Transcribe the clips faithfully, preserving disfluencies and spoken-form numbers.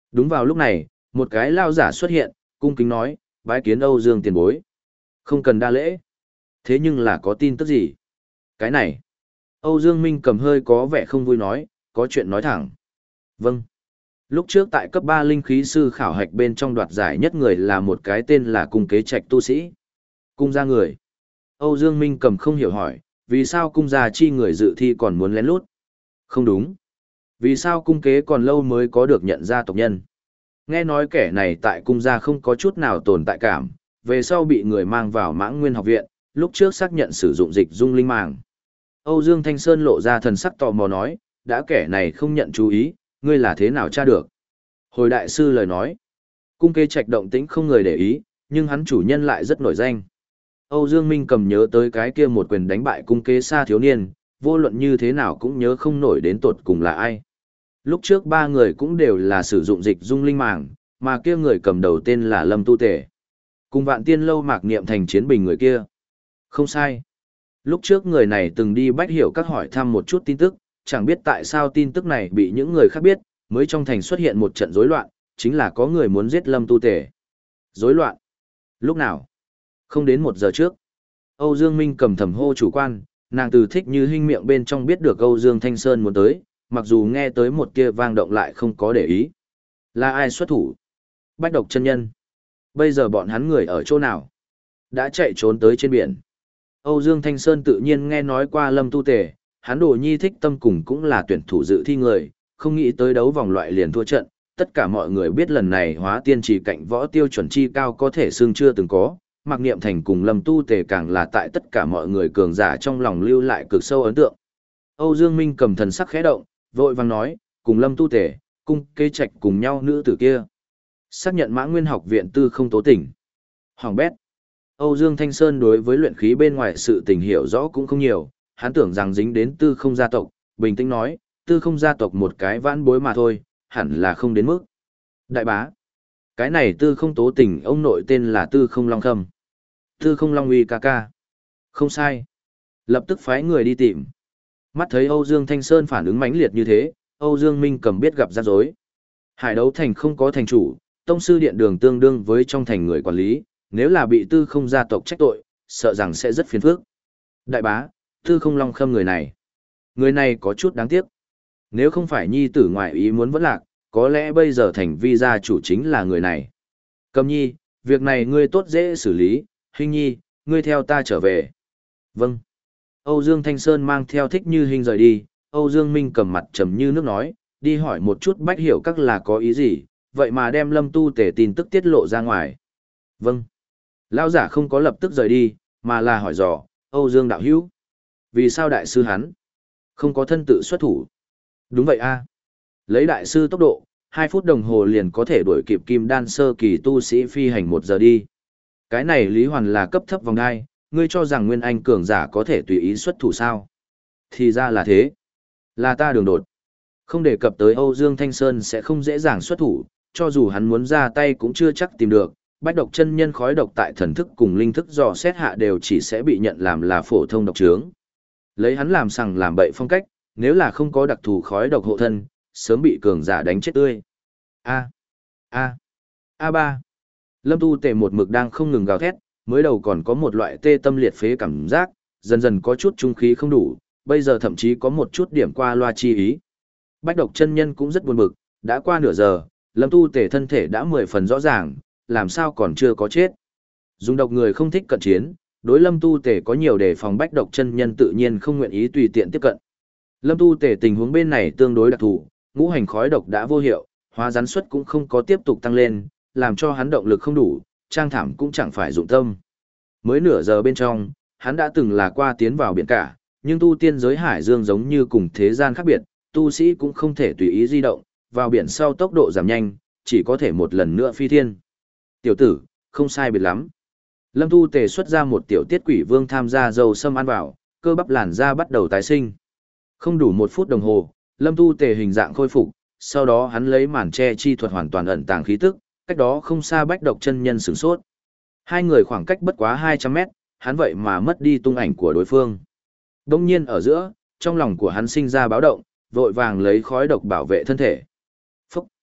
Đúng vào lúc này, một cái lao giả xuất hiện, cung kính nói, bái kiến Âu Dương tiền bối. Không cần đa lễ. Thế nhưng là có tin tức gì? Cái này. Âu Dương Minh cầm hơi có vẻ không vui nói, có chuyện nói thẳng. Vâng. Lúc trước tại cấp ba linh khí sư khảo hạch bên trong đoạt giải nhất người là một cái tên là cung kế trạch tu sĩ. Cung gia người. Âu Dương Minh cầm không hiểu hỏi, vì sao cung gia chi người dự thi còn muốn lén lút? Không đúng. Vì sao cung kế còn lâu mới có được nhận ra tộc nhân? Nghe nói kẻ này tại cung gia không có chút nào tồn tại cảm, về sau bị người mang vào Mãng Nguyên học viện, lúc trước xác nhận sử dụng dịch dung linh màng. Âu Dương Thanh Sơn lộ ra thần sắc tò mò nói, đã kẻ này không nhận chú ý, ngươi là thế nào tra được? Hồi đại sư lời nói, cung kế trạch động tĩnh không người để ý, nhưng hắn chủ nhân lại rất nổi danh. Âu Dương Minh cầm nhớ tới cái kia một quyền đánh bại cung kế xa thiếu niên, vô luận như thế nào cũng nhớ không nổi đến tột cùng là ai. Lúc trước ba người cũng đều là sử dụng dịch dung linh màng, mà kia người cầm đầu tên là Lâm Tu Tể. Cùng Vạn Tiên Lâu Mạc Niệm thành chiến bình người kia. Không sai. Lúc trước người này từng đi bách hiểu các hỏi thăm một chút tin tức, chẳng biết tại sao tin tức này bị những người khác biết, mới trong thành xuất hiện một trận rối loạn, chính là có người muốn giết Lâm Tu Tể. Rối loạn? Lúc nào? Không đến một giờ trước. Âu Dương Minh cầm thầm hô chủ quan, nàng từ thích như hinh miệng bên trong biết được Âu Dương Thanh Sơn muốn tới, mặc dù nghe tới một kia vang động lại không có để ý. Là ai xuất thủ? Bách độc chân nhân. Bây giờ bọn hắn người ở chỗ nào? Đã chạy trốn tới trên biển. Âu Dương Thanh Sơn tự nhiên nghe nói qua Lâm Tu Tề, hắn đồ nhi thích tâm cùng cũng là tuyển thủ dự thi người, không nghĩ tới đấu vòng loại liền thua trận. Tất cả mọi người biết lần này hóa tiên trì cạnh võ tiêu chuẩn chi cao có thể xương chưa từng có, Mạc Niệm Thành cùng Lâm Tu Tề càng là tại tất cả mọi người cường giả trong lòng lưu lại cực sâu ấn tượng. Âu Dương Minh cầm thần sắc khẽ động, vội vàng nói, cùng Lâm Tu Tề, cung kế trạch cùng nhau nữ tử kia. Xác nhận Mã Nguyên học viện tư không tố tỉnh. Hoàng bét. Âu Dương Thanh Sơn đối với luyện khí bên ngoài sự tình hiểu rõ cũng không nhiều, hắn tưởng rằng dính đến tư không gia tộc, bình tĩnh nói, tư không gia tộc một cái vãn bối mà thôi, hẳn là không đến mức. Đại bá. Cái này tư không tố tỉnh ông nội tên là tư không long khâm. Tư không long uy ca ca. Không sai. Lập tức phái người đi tìm. Mắt thấy Âu Dương Thanh Sơn phản ứng mãnh liệt như thế, Âu Dương Minh cầm biết gặp rắc rối. Hải đấu thành không có thành chủ, tông sư điện đường tương đương với trong thành người quản lý, nếu là bị tư không gia tộc trách tội, sợ rằng sẽ rất phiền phức. Đại bá, tư không long khâm người này. Người này có chút đáng tiếc. Nếu không phải nhi tử ngoại ý muốn vẫn lạc, có lẽ bây giờ thành vi gia chủ chính là người này. Cầm nhi, việc này ngươi tốt dễ xử lý, Hình nhi, ngươi theo ta trở về. Vâng. Âu Dương Thanh Sơn mang theo thích như hình rời đi, Âu Dương Minh cầm mặt trầm như nước nói, đi hỏi một chút bách hiểu các là có ý gì, vậy mà đem Lâm Tu Tể tin tức tiết lộ ra ngoài. Vâng. Lão giả không có lập tức rời đi, mà là hỏi dò, Âu Dương đạo hữu. Vì sao đại sư hắn không có thân tự xuất thủ? Đúng vậy a. Lấy đại sư tốc độ, hai phút đồng hồ liền có thể đuổi kịp kim đan sơ kỳ tu sĩ phi hành một giờ đi. Cái này Lý Hoàn là cấp thấp vòng đai, ngươi cho rằng Nguyên Anh cường giả có thể tùy ý xuất thủ sao? Thì ra là thế. Là ta đường đột. Không đề cập tới Âu Dương Thanh Sơn sẽ không dễ dàng xuất thủ, cho dù hắn muốn ra tay cũng chưa chắc tìm được. Bách độc chân nhân khói độc tại thần thức cùng linh thức dò xét hạ đều chỉ sẽ bị nhận làm là phổ thông độc trướng. Lấy hắn làm sằng làm bậy phong cách, nếu là không có đặc thù khói độc hộ thân, sớm bị cường giả đánh chết tươi. A. A. A ba. Lâm Tu Tề một mực đang không ngừng gào thét, mới đầu còn có một loại tê tâm liệt phế cảm giác, dần dần có chút trung khí không đủ, bây giờ thậm chí có một chút điểm qua loa chi ý. Bách độc chân nhân cũng rất buồn bực, đã qua nửa giờ, Lâm Tu Tề thân thể đã mười phần rõ ràng, làm sao còn chưa có chết. Dùng độc người không thích cận chiến, đối Lâm Tu Tề có nhiều đề phòng bách độc chân nhân tự nhiên không nguyện ý tùy tiện tiếp cận. Lâm Tu Tề tình huống bên này tương đối đặc thù, ngũ hành khói độc đã vô hiệu, hóa rắn suất cũng không có tiếp tục tăng lên, làm cho hắn động lực không đủ, trang thảm cũng chẳng phải dụng tâm. Mới nửa giờ bên trong, hắn đã từng là qua tiến vào biển cả, nhưng tu tiên giới hải dương giống như cùng thế gian khác biệt, tu sĩ cũng không thể tùy ý di động, vào biển sau tốc độ giảm nhanh, chỉ có thể một lần nữa phi thiên. Tiểu tử, không sai biệt lắm. Lâm Tu Tề xuất ra một tiểu tiết quỷ vương tham gia dầu sâm ăn vào, cơ bắp làn da bắt đầu tái sinh. Không đủ một phút đồng hồ, Lâm Tu Tề hình dạng khôi phục, sau đó hắn lấy màn che chi thuật hoàn toàn ẩn tàng khí tức, cách đó không xa bách độc chân nhân sửng sốt. Hai người khoảng cách bất quá hai trăm mét, hắn vậy mà mất đi tung ảnh của đối phương. Đông nhiên ở giữa, trong lòng của hắn sinh ra báo động, vội vàng lấy khói độc bảo vệ thân thể. Phúc!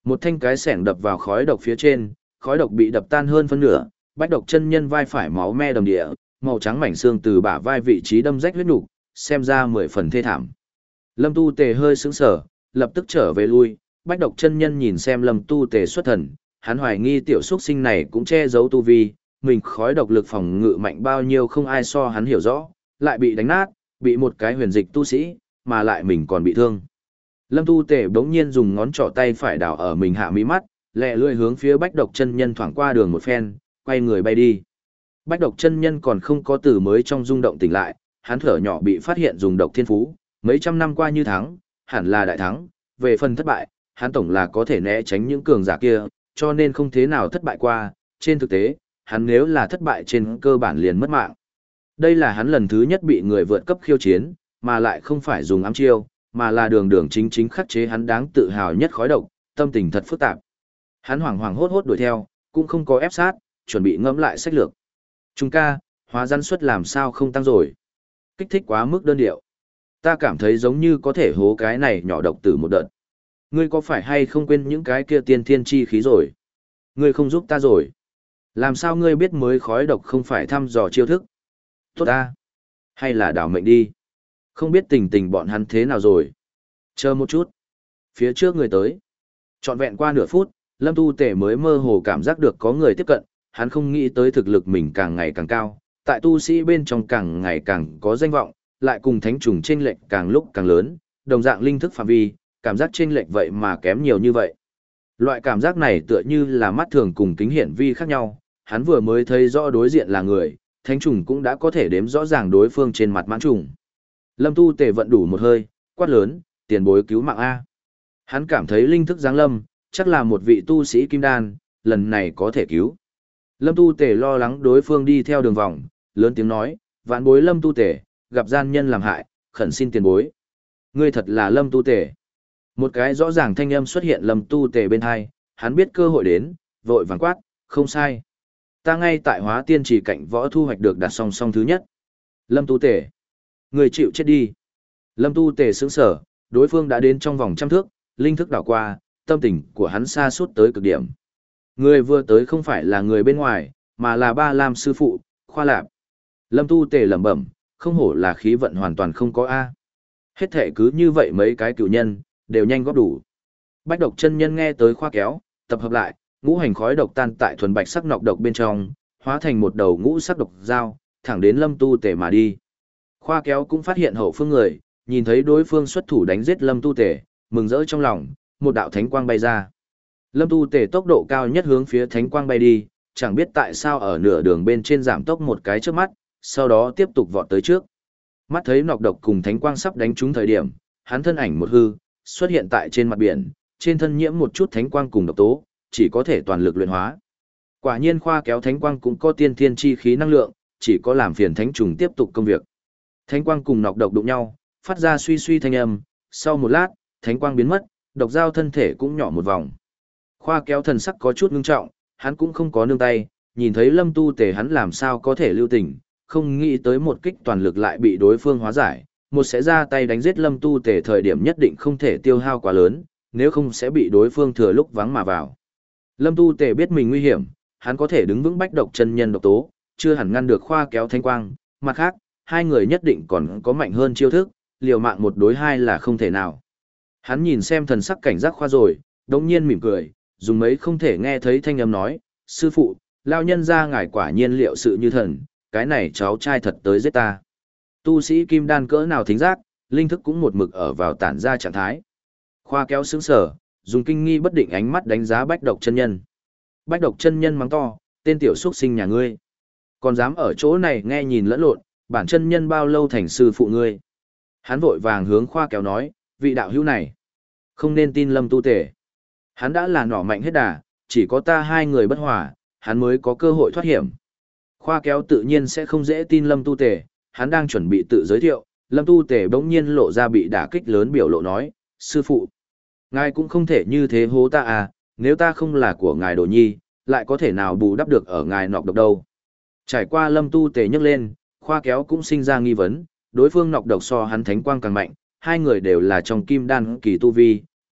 Một thanh cái xẻng đập vào khói độc phía trên, khói độc bị đập tan hơn phân nửa, Bách Độc chân nhân vai phải máu me đầm địa, màu trắng mảnh xương từ bả vai vị trí đâm rách huyết nục, xem ra mười phần thê thảm. Lâm Tu Tề hơi sững sờ, lập tức trở về lui, Bách Độc chân nhân nhìn xem Lâm Tu Tề xuất thần, hắn hoài nghi tiểu xuất sinh này cũng che giấu tu vi, mình khói độc lực phòng ngự mạnh bao nhiêu không ai so hắn hiểu rõ, lại bị đánh nát, bị một cái huyền dịch tu sĩ, mà lại mình còn bị thương. Lâm Tu Tề bỗng nhiên dùng ngón trỏ tay phải đảo ở mình hạ mí mắt, lẹ lưỡi hướng phía Bách Độc chân nhân thoảng qua đường một phen, quay người bay đi. Bách Độc chân nhân còn không có từ mới trong rung động tỉnh lại, hắn thở nhỏ bị phát hiện dùng độc thiên phú, mấy trăm năm qua như thắng, hẳn là đại thắng, về phần thất bại, hắn tổng là có thể né tránh những cường giả kia, cho nên không thế nào thất bại qua, trên thực tế, hắn nếu là thất bại trên cơ bản liền mất mạng. Đây là hắn lần thứ nhất bị người vượt cấp khiêu chiến, mà lại không phải dùng ám chiêu, mà là đường đường chính chính khắc chế hắn đáng tự hào nhất khói độc, tâm tình thật phức tạp. Hắn hoảng hoảng hốt hốt đuổi theo, cũng không có ép sát, chuẩn bị ngẫm lại sách lược. Trung ca, hóa rắn suất làm sao không tăng rồi? Kích thích quá mức đơn điệu. Ta cảm thấy giống như có thể hố cái này nhỏ độc tử một đợt. Ngươi có phải hay không quên những cái kia tiên thiên chi khí rồi? Ngươi không giúp ta rồi. Làm sao ngươi biết mới khói độc không phải thăm dò chiêu thức? Tốt ta. Hay là đảo mệnh đi. Không biết tình tình bọn hắn thế nào rồi. Chờ một chút. Phía trước người tới. Trọn vẹn qua nửa phút, Lâm Tu Tề mới mơ hồ cảm giác được có người tiếp cận, hắn không nghĩ tới thực lực mình càng ngày càng cao, tại tu sĩ bên trong càng ngày càng có danh vọng, lại cùng thánh trùng chênh lệch càng lúc càng lớn, đồng dạng linh thức phạm vi, cảm giác chênh lệch vậy mà kém nhiều như vậy. Loại cảm giác này tựa như là mắt thường cùng kính hiển vi khác nhau, hắn vừa mới thấy rõ đối diện là người, thánh trùng cũng đã có thể đếm rõ ràng đối phương trên mặt mãn trùng. Lâm Tu Tề vận đủ một hơi, quát lớn, tiền bối cứu mạng A. Hắn cảm thấy linh thức giáng lâm, chắc là một vị tu sĩ kim đan, lần này có thể cứu. Lâm Tu Tề lo lắng đối phương đi theo đường vòng, lớn tiếng nói, vạn bối Lâm Tu Tề, gặp gian nhân làm hại, khẩn xin tiền bối. Ngươi thật là Lâm Tu Tề. Một cái rõ ràng thanh âm xuất hiện Lâm Tu Tề bên hai, hắn biết cơ hội đến, vội vàng quát, không sai. Ta ngay tại Hóa Tiên Chỉ cạnh võ thu hoạch được đặt song song thứ nhất. Lâm Tu Tề. Người chịu chết đi. Lâm Tu Tề sững sở, đối phương đã đến trong vòng trăm thước, linh thức đảo qua, tâm tình của hắn xa suốt tới cực điểm. Người vừa tới không phải là người bên ngoài, mà là Ba Lam sư phụ, Khoa Lạp. Lâm Tu Tề lẩm bẩm, không hổ là khí vận hoàn toàn không có A. Hết thể cứ như vậy mấy cái cựu nhân, đều nhanh góp đủ. Bách Độc chân nhân nghe tới Khoa kéo, tập hợp lại, ngũ hành khói độc tan tại thuần bạch sắc nọc độc bên trong, hóa thành một đầu ngũ sắc độc dao, thẳng đến Lâm Tu Tề mà đi. Khoa kéo cũng phát hiện hậu phương người, nhìn thấy đối phương xuất thủ đánh giết Lâm Tu Tề, mừng rỡ trong lòng, một đạo thánh quang bay ra. Lâm Tu Tề tốc độ cao nhất hướng phía thánh quang bay đi, chẳng biết tại sao ở nửa đường bên trên giảm tốc một cái trước mắt, sau đó tiếp tục vọt tới trước. Mắt thấy nọc độc cùng thánh quang sắp đánh trúng thời điểm, hắn thân ảnh một hư, xuất hiện tại trên mặt biển, trên thân nhiễm một chút thánh quang cùng độc tố, chỉ có thể toàn lực luyện hóa. Quả nhiên Khoa kéo thánh quang cũng có tiên thiên chi khí năng lượng, chỉ có làm phiền thánh trùng tiếp tục công việc. Thánh quang cùng nọc độc đụng nhau, phát ra suy suy thanh âm, sau một lát, thánh quang biến mất, độc dao thân thể cũng nhỏ một vòng. Khoa kéo thần sắc có chút ngưng trọng, hắn cũng không có nương tay, nhìn thấy Lâm Tu Tề hắn làm sao có thể lưu tình, không nghĩ tới một kích toàn lực lại bị đối phương hóa giải, một sẽ ra tay đánh giết Lâm Tu Tề thời điểm nhất định không thể tiêu hao quá lớn, nếu không sẽ bị đối phương thừa lúc vắng mà vào. Lâm Tu Tề biết mình nguy hiểm, hắn có thể đứng vững Bách Độc chân nhân độc tố, chưa hẳn ngăn được Khoa kéo thánh quang, mặt khác, hai người nhất định còn có mạnh hơn chiêu thức, liều mạng một đối hai là không thể nào. Hắn nhìn xem thần sắc cảnh giác Khoa rồi, đống nhiên mỉm cười, dùng mấy không thể nghe thấy thanh âm nói, sư phụ, lao nhân ra ngài quả nhiên liệu sự như thần, cái này cháu trai thật tới giết ta. Tu sĩ kim đan cỡ nào thính giác, linh thức cũng một mực ở vào tản ra trạng thái. Khoa kéo sướng sở, dùng kinh nghi bất định ánh mắt đánh giá Bách Độc chân nhân. Bách Độc chân nhân mắng to, tên tiểu xuất sinh nhà ngươi. Còn dám ở chỗ này nghe nhìn lẫn lộn, bản chân nhân bao lâu thành sư phụ ngươi. Hắn vội vàng hướng Khoa kéo nói, vị đạo hữu này, không nên tin Lâm Tu Tề. Hắn đã là nỏ mạnh hết đà, chỉ có ta hai người bất hòa, hắn mới có cơ hội thoát hiểm. Khoa kéo tự nhiên sẽ không dễ tin Lâm Tu Tề, hắn đang chuẩn bị tự giới thiệu, Lâm Tu Tề bỗng nhiên lộ ra bị đả kích lớn biểu lộ nói, sư phụ, ngài cũng không thể như thế hố ta à, nếu ta không là của ngài đồ nhi, lại có thể nào bù đắp được ở ngài nọc độc đâu. Trải qua Lâm Tu Tề nhấc lên, Khoa kéo cũng sinh ra nghi vấn, đối phương nọc độc so hắn thánh quang càng mạnh, hai người đều là trong kim đan kỳ tu vi,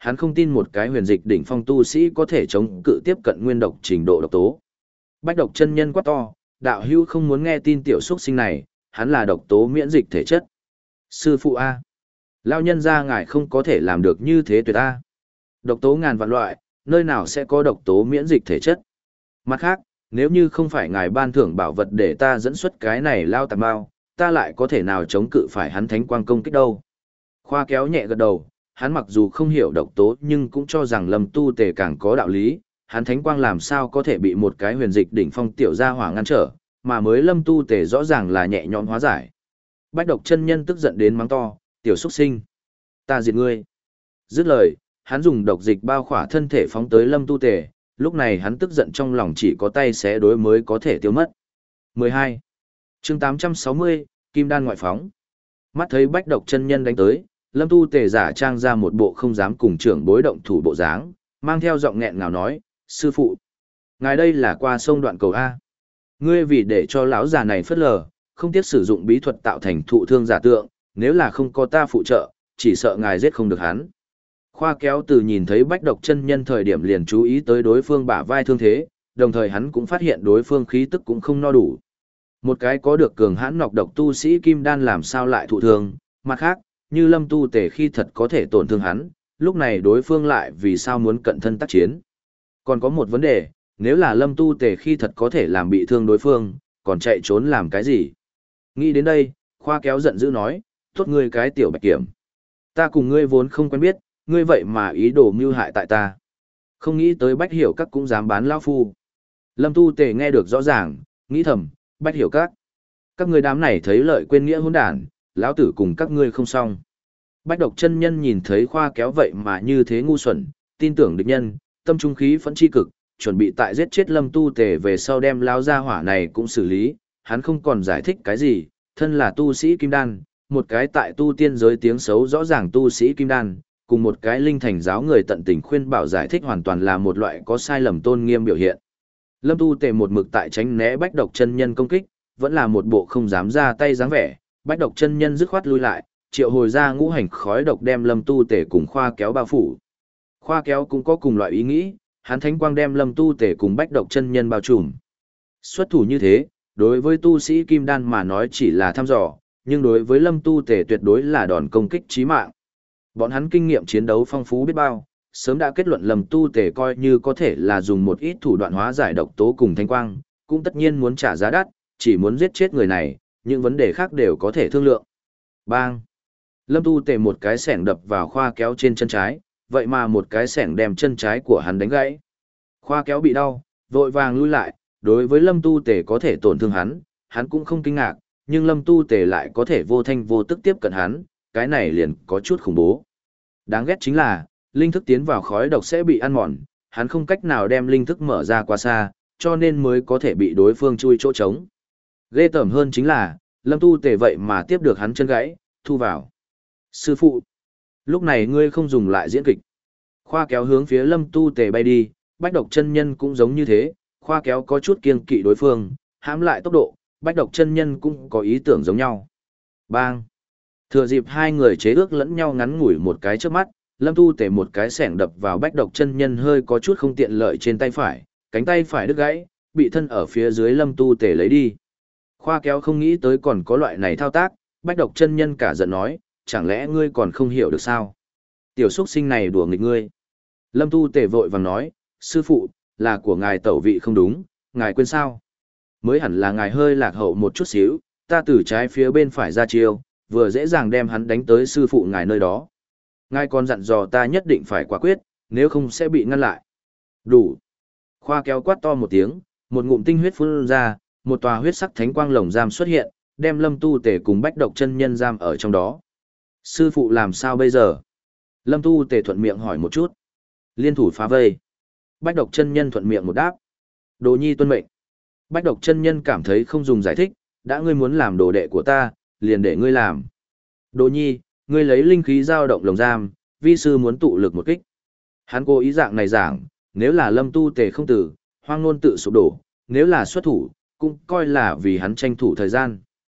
hắn không tin một cái huyền dịch đỉnh phong tu sĩ có thể chống cự tiếp cận nguyên độc trình độ độc tố. Bách độc chân nhân quát to, đạo hữu không muốn nghe tin tiểu xuất sinh này, hắn là độc tố miễn dịch thể chất. Sư phụ A. Lao nhân ra ngài không có thể làm được như thế tuyệt A. Độc tố ngàn vạn loại, nơi nào sẽ có độc tố miễn dịch thể chất. Mặt khác, nếu như không phải ngài ban thưởng bảo vật để ta dẫn xuất cái này lao tạp bao, ta lại có thể nào chống cự phải hắn thánh quang công kích đâu. Khoa kéo nhẹ gật đầu, hắn mặc dù không hiểu độc tố nhưng cũng cho rằng Lâm Tu Tề càng có đạo lý, hắn thánh quang làm sao có thể bị một cái huyền dịch đỉnh phong tiểu gia hỏa ngăn trở, mà mới Lâm Tu Tề rõ ràng là nhẹ nhõm hóa giải. Bách độc chân nhân tức giận đến mắng to, tiểu xuất sinh, ta diệt ngươi. Dứt lời, hắn dùng độc dịch bao khỏa thân thể phóng tới Lâm Tu Tề, lúc này hắn tức giận trong lòng chỉ có tay xé đối mới có thể tiêu mất. mười hai. Chương tám trăm sáu mươi, Kim Đan ngoại phóng. Mắt thấy Bách độc chân nhân đánh tới, Lâm Tu Tề giả trang ra một bộ không dám cùng trưởng bối động thủ bộ dáng, mang theo giọng nghẹn ngào nói, sư phụ, ngài đây là qua sông đoạn cầu A. Ngươi vì để cho lão già này phất lờ, không tiếc sử dụng bí thuật tạo thành thụ thương giả tượng, nếu là không có ta phụ trợ, chỉ sợ ngài giết không được hắn. Khoa kéo từ nhìn thấy Bách độc chân nhân thời điểm liền chú ý tới đối phương bả vai thương thế, đồng thời hắn cũng phát hiện đối phương khí tức cũng không no đủ. Một cái có được cường hãn nọc độc tu sĩ kim đan làm sao lại thụ thương, mặt khác, như Lâm Tu Tề khi thật có thể tổn thương hắn, lúc này đối phương lại vì sao muốn cận thân tác chiến. Còn có một vấn đề, nếu là Lâm Tu Tề khi thật có thể làm bị thương đối phương, còn chạy trốn làm cái gì? Nghĩ đến đây, Khoa kéo giận dữ nói, tốt ngươi cái tiểu bạch kiểm. Ta cùng ngươi vốn không quen biết, ngươi vậy mà ý đồ mưu hại tại ta. Không nghĩ tới Bách Hiểu Các cũng dám bán lão phu. Lâm Tu Tề nghe được rõ ràng, nghĩ thầm, Bách Hiểu Các. Các ngươi đám này thấy lợi quên nghĩa hỗn đản, lão tử cùng các ngươi không xong. Bách độc chân nhân nhìn thấy Khoa kéo vậy mà như thế ngu xuẩn, tin tưởng địch nhân, tâm trung khí phẫn chi cực, chuẩn bị tại giết chết Lâm Tu Tề về sau đem lão gia hỏa này cũng xử lý, hắn không còn giải thích cái gì, thân là tu sĩ kim đan, một cái tại tu tiên giới tiếng xấu rõ ràng tu sĩ kim đan, cùng một cái linh thành giáo người tận tình khuyên bảo giải thích hoàn toàn là một loại có sai lầm tôn nghiêm biểu hiện. Lâm Tu Tề một mực tại tránh né Bách độc chân nhân công kích, vẫn là một bộ không dám ra tay dáng vẻ, Bách độc chân nhân dứt khoát lui lại, triệu hồi ra ngũ hành khói độc đem Lâm Tu Tề cùng Khoa kéo bao phủ. Khoa kéo cũng có cùng loại ý nghĩ, hắn thánh quang đem Lâm Tu Tề cùng Bách độc chân nhân bao trùm. Xuất thủ như thế, đối với tu sĩ kim đan mà nói chỉ là thăm dò, nhưng đối với Lâm Tu Tề tuyệt đối là đòn công kích chí mạng. Bọn hắn kinh nghiệm chiến đấu phong phú biết bao, sớm đã kết luận Lâm Tu Tề coi như có thể là dùng một ít thủ đoạn hóa giải độc tố cùng thanh quang, cũng tất nhiên muốn trả giá đắt, chỉ muốn giết chết người này, những vấn đề khác đều có thể thương lượng. Bang! Lâm Tu Tề một cái xẻng đập vào Khoa kéo trên chân trái, vậy mà một cái xẻng đem chân trái của hắn đánh gãy. Khoa kéo bị đau, vội vàng lui lại, đối với Lâm Tu Tề có thể tổn thương hắn, hắn cũng không kinh ngạc, nhưng Lâm Tu Tề lại có thể vô thanh vô tức tiếp cận hắn, cái này liền có chút khủng bố. Đáng ghét chính là, linh thức tiến vào khói độc sẽ bị ăn mòn, hắn không cách nào đem linh thức mở ra quá xa, cho nên mới có thể bị đối phương chui chỗ trống. Ghê tởm hơn chính là, Lâm Tu Tề vậy mà tiếp được hắn chân gãy, thu vào. Sư phụ, lúc này ngươi không dùng lại diễn kịch. Khoa kéo hướng phía Lâm Tu Tề bay đi, Bách độc chân nhân cũng giống như thế, Khoa kéo có chút kiêng kỵ đối phương, hãm lại tốc độ, Bách độc chân nhân cũng có ý tưởng giống nhau. Bang! Thừa dịp hai người chế ước lẫn nhau ngắn ngủi một cái trước mắt, Lâm Tu Tề một cái xẻng đập vào Bách độc chân nhân hơi có chút không tiện lợi trên tay phải, cánh tay phải đứt gãy, bị thân ở phía dưới Lâm Tu Tề lấy đi. Khoa kéo không nghĩ tới còn có loại này thao tác, Bách độc chân nhân cả giận nói, chẳng lẽ ngươi còn không hiểu được sao? Tiểu xuất sinh này đùa nghịch ngươi. Lâm Tu Tề vội vàng nói, sư phụ, là của ngài tẩu vị không đúng, ngài quên sao? Mới hẳn là ngài hơi lạc hậu một chút xíu, ta từ trái phía bên phải ra chiêu, vừa dễ dàng đem hắn đánh tới sư phụ ngài nơi đó. Ngài còn dặn dò ta nhất định phải quả quyết, nếu không sẽ bị ngăn lại. Đủ. Khoa kéo quát to một tiếng, một ngụm tinh huyết phun ra, một tòa huyết sắc thánh quang lồng giam xuất hiện, đem Lâm Tu Tề cùng Bách độc chân nhân giam ở trong đó. Sư phụ làm sao bây giờ? Lâm Tu Tề thuận miệng hỏi một chút. Liên thủ phá vây. Bách độc chân nhân thuận miệng một đáp. Đồ nhi tuân mệnh. Bách độc chân nhân cảm thấy không dùng giải thích, đã ngươi muốn làm đồ đệ của ta, liền để ngươi làm. Đồ nhi, ngươi lấy linh khí dao động lồng giam, vi sư muốn tụ lực một kích. Hắn cố ý dạng này giảng, nếu là Lâm Tu Tề không tử, hoang ngôn tự sụp đổ, nếu là xuất thủ, cũng coi là vì hắn tranh thủ thời gian.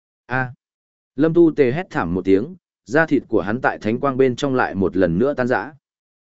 A. Lâm Tu Tề hét thảm một tiếng, da thịt của hắn tại thánh quang bên trong lại một lần nữa tan rã.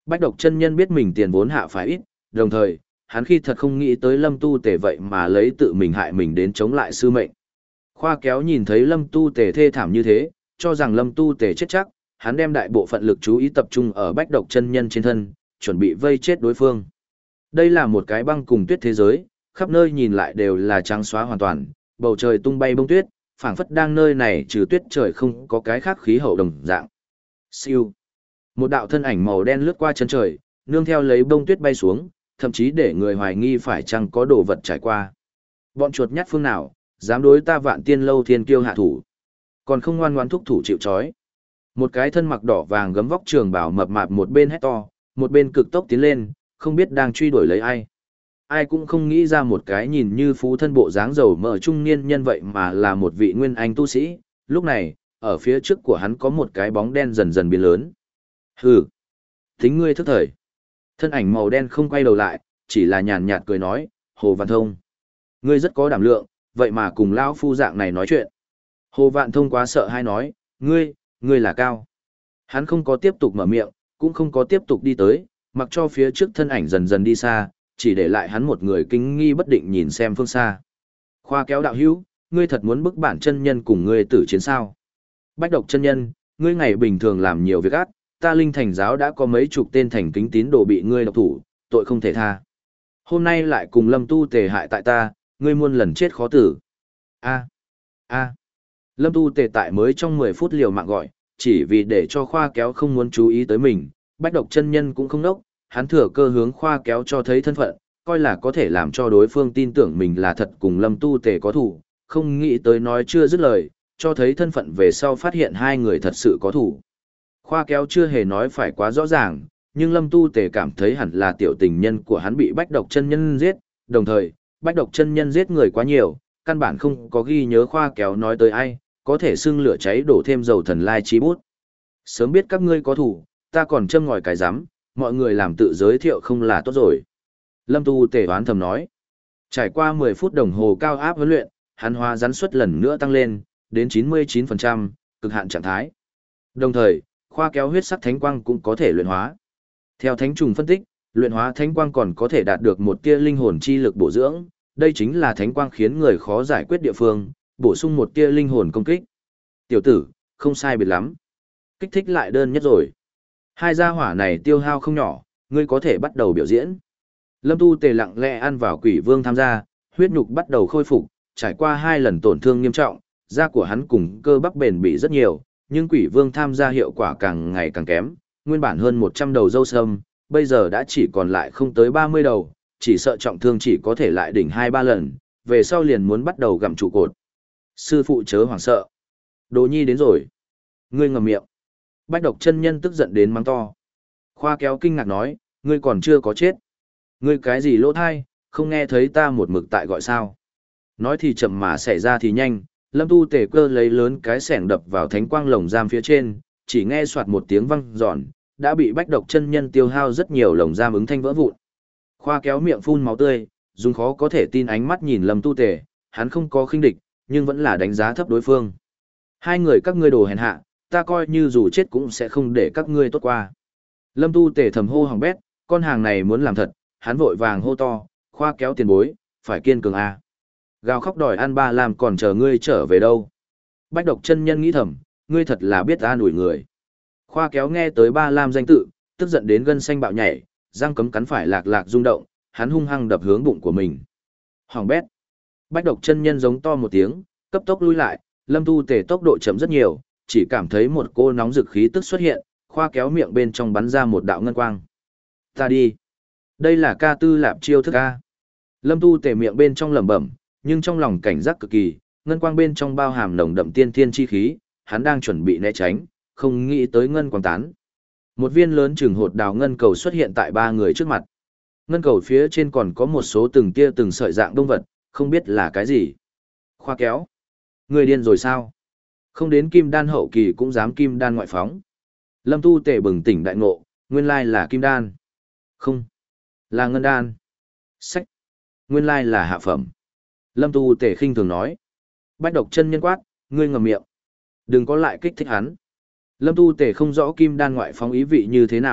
Bách độc chân nhân biết mình tiền vốn hạ phải ít, đồng thời, hắn khi thật không nghĩ tới Lâm Tu Tề vậy mà lấy tự mình hại mình đến chống lại sư mệnh. Khoa kéo nhìn thấy Lâm Tu Tề thê thảm như thế, cho rằng Lâm Tu Tề chết chắc, hắn đem đại bộ phận lực chú ý tập trung ở bách độc chân nhân trên thân, chuẩn bị vây chết đối phương. Đây là một cái băng cùng tuyết thế giới, khắp nơi nhìn lại đều là trắng xóa hoàn toàn, bầu trời tung bay bông tuyết, phảng phất đang nơi này trừ tuyết trời không có cái khác khí hậu đồng dạng. Siêu. Một đạo thân ảnh màu đen lướt qua chân trời, nương theo lấy bông tuyết bay xuống, thậm chí để người hoài nghi phải chăng có đồ vật trải qua. Bọn chuột nhắt phương nào, dám đối ta Vạn Tiên lâu thiên kiêu hạ thủ, còn không ngoan ngoãn thúc thủ chịu trói. Một cái thân mặc đỏ vàng gấm vóc trường bảo mập mạp một bên hét to, một bên cực tốc tiến lên, không biết đang truy đuổi lấy ai. Ai cũng không nghĩ ra một cái nhìn như phú thân bộ dáng giàu mỡ trung niên nhân vậy mà là một vị nguyên anh tu sĩ. Lúc này, ở phía trước của hắn có một cái bóng đen dần dần biến lớn. Hừ, tính ngươi thức thời. Thân ảnh màu đen không quay đầu lại, chỉ là nhàn nhạt cười nói, Hồ Vạn Thông. Ngươi rất có đảm lượng, vậy mà cùng lão phu dạng này nói chuyện. Hồ Vạn Thông quá sợ hay nói, ngươi, ngươi là cao. Hắn không có tiếp tục mở miệng, cũng không có tiếp tục đi tới, mặc cho phía trước thân ảnh dần dần đi xa, chỉ để lại hắn một người kinh nghi bất định nhìn xem phương xa. Khoa kéo đạo hữu, ngươi thật muốn bức bản chân nhân cùng ngươi tử chiến sao? Bách độc chân nhân, ngươi ngày bình thường làm nhiều việc ác, ta linh thành giáo đã có mấy chục tên thành kính tín đồ bị ngươi độc thủ, tội không thể tha. Hôm nay lại cùng Lâm Tu Tề hại tại ta, ngươi muôn lần chết khó tử. A, a. Lâm Tu Tề tại mới trong mười phút liều mạng gọi, chỉ vì để cho khoa kéo không muốn chú ý tới mình, bách độc chân nhân cũng không nốc, hắn thừa cơ hướng khoa kéo cho thấy thân phận, coi là có thể làm cho đối phương tin tưởng mình là thật cùng Lâm Tu Tề có thủ, không nghĩ tới nói chưa dứt lời, cho thấy thân phận về sau phát hiện hai người thật sự có thủ. Khoa kéo chưa hề nói phải quá rõ ràng, nhưng Lâm Tu Tề cảm thấy hẳn là tiểu tình nhân của hắn bị bách độc chân nhân giết, đồng thời, bách độc chân nhân giết người quá nhiều, căn bản không có ghi nhớ khoa kéo nói tới ai, có thể xưng lửa cháy đổ thêm dầu thần lai chi bút. Sớm biết các ngươi có thủ, ta còn châm ngòi cái rắm, mọi người làm tự giới thiệu không là tốt rồi. Lâm Tu Tề oán thầm nói. Trải qua mười phút đồng hồ cao áp huấn luyện, hắn hóa rắn suất lần nữa tăng lên, đến chín mươi chín phần trăm, cực hạn trạng thái. Đồng thời, khoa kéo huyết sắc thánh quang cũng có thể luyện hóa. Theo thánh trùng phân tích, luyện hóa thánh quang còn có thể đạt được một tia linh hồn chi lực bổ dưỡng, đây chính là thánh quang khiến người khó giải quyết địa phương, bổ sung một tia linh hồn công kích. Tiểu tử, không sai biệt lắm. Kích thích lại đơn nhất rồi. Hai gia hỏa này tiêu hao không nhỏ, ngươi có thể bắt đầu biểu diễn. Lâm Tu Tề lặng lẽ ăn vào quỷ vương tham gia, huyết nhục bắt đầu khôi phục, trải qua hai lần tổn thương nghiêm trọng, da của hắn cùng cơ bắp bền bỉ rất nhiều, nhưng quỷ vương tham gia hiệu quả càng ngày càng kém, nguyên bản hơn một trăm đầu râu sâm, bây giờ đã chỉ còn lại không tới ba mươi đầu, chỉ sợ trọng thương chỉ có thể lại đỉnh hai ba lần, về sau liền muốn bắt đầu gặm trụ cột. Sư phụ chớ hoảng sợ. Đồ nhi đến rồi. Ngươi ngậm miệng. Bách độc chân nhân tức giận đến mắng to. Khoa kéo kinh ngạc nói, ngươi còn chưa có chết. Ngươi cái gì lỗ thai, không nghe thấy ta một mực tại gọi sao. Nói thì chậm mà xảy ra thì nhanh, Lâm Tu Tề cơ lấy lớn cái sẻng đập vào thánh quang lồng giam phía trên, chỉ nghe soạt một tiếng vang giòn, đã bị bách độc chân nhân tiêu hao rất nhiều lồng giam ứng thanh vỡ vụn. Khoa kéo miệng phun máu tươi, dùng khó có thể tin ánh mắt nhìn Lâm Tu Tề, hắn không có khinh địch, nhưng vẫn là đánh giá thấp đối phương. Hai người các ngươi đồ hèn hạ, ta coi như dù chết cũng sẽ không để các ngươi tốt qua. Lâm Tu Tề thầm hô hỏng bét, con hàng này muốn làm thật, hắn vội vàng hô to, khoa kéo tiền bối, phải kiên cường a. Gào khóc đòi ăn ba làm còn chờ ngươi trở về đâu. Bách độc chân nhân nghĩ thầm, ngươi thật là biết an ủi người. Khoa kéo nghe tới ba lam danh tự, tức giận đến gân xanh bạo nhảy, răng cấm cắn phải lạc lạc rung động, hắn hung hăng đập hướng bụng của mình. Hỏng bét. Bách độc chân nhân giống to một tiếng, cấp tốc lui lại, Lâm Tu Tề tốc độ chậm rất nhiều, chỉ cảm thấy một cô nóng rực khí tức xuất hiện, khoa kéo miệng bên trong bắn ra một đạo ngân quang. Ta đi. Đây là ca tư lạp chiêu thức a. Lâm Tu Tề miệng bên trong lẩm bẩm, nhưng trong lòng cảnh giác cực kỳ, ngân quang bên trong bao hàm nồng đậm tiên thiên chi khí, hắn đang chuẩn bị né tránh, không nghĩ tới ngân quang tán. Một viên lớn chừng hột đào ngân cầu xuất hiện tại ba người trước mặt. Ngân cầu phía trên còn có một số từng tia từng sợi dạng đông vật, không biết là cái gì. Khoa kéo. Người điên rồi sao? Không đến kim đan hậu kỳ cũng dám kim đan ngoại phóng. Lâm Tu Tề bừng tỉnh đại ngộ, nguyên lai là kim đan. Không. Là ngân đan. Sách. Nguyên lai là hạ phẩm. Lâm Tu Tề khinh thường nói. Bách độc chân nhân quát, ngươi ngậm miệng. Đừng có lại kích thích hắn. Lâm Tu Tề không rõ kim đan ngoại phóng ý vị như thế nào,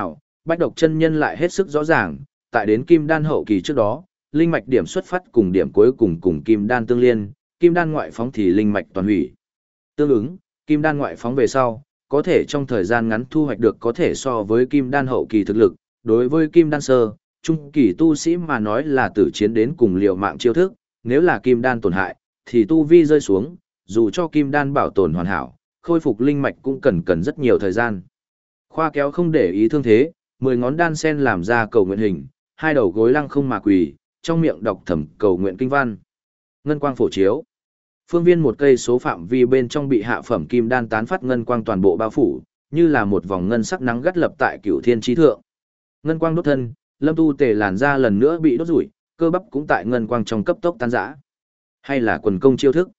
Bách độc chân nhân lại hết sức rõ ràng, tại đến kim đan hậu kỳ trước đó, linh mạch điểm xuất phát cùng điểm cuối cùng cùng kim đan tương liên, kim đan ngoại phóng thì linh mạch toàn hủy. Tương ứng, kim đan ngoại phóng về sau, có thể trong thời gian ngắn thu hoạch được có thể so với kim đan hậu kỳ thực lực, đối với kim đan sơ, trung kỳ tu sĩ mà nói là tử chiến đến cùng liều mạng chiêu thức, nếu là kim đan tổn hại, thì tu vi rơi xuống, dù cho kim đan bảo tồn hoàn hảo, khôi phục linh mạch cũng cần cần rất nhiều thời gian. Khoa kéo không để ý thương thế, mười ngón đan sen làm ra cầu nguyện hình, hai đầu gối lăng không mà quỳ, trong miệng đọc thầm cầu nguyện kinh văn. Ngân quang phổ chiếu. Phương viên một cây số phạm vi bên trong bị hạ phẩm kim đan tán phát ngân quang toàn bộ bao phủ, như là một vòng ngân sắc nắng gắt lập tại cửu thiên chí thượng. Ngân quang đốt thân, Lâm Tu Tề làn da lần nữa bị đốt rủi, cơ bắp cũng tại ngân quang trong cấp tốc tan rã. Hay là quần công chiêu thức?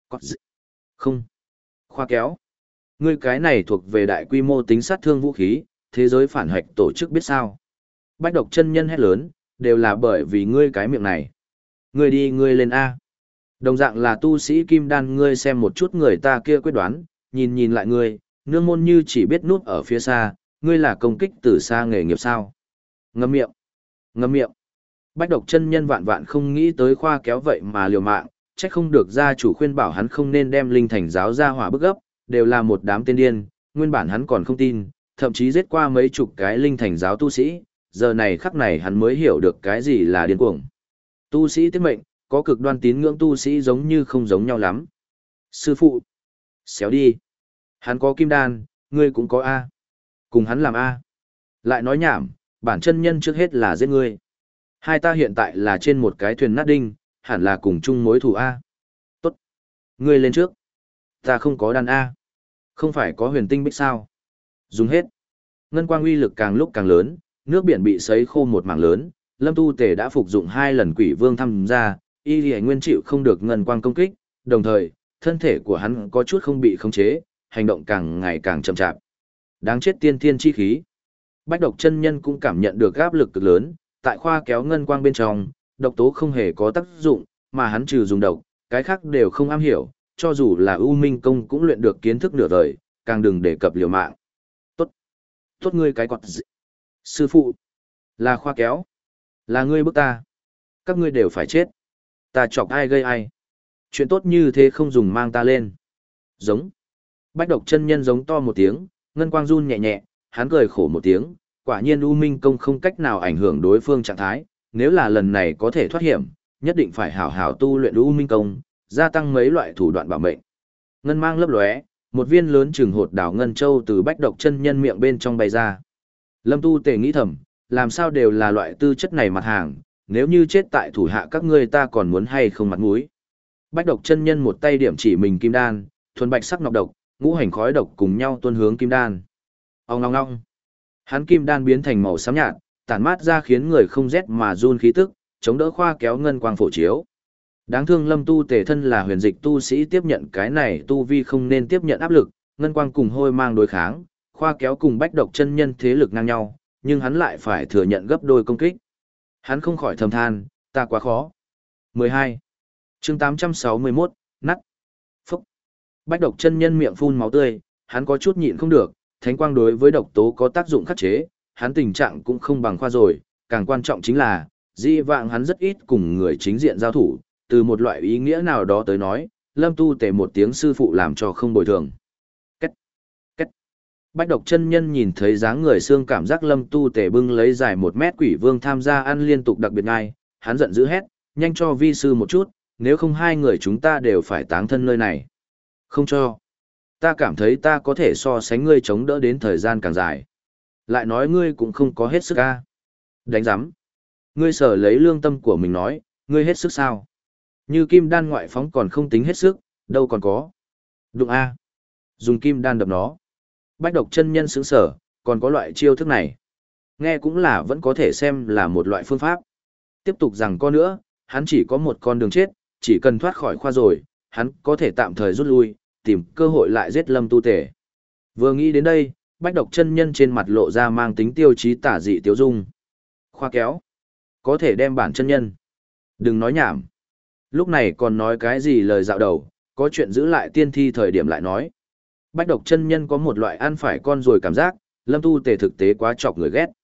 Không. Khoa kéo. Ngươi cái này thuộc về đại quy mô tính sát thương vũ khí, thế giới phản hoạch tổ chức biết sao? Bách độc chân nhân hét lớn, đều là bởi vì ngươi cái miệng này. Ngươi đi ngươi lên A. Đồng dạng là tu sĩ kim đan, ngươi xem một chút người ta kia quyết đoán, nhìn nhìn lại ngươi, nương môn như chỉ biết núp ở phía xa, ngươi là công kích từ xa nghề nghiệp sao? Ngậm miệng. Ngậm miệng. Bách độc chân nhân vạn vạn không nghĩ tới khoa kéo vậy mà liều mạng, trách không được gia chủ khuyên bảo hắn không nên đem linh thành giáo ra hỏa bức gấp, đều là một đám tên điên, nguyên bản hắn còn không tin, thậm chí giết qua mấy chục cái linh thành giáo tu sĩ, giờ này khắc này hắn mới hiểu được cái gì là điên cuồng. Tu sĩ tiết mệnh, có cực đoan tín ngưỡng tu sĩ giống như không giống nhau lắm. Sư phụ, xéo đi. Hắn có kim đan, ngươi cũng có A. Cùng hắn làm A. Lại nói nhảm, bản chân nhân trước hết là giết ngươi. Hai ta hiện tại là trên một cái thuyền nát đinh, hẳn là cùng chung mối thù A. Tốt. Ngươi lên trước. Ta không có đan A. Không phải có huyền tinh bích sao. Dùng hết. Ngân quang uy lực càng lúc càng lớn, nước biển bị sấy khô một mảng lớn, Lâm Tu Tề đã phục dụng hai lần quỷ vương tham gia, y lì nguyên chịu không được ngân quang công kích, đồng thời, thân thể của hắn có chút không bị khống chế, hành động càng ngày càng chậm chạp. Đáng chết tiên thiên chi khí. Bách độc chân nhân cũng cảm nhận được áp lực cực lớn, tại khoa kéo ngân quang bên trong, độc tố không hề có tác dụng, mà hắn trừ dùng độc, cái khác đều không am hiểu, cho dù là U Minh công cũng luyện được kiến thức nửa đời, càng đừng đề cập liều mạng. Tốt. Tốt ngươi cái quạt dị. Sư phụ. Là khoa kéo. Là ngươi bức ta. Các ngươi đều phải chết. Ta chọc ai gây ai. Chuyện tốt như thế không dùng mang ta lên. Giống. Bách độc chân nhân giống to một tiếng, ngân quang run nhẹ nhẹ, hắn cười khổ một tiếng, quả nhiên U Minh công không cách nào ảnh hưởng đối phương trạng thái, nếu là lần này có thể thoát hiểm, nhất định phải hảo hảo tu luyện U Minh công, gia tăng mấy loại thủ đoạn bảo mệnh. Ngân mang lấp lóe, một viên lớn chừng hột đảo ngân châu từ bách độc chân nhân miệng bên trong bay ra. Lâm Tu Tề nghĩ thầm, làm sao đều là loại tư chất này mặt hàng, nếu như chết tại thủ hạ các ngươi ta còn muốn hay không mặt mũi. Bách độc chân nhân một tay điểm chỉ mình kim đan, thuần bạch sắc nọc độc, ngũ hành khói độc cùng nhau tuôn hướng kim đan. Ong ong ong. Hắn kim đan biến thành màu xám nhạt, tản mát ra khiến người không rét mà run khí tức, chống đỡ khoa kéo ngân quang phổ chiếu. Đáng thương Lâm Tu Tề thân là huyền dịch tu sĩ tiếp nhận cái này tu vi không nên tiếp nhận áp lực, ngân quang cùng hôi mang đối kháng, khoa kéo cùng bách độc chân nhân thế lực ngang nhau, nhưng hắn lại phải thừa nhận gấp đôi công kích. Hắn không khỏi thầm than, ta quá khó. mười hai. Chương tám trăm sáu mươi mốt, nắt. Phúc. Bách độc chân nhân miệng phun máu tươi, hắn có chút nhịn không được, thánh quang đối với độc tố có tác dụng khắc chế, hắn tình trạng cũng không bằng khoa rồi, càng quan trọng chính là, di vạng hắn rất ít cùng người chính diện giao thủ, từ một loại ý nghĩa nào đó tới nói, Lâm Tu Tề một tiếng sư phụ làm cho không bồi thường. Cách. Cách. Bách độc chân nhân nhìn thấy dáng người xương cảm giác Lâm Tu Tề bưng lấy dài một mét quỷ vương tham gia ăn liên tục đặc biệt ngay, hắn giận dữ hét, nhanh cho vi sư một chút, nếu không hai người chúng ta đều phải táng thân nơi này. Không cho. Ta cảm thấy ta có thể so sánh ngươi chống đỡ đến thời gian càng dài. Lại nói ngươi cũng không có hết sức a. Đánh giám. Ngươi sở lấy lương tâm của mình nói, ngươi hết sức sao? Như kim đan ngoại phóng còn không tính hết sức, đâu còn có. Đụng a. Dùng kim đan đập nó. Bách độc chân nhân sững sở, còn có loại chiêu thức này. Nghe cũng là vẫn có thể xem là một loại phương pháp. Tiếp tục rằng có nữa, hắn chỉ có một con đường chết, chỉ cần thoát khỏi khoa rồi, hắn có thể tạm thời rút lui, tìm cơ hội lại giết Lâm Tu Tề. Vừa nghĩ đến đây, bách độc chân nhân trên mặt lộ ra mang tính tiêu chí tả dị tiêu dung. Khoa kéo. Có thể đem bản chân nhân. Đừng nói nhảm. Lúc này còn nói cái gì lời dạo đầu, có chuyện giữ lại tiên thi thời điểm lại nói. Bách độc chân nhân có một loại ăn phải con rồi cảm giác, Lâm Tu Tề thực tế quá chọc người ghét.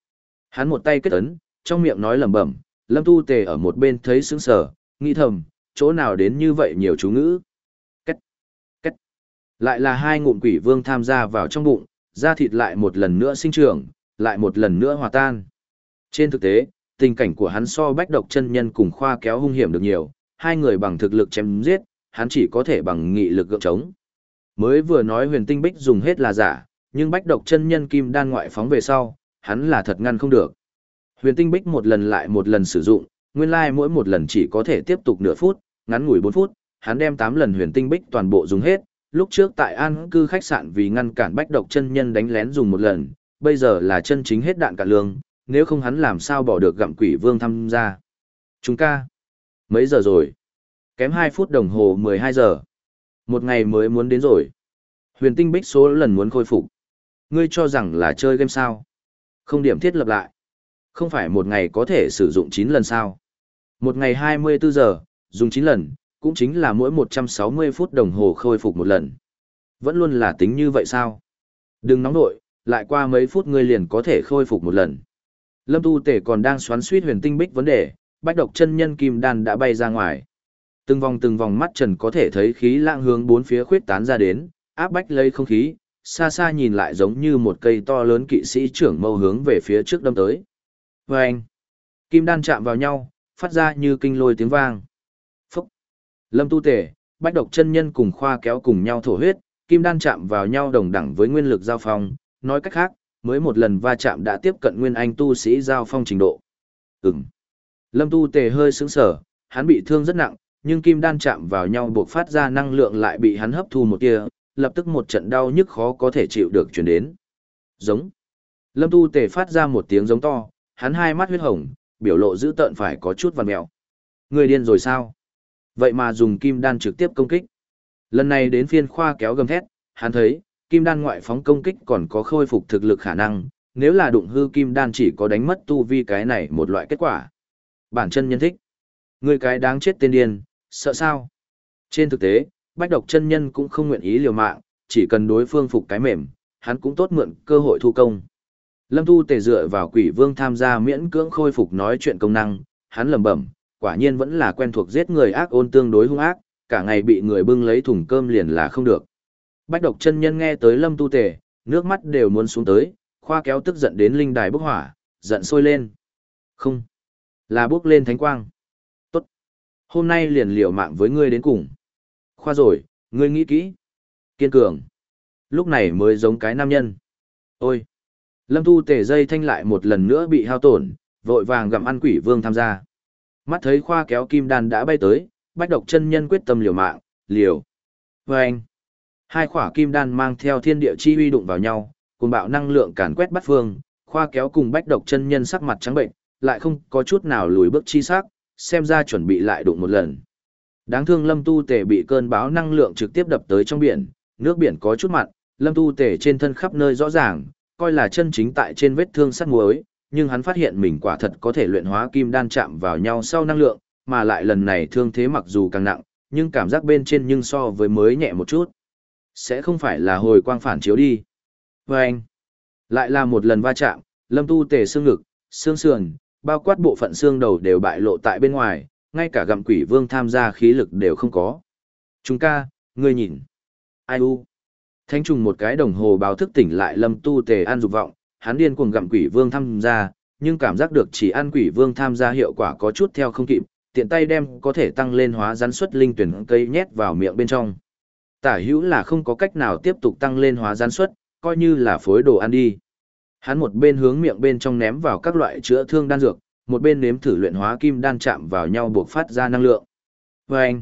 Hắn một tay kết ấn, trong miệng nói lẩm bẩm, Lâm Tu Tề ở một bên thấy sững sờ, nghĩ thầm, chỗ nào đến như vậy nhiều chú ngữ. Cách, cách. Lại là hai ngụm quỷ vương tham gia vào trong bụng, da thịt lại một lần nữa sinh trưởng, lại một lần nữa hòa tan. Trên thực tế, tình cảnh của hắn so Bách Độc chân nhân cùng Khoa Kéo hung hiểm được nhiều, hai người bằng thực lực chém giết, hắn chỉ có thể bằng nghị lực gượng chống. Mới vừa nói huyền tinh bích dùng hết là giả, nhưng Bách Độc chân nhân kim đan ngoại phóng về sau, hắn là thật ngăn không được. Huyền tinh bích một lần lại một lần sử dụng, nguyên lai mỗi một lần chỉ có thể tiếp tục nửa phút, ngắn ngủi bốn phút, hắn đem tám lần huyền tinh bích toàn bộ dùng hết, lúc trước tại an cư khách sạn vì ngăn cản Bách Độc chân nhân đánh lén dùng một lần, bây giờ là chân chính hết đạn cả lương, nếu không hắn làm sao bỏ được gặm quỷ vương tham gia. Chúng ca. Mấy giờ rồi? Kém hai phút đồng hồ mười hai giờ. Một ngày mới muốn đến rồi. Huyền tinh bích số lần muốn khôi phục. Ngươi cho rằng là chơi game sao? Không điểm thiết lập lại. Không phải một ngày có thể sử dụng chín lần sao? Một ngày hai mươi bốn giờ, dùng chín lần, cũng chính là mỗi một trăm sáu mươi phút đồng hồ khôi phục một lần. Vẫn luôn là tính như vậy sao? Đừng nóng nội, lại qua mấy phút ngươi liền có thể khôi phục một lần. Lâm Tu Tể còn đang xoắn suýt huyền tinh bích vấn đề, Bách Độc chân nhân kim đan đã bay ra ngoài. Từng vòng từng vòng mắt trần có thể thấy khí lãng hướng bốn phía khuyết tán ra đến, áp bách lấy không khí, xa xa nhìn lại giống như một cây to lớn kỵ sĩ trưởng mâu hướng về phía trước đâm tới. Vâng! Kim đan chạm vào nhau, phát ra như kinh lôi tiếng vang. Phúc! Lâm Tu Tể, Bách Độc chân nhân cùng Khoa Kéo cùng nhau thổ huyết, kim đan chạm vào nhau đồng đẳng với nguyên lực giao phong, nói cách khác, mới một lần va chạm đã tiếp cận nguyên anh tu sĩ giao phong trình độ. Ừm. Lâm Tu Tề hơi sững sờ, hắn bị thương rất nặng, nhưng kim đan chạm vào nhau buộc phát ra năng lượng lại bị hắn hấp thu một tia, lập tức một trận đau nhức khó có thể chịu được truyền đến. Giống. Lâm Tu Tề phát ra một tiếng giống to, hắn hai mắt huyết hồng, biểu lộ dữ tợn phải có chút vằn mèo. Người điên rồi sao? Vậy mà dùng kim đan trực tiếp công kích. Lần này đến phiên Khoa Kéo gầm thét, hắn thấy, kim đan ngoại phóng công kích còn có khôi phục thực lực khả năng, nếu là đụng hư kim đan chỉ có đánh mất tu vi cái này một loại kết quả. Bản chân nhân thích. Người cái đáng chết tên điên, sợ sao? Trên thực tế, Bách Độc chân nhân cũng không nguyện ý liều mạng, chỉ cần đối phương phục cái mềm, hắn cũng tốt mượn cơ hội thu công. Lâm Tu Tề dựa vào quỷ vương tham gia miễn cưỡng khôi phục nói chuyện công năng, hắn lẩm bẩm, quả nhiên vẫn là quen thuộc giết người ác ôn tương đối hung ác, cả ngày bị người bưng lấy thùng cơm liền là không được. Bách Độc chân nhân nghe tới Lâm Tu Tề, nước mắt đều muốn xuống tới, Khoa Kéo tức giận đến linh đài bốc hỏa, giận sôi lên. Không, là bốc lên thánh quang. Tốt, hôm nay liền liều mạng với ngươi đến cùng. Khoa rồi, ngươi nghĩ kỹ. Kiên cường. Lúc này mới giống cái nam nhân. Ôi, Lâm Tu Tề dây thanh lại một lần nữa bị hao tổn, vội vàng gặm ăn quỷ vương tham gia. Mắt thấy Khoa Kéo kim đan đã bay tới, Bách Độc chân nhân quyết tâm liều mạng, liều. Và anh. Hai khỏa kim đan mang theo thiên địa chi uy đụng vào nhau, cùng bạo năng lượng càn quét bắt phương, Khoa Kéo cùng Bách Độc chân nhân sắc mặt trắng bệnh, lại không có chút nào lùi bước chi sắc, xem ra chuẩn bị lại đụng một lần. Đáng thương Lâm Tu Tề bị cơn bão năng lượng trực tiếp đập tới trong biển, nước biển có chút mặn, Lâm Tu Tề trên thân khắp nơi rõ ràng, coi là chân chính tại trên vết thương sắt muối, nhưng hắn phát hiện mình quả thật có thể luyện hóa kim đan chạm vào nhau sau năng lượng, mà lại lần này thương thế mặc dù càng nặng, nhưng cảm giác bên trên nhưng so với mới nhẹ một chút. Sẽ không phải là hồi quang phản chiếu đi. Và anh, lại là một lần va chạm, Lâm Tu Tề xương ngực, xương sườn, bao quát bộ phận xương đầu đều bại lộ tại bên ngoài, ngay cả gặm quỷ vương tham gia khí lực đều không có. Chúng ca, ngươi nhìn. Ai u. Thánh trùng một cái đồng hồ báo thức tỉnh lại Lâm Tu Tề an dục vọng, hắn điên cuồng gặm quỷ vương tham gia, nhưng cảm giác được chỉ ăn quỷ vương tham gia hiệu quả có chút theo không kịp, tiện tay đem có thể tăng lên hóa rắn suất linh tuyển cây nhét vào miệng bên trong. Tả hữu là không có cách nào tiếp tục tăng lên hóa rắn suất, coi như là phối đồ ăn đi. Hắn một bên hướng miệng bên trong ném vào các loại chữa thương đan dược, một bên nếm thử luyện hóa kim đan chạm vào nhau buộc phát ra năng lượng. Và anh,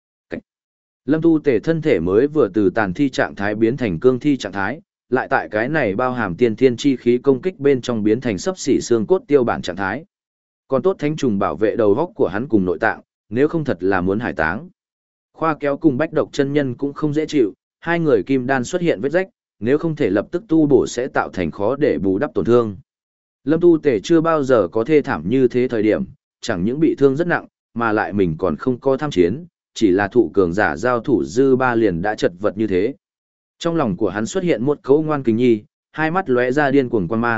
Lâm Tu Tề thân thể mới vừa từ tàn thi trạng thái biến thành cương thi trạng thái, lại tại cái này bao hàm tiên thiên chi khí công kích bên trong biến thành sấp xỉ xương cốt tiêu bản trạng thái. Còn tốt thánh trùng bảo vệ đầu góc của hắn cùng nội tạng, nếu không thật là muốn hải táng. Khoa Kéo cùng Bách Độc chân nhân cũng không dễ chịu, hai người kim đan xuất hiện vết rách, nếu không thể lập tức tu bổ sẽ tạo thành khó để bù đắp tổn thương. Lâm Tu Tề chưa bao giờ có thê thảm như thế thời điểm, chẳng những bị thương rất nặng, mà lại mình còn không có tham chiến, chỉ là thụ cường giả giao thủ dư ba liền đã chật vật như thế. Trong lòng của hắn xuất hiện một cấu ngoan kính nhi, hai mắt lóe ra điên cuồng quan mang,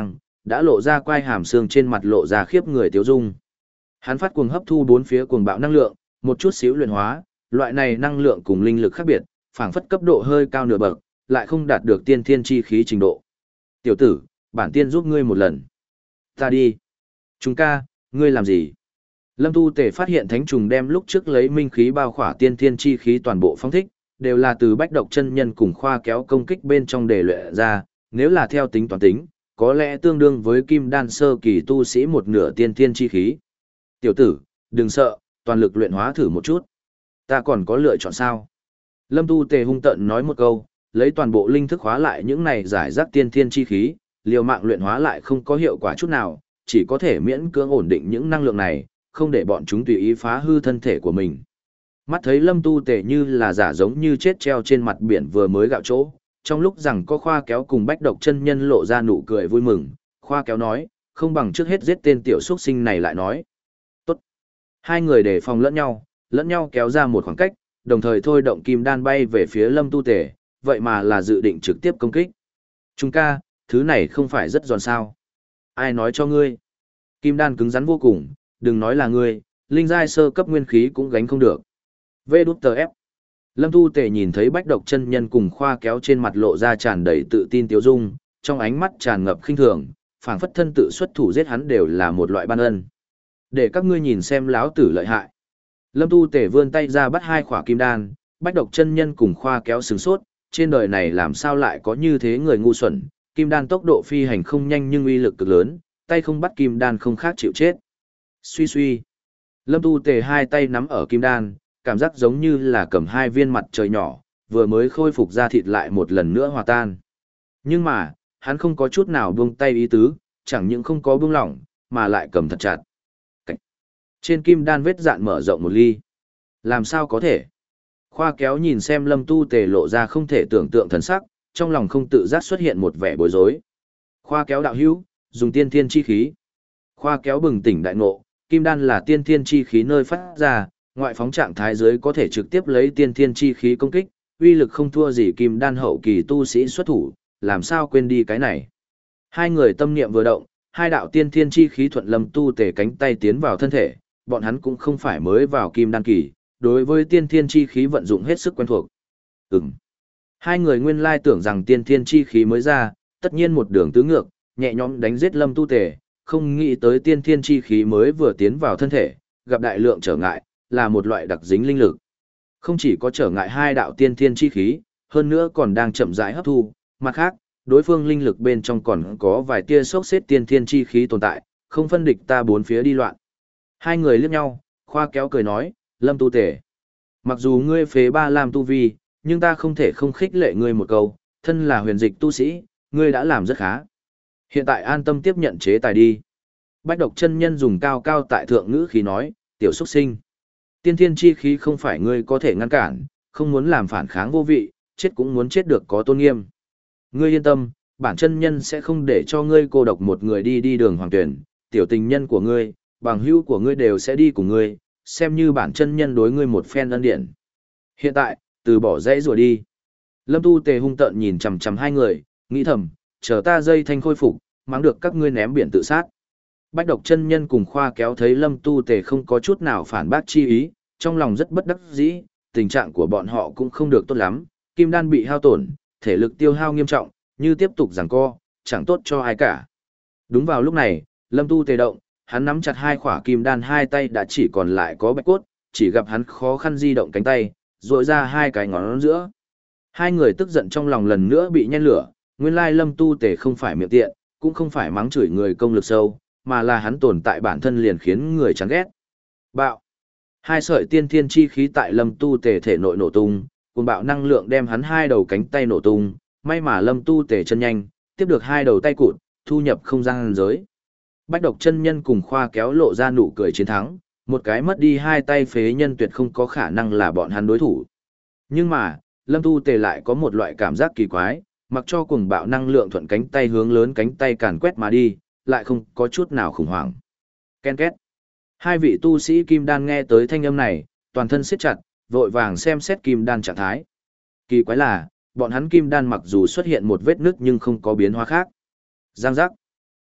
đã lộ ra quai hàm xương trên mặt lộ ra khiếp người tiếu dung. Hắn phát cuồng hấp thu bốn phía cuồng bạo năng lượng, một chút xíu luyện hóa, loại này năng lượng cùng linh lực khác biệt, phảng phất cấp độ hơi cao nửa bậc, lại không đạt được tiên thiên chi khí trình độ. Tiểu tử, bản tiên giúp ngươi một lần. Ta đi. Chúng ca, ngươi làm gì? Lâm Tu Tề phát hiện thánh trùng đem lúc trước lấy minh khí bao khỏa tiên thiên chi khí toàn bộ phóng thích, đều là từ bách độc chân nhân cùng khoa kéo công kích bên trong để luyện ra, nếu là theo tính toán tính, có lẽ tương đương với kim đan sơ kỳ tu sĩ một nửa tiên thiên chi khí. Tiểu tử, đừng sợ, toàn lực luyện hóa thử một chút. Ta còn có lựa chọn sao? Lâm Tu Tề hung tợn nói một câu, lấy toàn bộ linh thức hóa lại những này giải rác tiên thiên chi khí, liều mạng luyện hóa lại không có hiệu quả chút nào, chỉ có thể miễn cưỡng ổn định những năng lượng này, không để bọn chúng tùy ý phá hư thân thể của mình. Mắt thấy Lâm Tu Tề như là giả giống như chết treo trên mặt biển vừa mới gạo chỗ, trong lúc rằng có khoa kéo cùng bách độc chân nhân lộ ra nụ cười vui mừng, khoa kéo nói, không bằng trước hết giết tên tiểu xuất sinh này lại nói. Tốt. Hai người đề phòng lẫn nhau, lẫn nhau kéo ra một khoảng cách, đồng thời thôi động kim đan bay về phía Lâm Tu Tề, vậy mà là dự định trực tiếp công kích. Trung ca, thứ này không phải rất giòn sao. Ai nói cho ngươi? Kim đan cứng rắn vô cùng, đừng nói là ngươi, linh giai sơ cấp nguyên khí cũng gánh không được. Vê đút tờ ép. Lâm Tu Tề nhìn thấy bách độc chân nhân cùng khoa kéo trên mặt lộ ra tràn đầy tự tin tiếu dung, trong ánh mắt tràn ngập khinh thường, phảng phất thân tự xuất thủ giết hắn đều là một loại ban ân. Để các ngươi nhìn xem láo tử lợi hại. Lâm Tu Tề vươn tay ra bắt hai khỏa kim đan, bách độc chân nhân cùng khoa kéo sửng sốt, trên đời này làm sao lại có như thế người ngu xuẩn, kim đan tốc độ phi hành không nhanh nhưng uy lực cực lớn, tay không bắt kim đan không khác chịu chết. Suy suy. Lâm Tu Tề hai tay nắm ở kim đan, cảm giác giống như là cầm hai viên mặt trời nhỏ, vừa mới khôi phục ra thịt lại một lần nữa hòa tan. Nhưng mà, hắn không có chút nào buông tay ý tứ, chẳng những không có buông lỏng, mà lại cầm thật chặt. Cách. Trên kim đan vết dạn mở rộng một ly. Làm sao có thể? Khoa kéo nhìn xem Lâm Tu Tề lộ ra không thể tưởng tượng thần sắc, trong lòng không tự giác xuất hiện một vẻ bối rối. Khoa kéo đạo hữu, dùng tiên thiên chi khí. Khoa kéo bừng tỉnh đại ngộ, kim đan là tiên thiên chi khí nơi phát ra, ngoại phóng trạng thái dưới có thể trực tiếp lấy tiên thiên chi khí công kích, uy lực không thua gì kim đan hậu kỳ tu sĩ xuất thủ, làm sao quên đi cái này. Hai người tâm niệm vừa động, hai đạo tiên thiên chi khí thuận Lâm Tu Tề cánh tay tiến vào thân thể, bọn hắn cũng không phải mới vào kim đan kỳ, đối với tiên thiên chi khí vận dụng hết sức quen thuộc. Ừm. Hai người nguyên lai tưởng rằng tiên thiên chi khí mới ra, tất nhiên một đường tứ ngược, nhẹ nhõm đánh giết Lâm Tu Tề, không nghĩ tới tiên thiên chi khí mới vừa tiến vào thân thể, gặp đại lượng trở ngại, là một loại đặc dính linh lực. Không chỉ có trở ngại hai đạo tiên thiên chi khí, hơn nữa còn đang chậm rãi hấp thu, mặt khác, đối phương linh lực bên trong còn có vài tia sốc xếp tiên thiên chi khí tồn tại, không phân địch ta bốn phía đi loạn. Hai người liếc nhau, khoa kéo cười nói, Lâm Tu Tề, mặc dù ngươi phế ba làm tu vi, nhưng ta không thể không khích lệ ngươi một câu, thân là huyền dịch tu sĩ, ngươi đã làm rất khá. Hiện tại an tâm tiếp nhận chế tài đi. Bách độc chân nhân dùng cao cao tại thượng ngữ khí nói, tiểu xuất sinh. Tiên thiên chi khí không phải ngươi có thể ngăn cản, không muốn làm phản kháng vô vị, chết cũng muốn chết được có tôn nghiêm. Ngươi yên tâm, bản chân nhân sẽ không để cho ngươi cô độc một người đi đi đường hoàng tuyển, tiểu tình nhân của ngươi, bằng hữu của ngươi đều sẽ đi cùng ngươi, xem như bản chân nhân đối ngươi một phen ân điển. Hiện tại, từ bỏ dãy rùa đi. Lâm Tu Tề hung tợn nhìn chằm chằm hai người, nghĩ thầm, chờ ta dây thanh khôi phục, mắng được các ngươi ném biển tự sát. Bách độc chân nhân cùng khoa kéo thấy Lâm Tu Tề không có chút nào phản bác chi ý, trong lòng rất bất đắc dĩ, tình trạng của bọn họ cũng không được tốt lắm, kim đan bị hao tổn, thể lực tiêu hao nghiêm trọng, như tiếp tục giằng co, chẳng tốt cho ai cả. Đúng vào lúc này, Lâm Tu Tề động, hắn nắm chặt hai khỏa kim đan, hai tay đã chỉ còn lại có bạch cốt, chỉ gặp hắn khó khăn di động cánh tay, rội ra hai cái ngón giữa. Hai người tức giận trong lòng lần nữa bị nhen lửa, nguyên lai Lâm Tu Tề không phải miệng tiện, cũng không phải mắng chửi người công lực sâu, mà là hắn tồn tại bản thân liền khiến người chán ghét. Bạo. Hai sợi tiên thiên chi khí tại Lâm Tu Tề thể nội nổ tung, cùng bạo năng lượng đem hắn hai đầu cánh tay nổ tung, may mà Lâm Tu Tề chân nhanh, tiếp được hai đầu tay cụt, thu nhập không gian giới. Bách độc chân nhân cùng khoa kéo lộ ra nụ cười chiến thắng, một cái mất đi hai tay phế nhân tuyệt không có khả năng là bọn hắn đối thủ. Nhưng mà, Lâm Tu Tề lại có một loại cảm giác kỳ quái, mặc cho cuồng bạo năng lượng thuận cánh tay hướng lớn cánh tay càn quét mà đi, lại không có chút nào khủng hoảng. Ken két. Hai vị tu sĩ kim đan nghe tới thanh âm này, toàn thân siết chặt, vội vàng xem xét kim đan trạng thái. Kỳ quái là, bọn hắn kim đan mặc dù xuất hiện một vết nứt nhưng không có biến hóa khác. Giang giác.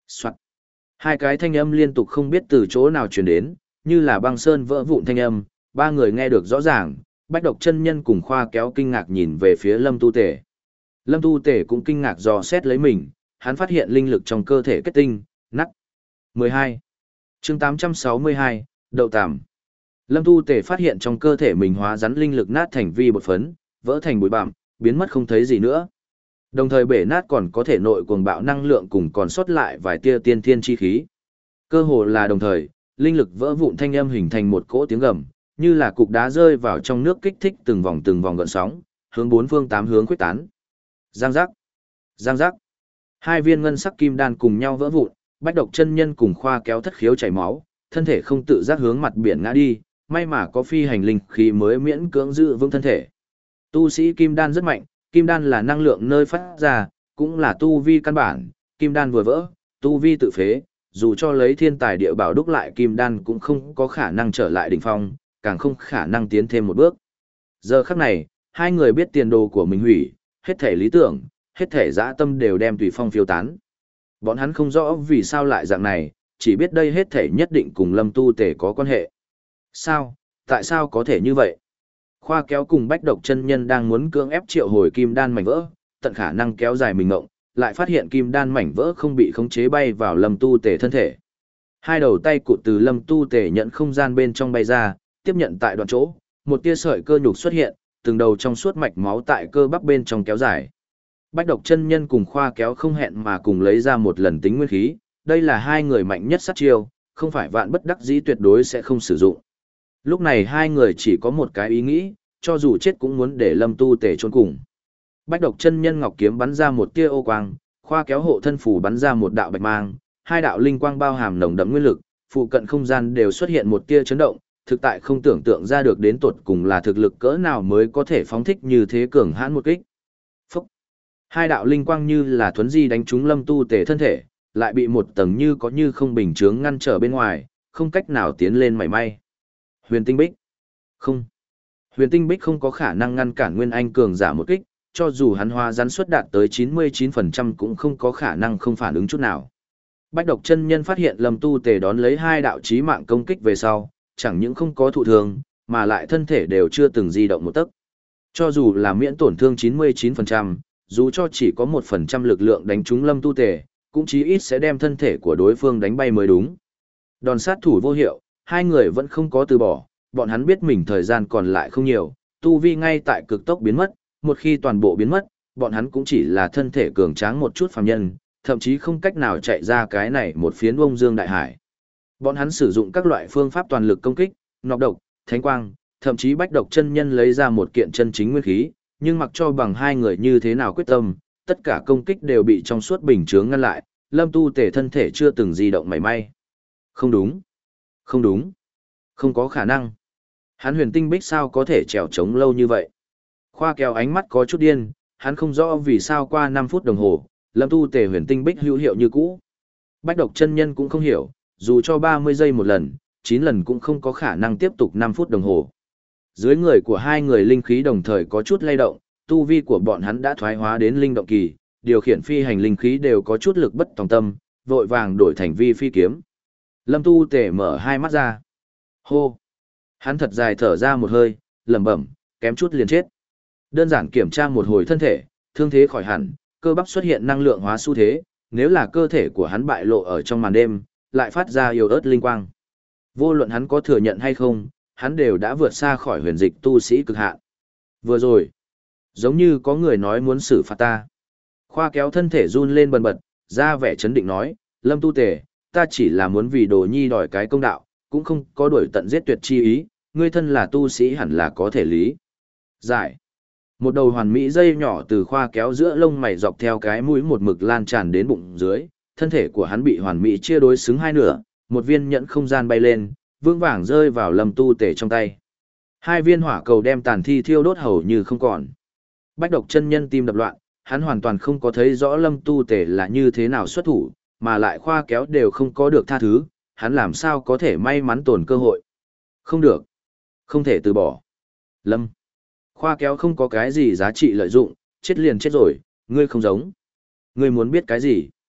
Soạn. Hai cái thanh âm liên tục không biết từ chỗ nào truyền đến, như là băng sơn vỡ vụn thanh âm, ba người nghe được rõ ràng, Bách Độc chân nhân cùng Khoa Kéo kinh ngạc nhìn về phía Lâm Tu Tể. Lâm Tu Tể cũng kinh ngạc dò xét lấy mình, hắn phát hiện linh lực trong cơ thể kết tinh, nắc. mười hai. Chương tám trăm sáu mươi hai, Đậu Tằm. Lâm Tu Tể phát hiện trong cơ thể mình hóa rắn linh lực nát thành vi bột phấn, vỡ thành bụi bặm, biến mất không thấy gì nữa. Đồng thời bể nát còn có thể nội cuồng bạo năng lượng cùng còn sót lại vài tia tiên thiên chi khí. Cơ hồ là đồng thời, linh lực vỡ vụn thanh âm hình thành một cỗ tiếng gầm, như là cục đá rơi vào trong nước kích thích từng vòng từng vòng gợn sóng, hướng bốn phương tám hướng khuếch tán. Giang giác, giang giác. Hai viên ngân sắc kim đan cùng nhau vỡ vụn, Bách Độc chân nhân cùng Khoa Kéo thất khiếu chảy máu, thân thể không tự giác hướng mặt biển ngã đi, may mà có phi hành linh khí mới miễn cưỡng giữ vững thân thể. Tu sĩ kim đan rất mạnh, kim đan là năng lượng nơi phát ra, cũng là tu vi căn bản, kim đan vừa vỡ, tu vi tự phế, dù cho lấy thiên tài địa bảo đúc lại kim đan cũng không có khả năng trở lại đỉnh phong, càng không khả năng tiến thêm một bước. Giờ khắc này, hai người biết tiền đồ của mình hủy, hết thể lý tưởng, hết thể dã tâm đều đem tùy phong phiêu tán. Bọn hắn không rõ vì sao lại dạng này, chỉ biết đây hết thể nhất định cùng Lâm Tu Tể có quan hệ. Sao? Tại sao có thể như vậy? Khoa Kéo cùng Bách Độc chân nhân đang muốn cưỡng ép triệu hồi kim đan mảnh vỡ, tận khả năng kéo dài mình ngộng, lại phát hiện kim đan mảnh vỡ không bị khống chế bay vào Lâm Tu Tể thân thể. Hai đầu tay cụt từ Lâm Tu Tể nhận không gian bên trong bay ra, tiếp nhận tại đoạn chỗ, một tia sợi cơ nhục xuất hiện, từng đầu trong suốt mạch máu tại cơ bắp bên trong kéo dài. Bách Độc chân nhân cùng Khoa Kéo không hẹn mà cùng lấy ra một lần tính nguyên khí, đây là hai người mạnh nhất sát chiêu, không phải vạn bất đắc dĩ tuyệt đối sẽ không sử dụng. Lúc này hai người chỉ có một cái ý nghĩ, cho dù chết cũng muốn để Lâm Tu Tể chôn cùng. Bách Độc chân nhân ngọc kiếm bắn ra một tia ô quang, Khoa Kéo hộ thân phù bắn ra một đạo bạch mang, hai đạo linh quang bao hàm nồng đậm nguyên lực, phụ cận không gian đều xuất hiện một tia chấn động, thực tại không tưởng tượng ra được đến tột cùng là thực lực cỡ nào mới có thể phóng thích như thế cường hãn một kích. Phúc! Hai đạo linh quang như là thuấn di đánh trúng Lâm Tu Tể thân thể, lại bị một tầng như có như không bình chướng ngăn trở bên ngoài, không cách nào tiến lên mảy may. Huyền Tinh Bích. Không. Huyền Tinh Bích không có khả năng ngăn cản Nguyên Anh cường giả một kích, cho dù hắn hóa rắn suất đạt tới chín mươi chín phần trăm cũng không có khả năng không phản ứng chút nào. Bách Độc chân nhân phát hiện Lâm Tu Tể đón lấy hai đạo chí mạng công kích về sau, chẳng những không có thụ thương, mà lại thân thể đều chưa từng di động một tấc. Cho dù là miễn tổn thương chín mươi chín phần trăm, dù cho chỉ có một phần trăm lực lượng đánh trúng Lâm Tu Tể, cũng chí ít sẽ đem thân thể của đối phương đánh bay mới đúng. Đòn sát thủ vô hiệu, hai người vẫn không có từ bỏ, bọn hắn biết mình thời gian còn lại không nhiều, tu vi ngay tại cực tốc biến mất, một khi toàn bộ biến mất, bọn hắn cũng chỉ là thân thể cường tráng một chút phàm nhân, thậm chí không cách nào chạy ra cái này một phiến Ông Dương Đại Hải. Bọn hắn sử dụng các loại phương pháp toàn lực công kích, nọc độc, thánh quang, thậm chí Bách Độc chân nhân lấy ra một kiện chân chính nguyên khí, nhưng mặc cho bằng hai người như thế nào quyết tâm, tất cả công kích đều bị trong suốt bình chướng ngăn lại, Lâm Tu Tể thân thể chưa từng di động mảy may. Không đúng. Không đúng. Không có khả năng. Hắn Huyền Tinh Bích sao có thể trèo trống lâu như vậy? Khoa Kéo ánh mắt có chút điên, hắn không rõ vì sao qua năm phút đồng hồ, Lâm Tu Tể Huyền Tinh Bích hữu hiệu như cũ. Bách Độc chân nhân cũng không hiểu, dù cho ba mươi giây một lần, chín lần cũng không có khả năng tiếp tục năm phút đồng hồ. Dưới người của hai người linh khí đồng thời có chút lay động, tu vi của bọn hắn đã thoái hóa đến linh động kỳ, điều khiển phi hành linh khí đều có chút lực bất tòng tâm, vội vàng đổi thành vi phi kiếm. Lâm Tu Tể mở hai mắt ra. Hô! Hắn thật dài thở ra một hơi, lẩm bẩm, kém chút liền chết. Đơn giản kiểm tra một hồi thân thể, thương thế khỏi hẳn, cơ bắp xuất hiện năng lượng hóa xu thế, nếu là cơ thể của hắn bại lộ ở trong màn đêm, lại phát ra yếu ớt linh quang. Vô luận hắn có thừa nhận hay không, hắn đều đã vượt xa khỏi huyền dịch tu sĩ cực hạn. Vừa rồi, giống như có người nói muốn xử phạt ta. Khoa Kéo thân thể run lên bần bật, ra vẻ chấn định nói, Lâm Tu Tể, ta chỉ là muốn vì Đồ Nhi đòi cái công đạo, cũng không có đuổi tận giết tuyệt chi ý, ngươi thân là tu sĩ hẳn là có thể lý. Giải. Một đầu hoàn mỹ dây nhỏ từ Khoa Kéo giữa lông mày dọc theo cái mũi một mực lan tràn đến bụng dưới, thân thể của hắn bị hoàn mỹ chia đối xứng hai nửa, một viên nhẫn không gian bay lên, vững vàng rơi vào Lâm Tu Tể trong tay. Hai viên hỏa cầu đem tàn thi thiêu đốt hầu như không còn. Bách Độc chân nhân tim đập loạn, hắn hoàn toàn không có thấy rõ Lâm Tu Tể là như thế nào xuất thủ, mà lại Khoa Kéo đều không có được tha thứ, hắn làm sao có thể may mắn tồn cơ hội. Không được. Không thể từ bỏ. Lâm. Khoa Kéo không có cái gì giá trị lợi dụng, chết liền chết rồi, ngươi không giống. Ngươi muốn biết cái gì?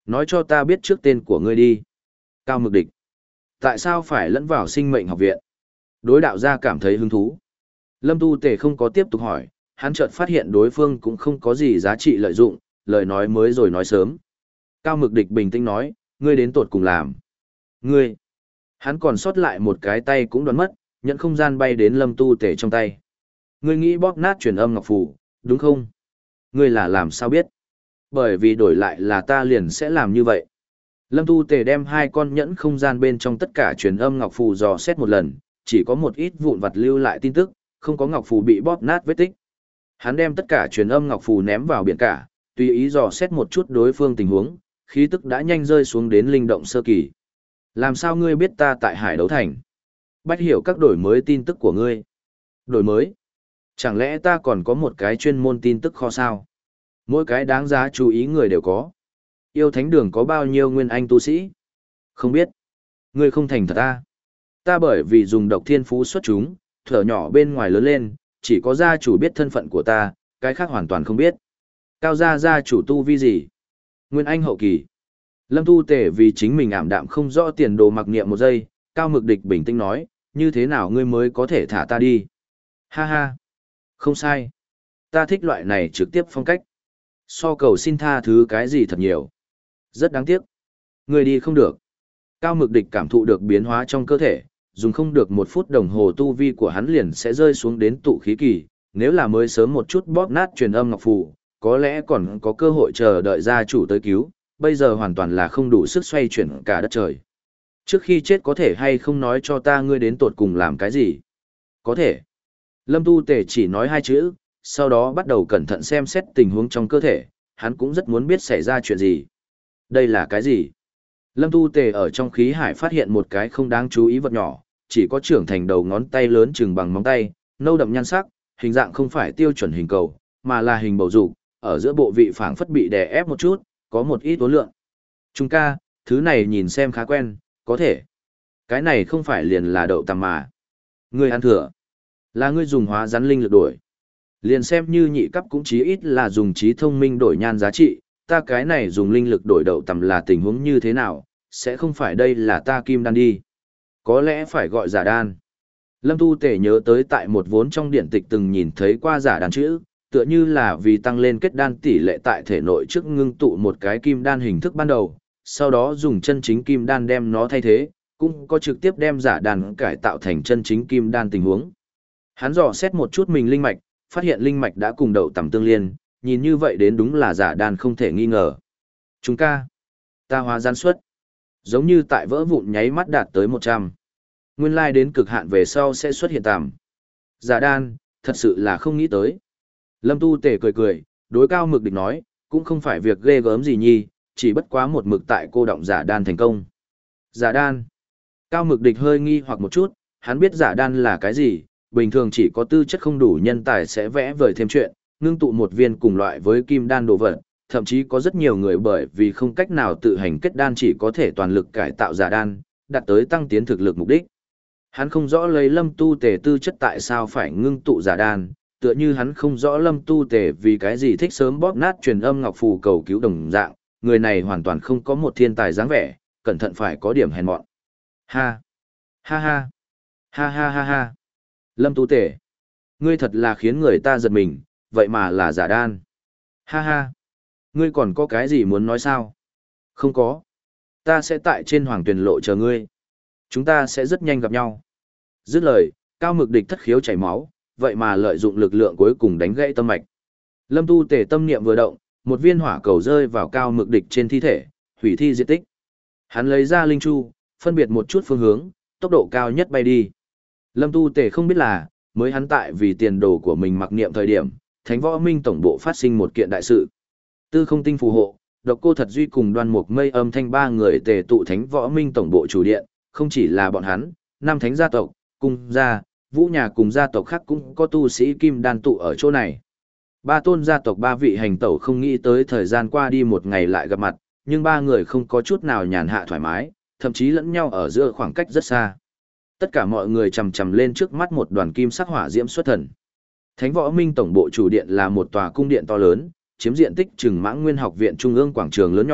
Nói cho ta biết trước tên của ngươi đi. Cao Mực Địch. Tại sao phải lẫn vào sinh mệnh học viện? Đối đạo gia cảm thấy hứng thú. Lâm Tu Tề không có tiếp tục hỏi, hắn chợt phát hiện đối phương cũng không có gì giá trị lợi dụng, lời nói mới rồi nói sớm. Cao Mực Địch bình tĩnh nói, ngươi đến tột cùng làm. Ngươi. Hắn còn sót lại một cái tay cũng đoán mất, nhận không gian bay đến Lâm Tu Tề trong tay. Ngươi nghĩ bóp nát truyền âm ngọc phù, đúng không? Ngươi là làm sao biết? Bởi vì đổi lại là ta liền sẽ làm như vậy. Lâm Tu Tề đem hai con nhẫn không gian bên trong tất cả truyền âm ngọc phù dò xét một lần, chỉ có một ít vụn vặt lưu lại tin tức, không có ngọc phù bị bóp nát vết tích. Hắn đem tất cả truyền âm ngọc phù ném vào biển cả, tùy ý dò xét một chút đối phương tình huống, khí tức đã nhanh rơi xuống đến linh động sơ kỳ. Làm sao ngươi biết ta tại Hải Đấu Thành? Bách hiểu các đổi mới tin tức của ngươi. Đổi mới? Chẳng lẽ ta còn có một cái chuyên môn tin tức kho sao? Mỗi cái đáng giá chú ý người đều có. Yêu thánh đường có bao nhiêu nguyên anh tu sĩ? Không biết. Ngươi không thành thật ta. Ta bởi vì dùng độc thiên phú xuất chúng, thở nhỏ bên ngoài lớn lên, chỉ có gia chủ biết thân phận của ta, cái khác hoàn toàn không biết. Cao gia gia chủ tu vi gì? Nguyên anh hậu kỳ. Lâm Tu Tề vì chính mình ảm đạm không rõ tiền đồ mặc niệm một giây, Cao Mực Địch bình tĩnh nói, như thế nào ngươi mới có thể thả ta đi? Ha ha. Không sai. Ta thích loại này trực tiếp phong cách. So cầu xin tha thứ cái gì thật nhiều. Rất đáng tiếc. Ngươi đi không được. Cao Mực Địch cảm thụ được biến hóa trong cơ thể, dùng không được một phút đồng hồ tu vi của hắn liền sẽ rơi xuống đến tụ khí kỳ, nếu là mới sớm một chút bóp nát truyền âm ngọc phù, có lẽ còn có cơ hội chờ đợi gia chủ tới cứu, bây giờ hoàn toàn là không đủ sức xoay chuyển cả đất trời. Trước khi chết có thể hay không nói cho ta ngươi đến tột cùng làm cái gì? Có thể. Lâm Tu Tề chỉ nói hai chữ, sau đó bắt đầu cẩn thận xem xét tình huống trong cơ thể, hắn cũng rất muốn biết xảy ra chuyện gì. Đây là cái gì? Lâm Tu Tề ở trong khí hải phát hiện một cái không đáng chú ý vật nhỏ, chỉ có trưởng thành đầu ngón tay lớn chừng bằng móng tay, nâu đậm nhan sắc, hình dạng không phải tiêu chuẩn hình cầu, mà là hình bầu dục, ở giữa bộ vị phảng phất bị đè ép một chút, có một ít uốn lượn. Trung ca, thứ này nhìn xem khá quen, có thể. Cái này không phải liền là đậu tằm mà. Ngươi ăn thừa. Là ngươi dùng hóa rắn linh lực đổi. Liền xem như nhị cấp cũng chí ít là dùng trí thông minh đổi nhan giá trị, ta cái này dùng linh lực đổi đậu tằm là tình huống như thế nào, sẽ không phải đây là ta kim đan đi. Có lẽ phải gọi giả đan. Lâm Tu Tề nhớ tới tại một vốn trong điển tịch từng nhìn thấy qua giả đan chữ, tựa như là vì tăng lên kết đan tỷ lệ tại thể nội trước ngưng tụ một cái kim đan hình thức ban đầu, sau đó dùng chân chính kim đan đem nó thay thế, cũng có trực tiếp đem giả đan cải tạo thành chân chính kim đan tình huống. Hắn dò xét một chút mình linh mạch, phát hiện linh mạch đã cùng đậu tằm tương liên, nhìn như vậy đến đúng là giả đan không thể nghi ngờ. Chúng ca, ta hóa gian xuất, giống như tại vỡ vụn nháy mắt đạt tới một trăm. Nguyên lai đến cực hạn về sau sẽ xuất hiện tạm. Giả đan, thật sự là không nghĩ tới. Lâm Tu Tề cười cười, đối Cao Mực Địch nói, cũng không phải việc ghê gớm gì nhi, chỉ bất quá một mực tại cô động giả đan thành công. Giả đan. Cao Mực Địch hơi nghi hoặc một chút, hắn biết giả đan là cái gì, bình thường chỉ có tư chất không đủ nhân tài sẽ vẽ vời thêm chuyện, ngưng tụ một viên cùng loại với kim đan đồ vật, thậm chí có rất nhiều người bởi vì không cách nào tự hành kết đan chỉ có thể toàn lực cải tạo giả đan, đạt tới tăng tiến thực lực mục đích. Hắn không rõ lấy Lâm Tu Tề tư chất tại sao phải ngưng tụ giả đan, tựa như hắn không rõ Lâm Tu Tề vì cái gì thích sớm bóp nát truyền âm ngọc phù cầu cứu đồng dạng, người này hoàn toàn không có một thiên tài dáng vẻ, cẩn thận phải có điểm hèn mọn. Ha! Ha ha! Ha ha ha ha! Lâm Tu Tề! Ngươi thật là khiến người ta giật mình, vậy mà là giả đan. Ha ha! Ngươi còn có cái gì muốn nói sao? Không có. Ta sẽ tại trên hoàng tuyển lộ chờ ngươi. Chúng ta sẽ rất nhanh gặp nhau. Dứt lời, Cao Mực Địch thất khiếu chảy máu, vậy mà lợi dụng lực lượng cuối cùng đánh gãy tâm mạch. Lâm Tu Tề tâm niệm vừa động, một viên hỏa cầu rơi vào Cao Mực Địch trên thi thể, hủy thi diệt tích. Hắn lấy ra linh chu, phân biệt một chút phương hướng, tốc độ cao nhất bay đi. Lâm Tu Tề không biết là, mới hắn tại vì tiền đồ của mình mặc niệm thời điểm, Thánh Võ Minh tổng bộ phát sinh một kiện đại sự. Tư Không Tinh phù hộ, Độc Cô Thật Duy cùng Đoan Mục Mây Âm Thanh ba người tề tụ Thánh Võ Minh tổng bộ chủ điện, không chỉ là bọn hắn, năm thánh gia tộc, cung gia, Vũ nhà cùng gia tộc khác cũng có tu sĩ kim đan tụ ở chỗ này. Ba tôn gia tộc ba vị hành tẩu không nghĩ tới thời gian qua đi một ngày lại gặp mặt, nhưng ba người không có chút nào nhàn hạ thoải mái, thậm chí lẫn nhau ở giữa khoảng cách rất xa. Tất cả mọi người chầm chầm lên trước mắt một đoàn kim sắc hỏa diễm xuất thần. Thánh Võ Minh tổng bộ chủ điện là một tòa cung điện to lớn, chiếm diện tích chừng Mãng Nguyên học viện trung ương quảng trường lớn nhỏ,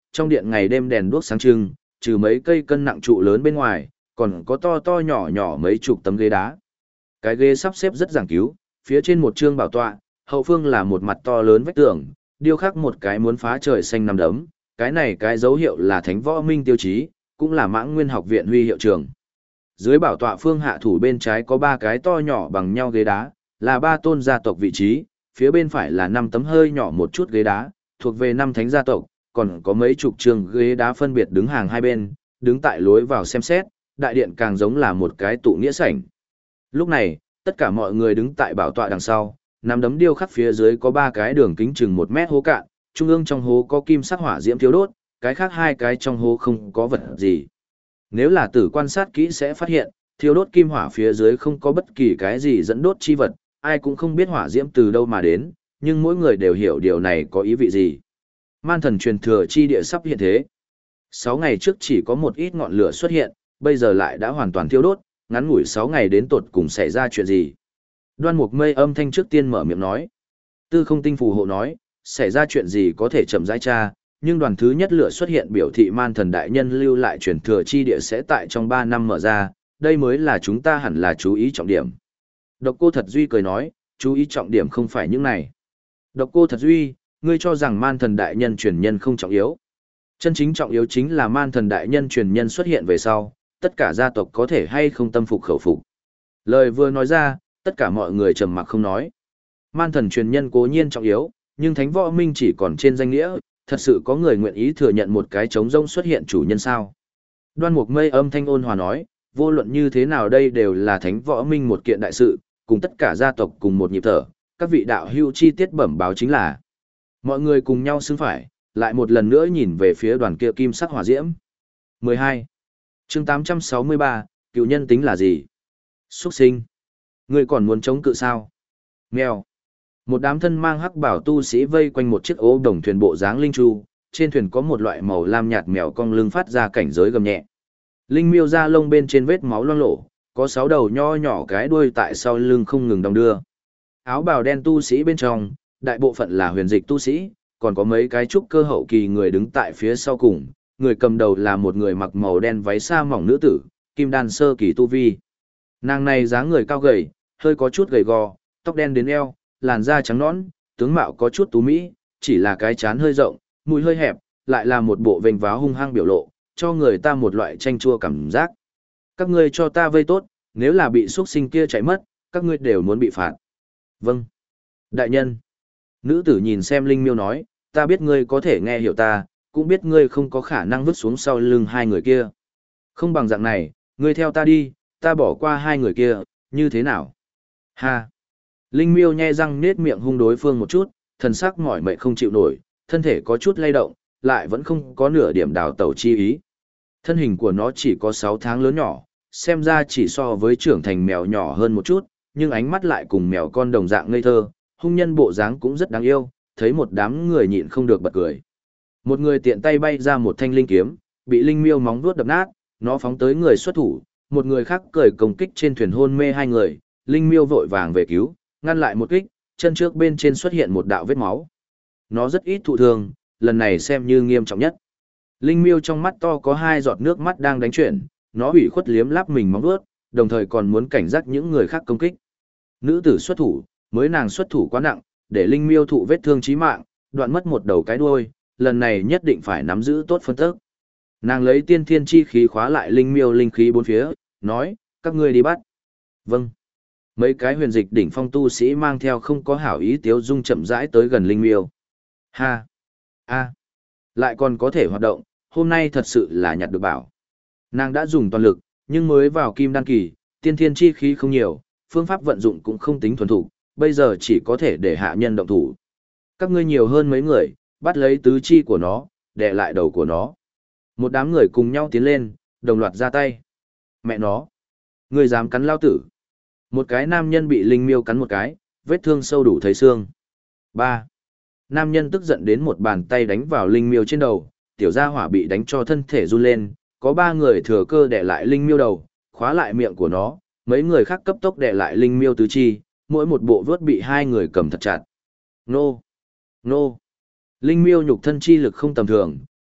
trong điện ngày đêm đèn đuốc sáng trưng, trừ mấy cây cân nặng trụ lớn bên ngoài, còn có to to nhỏ nhỏ mấy chục tấm ghế đá. Cái ghế sắp xếp rất giảng cứu, phía trên một chương bảo tọa, hậu phương là một mặt to lớn vách tường, điêu khắc một cái muốn phá trời xanh năm đấm, cái này cái dấu hiệu là Thánh Võ Minh tiêu chí, cũng là Mãng Nguyên học viện huy hiệu trường. Dưới bảo tọa phương hạ thủ bên trái có ba cái to nhỏ bằng nhau ghế đá, là ba tôn gia tộc vị trí, phía bên phải là năm tấm hơi nhỏ một chút ghế đá, thuộc về năm thánh gia tộc, còn có mấy chục trường ghế đá phân biệt đứng hàng hai bên, đứng tại lối vào xem xét, đại điện càng giống là một cái tụ nghĩa sảnh. Lúc này, tất cả mọi người đứng tại bảo tọa đằng sau, nắm đấm điêu khắc phía dưới có ba cái đường kính chừng một mét hố cạn, trung ương trong hố có kim sắc hỏa diễm thiêu đốt, cái khác hai cái trong hố không có vật gì. Nếu là tử quan sát kỹ sẽ phát hiện, thiêu đốt kim hỏa phía dưới không có bất kỳ cái gì dẫn đốt chi vật, ai cũng không biết hỏa diễm từ đâu mà đến, nhưng mỗi người đều hiểu điều này có ý vị gì. Man thần truyền thừa chi địa sắp hiện thế. Sáu ngày trước chỉ có một ít ngọn lửa xuất hiện, bây giờ lại đã hoàn toàn thiêu đốt, ngắn ngủi sáu ngày đến tột cùng xảy ra chuyện gì. Đoan Mục Mây âm thanh trước tiên mở miệng nói. Tư Không Tinh phù hộ nói, xảy ra chuyện gì có thể chậm rãi tra, nhưng đoàn thứ nhất lửa xuất hiện biểu thị man thần đại nhân lưu lại truyền thừa chi địa sẽ tại trong ba năm mở ra, đây mới là chúng ta hẳn là chú ý trọng điểm. Độc Cô Thật Duy cười nói, chú ý trọng điểm không phải những này. Độc Cô Thật Duy, ngươi cho rằng man thần đại nhân truyền nhân không trọng yếu. Chân chính trọng yếu chính là man thần đại nhân truyền nhân xuất hiện về sau, tất cả gia tộc có thể hay không tâm phục khẩu phục. Lời vừa nói ra, tất cả mọi người trầm mặc không nói. Man thần truyền nhân cố nhiên trọng yếu, nhưng Thánh Võ Minh chỉ còn trên danh nghĩa, thật sự có người nguyện ý thừa nhận một cái trống rỗng xuất hiện chủ nhân sao? Đoan Mục Mây âm thanh ôn hòa nói, vô luận như thế nào đây đều là Thánh Võ Minh một kiện đại sự, cùng tất cả gia tộc cùng một nhịp thở, các vị đạo hữu chi tiết bẩm báo chính là. Mọi người cùng nhau xứng phải, lại một lần nữa nhìn về phía đoàn kia kim sắc hỏa diễm. mười hai. Chương tám trăm sáu mươi ba, cựu nhân tính là gì? Xuất sinh. Ngươi còn muốn chống cự sao? Mèo. Một đám thân mang hắc bảo tu sĩ vây quanh một chiếc ố đồng thuyền bộ dáng linh chu, trên thuyền có một loại màu lam nhạt mèo cong lưng phát ra cảnh giới gầm nhẹ. Linh miêu da lông bên trên vết máu loang lổ, có sáu đầu nho nhỏ cái đuôi tại sau lưng không ngừng đong đưa. Áo bào đen tu sĩ bên trong, đại bộ phận là huyền dịch tu sĩ, còn có mấy cái trúc cơ hậu kỳ người đứng tại phía sau cùng, người cầm đầu là một người mặc màu đen váy sa mỏng nữ tử, kim đan sơ kỳ tu vi. Nàng này dáng người cao gầy, hơi có chút gầy gò, tóc đen đến eo, làn da trắng nõn, tướng mạo có chút tú mỹ, chỉ là cái trán hơi rộng, mũi hơi hẹp, lại là một bộ vênh váo hung hăng biểu lộ, cho người ta một loại chanh chua cảm giác. Các ngươi cho ta vây tốt, nếu là bị xuất sinh kia chạy mất, các ngươi đều muốn bị phạt. Vâng. Đại nhân. Nữ tử nhìn xem Linh Miêu nói, ta biết ngươi có thể nghe hiểu ta, cũng biết ngươi không có khả năng vứt xuống sau lưng hai người kia. Không bằng dạng này, ngươi theo ta đi, ta bỏ qua hai người kia, như thế nào? Ha! Linh Miêu nhe răng nết miệng hung đối phương một chút, thần sắc mỏi mệt không chịu nổi, thân thể có chút lay động, lại vẫn không có nửa điểm đào tẩu chi ý. Thân hình của nó chỉ có sáu tháng lớn nhỏ, xem ra chỉ so với trưởng thành mèo nhỏ hơn một chút, nhưng ánh mắt lại cùng mèo con đồng dạng ngây thơ, hung nhân bộ dáng cũng rất đáng yêu, thấy một đám người nhịn không được bật cười. Một người tiện tay bay ra một thanh linh kiếm, bị Linh Miêu móng vuốt đập nát, nó phóng tới người xuất thủ, một người khác cười công kích trên thuyền hôn mê hai người, Linh Miêu vội vàng về cứu, ngăn lại một kích, chân trước bên trên xuất hiện một đạo vết máu. Nó rất ít thụ thương, lần này xem như nghiêm trọng nhất. Linh Miêu trong mắt to có hai giọt nước mắt đang đánh chuyển, nó ủy khuất liếm láp mình móng vuốt, đồng thời còn muốn cảnh giác những người khác công kích. Nữ tử xuất thủ, mới nàng xuất thủ quá nặng, để Linh Miêu thụ vết thương chí mạng, đoạn mất một đầu cái đuôi, lần này nhất định phải nắm giữ tốt phân tức. Nàng lấy tiên thiên chi khí khóa lại Linh Miêu linh khí bốn phía, nói, các ngươi đi bắt. Vâng. Mấy cái huyền dịch đỉnh phong tu sĩ mang theo không có hảo ý tiếu dung chậm rãi tới gần Linh Miêu. Ha! A! Lại còn có thể hoạt động, hôm nay thật sự là nhặt được bảo. Nàng đã dùng toàn lực, nhưng mới vào kim đan kỳ, tiên thiên chi khí không nhiều, phương pháp vận dụng cũng không tính thuần thủ, bây giờ chỉ có thể để hạ nhân động thủ. Các ngươi nhiều hơn mấy người, bắt lấy tứ chi của nó, đè lại đầu của nó. Một đám người cùng nhau tiến lên, đồng loạt ra tay. Mẹ nó! Ngươi dám cắn lao tử! Một cái nam nhân bị Linh Miêu cắn một cái, vết thương sâu đủ thấy xương. Ba. Nam nhân tức giận đến một bàn tay đánh vào Linh Miêu trên đầu, tiểu gia hỏa bị đánh cho thân thể run lên, có ba người thừa cơ đè lại Linh Miêu đầu, khóa lại miệng của nó, mấy người khác cấp tốc đè lại Linh Miêu tứ chi, mỗi một bộ vớt bị hai người cầm thật chặt. Nô! Nô! Linh Miêu nhục thân chi lực không tầm thường,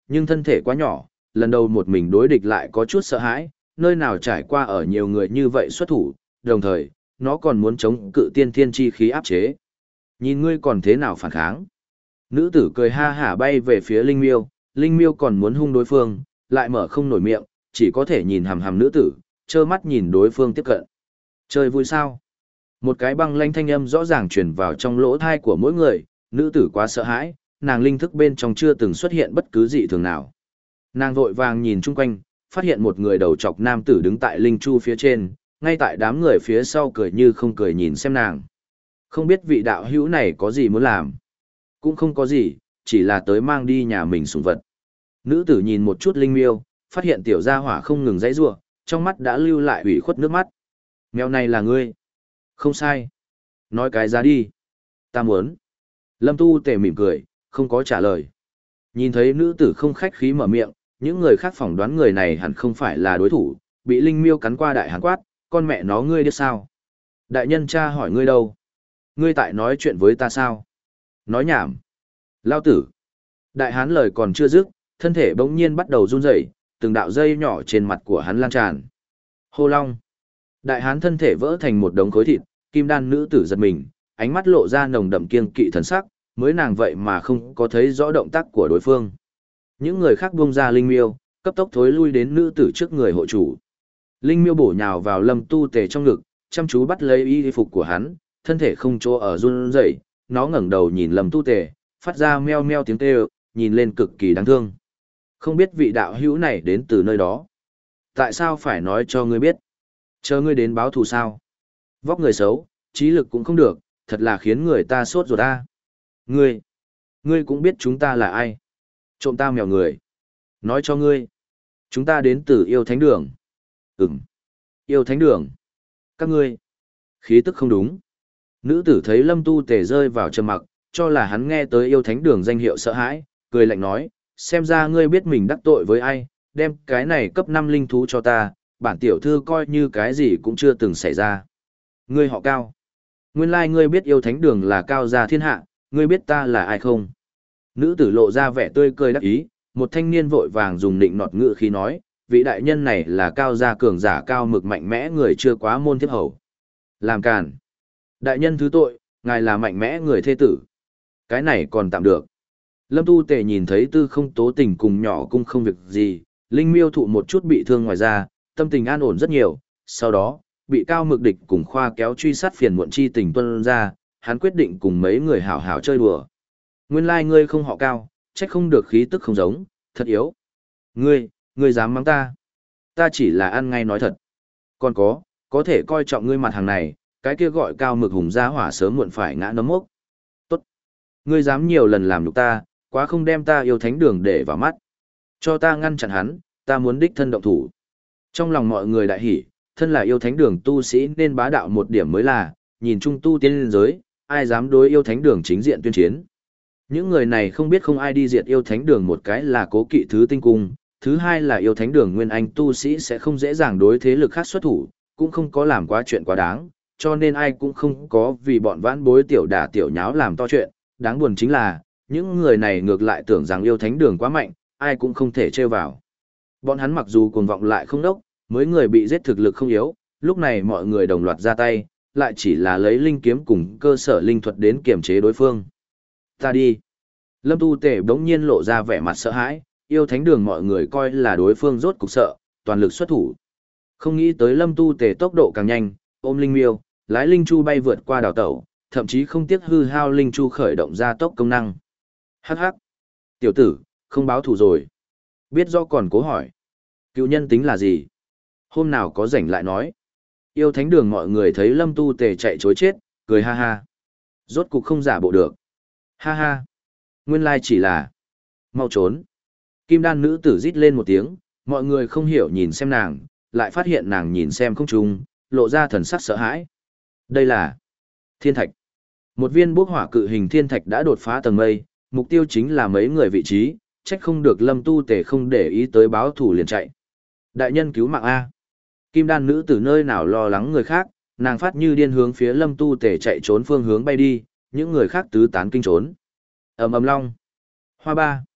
nhưng thân thể quá nhỏ, lần đầu một mình đối địch lại có chút sợ hãi, nơi nào trải qua ở nhiều người như vậy xuất thủ, đồng thời, nó còn muốn chống cự tiên thiên chi khí áp chế. Nhìn ngươi còn thế nào phản kháng? Nữ tử cười ha hả bay về phía Linh Miêu, Linh Miêu còn muốn hung đối phương, lại mở không nổi miệng, chỉ có thể nhìn hằm hằm nữ tử, trơ mắt nhìn đối phương tiếp cận. Chơi vui sao? Một cái băng lanh thanh âm rõ ràng truyền vào trong lỗ thai của mỗi người, nữ tử quá sợ hãi, nàng linh thức bên trong chưa từng xuất hiện bất cứ dị thường nào. Nàng vội vàng nhìn chung quanh, phát hiện một người đầu trọc nam tử đứng tại linh chu phía trên, ngay tại đám người phía sau cười như không cười nhìn xem nàng. Không biết vị đạo hữu này có gì muốn làm. Cũng không có gì, chỉ là tới mang đi nhà mình sủng vật. Nữ tử nhìn một chút Linh Miêu, phát hiện tiểu gia hỏa không ngừng dãy rủa, trong mắt đã lưu lại ủy khuất nước mắt. Mèo này là ngươi. Không sai. Nói cái giá đi. Ta muốn. Lâm Tu Tề mỉm cười, không có trả lời. Nhìn thấy nữ tử không khách khí mở miệng, những người khác phỏng đoán người này hẳn không phải là đối thủ, bị Linh Miêu cắn qua đại hán quát, con mẹ nó ngươi biết sao? Đại nhân cha hỏi ngươi đâu? Ngươi tại nói chuyện với ta sao? Nói nhảm. Lao tử. Đại hán lời còn chưa dứt, thân thể bỗng nhiên bắt đầu run rẩy, từng đạo dây nhỏ trên mặt của hắn lan tràn. Hô long. Đại hán thân thể vỡ thành một đống khối thịt, kim đan nữ tử giật mình, ánh mắt lộ ra nồng đậm kiêng kỵ thần sắc, mới nàng vậy mà không có thấy rõ động tác của đối phương. Những người khác buông ra Linh Miêu, cấp tốc thối lui đến nữ tử trước người hộ chủ. Linh Miêu bổ nhào vào Lâm Tu Tề trong ngực, chăm chú bắt lấy y phục của hắn, thân thể không chỗ ở run rẩy, nó ngẩng đầu nhìn Lâm Tu Tề, phát ra meo meo tiếng kêu, nhìn lên cực kỳ đáng thương. Không biết vị đạo hữu này đến từ nơi đó. Tại sao phải nói cho ngươi biết? Chờ ngươi đến báo thù sao? Vóc người xấu, trí lực cũng không được, thật là khiến người ta sốt ruột ta. Ngươi, ngươi cũng biết chúng ta là ai? Trộm ta mèo người. Nói cho ngươi, chúng ta đến từ yêu thánh đường. Ừm, yêu thánh đường. Các ngươi, khí tức không đúng. Nữ tử thấy Lâm Tu Tề rơi vào trầm mặc, cho là hắn nghe tới yêu thánh đường danh hiệu sợ hãi, cười lạnh nói, xem ra ngươi biết mình đắc tội với ai, đem cái này cấp năm linh thú cho ta, bản tiểu thư coi như cái gì cũng chưa từng xảy ra. Ngươi họ Cao. Nguyên lai like ngươi biết yêu thánh đường là Cao gia thiên hạ, ngươi biết ta là ai không? Nữ tử lộ ra vẻ tươi cười đắc ý, một thanh niên vội vàng dùng nịnh nọt ngữ khí nói, vị đại nhân này là Cao gia cường giả cao mực mạnh mẽ người chưa quá môn thiếp hầu. Làm càn. Đại nhân thứ tội, ngài là mạnh mẽ người thê tử. Cái này còn tạm được. Lâm Tu Tề nhìn thấy Tư Không Tố Tình cùng nhỏ cung không việc gì, Linh Miêu thụ một chút bị thương ngoài ra, tâm tình an ổn rất nhiều, sau đó, bị Cao Mực địch cùng khoa kéo truy sát phiền muộn chi tình tuân ra, hắn quyết định cùng mấy người hảo hảo chơi đùa. Nguyên lai like ngươi không họ Cao, trách không được khí tức không giống, thật yếu. Ngươi, ngươi dám mắng ta. Ta chỉ là ăn ngay nói thật. Còn có, có thể coi trọng ngươi mặt hàng này, cái kia gọi Cao Mực hùng gia hỏa sớm muộn phải ngã nấm mốc. Tốt. Ngươi dám nhiều lần làm nhục ta, quá không đem ta yêu thánh đường để vào mắt. Cho ta ngăn chặn hắn, ta muốn đích thân động thủ. Trong lòng mọi người đại hỉ, thân là yêu thánh đường tu sĩ nên bá đạo một điểm mới là, nhìn chung tu tiên liên giới, ai dám đối yêu thánh đường chính diện tuyên chiến. Những người này không biết không ai đi diệt yêu thánh đường, một cái là cố kỵ thứ tinh cung, thứ hai là yêu thánh đường nguyên anh tu sĩ sẽ không dễ dàng đối thế lực khác xuất thủ, cũng không có làm quá chuyện quá đáng, cho nên ai cũng không có vì bọn vãn bối tiểu đả tiểu nháo làm to chuyện. Đáng buồn chính là, những người này ngược lại tưởng rằng yêu thánh đường quá mạnh, ai cũng không thể trêu vào. Bọn hắn mặc dù cuồng vọng lại không đốc, mới người bị giết thực lực không yếu, lúc này mọi người đồng loạt ra tay, lại chỉ là lấy linh kiếm cùng cơ sở linh thuật đến kiểm chế đối phương. Ta đi. Lâm Tu Tề bỗng nhiên lộ ra vẻ mặt sợ hãi, yêu thánh đường mọi người coi là đối phương rốt cục sợ, toàn lực xuất thủ. Không nghĩ tới Lâm Tu Tề tốc độ càng nhanh, ôm linh miêu, lái linh chu bay vượt qua đảo tẩu, thậm chí không tiếc hư hao linh chu khởi động ra tốc công năng. Hắc hắc. Tiểu tử, không báo thù rồi. Biết do còn cố hỏi. Cựu nhân tính là gì? Hôm nào có rảnh lại nói. Yêu thánh đường mọi người thấy Lâm Tu Tề chạy chối chết, cười ha ha. Rốt cục không giả bộ được. Ha ha. Nguyên lai chỉ là. Mau trốn. Kim đan nữ tử rít lên một tiếng, mọi người không hiểu nhìn xem nàng, lại phát hiện nàng nhìn xem không trùng, lộ ra thần sắc sợ hãi. Đây là thiên thạch. Một viên bốc hỏa cự hình thiên thạch đã đột phá tầng mây, mục tiêu chính là mấy người vị trí, trách không được Lâm Tu Tề không để ý tới báo thủ liền chạy. Đại nhân cứu mạng A. Kim đan nữ từ nơi nào lo lắng người khác, nàng phát như điên hướng phía Lâm Tu Tề chạy trốn phương hướng bay đi, những người khác tứ tán kinh trốn. Ầm ầm long. Hoa ba.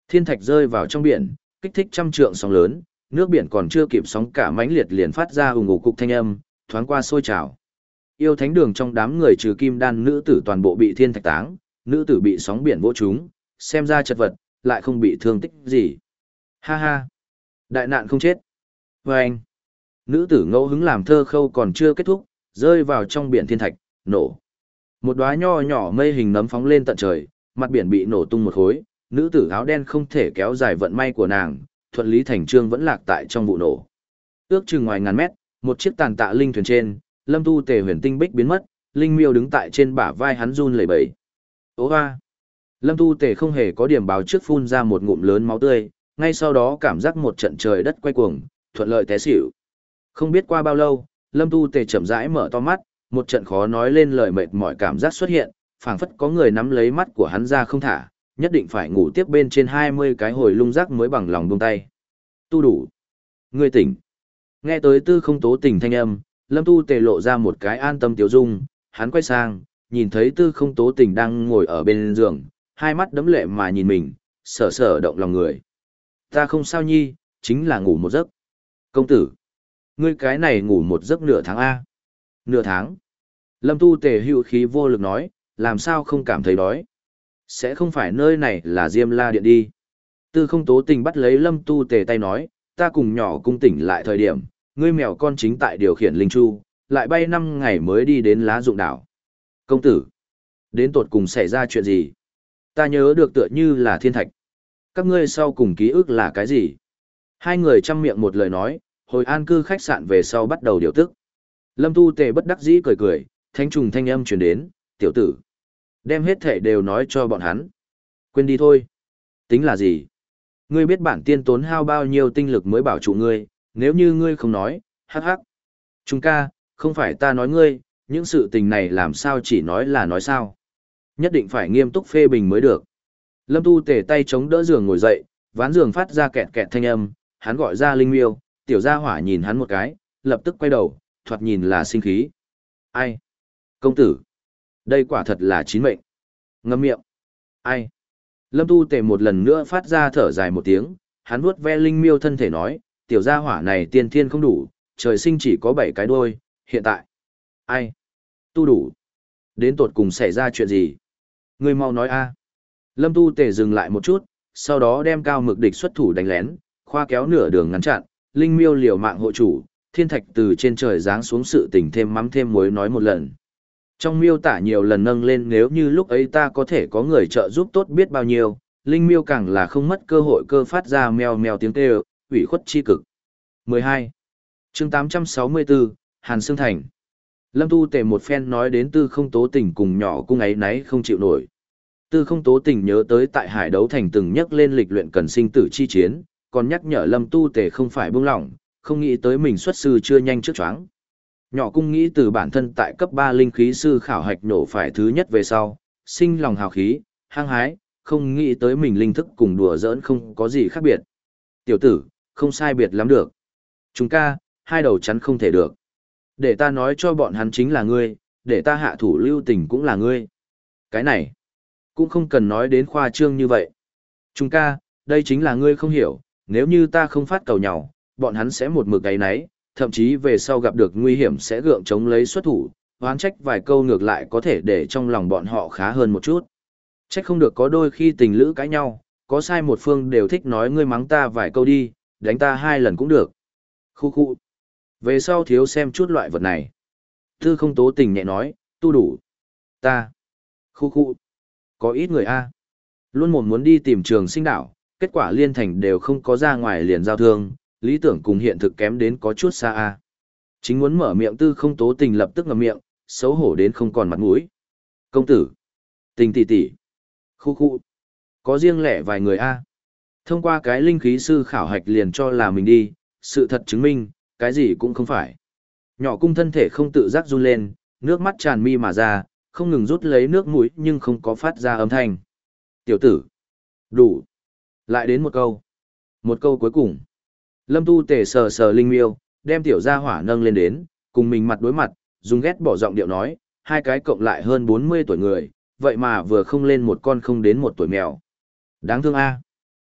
Thiên thạch rơi vào trong biển, kích thích trăm trượng sóng lớn, nước biển còn chưa kịp sóng cả mãnh liệt liền phát ra ùng ục cục thanh âm, thoáng qua sôi trào. Yêu thánh đường trong đám người trừ kim đan nữ tử toàn bộ bị thiên thạch táng, nữ tử bị sóng biển vỗ trúng, xem ra chật vật, lại không bị thương tích gì. Ha ha! Đại nạn không chết. Và anh! Nữ tử ngẫu hứng làm thơ khâu còn chưa kết thúc, rơi vào trong biển thiên thạch, nổ. Một đóa nho nhỏ mây hình nấm phóng lên tận trời, mặt biển bị nổ tung một khối, nữ tử áo đen không thể kéo dài vận may của nàng, thuận lý thành trương vẫn lạc tại trong vụ nổ. Ước chừng ngoài ngàn mét, một chiếc tàn tạ linh thuyền trên, Lâm Tu Tề huyền tinh bích biến mất, linh miêu đứng tại trên bả vai hắn run lẩy bẩy. Ố hoa! Lâm Tu Tề không hề có điểm báo trước phun ra một ngụm lớn máu tươi, ngay sau đó cảm giác một trận trời đất quay cuồng, thuận lợi té xỉu. Không biết qua bao lâu, Lâm Tu Tề chậm rãi mở to mắt, một trận khó nói lên lời mệt mỏi cảm giác xuất hiện, phảng phất có người nắm lấy mắt của hắn ra không thả, nhất định phải ngủ tiếp bên trên hai mươi cái hồi lung rác mới bằng lòng buông tay. Tu đủ. Ngươi tỉnh. Nghe tới Tư Không Tố Tình thanh âm, Lâm Tu Tề lộ ra một cái an tâm tiếu dung, hắn quay sang, nhìn thấy Tư Không Tố Tình đang ngồi ở bên giường, hai mắt đẫm lệ mà nhìn mình, sở sở động lòng người. Ta không sao nhi, chính là ngủ một giấc. Công tử. Ngươi cái này ngủ một giấc nửa tháng A. Nửa tháng. Lâm Tu Tề hữu khí vô lực nói, làm sao không cảm thấy đói. Sẽ không phải nơi này là Diêm La Điện đi. Tư Không Tố Tình bắt lấy Lâm Tu Tề tay nói, ta cùng nhỏ cung tỉnh lại thời điểm, ngươi mèo con chính tại điều khiển linh chu, lại bay năm ngày mới đi đến lá dụng đảo. Công tử, đến tột cùng xảy ra chuyện gì? Ta nhớ được tựa như là thiên thạch. Các ngươi sau cùng ký ức là cái gì? Hai người chăm miệng một lời nói, hồi an cư khách sạn về sau bắt đầu điều tức. Lâm Tu Tề bất đắc dĩ cười cười, thanh trùng thanh âm truyền đến, tiểu tử. Đem hết thể đều nói cho bọn hắn. Quên đi thôi. Tính là gì? Ngươi biết bản tiên tốn hao bao nhiêu tinh lực mới bảo trụ ngươi, nếu như ngươi không nói, hắc hắc. Trung ca, không phải ta nói ngươi, những sự tình này làm sao chỉ nói là nói sao. Nhất định phải nghiêm túc phê bình mới được. Lâm Tu Tề tay chống đỡ giường ngồi dậy, ván giường phát ra kẹt kẹt thanh âm, hắn gọi ra Linh Miêu, tiểu gia hỏa nhìn hắn một cái, lập tức quay đầu, thoạt nhìn là sinh khí. Ai? Công tử. Đây quả thật là chín mệnh. Ngâm miệng. Ai? Lâm Tu Tề một lần nữa phát ra thở dài một tiếng, hắn vuốt ve Linh Miêu thân thể nói, tiểu gia hỏa này tiên thiên không đủ, trời sinh chỉ có bảy cái đuôi, hiện tại. Ai? Tu đủ. Đến tột cùng xảy ra chuyện gì? Ngươi mau nói a. Lâm Tu Tề dừng lại một chút, sau đó đem cao mực địch xuất thủ đánh lén, khoa kéo nửa đường ngăn chặn, Linh Miêu liều mạng hộ chủ, thiên thạch từ trên trời giáng xuống sự tình thêm mắm thêm muối nói một lần. Trong miêu tả nhiều lần nâng lên nếu như lúc ấy ta có thể có người trợ giúp tốt biết bao nhiêu, Linh Miêu càng là không mất cơ hội cơ phát ra meo meo tiếng kêu, ủy khuất chi cực. mười hai. Chương tám trăm sáu mươi bốn, Hàn Sương Thành. Lâm Tu Tề một phen nói đến Tư Không Tố Tình cùng nhỏ cung ấy nấy không chịu nổi. Tư Không Tố Tình nhớ tới tại Hải Đấu Thành từng nhắc lên lịch luyện cần sinh tử chi chiến, còn nhắc nhở Lâm Tu Tề không phải buông lỏng, không nghĩ tới mình xuất sư chưa nhanh trước choáng. Nhỏ cung nghĩ từ bản thân tại cấp ba linh khí sư khảo hạch nổ phải thứ nhất về sau, sinh lòng hào khí, hăng hái, không nghĩ tới mình linh thức cùng đùa giỡn không có gì khác biệt. Tiểu tử, không sai biệt lắm được. Chúng ca, hai đầu chắn không thể được. Để ta nói cho bọn hắn chính là ngươi, để ta hạ thủ lưu tình cũng là ngươi. Cái này, cũng không cần nói đến khoa trương như vậy. Chúng ca, đây chính là ngươi không hiểu, nếu như ta không phát cầu nhau, bọn hắn sẽ một mực gáy náy, thậm chí về sau gặp được nguy hiểm sẽ gượng chống lấy xuất thủ, oán trách vài câu ngược lại có thể để trong lòng bọn họ khá hơn một chút. Trách không được có đôi khi tình lữ cãi nhau, có sai một phương đều thích nói ngươi mắng ta vài câu đi, đánh ta hai lần cũng được. Khu khu. Về sau thiếu xem chút loại vật này. Tư Không Tố Tình nhẹ nói, tu đủ. Ta. Khu khu. Có ít người a luôn mồm muốn đi tìm Trường Sinh đảo, kết quả liên thành đều không có ra ngoài liền giao thương, lý tưởng cùng hiện thực kém đến có chút xa a. Chính muốn mở miệng Tư Không Tố Tình lập tức ngậm miệng, xấu hổ đến không còn mặt mũi. Công tử. Tình tỷ tỷ. Khu khu. Có riêng lẻ vài người a. Thông qua cái linh khí sư khảo hạch liền cho là mình đi, sự thật chứng minh, cái gì cũng không phải. Nhỏ cung thân thể không tự giác run lên, nước mắt tràn mi mà ra, không ngừng rút lấy nước mũi nhưng không có phát ra âm thanh. Tiểu tử. Đủ. Lại đến một câu. Một câu cuối cùng. Lâm Tu Tề sờ sờ Linh Miêu, đem tiểu gia hỏa nâng lên đến, cùng mình mặt đối mặt, dùng ghét bỏ giọng điệu nói, hai cái cộng lại hơn bốn mươi tuổi người, vậy mà vừa không lên một con không đến một tuổi mèo. Đáng thương a.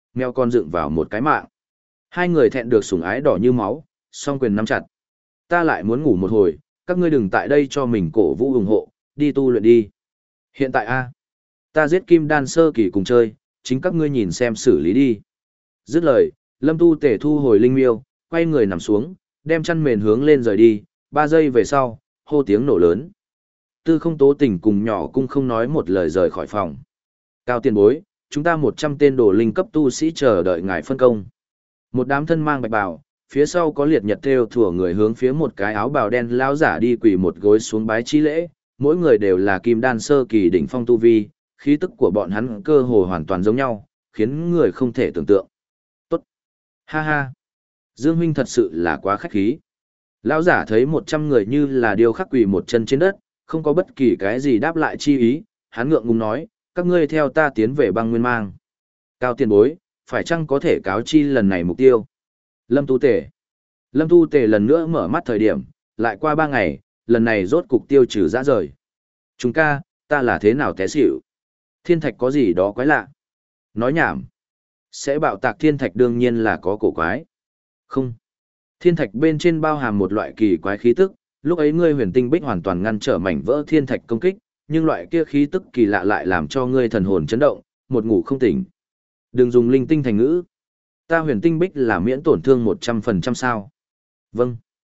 Mèo con dựng vào một cái mạng. Hai người thẹn được sủng ái đỏ như máu, song quyền nắm chặt. Ta lại muốn ngủ một hồi, các ngươi đừng tại đây cho mình cổ vũ ủng hộ, đi tu luyện đi. Hiện tại a, ta giết kim đan sơ kỳ cùng chơi, chính các ngươi nhìn xem xử lý đi. Dứt lời, Lâm Tu Tể thu hồi linh miêu, quay người nằm xuống, đem chăn mền hướng lên rời đi, ba giây về sau, hô tiếng nổ lớn. Tư Không Tố Tình cùng nhỏ cung không nói một lời rời khỏi phòng. Cao tiền bối, chúng ta một trăm tên đồ linh cấp tu sĩ chờ đợi ngài phân công. Một đám thân mang bạch bào, phía sau có liệt nhật theo thủa người hướng phía một cái áo bào đen lão giả đi quỳ một gối xuống bái chi lễ, mỗi người đều là kim đan sơ kỳ đỉnh phong tu vi, khí tức của bọn hắn cơ hồ hoàn toàn giống nhau, khiến người không thể tưởng tượng. Tốt. Ha ha. Dương huynh thật sự là quá khách khí. Lão giả thấy một trăm người như là điêu khắc quỳ một chân trên đất, không có bất kỳ cái gì đáp lại chi ý, hắn ngượng ngùng nói, các ngươi theo ta tiến về băng nguyên mang. Cao tiền bối, phải chăng có thể cáo chi lần này mục tiêu? Lâm Tu Tể. Lâm Tu Tể lần nữa mở mắt thời điểm, lại qua ba ngày, lần này rốt cục tiêu trừ dã rời. Chúng ca, ta là thế nào té xỉu? Thiên thạch có gì đó quái lạ? Nói nhảm. Sẽ bạo tạc thiên thạch đương nhiên là có cổ quái. Không. Thiên thạch bên trên bao hàm một loại kỳ quái khí tức, lúc ấy ngươi huyền tinh bích hoàn toàn ngăn trở mảnh vỡ thiên thạch công kích, nhưng loại kia khí tức kỳ lạ lại làm cho ngươi thần hồn chấn động, một ngủ không tỉnh. Đừng dùng linh tinh thành ngữ. Ta huyền tinh bích là miễn tổn thương một trăm phần trăm sao? Vâng.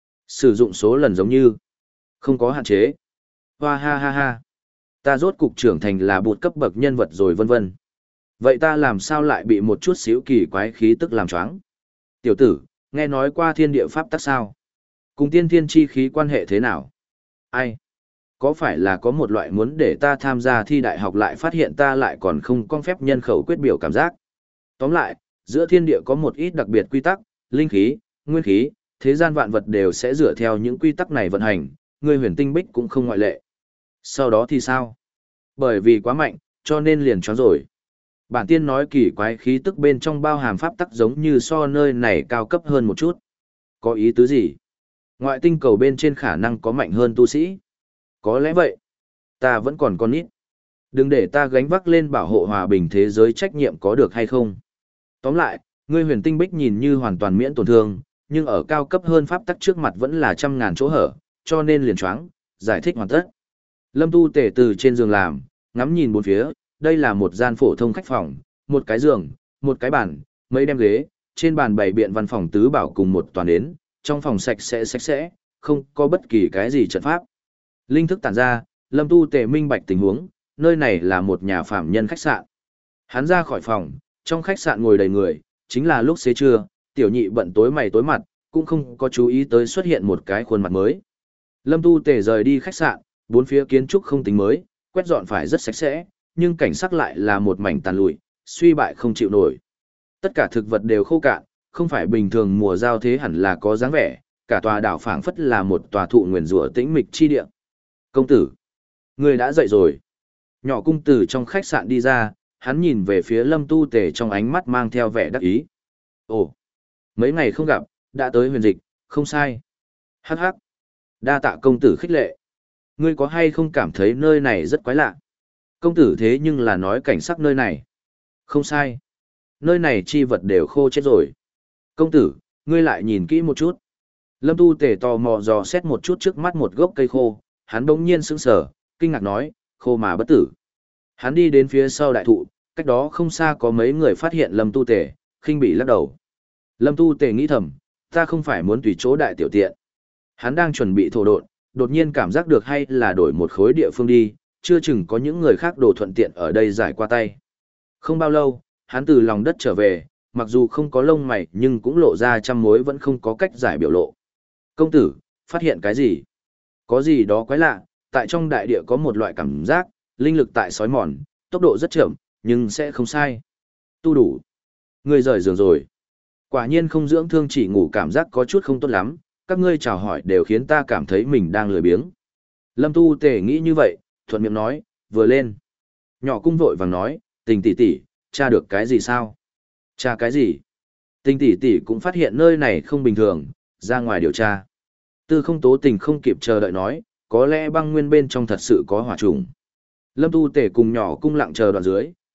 Sử dụng số lần giống như không có hạn chế. Hoa ha ha ha. Ta rốt cục trưởng thành là bụt cấp bậc nhân vật rồi vân vân. Vậy ta làm sao lại bị một chút xíu kỳ quái khí tức làm choáng? Tiểu tử, nghe nói qua thiên địa pháp tắc sao? Cùng tiên thiên chi khí quan hệ thế nào? Ai? Có phải là có một loại muốn để ta tham gia thi đại học lại phát hiện ta lại còn không con phép nhân khẩu quyết biểu cảm giác? Tóm lại, giữa thiên địa có một ít đặc biệt quy tắc, linh khí, nguyên khí, thế gian vạn vật đều sẽ dựa theo những quy tắc này vận hành, người huyền tinh bích cũng không ngoại lệ. Sau đó thì sao? Bởi vì quá mạnh, cho nên liền choáng rồi. Bản tiên nói kỳ quái khí tức bên trong bao hàm pháp tắc giống như so nơi này cao cấp hơn một chút. Có ý tứ gì? Ngoại tinh cầu bên trên khả năng có mạnh hơn tu sĩ. Có lẽ vậy. Ta vẫn còn con ít. Đừng để ta gánh vác lên bảo hộ hòa bình thế giới trách nhiệm có được hay không. Tóm lại, ngươi huyền tinh bích nhìn như hoàn toàn miễn tổn thương, nhưng ở cao cấp hơn pháp tắc trước mặt vẫn là trăm ngàn chỗ hở, cho nên liền choáng, giải thích hoàn tất. Lâm Tu Tể từ trên giường làm, ngắm nhìn bốn phía, đây là một gian phổ thông khách phòng, một cái giường, một cái bàn, mấy đem ghế, trên bàn bày biện văn phòng tứ bảo cùng một toàn đến, trong phòng sạch sẽ sạch sẽ, không có bất kỳ cái gì trận pháp. Linh thức tản ra, Lâm Tu Tể minh bạch tình huống, nơi này là một nhà phạm nhân khách sạn. Hắn ra khỏi phòng, trong khách sạn ngồi đầy người, chính là lúc xế trưa, tiểu nhị bận tối mày tối mặt, cũng không có chú ý tới xuất hiện một cái khuôn mặt mới. Lâm Tu Tể rời đi khách sạn, bốn phía kiến trúc không tính mới, quét dọn phải rất sạch sẽ, nhưng cảnh sắc lại là một mảnh tàn lụi, suy bại không chịu nổi. Tất cả thực vật đều khô cạn, không phải bình thường mùa giao thế hẳn là có dáng vẻ, cả tòa đảo phảng phất là một tòa thụ nguyền rủa tĩnh mịch chi địa. Công tử, người đã dậy rồi. Nhỏ cung tử trong khách sạn đi ra, hắn nhìn về phía Lâm Tu Tể trong ánh mắt mang theo vẻ đắc ý. Ồ, mấy ngày không gặp, đã tới huyền dịch, không sai. Hắc hắc, đa tạ công tử khích lệ. Ngươi có hay không cảm thấy nơi này rất quái lạ? Công tử thế nhưng là nói cảnh sắc nơi này. Không sai. Nơi này chi vật đều khô chết rồi. Công tử, ngươi lại nhìn kỹ một chút. Lâm Tu Tể tò mò dò xét một chút trước mắt một gốc cây khô, hắn bỗng nhiên sững sờ, kinh ngạc nói, khô mà bất tử. Hắn đi đến phía sau đại thụ, cách đó không xa có mấy người phát hiện Lâm Tu Tể, khinh bị lắc đầu. Lâm Tu Tể nghĩ thầm, ta không phải muốn tùy chỗ đại tiểu tiện. Hắn đang chuẩn bị thổ độn, đột nhiên cảm giác được hay là đổi một khối địa phương đi, chưa chừng có những người khác đồ thuận tiện ở đây giải qua tay. Không bao lâu, hắn từ lòng đất trở về, mặc dù không có lông mày nhưng cũng lộ ra trăm mối vẫn không có cách giải biểu lộ. Công tử, phát hiện cái gì? Có gì đó quái lạ, tại trong đại địa có một loại cảm giác, linh lực tại sói mòn, tốc độ rất chậm, nhưng sẽ không sai. Tu đủ. Người rời giường rồi. Quả nhiên không dưỡng thương chỉ ngủ cảm giác có chút không tốt lắm, các ngươi chào hỏi đều khiến ta cảm thấy mình đang lười biếng. Lâm Tu Tể nghĩ như vậy, thuận miệng nói, vừa lên. Nhỏ cung vội vàng nói, tình tỷ tỷ, tra được cái gì sao? Tra cái gì? Tình tỷ tỷ cũng phát hiện nơi này không bình thường, ra ngoài điều tra. Tư Không Tố Tình không kịp chờ đợi nói, có lẽ băng nguyên bên trong thật sự có hỏa trùng. Lâm Tu Tể cùng nhỏ cung lặng chờ đoạn dưới,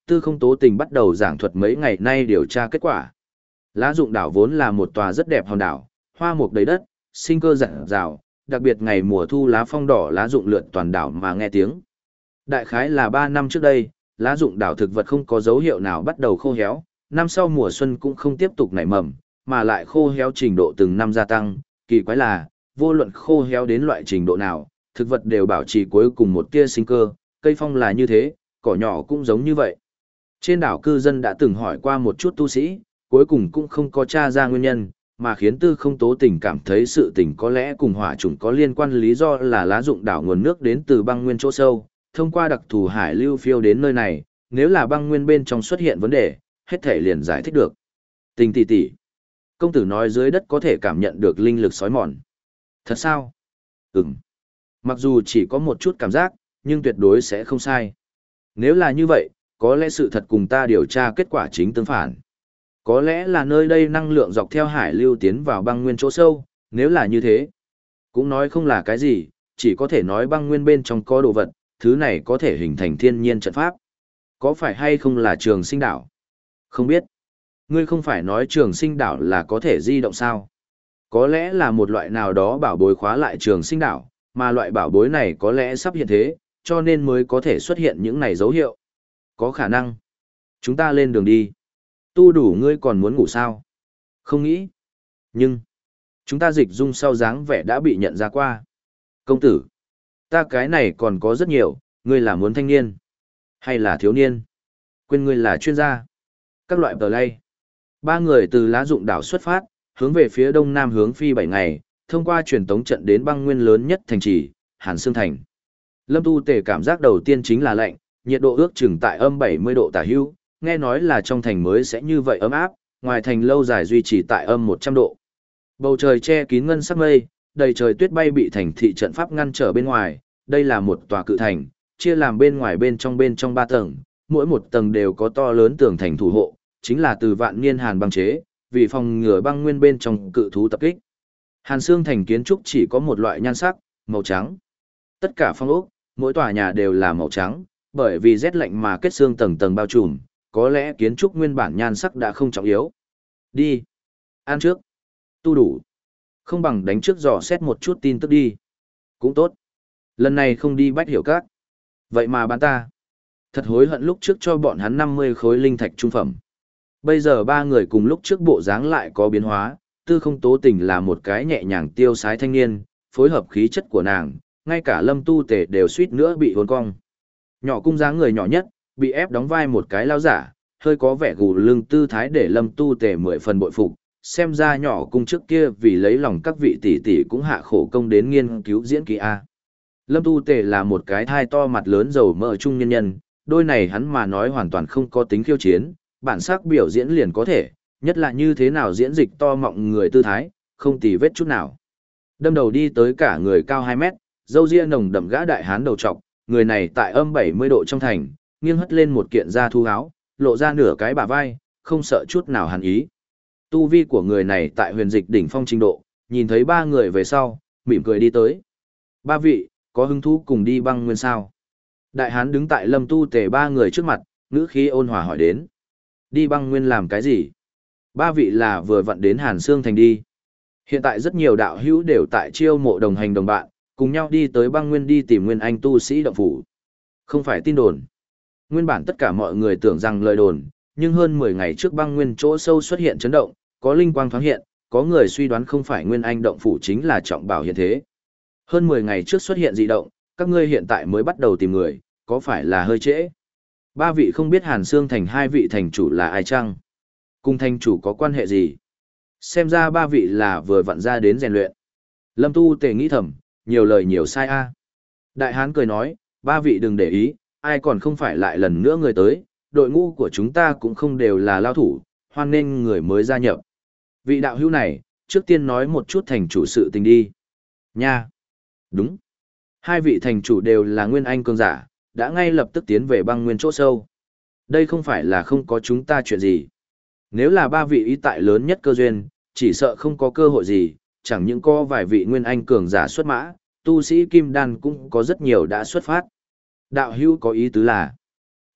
Tư Không Tố Tình bắt đầu giảng thuật mấy ngày nay điều tra kết quả. Lá Dụng đảo vốn là một tòa rất đẹp hòn đảo, hoa mục đầy đất, sinh cơ rạng rào, đặc biệt ngày mùa thu lá phong đỏ lá rụng lượn toàn đảo mà nghe tiếng. Đại khái là ba năm trước đây, lá rụng đảo thực vật không có dấu hiệu nào bắt đầu khô héo, năm sau mùa xuân cũng không tiếp tục nảy mầm, mà lại khô héo trình độ từng năm gia tăng, kỳ quái là, vô luận khô héo đến loại trình độ nào, thực vật đều bảo trì cuối cùng một tia sinh cơ, cây phong là như thế, cỏ nhỏ cũng giống như vậy. Trên đảo cư dân đã từng hỏi qua một chút tu sĩ, cuối cùng cũng không có tra ra nguyên nhân, mà khiến Tư Không Tố Tình cảm thấy sự tình có lẽ cùng hỏa chủng có liên quan, lý do là lá dụng đảo nguồn nước đến từ băng nguyên chỗ sâu, thông qua đặc thù hải lưu phiêu đến nơi này, nếu là băng nguyên bên trong xuất hiện vấn đề, hết thể liền giải thích được. Tình tỷ tỷ, công tử nói dưới đất có thể cảm nhận được linh lực sói mòn. Thật sao? Ừm. Mặc dù chỉ có một chút cảm giác, nhưng tuyệt đối sẽ không sai. Nếu là như vậy, có lẽ sự thật cùng ta điều tra kết quả chính tương phản. Có lẽ là nơi đây năng lượng dọc theo hải lưu tiến vào băng nguyên chỗ sâu, nếu là như thế. Cũng nói không là cái gì, chỉ có thể nói băng nguyên bên trong có đồ vật, thứ này có thể hình thành thiên nhiên trận pháp. Có phải hay không là trường sinh đảo? Không biết. Ngươi không phải nói trường sinh đảo là có thể di động sao? Có lẽ là một loại nào đó bảo bối khóa lại trường sinh đảo, mà loại bảo bối này có lẽ sắp hiện thế, cho nên mới có thể xuất hiện những này dấu hiệu. Có khả năng. Chúng ta lên đường đi. Tu đủ ngươi còn muốn ngủ sao? Không nghĩ. Nhưng, chúng ta dịch dung sau dáng vẻ đã bị nhận ra qua. Công tử, ta cái này còn có rất nhiều, ngươi là muốn thanh niên, hay là thiếu niên? Quên ngươi là chuyên gia. Các loại tờ lay. Ba người từ lá dụng đảo xuất phát, hướng về phía đông nam hướng phi bảy ngày, thông qua truyền tống trận đến băng nguyên lớn nhất thành trì, Hàn Sương Thành. Lâm Tu Tề cảm giác đầu tiên chính là lạnh, nhiệt độ ước chừng tại âm bảy mươi độ tả hữu, nghe nói là trong thành mới sẽ như vậy ấm áp, ngoài thành lâu dài duy trì tại âm một trăm độ. Bầu trời che kín ngân sắc mây, đầy trời tuyết bay bị thành thị trận pháp ngăn trở bên ngoài, đây là một tòa cự thành, chia làm bên ngoài bên trong bên trong ba tầng, mỗi một tầng đều có to lớn tường thành thủ hộ, chính là từ vạn niên hàn băng chế, vì phòng ngừa băng nguyên bên trong cự thú tập kích. Hàn Sương Thành kiến trúc chỉ có một loại nhan sắc, màu trắng. Tất cả phong ốc, mỗi tòa nhà đều là màu trắng, bởi vì rét lạnh mà kết xương tầng tầng bao trùm, có lẽ kiến trúc nguyên bản nhan sắc đã không trọng yếu. Đi. Ăn trước. Tu đủ. Không bằng đánh trước dò xét một chút tin tức đi. Cũng tốt. Lần này không đi Bách Hiểu Các. Vậy mà bán ta. Thật hối hận lúc trước cho bọn hắn năm mươi khối linh thạch trung phẩm. Bây giờ ba người cùng lúc trước bộ dáng lại có biến hóa, Tư Không Tố Tình là một cái nhẹ nhàng tiêu sái thanh niên, phối hợp khí chất của nàng, ngay cả Lâm Tu Tề đều suýt nữa bị hồn cong. Nhỏ cung dáng người nhỏ nhất, bị ép đóng vai một cái lao giả, hơi có vẻ gù lưng tư thái để Lâm Tu Tề mười phần bội phục, xem ra nhỏ cung trước kia vì lấy lòng các vị tỷ tỷ cũng hạ khổ công đến nghiên cứu diễn kỹ A. Lâm Tu Tề là một cái thai to mặt lớn dầu mỡ trung nhân nhân, đôi này hắn mà nói hoàn toàn không có tính khiêu chiến, bản sắc biểu diễn liền có thể, nhất là như thế nào diễn dịch to mọng người tư thái, không tì vết chút nào. Đâm đầu đi tới cả người cao hai mét, râu ria nồng đậm gã đại hán đầu trọc, người này tại âm bảy mươi độ trong thành, nghiêng hất lên một kiện da thu áo, lộ ra nửa cái bả vai, không sợ chút nào hàn ý. Tu vi của người này tại huyền dịch đỉnh phong trình độ, nhìn thấy ba người về sau, mỉm cười đi tới. Ba vị, có hứng thú cùng đi băng nguyên sao? Đại hán đứng tại Lâm Tu Tề ba người trước mặt, ngữ khí ôn hòa hỏi đến. Đi băng nguyên làm cái gì? Ba vị là vừa vặn đến Hàn Sương Thành đi. Hiện tại rất nhiều đạo hữu đều tại chiêu mộ đồng hành đồng bạn, cùng nhau đi tới băng nguyên đi tìm nguyên anh tu sĩ động phủ. Không phải tin đồn. Nguyên bản tất cả mọi người tưởng rằng lời đồn, nhưng hơn mười ngày trước băng nguyên chỗ sâu xuất hiện chấn động, có linh quang thoáng hiện, có người suy đoán không phải nguyên anh động phủ chính là trọng bảo hiện thế. Hơn mười ngày trước xuất hiện dị động, các ngươi hiện tại mới bắt đầu tìm người, có phải là hơi trễ? Ba vị không biết Hàn Sương Thành hai vị thành chủ là ai chăng? Cùng thành chủ có quan hệ gì? Xem ra ba vị là vừa vặn ra đến rèn luyện. Lâm Tu Tề nghĩ thầm, nhiều lời nhiều sai a. Đại hán cười nói, ba vị đừng để ý, ai còn không phải lại lần nữa người tới, đội ngũ của chúng ta cũng không đều là lao thủ, hoan nên người mới gia nhập. Vị đạo hữu này, trước tiên nói một chút thành chủ sự tình đi. Nha. Đúng. Hai vị thành chủ đều là nguyên anh cường giả, đã ngay lập tức tiến về băng nguyên chỗ sâu. Đây không phải là không có chúng ta chuyện gì. Nếu là ba vị ý tại lớn nhất cơ duyên, chỉ sợ không có cơ hội gì, chẳng những có vài vị nguyên anh cường giả xuất mã, tu sĩ kim đan cũng có rất nhiều đã xuất phát. Đạo hữu có ý tứ là,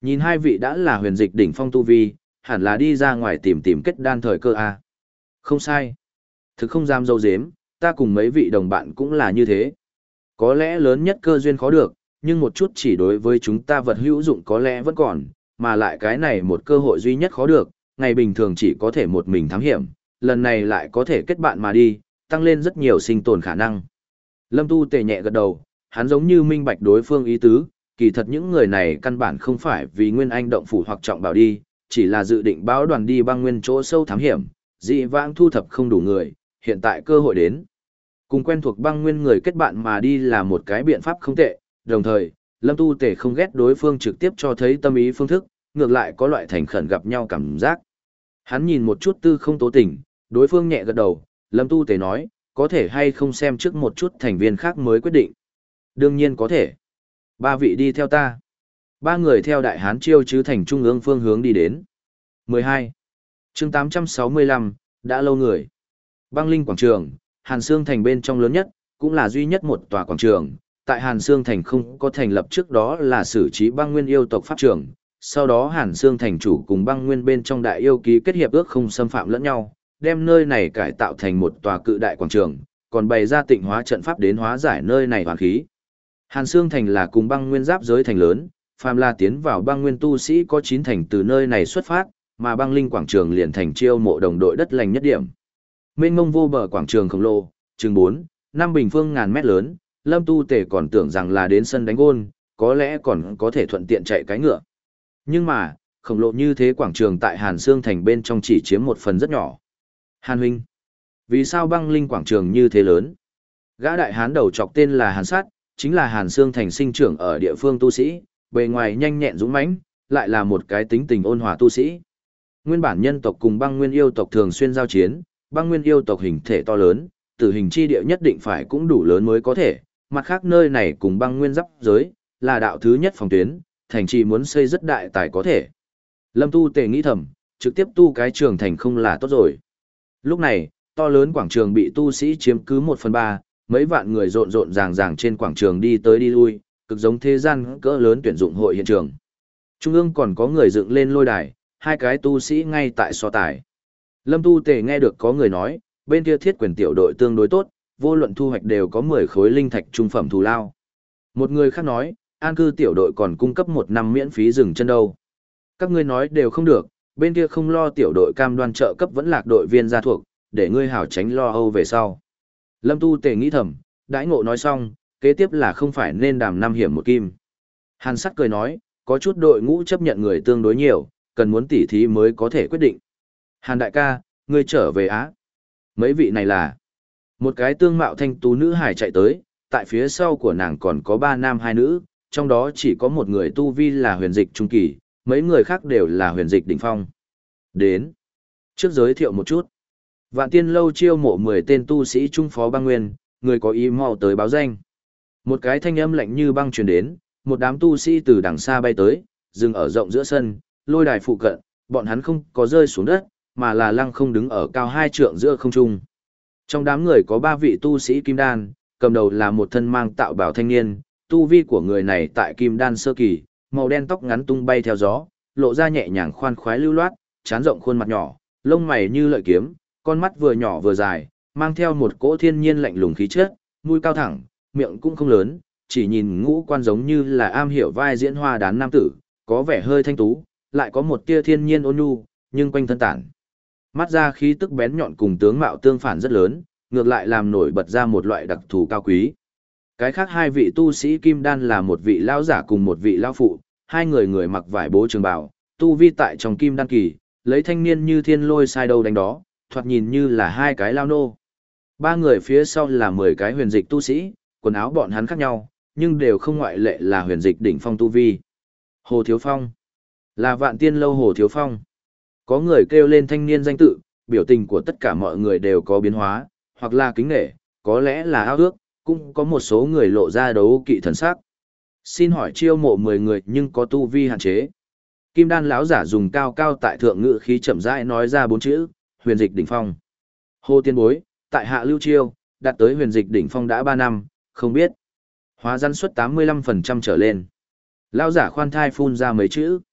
Nhìn hai vị đã là huyền dịch đỉnh phong tu vi, hẳn là đi ra ngoài tìm tìm kết đan thời cơ a. Không sai. Thực không dám dâu dếm, ta cùng mấy vị đồng bạn cũng là như thế. Có lẽ lớn nhất cơ duyên khó được, nhưng một chút chỉ đối với chúng ta vật hữu dụng có lẽ vẫn còn, mà lại cái này một cơ hội duy nhất khó được, ngày bình thường chỉ có thể một mình thám hiểm, lần này lại có thể kết bạn mà đi, tăng lên rất nhiều sinh tồn khả năng. Lâm Tu Tề nhẹ gật đầu, hắn giống như minh bạch đối phương ý tứ, kỳ thật những người này căn bản không phải vì Nguyên Anh động phủ hoặc trọng bảo đi, chỉ là dự định báo đoàn đi băng nguyên chỗ sâu thám hiểm, dị vãng thu thập không đủ người, hiện tại cơ hội đến. Cùng quen thuộc băng nguyên người kết bạn mà đi là một cái biện pháp không tệ, đồng thời, Lâm Tu Tề không ghét đối phương trực tiếp cho thấy tâm ý phương thức, ngược lại có loại thành khẩn gặp nhau cảm giác. Hắn nhìn một chút Tư Không Tố Tình, đối phương nhẹ gật đầu, Lâm Tu Tề nói, có thể hay không xem trước một chút thành viên khác mới quyết định. Đương nhiên có thể. Ba vị đi theo ta. Ba người theo Đại Hán Chiêu chứ thành trung ương phương hướng đi đến. mười hai. chương tám trăm sáu mươi lăm, đã lâu người. Băng Linh Quảng Trường, Hàn Sương Thành bên trong lớn nhất, cũng là duy nhất một tòa quảng trường. Tại Hàn Sương Thành không có thành lập trước đó là xử trí băng nguyên yêu tộc pháp trường. Sau đó Hàn Sương Thành chủ cùng băng nguyên bên trong đại yêu ký kết hiệp ước không xâm phạm lẫn nhau, đem nơi này cải tạo thành một tòa cự đại quảng trường, còn bày ra tịnh hóa trận pháp đến hóa giải nơi này hoàn khí. Hàn Sương Thành là cùng băng nguyên giáp giới thành lớn, phàm là tiến vào băng nguyên tu sĩ có chín thành từ nơi này xuất phát, mà băng linh quảng trường liền thành chiêu mộ đồng đội đất lành nhất điểm. Mênh mông vô bờ quảng trường khổng lồ, chừng bốn, năm bình phương ngàn mét lớn, Lâm Tu Tề còn tưởng rằng là đến sân đánh gôn, có lẽ còn có thể thuận tiện chạy cái ngựa. Nhưng mà, khổng lồ như thế quảng trường tại Hàn Sương Thành bên trong chỉ chiếm một phần rất nhỏ. Hàn huynh, vì sao băng linh quảng trường như thế lớn? Gã đại hán đầu chọc tên là Hàn Sát, chính là Hàn Sương Thành sinh trưởng ở địa phương tu sĩ, bề ngoài nhanh nhẹn dũng mãnh, lại là một cái tính tình ôn hòa tu sĩ. Nguyên bản nhân tộc cùng băng nguyên yêu tộc thường xuyên giao chiến, băng nguyên yêu tộc hình thể to lớn, tử hình chi địa nhất định phải cũng đủ lớn mới có thể, mặt khác nơi này cùng băng nguyên giáp giới, là đạo thứ nhất phòng tuyến, thành trì muốn xây rất đại tài có thể. Lâm Tu Tề nghĩ thầm, trực tiếp tu cái trường thành không là tốt rồi. Lúc này, to lớn quảng trường bị tu sĩ chiếm cứ một phần ba, mấy vạn người rộn rộn ràng ràng trên quảng trường đi tới đi lui, cực giống thế gian cỡ lớn tuyển dụng hội hiện trường. Trung ương còn có người dựng lên lôi đài, hai cái tu sĩ ngay tại so tài. Lâm Tu Tề nghe được có người nói, bên kia thiết quyền tiểu đội tương đối tốt, vô luận thu hoạch đều có mười khối linh thạch trung phẩm thù lao. Một người khác nói, an cư tiểu đội còn cung cấp một năm miễn phí dừng chân đâu. Các ngươi nói đều không được, bên kia không lo tiểu đội cam đoan trợ cấp vẫn lạc đội viên gia thuộc, để ngươi hảo tránh lo âu về sau. Lâm Tu Tề nghĩ thầm, đãi ngộ nói xong, kế tiếp là không phải nên đàm năm hiểm một kim. Hàn Sắt cười nói, có chút đội ngũ chấp nhận người tương đối nhiều, cần muốn tỉ thí mới có thể quyết định. Hàn đại ca, ngươi trở về Á. Mấy vị này là một cái tương mạo thanh tú nữ hải chạy tới, tại phía sau của nàng còn có ba nam hai nữ, trong đó chỉ có một người tu vi là huyền dịch trung kỳ, mấy người khác đều là huyền dịch đỉnh phong. Đến. Trước giới thiệu một chút. Vạn Tiên lâu chiêu mộ mười tên tu sĩ trung phó băng nguyên, người có ý mau tới báo danh. Một cái thanh âm lạnh như băng truyền đến, một đám tu sĩ từ đằng xa bay tới, dừng ở rộng giữa sân, lôi đài phụ cận, bọn hắn không có rơi xuống đất, mà là lăng không đứng ở cao hai trượng giữa không trung. Trong đám người có ba vị tu sĩ kim đan, cầm đầu là một thân mang tạo bảo thanh niên, tu vi của người này tại kim đan sơ kỳ, màu đen tóc ngắn tung bay theo gió, lộ ra nhẹ nhàng khoan khoái lưu loát, trán rộng khuôn mặt nhỏ, lông mày như lợi kiếm, con mắt vừa nhỏ vừa dài, mang theo một cỗ thiên nhiên lạnh lùng khí chất, mũi cao thẳng, miệng cũng không lớn, chỉ nhìn ngũ quan giống như là am hiểu vai diễn hoa đán nam tử, có vẻ hơi thanh tú, lại có một tia thiên nhiên ôn nhu, nhưng quanh thân tản mắt ra khí tức bén nhọn cùng tướng mạo tương phản rất lớn, ngược lại làm nổi bật ra một loại đặc thù cao quý. Cái khác hai vị tu sĩ kim đan là một vị lão giả cùng một vị lão phụ, hai người người mặc vải bố trường bào, tu vi tại trong kim đan kỳ, lấy thanh niên như thiên lôi sai đâu đánh đó, thoạt nhìn như là hai cái lao nô. Ba người phía sau là mười cái huyền dịch tu sĩ, quần áo bọn hắn khác nhau, nhưng đều không ngoại lệ là huyền dịch đỉnh phong tu vi. Hồ Thiếu Phong. Là Vạn Tiên lâu Hồ Thiếu Phong. Có người kêu lên thanh niên danh tự, biểu tình của tất cả mọi người đều có biến hóa, hoặc là kính nể, có lẽ là ao ước, cũng có một số người lộ ra đấu kỵ thần sắc. Xin hỏi chiêu mộ mười người nhưng có tu vi hạn chế. Kim đan lão giả dùng cao cao tại thượng ngữ khí chậm rãi nói ra bốn chữ, huyền dịch đỉnh phong. Hồ tiên bối, tại hạ lưu chiêu, đạt tới huyền dịch đỉnh phong đã ba năm, không biết. Hóa rắn suất tám mươi lăm phần trăm trở lên. Lão giả khoan thai phun ra mấy chữ.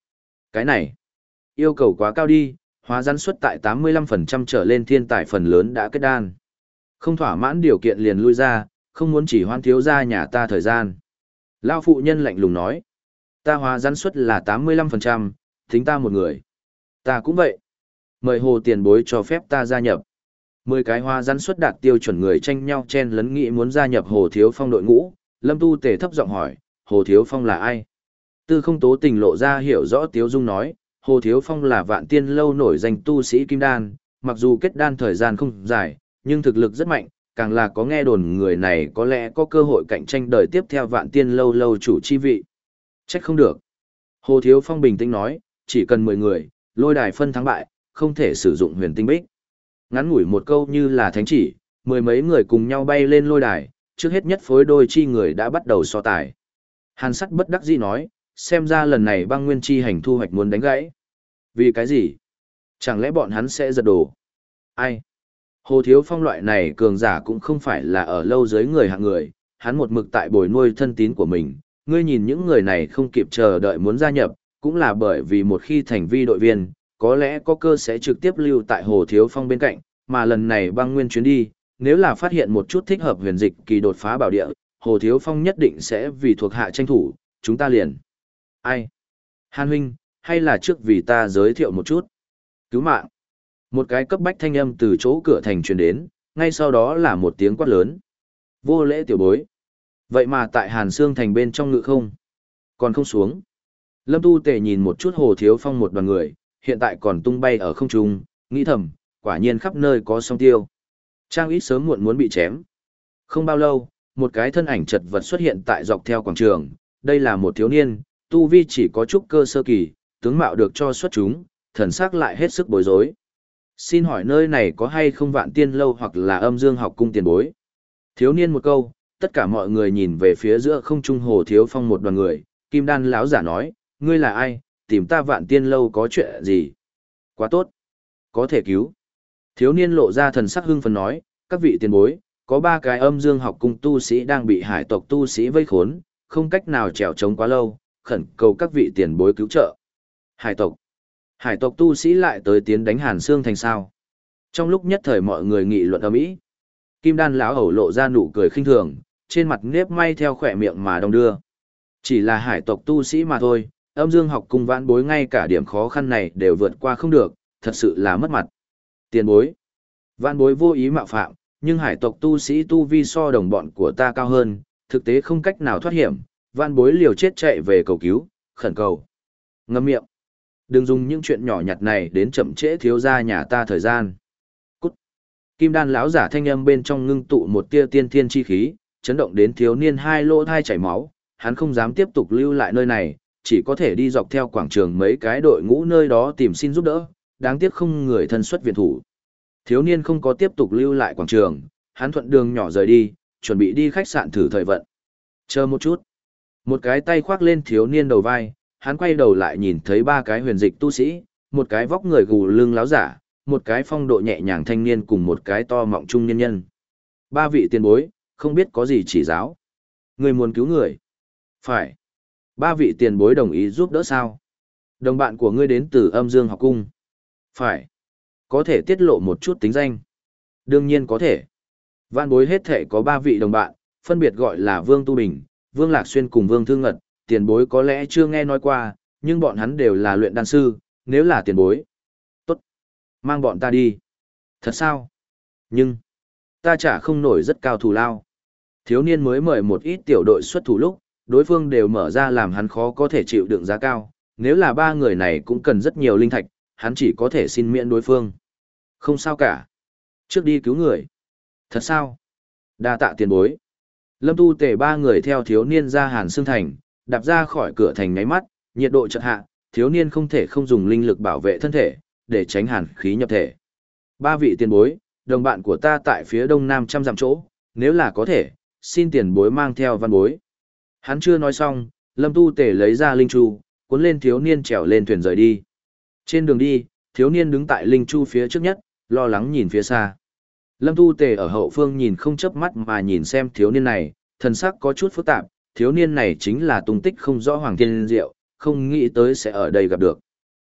Cái này, yêu cầu quá cao đi, hóa rắn suất tại tám mươi lăm phần trăm trở lên thiên tài phần lớn đã kết đan. Không thỏa mãn điều kiện liền lui ra, không muốn chỉ hoan thiếu gia nhà ta thời gian. Lao phụ nhân lạnh lùng nói, ta hóa rắn suất là tám mươi lăm phần trăm, tính ta một người. Ta cũng vậy. Mời hồ tiền bối cho phép ta gia nhập. Mười cái hóa rắn suất đạt tiêu chuẩn người tranh nhau chen lấn nghĩ muốn gia nhập Hồ Thiếu Phong đội ngũ. Lâm Tu Tề thấp giọng hỏi, Hồ Thiếu Phong là ai? Tư Không Tố Tình lộ ra hiểu rõ Tiếu Dung nói, Hồ Thiếu Phong là vạn tiên lâu nổi danh tu sĩ kim đan, mặc dù kết đan thời gian không dài, nhưng thực lực rất mạnh, càng là có nghe đồn người này có lẽ có cơ hội cạnh tranh đời tiếp theo vạn tiên lâu lâu chủ chi vị. Trách không được. Hồ Thiếu Phong bình tĩnh nói, chỉ cần mười người, lôi đài phân thắng bại, không thể sử dụng huyền tinh bích. Ngắn ngủi một câu như là thánh chỉ, mười mấy người cùng nhau bay lên lôi đài, trước hết nhất phối đôi chi người đã bắt đầu so tài. Hàn Sắt bất đắc dĩ nói, xem ra lần này băng nguyên chi hành thu hoạch muốn đánh gãy. Vì cái gì? Chẳng lẽ bọn hắn sẽ giật đồ? Ai? Hồ Thiếu Phong loại này cường giả cũng không phải là ở lâu dưới người hạng người, hắn một mực tại bồi nuôi thân tín của mình. Ngươi nhìn những người này không kịp chờ đợi muốn gia nhập, cũng là bởi vì một khi thành vi đội viên, có lẽ có cơ sẽ trực tiếp lưu tại Hồ Thiếu Phong bên cạnh, mà lần này băng nguyên chuyến đi, nếu là phát hiện một chút thích hợp huyền dịch kỳ đột phá bảo địa, Hồ Thiếu Phong nhất định sẽ vì thuộc hạ tranh thủ, chúng ta liền. Ai? Hàn huynh, hay là trước vì ta giới thiệu một chút? Cứu mạng. Một cái cấp bách thanh âm từ chỗ cửa thành truyền đến, ngay sau đó là một tiếng quát lớn. Vô lễ tiểu bối. Vậy mà tại Hàn Sương thành bên trong ngự không? Còn không xuống. Lâm Tu Tề nhìn một chút Hồ Thiếu Phong một đoàn người, hiện tại còn tung bay ở không trung, nghĩ thầm, quả nhiên khắp nơi có song tiêu. Trang ít sớm muộn muốn bị chém. Không bao lâu, một cái thân ảnh chật vật xuất hiện tại dọc theo quảng trường, đây là một thiếu niên, tu vi chỉ có chút cơ sơ kỳ, tướng mạo được cho xuất chúng, thần sắc lại hết sức bối rối. Xin hỏi nơi này có hay không vạn tiên lâu hoặc là âm dương học cung tiền bối? Thiếu niên một câu, tất cả mọi người nhìn về phía giữa không trung Hồ Thiếu Phong một đoàn người, Kim Đan lão giả nói, ngươi là ai, tìm ta vạn tiên lâu có chuyện gì? Quá tốt, có thể cứu. Thiếu niên lộ ra thần sắc hưng phấn nói, các vị tiền bối, có ba cái âm dương học cung tu sĩ đang bị hải tộc tu sĩ vây khốn, không cách nào trèo trống quá lâu, khẩn cầu các vị tiền bối cứu trợ. Hải tộc. Hải tộc tu sĩ lại tới tiến đánh Hàn Sương thành sao? Trong lúc nhất thời mọi người nghị luận ầm ĩ. Kim Đan lão hầu lộ ra nụ cười khinh thường, trên mặt nếp may theo khỏe miệng mà đong đưa. Chỉ là hải tộc tu sĩ mà thôi, âm dương học cung vãn bối ngay cả điểm khó khăn này đều vượt qua không được, thật sự là mất mặt. Tiền bối. Vãn bối vô ý mạo phạm, nhưng hải tộc tu sĩ tu vi so đồng bọn của ta cao hơn, thực tế không cách nào thoát hiểm, vãn bối liều chết chạy về cầu cứu, khẩn cầu. Ngậm miệng. Đừng dùng những chuyện nhỏ nhặt này đến chậm trễ thiếu gia nhà ta thời gian. Cút. Kim Đan lão giả thanh âm bên trong ngưng tụ một tia tiên thiên chi khí, chấn động đến thiếu niên hai lỗ thai chảy máu, hắn không dám tiếp tục lưu lại nơi này, chỉ có thể đi dọc theo quảng trường mấy cái đội ngũ nơi đó tìm xin giúp đỡ, đáng tiếc không người thân xuất viện thủ. Thiếu niên không có tiếp tục lưu lại quảng trường, hắn thuận đường nhỏ rời đi, chuẩn bị đi khách sạn thử thời vận. Chờ một chút. Một cái tay khoác lên thiếu niên đầu vai, hắn quay đầu lại nhìn thấy ba cái huyền dịch tu sĩ, một cái vóc người gù lưng láo giả, một cái phong độ nhẹ nhàng thanh niên cùng một cái to mọng trung niên nhân. Ba vị tiền bối, không biết có gì chỉ giáo. Người muốn cứu người. Phải. Ba vị tiền bối đồng ý giúp đỡ sao? Đồng bạn của ngươi đến từ âm dương học cung. Phải. Có thể tiết lộ một chút tính danh. Đương nhiên có thể. Vạn bối hết thể có ba vị đồng bạn, phân biệt gọi là Vương Tu Bình, Vương Lạc Xuyên cùng Vương Thương Ngật. Tiền bối có lẽ chưa nghe nói qua, nhưng bọn hắn đều là luyện đan sư, nếu là tiền bối. Tốt. Mang bọn ta đi. Thật sao? Nhưng, ta chả không nổi rất cao thù lao. Thiếu niên mới mời một ít tiểu đội xuất thủ lúc, đối phương đều mở ra làm hắn khó có thể chịu đựng giá cao. Nếu là ba người này cũng cần rất nhiều linh thạch, hắn chỉ có thể xin miễn đối phương. Không sao cả. Trước đi cứu người. Thật sao? Đa tạ tiền bối. Lâm Tu Tề ba người theo thiếu niên ra Hàn Sương thành, đạp ra khỏi cửa thành nháy mắt, nhiệt độ chợt hạ, thiếu niên không thể không dùng linh lực bảo vệ thân thể, để tránh hàn khí nhập thể. Ba vị tiền bối, đồng bạn của ta tại phía đông nam trăm dặm chỗ, nếu là có thể, xin tiền bối mang theo văn bối. Hắn chưa nói xong, Lâm Tu Tề lấy ra linh chu, cuốn lên thiếu niên trèo lên thuyền rời đi. Trên đường đi, thiếu niên đứng tại linh chu phía trước nhất, lo lắng nhìn phía xa. Lâm Tu Tề ở hậu phương nhìn không chớp mắt mà nhìn xem thiếu niên này, thần sắc có chút phức tạp, thiếu niên này chính là tung tích không rõ Hoàng Thiên Diệu, không nghĩ tới sẽ ở đây gặp được.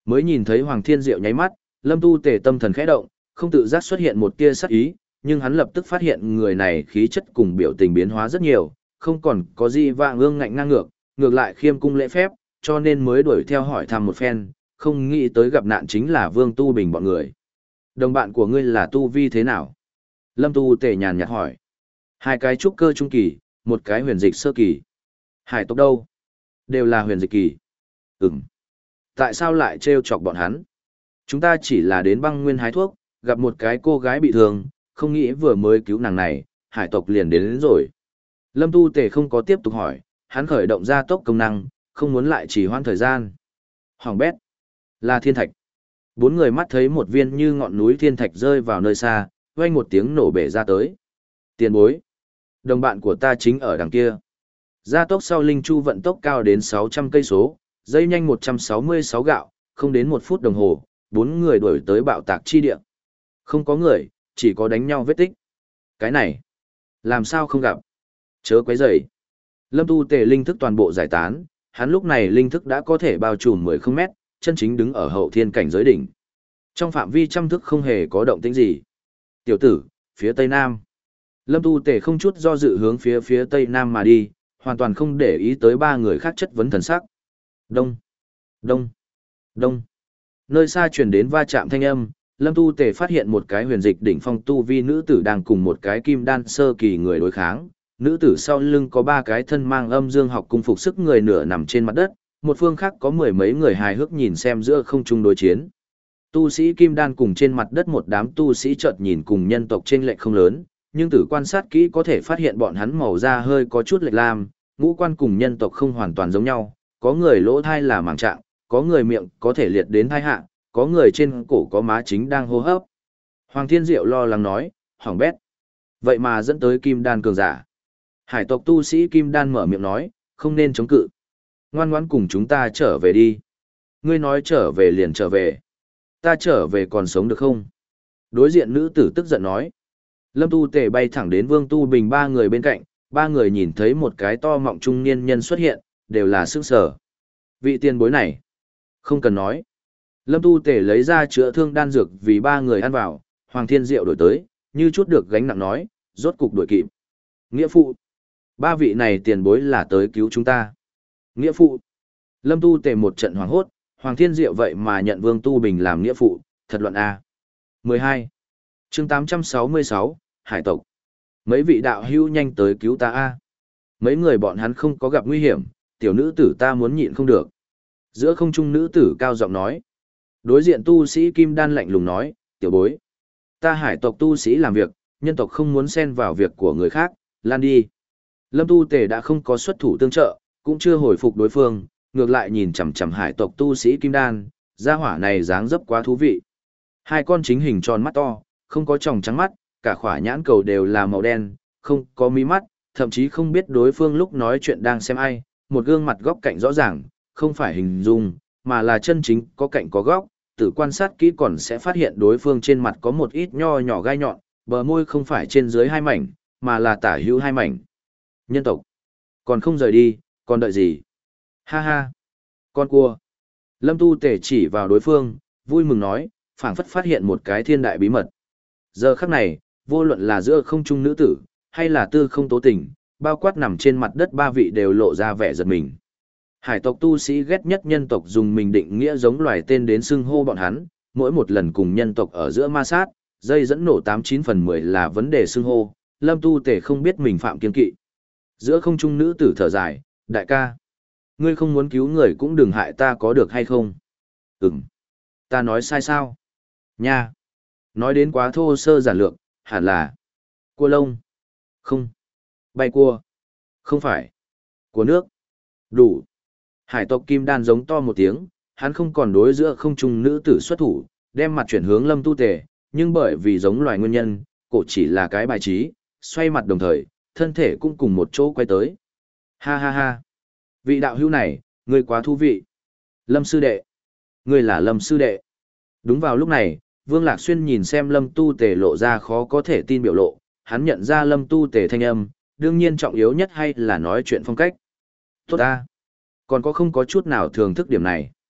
Mới nhìn thấy Hoàng Thiên Diệu nháy mắt, Lâm Tu Tề tâm thần khẽ động, không tự giác xuất hiện một tia sắc ý, nhưng hắn lập tức phát hiện người này khí chất cùng biểu tình biến hóa rất nhiều, không còn có gì vạng ương ngạnh ngang ngược, ngược lại khiêm cung lễ phép, cho nên mới đuổi theo hỏi thăm một phen, không nghĩ tới gặp nạn chính là Vương Tu Bình bọn người. Đồng bạn của ngươi là tu vi thế nào? Lâm Tu Tề nhàn nhạt hỏi. Hai cái trúc cơ trung kỳ, một cái huyền dịch sơ kỳ. Hải tộc đâu? Đều là huyền dịch kỳ. Ừm. Tại sao lại trêu chọc bọn hắn? Chúng ta chỉ là đến băng nguyên hái thuốc, gặp một cái cô gái bị thương, không nghĩ vừa mới cứu nàng này, hải tộc liền đến, đến rồi. Lâm Tu Tề không có tiếp tục hỏi, hắn khởi động ra tốc công năng, không muốn lại chỉ hoãn thời gian. Hoàng bét. Là thiên thạch. Bốn người mắt thấy một viên như ngọn núi thiên thạch rơi vào nơi xa, vang một tiếng nổ bể ra tới. Tiền bối. Đồng bạn của ta chính ở đằng kia. Gia tốc sau linh chu vận tốc cao đến sáu trăm cây số, dây nhanh một trăm sáu mươi sáu gạo, không đến một phút đồng hồ, bốn người đuổi tới bạo tạc chi địa. Không có người, chỉ có đánh nhau vết tích. Cái này, làm sao không gặp? Chớ quấy rầy. Lâm Tu Tề linh thức toàn bộ giải tán, hắn lúc này linh thức đã có thể bao trùm mười không mét, chân chính đứng ở hậu thiên cảnh giới đỉnh. Trong phạm vi trăm thức không hề có động tĩnh gì. Tiểu tử, phía tây nam. Lâm Tu Tề không chút do dự hướng phía phía tây nam mà đi, hoàn toàn không để ý tới ba người khác chất vấn thần sắc. Đông, đông, đông. Nơi xa truyền đến va chạm thanh âm, Lâm Tu Tề phát hiện một cái huyền dịch đỉnh phong tu vi nữ tử đang cùng một cái kim đan sơ kỳ người đối kháng. Nữ tử sau lưng có ba cái thân mang âm dương học cung phục sức người nửa nằm trên mặt đất, một phương khác có mười mấy người hài hước nhìn xem giữa không trung đối chiến. Tu sĩ kim đan cùng trên mặt đất một đám tu sĩ chợt nhìn cùng nhân tộc trên lệch không lớn, nhưng tử quan sát kỹ có thể phát hiện bọn hắn màu da hơi có chút lệch lam, ngũ quan cùng nhân tộc không hoàn toàn giống nhau, có người lỗ thai là màng trạng, có người miệng có thể liệt đến thai hạ, có người trên cổ có má chính đang hô hấp. Hoàng Thiên Diệu lo lắng nói, hỏng bét. Vậy mà dẫn tới kim đan cường giả. Hải tộc tu sĩ kim đan mở miệng nói, không nên chống cự. Ngoan ngoãn cùng chúng ta trở về đi. Ngươi nói trở về liền trở về. Ta trở về còn sống được không? Đối diện nữ tử tức giận nói. Lâm Tu Tề bay thẳng đến Vương Tu Bình ba người bên cạnh, ba người nhìn thấy một cái to mọng trung niên nhân xuất hiện, đều là sức sở. Vị tiền bối này, không cần nói. Lâm Tu Tề lấy ra chữa thương đan dược vì ba người ăn vào, Hoàng Thiên Diệu đổi tới, như chút được gánh nặng nói, rốt cục đuổi kịp. Nghĩa phụ, ba vị này tiền bối là tới cứu chúng ta. Nghĩa phụ, Lâm Tu Tề một trận hoảng hốt, Hoàng Thiên Diệu vậy mà nhận Vương Tu Bình làm nghĩa phụ, thật luận A. mười hai chương tám trăm sáu mươi sáu, Hải tộc. Mấy vị đạo hữu nhanh tới cứu ta A. Mấy người bọn hắn không có gặp nguy hiểm, tiểu nữ tử ta muốn nhịn không được. Giữa không trung nữ tử cao giọng nói. Đối diện tu sĩ kim đan lạnh lùng nói, tiểu bối. Ta hải tộc tu sĩ làm việc, nhân tộc không muốn xen vào việc của người khác, lan đi. Lâm Tu Tề đã không có xuất thủ tương trợ, cũng chưa hồi phục đối phương, ngược lại nhìn chằm chằm hải tộc tu sĩ kim đan, gia hỏa này dáng dấp quá thú vị. Hai con chính hình tròn mắt to, không có tròng trắng mắt, cả khỏa nhãn cầu đều là màu đen, không có mí mắt, thậm chí không biết đối phương lúc nói chuyện đang xem ai, một gương mặt góc cạnh rõ ràng, không phải hình dung, mà là chân chính có cạnh có góc, tự quan sát kỹ còn sẽ phát hiện đối phương trên mặt có một ít nho nhỏ gai nhọn, bờ môi không phải trên dưới hai mảnh, mà là tả hữu hai mảnh. Nhân tộc, còn không rời đi, còn đợi gì? Ha ha, con cua. Lâm Tu Tề chỉ vào đối phương, vui mừng nói, phảng phất phát hiện một cái thiên đại bí mật. Giờ khắc này, vô luận là giữa không trung nữ tử, hay là tư không tố tình, bao quát nằm trên mặt đất ba vị đều lộ ra vẻ giật mình. Hải tộc tu sĩ ghét nhất nhân tộc dùng mình định nghĩa giống loài tên đến xưng hô bọn hắn, mỗi một lần cùng nhân tộc ở giữa ma sát, dây dẫn nổ tám chín phần mười là vấn đề xưng hô, Lâm Tu Tề không biết mình phạm kiên kỵ. Giữa không trung nữ tử thở dài, đại ca, ngươi không muốn cứu người cũng đừng hại ta có được hay không? Ừm, ta nói sai sao? Nha, nói đến quá thô sơ giản lược, hẳn là cua lông. Không, bay cua. Không phải, cua nước. Đủ. Hải tộc kim đan giống to một tiếng, hắn không còn đối giữa không trung nữ tử xuất thủ, đem mặt chuyển hướng Lâm Tu Tề, nhưng bởi vì giống loài nguyên nhân, cổ chỉ là cái bài trí, xoay mặt đồng thời, thân thể cũng cùng một chỗ quay tới. Ha ha ha. Vị đạo hữu này, ngươi quá thú vị. Lâm sư đệ. Ngươi là Lâm sư đệ. Đúng vào lúc này, Vương Lạc Xuyên nhìn xem Lâm Tu Tề lộ ra khó có thể tin biểu lộ, hắn nhận ra Lâm Tu Tề thanh âm, đương nhiên trọng yếu nhất hay là nói chuyện phong cách. Tốt ta. Còn có không có chút nào thưởng thức điểm này.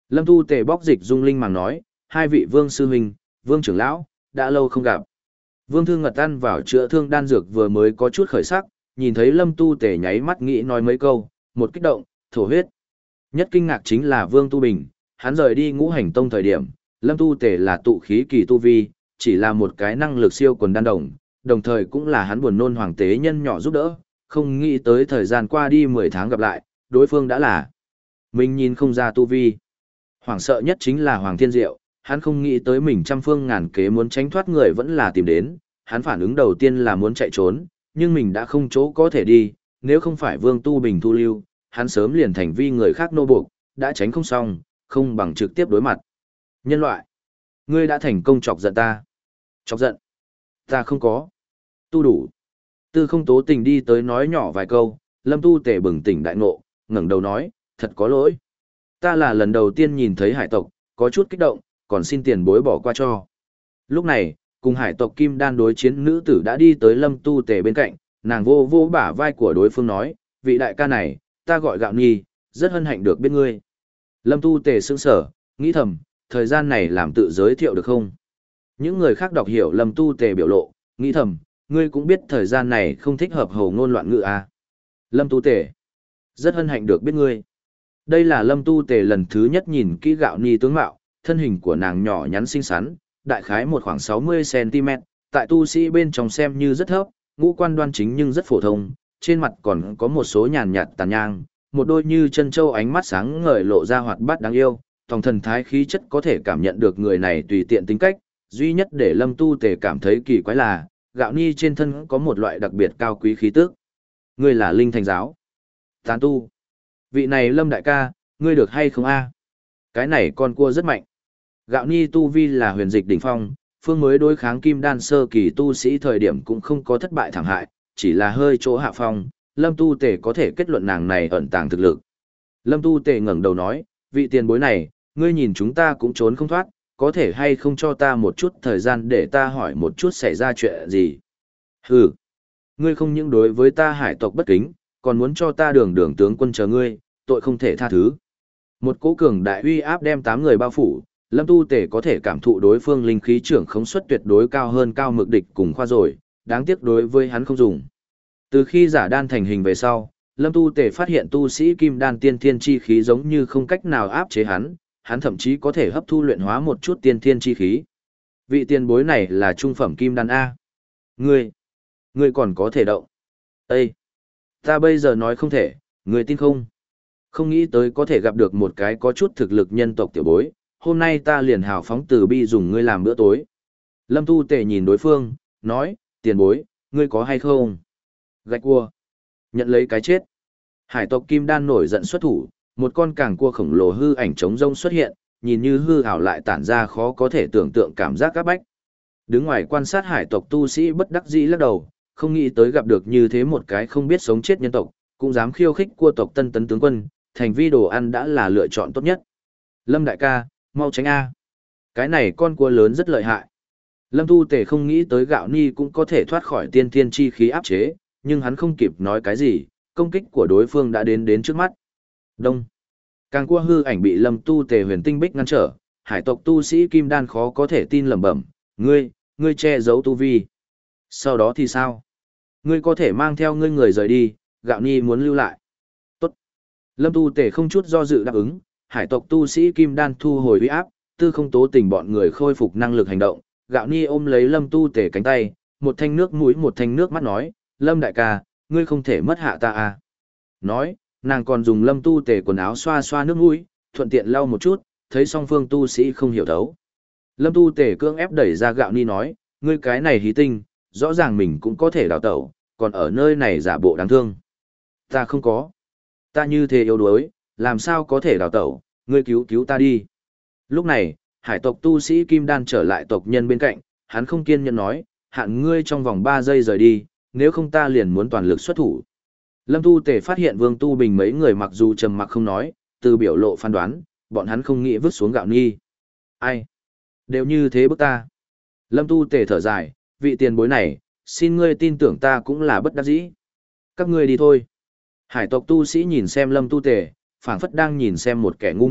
Lâm Tu Tề bóc dịch dung linh màng nói, hai vị Vương sư huynh, Vương trưởng lão, đã lâu không gặp. Vương Thương Ngật ăn vào chữa thương đan dược vừa mới có chút khởi sắc, nhìn thấy Lâm Tu Tề nháy mắt nghĩ nói mấy câu, một kích động, thổ huyết. Nhất kinh ngạc chính là Vương Tu Bình, hắn rời đi Ngũ Hành Tông thời điểm, Lâm Tu Tề là tụ khí kỳ tu vi, chỉ là một cái năng lực siêu quần đan đồng, đồng thời cũng là hắn buồn nôn hoàng tế nhân nhỏ giúp đỡ, không nghĩ tới thời gian qua đi mười tháng gặp lại, đối phương đã là mình nhìn không ra tu vi. Hoảng sợ nhất chính là Hoàng Thiên Diệu, hắn không nghĩ tới mình trăm phương ngàn kế muốn tránh thoát người vẫn là tìm đến, hắn phản ứng đầu tiên là muốn chạy trốn, nhưng mình đã không chỗ có thể đi, nếu không phải Vương Tu Bình thu lưu, hắn sớm liền thành vi người khác nô buộc, đã tránh không xong, không bằng trực tiếp đối mặt. Nhân loại, ngươi đã thành công chọc giận ta. Chọc giận? Ta không có. Tu đủ. Tư Không Tố Tình đi tới nói nhỏ vài câu, Lâm Tu Tề bừng tỉnh đại ngộ, ngẩng đầu nói, thật có lỗi. Ta là lần đầu tiên nhìn thấy hải tộc, có chút kích động, còn xin tiền bối bỏ qua cho. Lúc này, cùng hải tộc Kim Đan đối chiến nữ tử đã đi tới Lâm Tu Tề bên cạnh, nàng vô vô bả vai của đối phương nói, vị đại ca này, ta gọi Gạo Nhi, rất hân hạnh được biết ngươi. Lâm Tu Tề sững sở, nghĩ thầm, thời gian này làm tự giới thiệu được không? Những người khác đọc hiểu Lâm Tu Tề biểu lộ, nghĩ thầm, ngươi cũng biết thời gian này không thích hợp hầu ngôn loạn ngữ à. Lâm Tu Tề, rất hân hạnh được biết ngươi. Đây là Lâm Tu Tề lần thứ nhất nhìn kỹ Gạo Nhi tướng mạo, thân hình của nàng nhỏ nhắn xinh xắn, đại khái một khoảng sáu mươi xăng ti mét, tại tu sĩ bên trong xem như rất thấp, ngũ quan đoan chính nhưng rất phổ thông, trên mặt còn có một số nhàn nhạt tàn nhang, một đôi như chân châu ánh mắt sáng ngời lộ ra hoạt bát đáng yêu, tòng thần thái khí chất có thể cảm nhận được người này tùy tiện tính cách, duy nhất để Lâm Tu Tề cảm thấy kỳ quái là, Gạo Nhi trên thân có một loại đặc biệt cao quý khí tức. Ngươi là Linh Thành giáo. Tán tu. Vị này Lâm đại ca, ngươi được hay không a? Cái này con cua rất mạnh. Gạo Nhi tu vi là huyền dịch đỉnh phong, phương mới đối kháng kim đan sơ kỳ tu sĩ thời điểm cũng không có thất bại thảm hại, chỉ là hơi chỗ hạ phong, Lâm Tu Tề có thể kết luận nàng này ẩn tàng thực lực. Lâm Tu Tề ngẩng đầu nói, vị tiền bối này, ngươi nhìn chúng ta cũng trốn không thoát, có thể hay không cho ta một chút thời gian để ta hỏi một chút xảy ra chuyện gì? Hừ, ngươi không những đối với ta hải tộc bất kính, còn muốn cho ta đường đường tướng quân chờ ngươi, tội không thể tha thứ. Một cỗ cường đại uy áp đem tám người bao phủ, Lâm Tu Tề có thể cảm thụ đối phương linh khí trưởng khống suất tuyệt đối cao hơn cao mực địch cùng khoa rồi, đáng tiếc đối với hắn không dùng. Từ khi giả đan thành hình về sau, Lâm Tu Tề phát hiện tu sĩ kim đan tiên thiên chi khí giống như không cách nào áp chế hắn, hắn thậm chí có thể hấp thu luyện hóa một chút tiên thiên chi khí. Vị tiền bối này là trung phẩm kim đan A. Ngươi, ngươi còn có thể động. Ê! Ta bây giờ nói không thể, ngươi tin không? Không nghĩ tới có thể gặp được một cái có chút thực lực nhân tộc tiểu bối, hôm nay ta liền hào phóng từ bi dùng ngươi làm bữa tối. Lâm Tu Tề nhìn đối phương, nói, tiền bối, ngươi có hay không? Gạch cua. Nhận lấy cái chết. Hải tộc Kim Đan nổi giận xuất thủ, một con càng cua khổng lồ hư ảnh trống rông xuất hiện, nhìn như hư ảo lại tản ra khó có thể tưởng tượng cảm giác các bách. Đứng ngoài quan sát hải tộc tu sĩ bất đắc dĩ lắc đầu, không nghĩ tới gặp được như thế một cái không biết sống chết nhân tộc, cũng dám khiêu khích cua tộc tân tấn tướng quân, thành vi đồ ăn đã là lựa chọn tốt nhất. Lâm đại ca, mau tránh A. Cái này con cua lớn rất lợi hại. Lâm Tu Tề không nghĩ tới Gạo Ni cũng có thể thoát khỏi tiên thiên chi khí áp chế, nhưng hắn không kịp nói cái gì, công kích của đối phương đã đến đến trước mắt. Đông. Càng cua hư ảnh bị Lâm Tu Tề huyền tinh bích ngăn trở, hải tộc tu sĩ kim đan khó có thể tin lẩm bẩm, ngươi, ngươi che giấu tu vi. Sau đó thì sao? Ngươi có thể mang theo ngươi người rời đi, Gạo Ni muốn lưu lại. Tốt. Lâm Tu Tề không chút do dự đáp ứng, hải tộc tu sĩ kim đan thu hồi uy áp, Tư Không Tố Tình bọn người khôi phục năng lực hành động. Gạo Ni ôm lấy Lâm Tu Tề cánh tay, một thanh nước mũi một thanh nước mắt nói, Lâm đại ca, ngươi không thể mất hạ ta à. Nói, nàng còn dùng Lâm Tu Tề quần áo xoa xoa nước mũi, thuận tiện lau một chút, thấy song phương tu sĩ không hiểu thấu. Lâm Tu Tề cưỡng ép đẩy ra Gạo Ni nói, ngươi cái này hí tinh, rõ ràng mình cũng có thể đào tẩu, còn ở nơi này giả bộ đáng thương. Ta không có. Ta như thế yếu đuối, làm sao có thể đào tẩu, ngươi cứu cứu ta đi. Lúc này, hải tộc tu sĩ Kim Đan trở lại tộc nhân bên cạnh, hắn không kiên nhẫn nói, hạn ngươi trong vòng ba giây rời đi, nếu không ta liền muốn toàn lực xuất thủ. Lâm Tu Tề phát hiện Vương Tu Bình mấy người mặc dù trầm mặc không nói, từ biểu lộ phán đoán, bọn hắn không nghĩ vứt xuống Gạo Ni. Ai? Đều như thế bức ta. Lâm Tu Tề thở dài, vị tiền bối này, xin ngươi tin tưởng ta cũng là bất đắc dĩ. Các ngươi đi thôi. Hải tộc tu sĩ nhìn xem Lâm Tu Tề, phảng phất đang nhìn xem một kẻ ngu ngốc,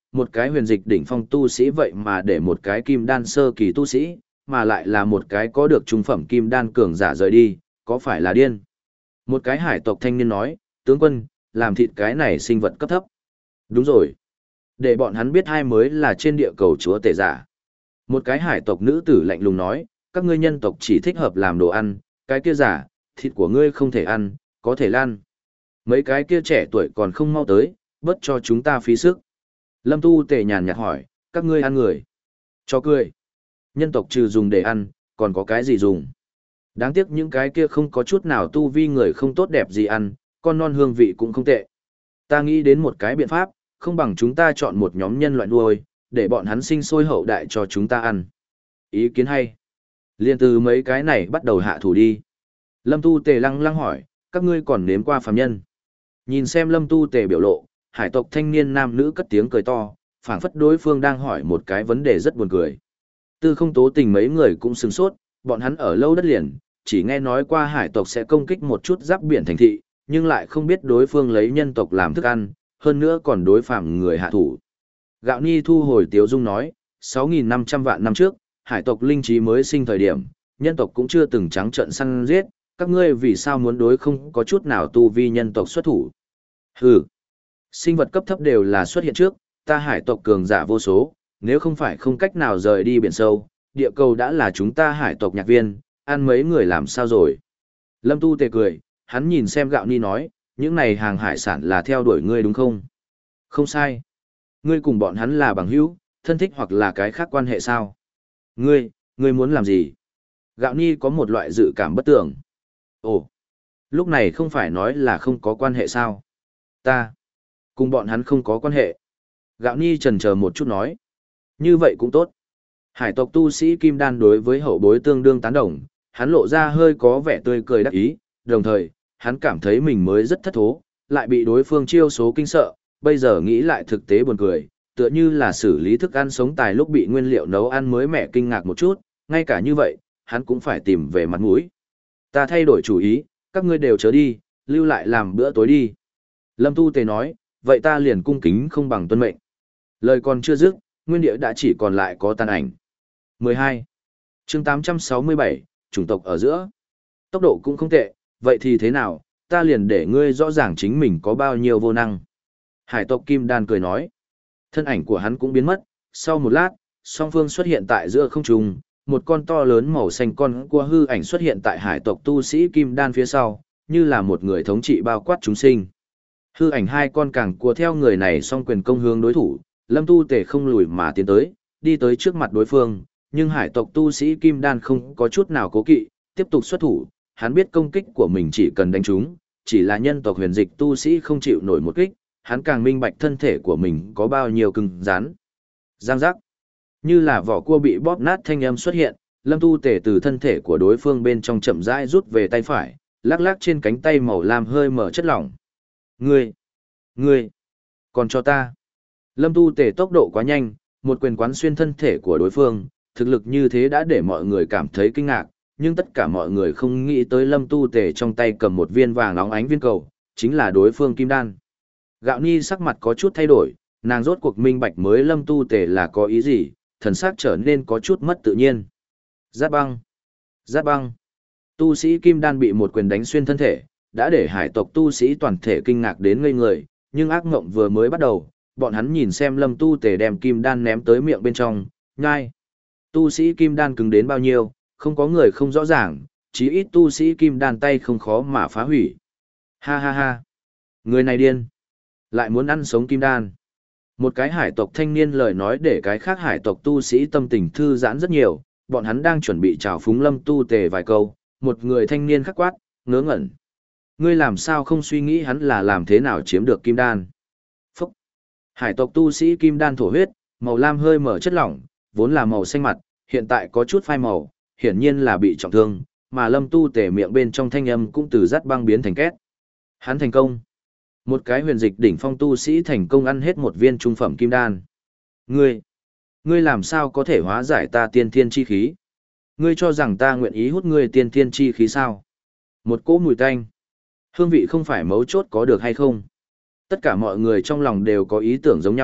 một cái huyền dịch đỉnh phong tu sĩ vậy mà để một cái kim đan sơ kỳ tu sĩ, mà lại là một cái có được trung phẩm kim đan cường giả rời đi, có phải là điên? Một cái hải tộc thanh niên nói, tướng quân, làm thịt cái này sinh vật cấp thấp. Đúng rồi. Để bọn hắn biết ai mới là trên địa cầu chúa tể giả. Một cái hải tộc nữ tử lạnh lùng nói, các ngươi nhân tộc chỉ thích hợp làm đồ ăn, cái kia giả, thịt của ngươi không thể ăn, có thể lan. Mấy cái kia trẻ tuổi còn không mau tới, bớt cho chúng ta phí sức. Lâm Tu Tề nhàn nhạt hỏi, các ngươi ăn người. Cho cười. Nhân tộc trừ dùng để ăn, còn có cái gì dùng? Đáng tiếc những cái kia không có chút nào tu vi người không tốt đẹp gì ăn, con non hương vị cũng không tệ. Ta nghĩ đến một cái biện pháp, không bằng chúng ta chọn một nhóm nhân loại nuôi, để bọn hắn sinh sôi hậu đại cho chúng ta ăn. Ý kiến hay. Liên từ mấy cái này bắt đầu hạ thủ đi. Lâm Tu Tề lăng lăng hỏi, các ngươi còn nếm qua phàm nhân. Nhìn xem Lâm Tu Tề biểu lộ, hải tộc thanh niên nam nữ cất tiếng cười to, phảng phất đối phương đang hỏi một cái vấn đề rất buồn cười. Tư Không Tố Tình mấy người cũng sửng sốt, bọn hắn ở lâu đất liền, chỉ nghe nói qua hải tộc sẽ công kích một chút giáp biển thành thị, nhưng lại không biết đối phương lấy nhân tộc làm thức ăn, hơn nữa còn đối phạm người hạ thủ. Gạo Ni thu hồi tiếu dung nói, sáu nghìn năm trăm vạn năm trước, hải tộc linh trí mới sinh thời điểm, nhân tộc cũng chưa từng trắng trợn săn giết, các ngươi vì sao muốn đối không có chút nào tu vi nhân tộc xuất thủ. Hừ, sinh vật cấp thấp đều là xuất hiện trước, ta hải tộc cường giả vô số, nếu không phải không cách nào rời đi biển sâu, địa cầu đã là chúng ta hải tộc nhạc viên, ăn mấy người làm sao rồi. Lâm Tu Tề cười, hắn nhìn xem Gạo Ni nói, những này hàng hải sản là theo đuổi ngươi đúng không? Không sai. Ngươi cùng bọn hắn là bằng hữu, thân thích hoặc là cái khác quan hệ sao? Ngươi, ngươi muốn làm gì? Gạo Ni có một loại dự cảm bất tưởng. Ồ, lúc này không phải nói là không có quan hệ sao? Ta, cùng bọn hắn không có quan hệ. Gạo Ni chần chờ một chút nói. Như vậy cũng tốt. Hải tộc tu sĩ Kim Đan đối với hậu bối tương đương tán đồng, hắn lộ ra hơi có vẻ tươi cười đắc ý, đồng thời, hắn cảm thấy mình mới rất thất thố, lại bị đối phương chiêu số kinh sợ, bây giờ nghĩ lại thực tế buồn cười, tựa như là xử lý thức ăn sống tài lúc bị nguyên liệu nấu ăn mới mẻ kinh ngạc một chút, ngay cả như vậy, hắn cũng phải tìm về mặt mũi. Ta thay đổi chủ ý, các ngươi đều chớ đi, lưu lại làm bữa tối đi. Lâm Tu Tề nói, vậy ta liền cung kính không bằng tuân mệnh. Lời còn chưa dứt, nguyên địa đã chỉ còn lại có tàn ảnh. mười hai. Chương tám trăm sáu mươi bảy, chủng tộc ở giữa. Tốc độ cũng không tệ, vậy thì thế nào, ta liền để ngươi rõ ràng chính mình có bao nhiêu vô năng. Hải tộc Kim Đan cười nói. Thân ảnh của hắn cũng biến mất, sau một lát, song phương xuất hiện tại giữa không trung, một con to lớn màu xanh con cua hư ảnh xuất hiện tại hải tộc tu sĩ Kim Đan phía sau, như là một người thống trị bao quát chúng sinh. Hư ảnh hai con càng cua theo người này song quyền công hướng đối thủ, Lâm Tu Tề không lùi mà tiến tới, đi tới trước mặt đối phương, nhưng hải tộc tu sĩ Kim Đan không có chút nào cố kỵ, tiếp tục xuất thủ, hắn biết công kích của mình chỉ cần đánh trúng, chỉ là nhân tộc huyền dịch tu sĩ không chịu nổi một kích, hắn càng minh bạch thân thể của mình có bao nhiêu cứng rắn. Giang giác. Như là vỏ cua bị bóp nát thanh âm xuất hiện, Lâm Tu Tề từ thân thể của đối phương bên trong chậm rãi rút về tay phải, lắc lắc trên cánh tay màu lam hơi mở chất lỏng. Ngươi! Ngươi! Còn cho ta! Lâm Tu Tề tốc độ quá nhanh, một quyền quán xuyên thân thể của đối phương, thực lực như thế đã để mọi người cảm thấy kinh ngạc, nhưng tất cả mọi người không nghĩ tới Lâm Tu Tề trong tay cầm một viên vàng óng ánh viên cầu, chính là đối phương Kim Đan. Gạo Ni sắc mặt có chút thay đổi, nàng rốt cuộc minh bạch mới Lâm Tu Tề là có ý gì, thần sắc trở nên có chút mất tự nhiên. Giáp băng! Giáp băng! Tu sĩ Kim Đan bị một quyền đánh xuyên thân thể, đã để hải tộc tu sĩ toàn thể kinh ngạc đến ngây người, nhưng ác mộng vừa mới bắt đầu, bọn hắn nhìn xem Lâm Tu Tề đem Kim Đan ném tới miệng bên trong, nhai. Tu sĩ Kim Đan cứng đến bao nhiêu, không có người không rõ ràng, chí ít tu sĩ Kim Đan tay không khó mà phá hủy. Ha ha ha! Người này điên! Lại muốn ăn sống Kim Đan. Một cái hải tộc thanh niên lời nói để cái khác hải tộc tu sĩ tâm tình thư giãn rất nhiều, bọn hắn đang chuẩn bị chào phúng Lâm Tu Tề vài câu, một người thanh niên khắc quát, ngớ ngẩn. Ngươi làm sao không suy nghĩ hắn là làm thế nào chiếm được Kim Đan? Phúc! Hải tộc tu sĩ Kim Đan thổ huyết, màu lam hơi mở chất lỏng, vốn là màu xanh mặt, hiện tại có chút phai màu, hiển nhiên là bị trọng thương, mà Lâm Tu Tề miệng bên trong thanh âm cũng từ rát băng biến thành két. Hắn thành công. Một cái huyền dịch đỉnh phong tu sĩ thành công ăn hết một viên trung phẩm kim đan. Ngươi, ngươi làm sao có thể hóa giải ta tiên thiên chi khí? Ngươi cho rằng ta nguyện ý hút ngươi tiên thiên chi khí sao? Một cỗ mùi tanh. Hương vị không phải mấu chốt có được hay không? Tất cả mọi người trong lòng đều có ý tưởng giống nhau,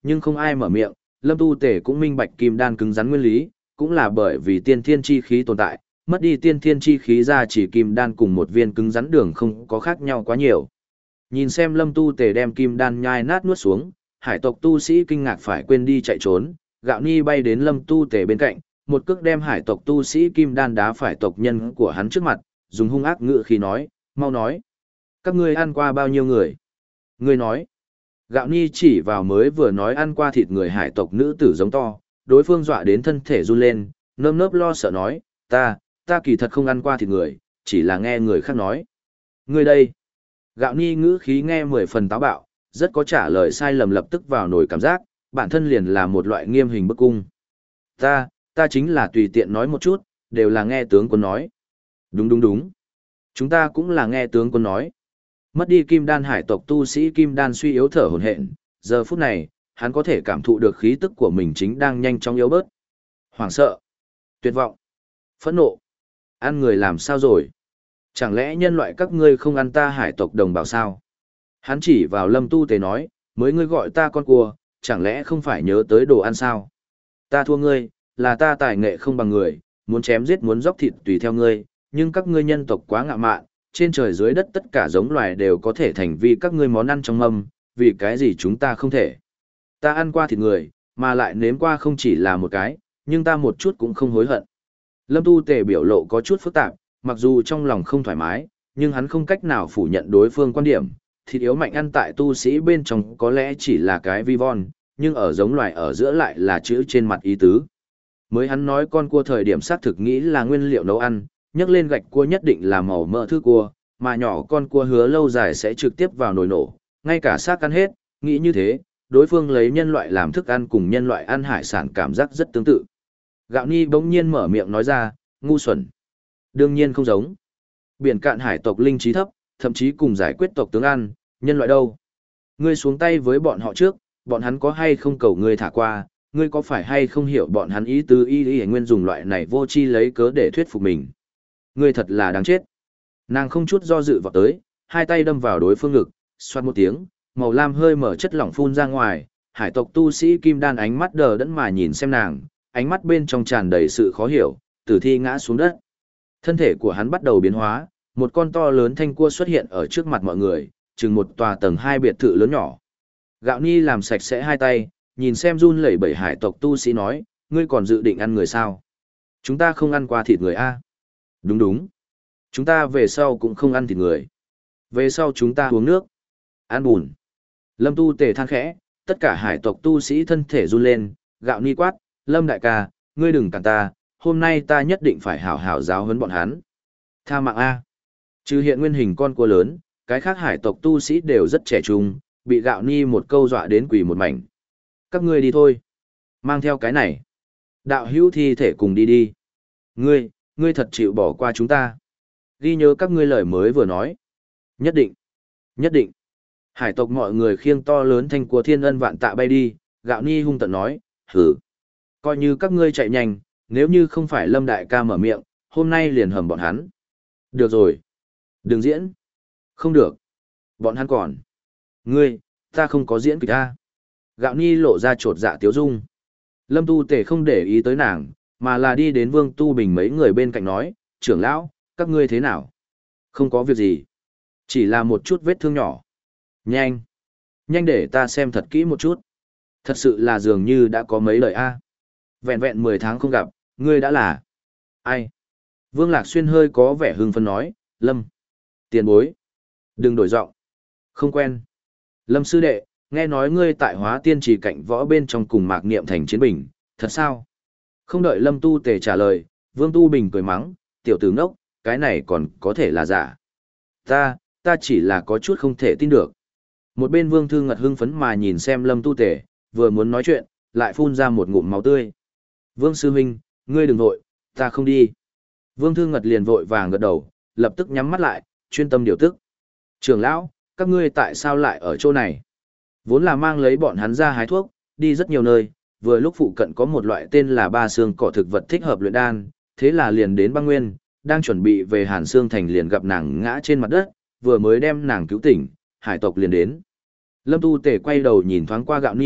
nhưng không ai mở miệng, Lâm Tu Tề cũng minh bạch kim đan cứng rắn nguyên lý, cũng là bởi vì tiên thiên chi khí tồn tại, mất đi tiên thiên chi khí ra chỉ kim đan cùng một viên cứng rắn đường không có khác nhau quá nhiều. Nhìn xem Lâm Tu Tề đem kim đan nhai nát nuốt xuống, hải tộc tu sĩ kinh ngạc phải quên đi chạy trốn, Gạo Ni bay đến Lâm Tu Tề bên cạnh, một cước đem hải tộc tu sĩ kim đan đá phải tộc nhân của hắn trước mặt, dùng hung ác ngữ khí nói, mau nói. Các ngươi ăn qua bao nhiêu người? Ngươi nói. Gạo Ni chỉ vào mới vừa nói ăn qua thịt người hải tộc nữ tử giống to, đối phương dọa đến thân thể run lên, nơm nớp lo sợ nói, ta, ta kỳ thật không ăn qua thịt người, chỉ là nghe người khác nói. Ngươi đây. Gạo Ni ngữ khí nghe mười phần táo bạo, rất có trả lời sai lầm lập tức vào nổi cảm giác, bản thân liền là một loại nghiêm hình bức cung. Ta, ta chính là tùy tiện nói một chút, đều là nghe tướng quân nói. Đúng đúng đúng. Chúng ta cũng là nghe tướng quân nói. Mất đi kim đan hải tộc tu sĩ kim đan suy yếu thở hổn hển, giờ phút này, hắn có thể cảm thụ được khí tức của mình chính đang nhanh chóng yếu bớt. Hoảng sợ, tuyệt vọng, phẫn nộ. Ăn người làm sao rồi? Chẳng lẽ nhân loại các ngươi không ăn ta hải tộc đồng bào sao? Hắn chỉ vào Lâm Tu Tề nói, mới ngươi gọi ta con cua, chẳng lẽ không phải nhớ tới đồ ăn sao? Ta thua ngươi, là ta tài nghệ không bằng người, muốn chém giết muốn dóc thịt tùy theo ngươi, nhưng các ngươi nhân tộc quá ngạo mạn, trên trời dưới đất tất cả giống loài đều có thể thành vì các ngươi món ăn trong mâm, vì cái gì chúng ta không thể. Ta ăn qua thịt người, mà lại nếm qua không chỉ là một cái, nhưng ta một chút cũng không hối hận. Lâm Tu Tề biểu lộ có chút phức tạp, mặc dù trong lòng không thoải mái, nhưng hắn không cách nào phủ nhận đối phương quan điểm. Thịt yếu mạnh ăn tại tu sĩ bên trong có lẽ chỉ là cái vi von, nhưng ở giống loài ở giữa lại là chữ trên mặt ý tứ. Mới hắn nói con cua thời điểm xác thực nghĩ là nguyên liệu nấu ăn, nhấc lên gạch cua nhất định là màu mỡ thứ cua, mà nhỏ con cua hứa lâu dài sẽ trực tiếp vào nồi nổ, ngay cả xác ăn hết, nghĩ như thế, đối phương lấy nhân loại làm thức ăn cùng nhân loại ăn hải sản cảm giác rất tương tự. Gạo Ni bỗng nhiên mở miệng nói ra, ngu xuẩn. Đương nhiên không giống. Biển cạn hải tộc linh trí thấp, thậm chí cùng giải quyết tộc tướng ăn, nhân loại đâu. Ngươi xuống tay với bọn họ trước, bọn hắn có hay không cầu ngươi thả qua, ngươi có phải hay không hiểu bọn hắn ý tứ y y nguyên dùng loại này vô chi lấy cớ để thuyết phục mình. Ngươi thật là đáng chết. Nàng không chút do dự vào tới, hai tay đâm vào đối phương ngực, xoát một tiếng, màu lam hơi mở chất lỏng phun ra ngoài, hải tộc tu sĩ kim đan ánh mắt đờ đẫn mà nhìn xem nàng, ánh mắt bên trong tràn đầy sự khó hiểu, tử thi ngã xuống đất. Thân thể của hắn bắt đầu biến hóa, một con to lớn thanh cua xuất hiện ở trước mặt mọi người, chừng một tòa tầng hai biệt thự lớn nhỏ. Gạo Ni làm sạch sẽ hai tay, nhìn xem run lẩy bẩy hải tộc tu sĩ nói, ngươi còn dự định ăn người sao? Chúng ta không ăn qua thịt người a. Đúng đúng. Chúng ta về sau cũng không ăn thịt người. Về sau chúng ta uống nước. Ăn bùn. Lâm Tu Tề than khẽ, tất cả hải tộc tu sĩ thân thể run lên, Gạo Ni quát, Lâm đại ca, ngươi đừng cản ta, hôm nay ta nhất định phải hảo hảo giáo huấn bọn hắn. Tha mạng a. Trừ hiện nguyên hình con cua lớn, cái khác hải tộc tu sĩ đều rất trẻ trung, bị Gạo Ni một câu dọa đến quỳ một mảnh. Các ngươi đi thôi. Mang theo cái này. Đạo hữu thi thể cùng đi đi. Ngươi, ngươi thật chịu bỏ qua chúng ta. Ghi nhớ các ngươi lời mới vừa nói. Nhất định. Nhất định. Hải tộc mọi người khiêng to lớn thanh của thiên ân vạn tạ bay đi, Gạo Ni hung tận nói, hử. Coi như các ngươi chạy nhanh, nếu như không phải Lâm đại ca mở miệng, hôm nay liền hầm bọn hắn. Được rồi. Đừng diễn. Không được. Bọn hắn còn. Ngươi, ta không có diễn kịch ta. Gạo Ni lộ ra trột dạ tiếu dung. Lâm Tu Tề không để ý tới nàng, mà là đi đến Vương Tu Bình mấy người bên cạnh nói, trưởng lão, các ngươi thế nào? Không có việc gì. Chỉ là một chút vết thương nhỏ. Nhanh. Nhanh để ta xem thật kỹ một chút. Thật sự là dường như đã có mấy lời a. Vẹn vẹn mười tháng không gặp, ngươi đã là... Ai? Vương Lạc Xuyên hơi có vẻ hưng phấn nói, Lâm. Tiền bối. Đừng đổi giọng. Không quen. Lâm sư đệ, nghe nói ngươi tại Hóa Tiên Trì cạnh võ bên trong cùng Mạc Niệm thành chiến bình, thật sao? Không đợi Lâm Tu Tề trả lời, Vương Tu Bình cười mắng, tiểu tử ngốc, cái này còn có thể là giả. Ta, ta chỉ là có chút không thể tin được. Một bên Vương Thư Ngật hưng phấn mà nhìn xem Lâm Tu Tề, vừa muốn nói chuyện, lại phun ra một ngụm máu tươi. Vương Sư Huynh, ngươi đừng vội, ta không đi. Vương Thư Ngật liền vội vàng gật đầu, lập tức nhắm mắt lại, chuyên tâm điều tức. Trưởng lão, các ngươi tại sao lại ở chỗ này? Vốn là mang lấy bọn hắn ra hái thuốc, đi rất nhiều nơi, vừa lúc phụ cận có một loại tên là ba xương cỏ thực vật thích hợp luyện đan, thế là liền đến băng nguyên, đang chuẩn bị về Hàn Xương Thành liền gặp nàng ngã trên mặt đất, vừa mới đem nàng cứu tỉnh, hải tộc liền đến. Lâm Tu Tề quay đầu nhìn thoáng qua Gạo Ni,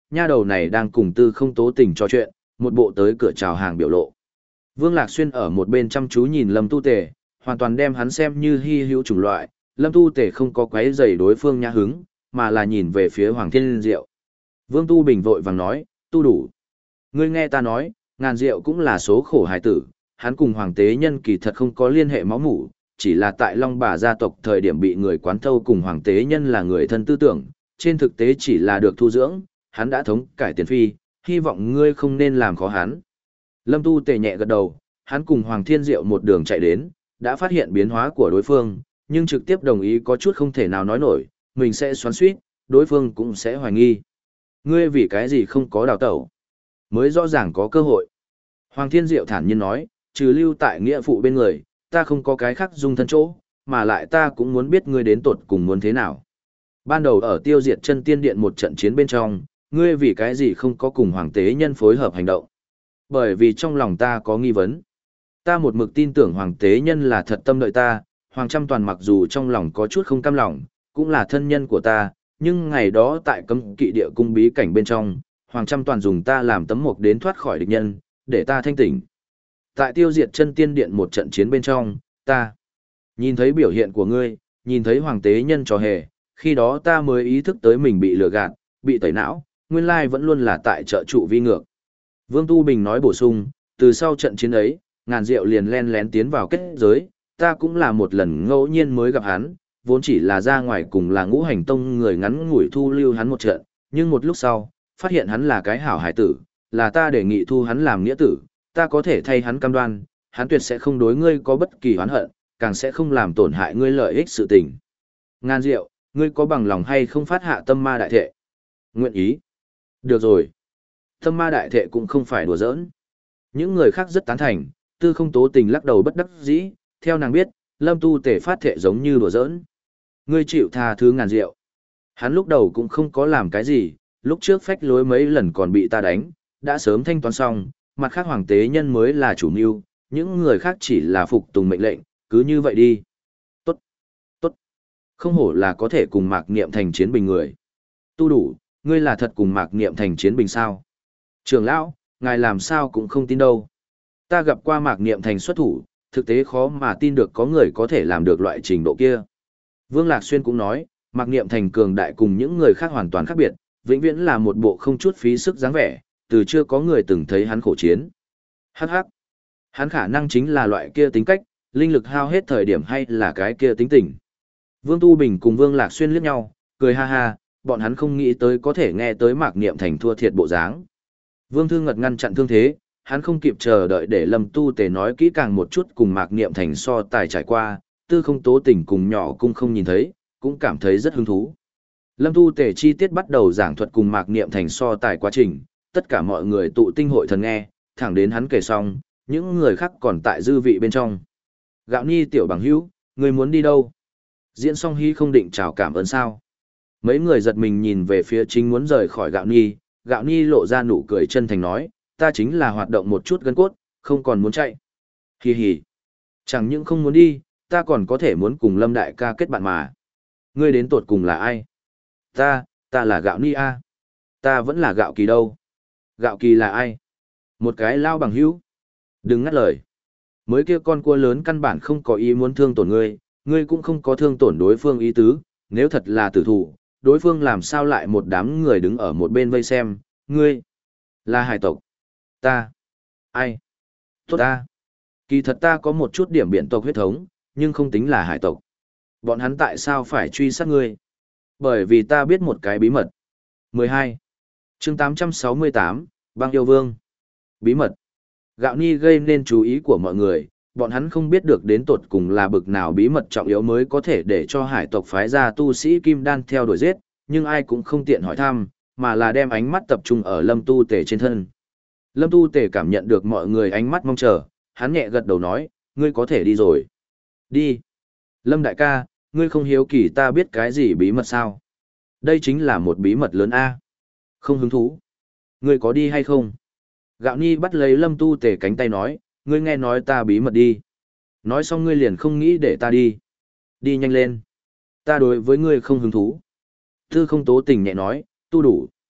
nha đầu này đang cùng Tư Không Tố Tình trò chuyện, một bộ tới cửa chào hàng biểu lộ. Vương Lạc Xuyên ở một bên chăm chú nhìn Lâm Tu Tề, hoàn toàn đem hắn xem như hy hữu chủng loại, Lâm Tu Tề không có quấy rầy đối phương nhã hứng, mà là nhìn về phía Hoàng Thiên Diệu. Vương Tu Bình vội vàng nói, tu đủ. Ngươi nghe ta nói, Ngàn Diệu cũng là số khổ hài tử, hắn cùng Hoàng Tế Nhân kỳ thật không có liên hệ máu mủ, chỉ là tại Long Bà gia tộc thời điểm bị người quán thâu cùng Hoàng Tế Nhân là người thân tư tưởng, trên thực tế chỉ là được thu dưỡng, hắn đã thống cải tiền phi, hy vọng ngươi không nên làm khó hắn. Lâm Tu Tề nhẹ gật đầu, hắn cùng Hoàng Thiên Diệu một đường chạy đến, đã phát hiện biến hóa của đối phương, nhưng trực tiếp đồng ý có chút không thể nào nói nổi, mình sẽ xoắn xuýt, đối phương cũng sẽ hoài nghi. Ngươi vì cái gì không có đào tẩu? Mới rõ ràng có cơ hội. Hoàng Thiên Diệu thản nhiên nói, trừ lưu tại nghĩa phụ bên người, ta không có cái khác dung thân chỗ, mà lại ta cũng muốn biết ngươi đến tột cùng muốn thế nào. Ban đầu ở tiêu diệt chân tiên điện một trận chiến bên trong, ngươi vì cái gì không có cùng Hoàng Tế Nhân phối hợp hành động? Bởi vì trong lòng ta có nghi vấn. Ta một mực tin tưởng Hoàng Tế Nhân là thật tâm đợi ta, Hoàng Trăm Toàn mặc dù trong lòng có chút không cam lòng, cũng là thân nhân của ta, nhưng ngày đó tại cấm kỵ địa cung bí cảnh bên trong, Hoàng Trăm Toàn dùng ta làm tấm mộc đến thoát khỏi địch nhân, để ta thanh tỉnh. Tại tiêu diệt chân tiên điện một trận chiến bên trong, ta nhìn thấy biểu hiện của ngươi, nhìn thấy Hoàng Tế Nhân trò hề, khi đó ta mới ý thức tới mình bị lừa gạt, bị tẩy não, nguyên lai vẫn luôn là tại trợ trụ vi ngược. Vương Tu Bình nói bổ sung, từ sau trận chiến ấy, Ngàn Diệu liền len lén tiến vào kết giới, ta cũng là một lần ngẫu nhiên mới gặp hắn, vốn chỉ là ra ngoài cùng là Ngũ Hành Tông người ngắn ngủi thu lưu hắn một trận, nhưng một lúc sau, phát hiện hắn là cái hảo hải tử, là ta đề nghị thu hắn làm nghĩa tử, ta có thể thay hắn cam đoan, hắn tuyệt sẽ không đối ngươi có bất kỳ oán hận, càng sẽ không làm tổn hại ngươi lợi ích sự tình. Ngàn Diệu, ngươi có bằng lòng hay không phát hạ tâm ma đại thệ? Nguyện ý. Được rồi. Tâm ma đại thệ cũng không phải đùa giỡn. Những người khác rất tán thành, Tư Không Tố Tình lắc đầu bất đắc dĩ, theo nàng biết, Lâm Tu Tề phát thệ giống như đùa giỡn. Ngươi chịu tha thứ Ngàn Diệu. Hắn lúc đầu cũng không có làm cái gì, lúc trước phách lối mấy lần còn bị ta đánh, đã sớm thanh toán xong, mặt khác Hoàng Tế Nhân mới là chủ mưu, những người khác chỉ là phục tùng mệnh lệnh, cứ như vậy đi. Tốt, tốt. Không hổ là có thể cùng Mạc Niệm thành chiến bình người. Tu đủ, ngươi là thật cùng Mạc Niệm thành chiến bình sao? Trưởng lão, ngài làm sao cũng không tin đâu. Ta gặp qua Mạc Niệm thành xuất thủ, thực tế khó mà tin được có người có thể làm được loại trình độ kia. Vương Lạc Xuyên cũng nói, Mạc Niệm thành cường đại cùng những người khác hoàn toàn khác biệt, vĩnh viễn là một bộ không chút phí sức dáng vẻ, từ chưa có người từng thấy hắn khổ chiến. Hắc hắc. Hắn khả năng chính là loại kia tính cách, linh lực hao hết thời điểm hay là cái kia tính tình. Vương Tu Bình cùng Vương Lạc Xuyên liếc nhau, cười ha ha, bọn hắn không nghĩ tới có thể nghe tới Mạc Niệm thành thua thiệt bộ dáng. Vương Thư Ngật ngăn chặn thương thế, hắn không kịp chờ đợi để Lâm Tu Tề nói kỹ càng một chút cùng Mạc Niệm thành so tài trải qua, Tư Không Tố Tình cùng nhỏ cung không nhìn thấy, cũng cảm thấy rất hứng thú. Lâm Tu Tề chi tiết bắt đầu giảng thuật cùng Mạc Niệm thành so tài quá trình, tất cả mọi người tụ tinh hội thần nghe, thẳng đến hắn kể xong, những người khác còn tại dư vị bên trong. Gạo Nhi tiểu bằng hữu, người muốn đi đâu? Diễn xong hy không định chào cảm ơn sao? Mấy người giật mình nhìn về phía chính muốn rời khỏi Gạo Nhi, Gạo Nhi lộ ra nụ cười chân thành nói, ta chính là hoạt động một chút gân cốt, không còn muốn chạy. Hì hì. Chẳng những không muốn đi, ta còn có thể muốn cùng Lâm đại ca kết bạn mà. Ngươi đến tột cùng là ai? Ta, ta là Gạo Nhi a. Ta vẫn là Gạo Kỳ đâu. Gạo Kỳ là ai? Một cái lao bằng hữu. Đừng ngắt lời. Mới kia con cua lớn căn bản không có ý muốn thương tổn ngươi, ngươi cũng không có thương tổn đối phương ý tứ, nếu thật là tử thủ, đối phương làm sao lại một đám người đứng ở một bên vây xem, ngươi là hải tộc. Ta. Ai? Tốt ta. Kỳ thật ta có một chút điểm biện tộc huyết thống, nhưng không tính là hải tộc. Bọn hắn tại sao phải truy sát ngươi? Bởi vì ta biết một cái bí mật. mười hai. Chương tám trăm sáu mươi tám, Băng Yêu Vương. Bí mật. Gạo Ni gây nên chú ý của mọi người, bọn hắn không biết được đến tột cùng là bực nào bí mật trọng yếu mới có thể để cho hải tộc phái ra tu sĩ kim đan theo đuổi giết, nhưng ai cũng không tiện hỏi thăm, mà là đem ánh mắt tập trung ở Lâm Tu Tề trên thân. Lâm Tu Tề cảm nhận được mọi người ánh mắt mong chờ, hắn nhẹ gật đầu nói, ngươi có thể đi rồi. Đi. Lâm đại ca, ngươi không hiếu kỳ ta biết cái gì bí mật sao? Đây chính là một bí mật lớn a. Không hứng thú. Ngươi có đi hay không? Gạo Ni bắt lấy Lâm Tu Tề cánh tay nói, ngươi nghe nói ta bí mật đi. Nói xong ngươi liền không nghĩ để ta đi. Đi nhanh lên. Ta đối với ngươi không hứng thú. Tư Không Tố Tình nhẹ nói, tu đủ.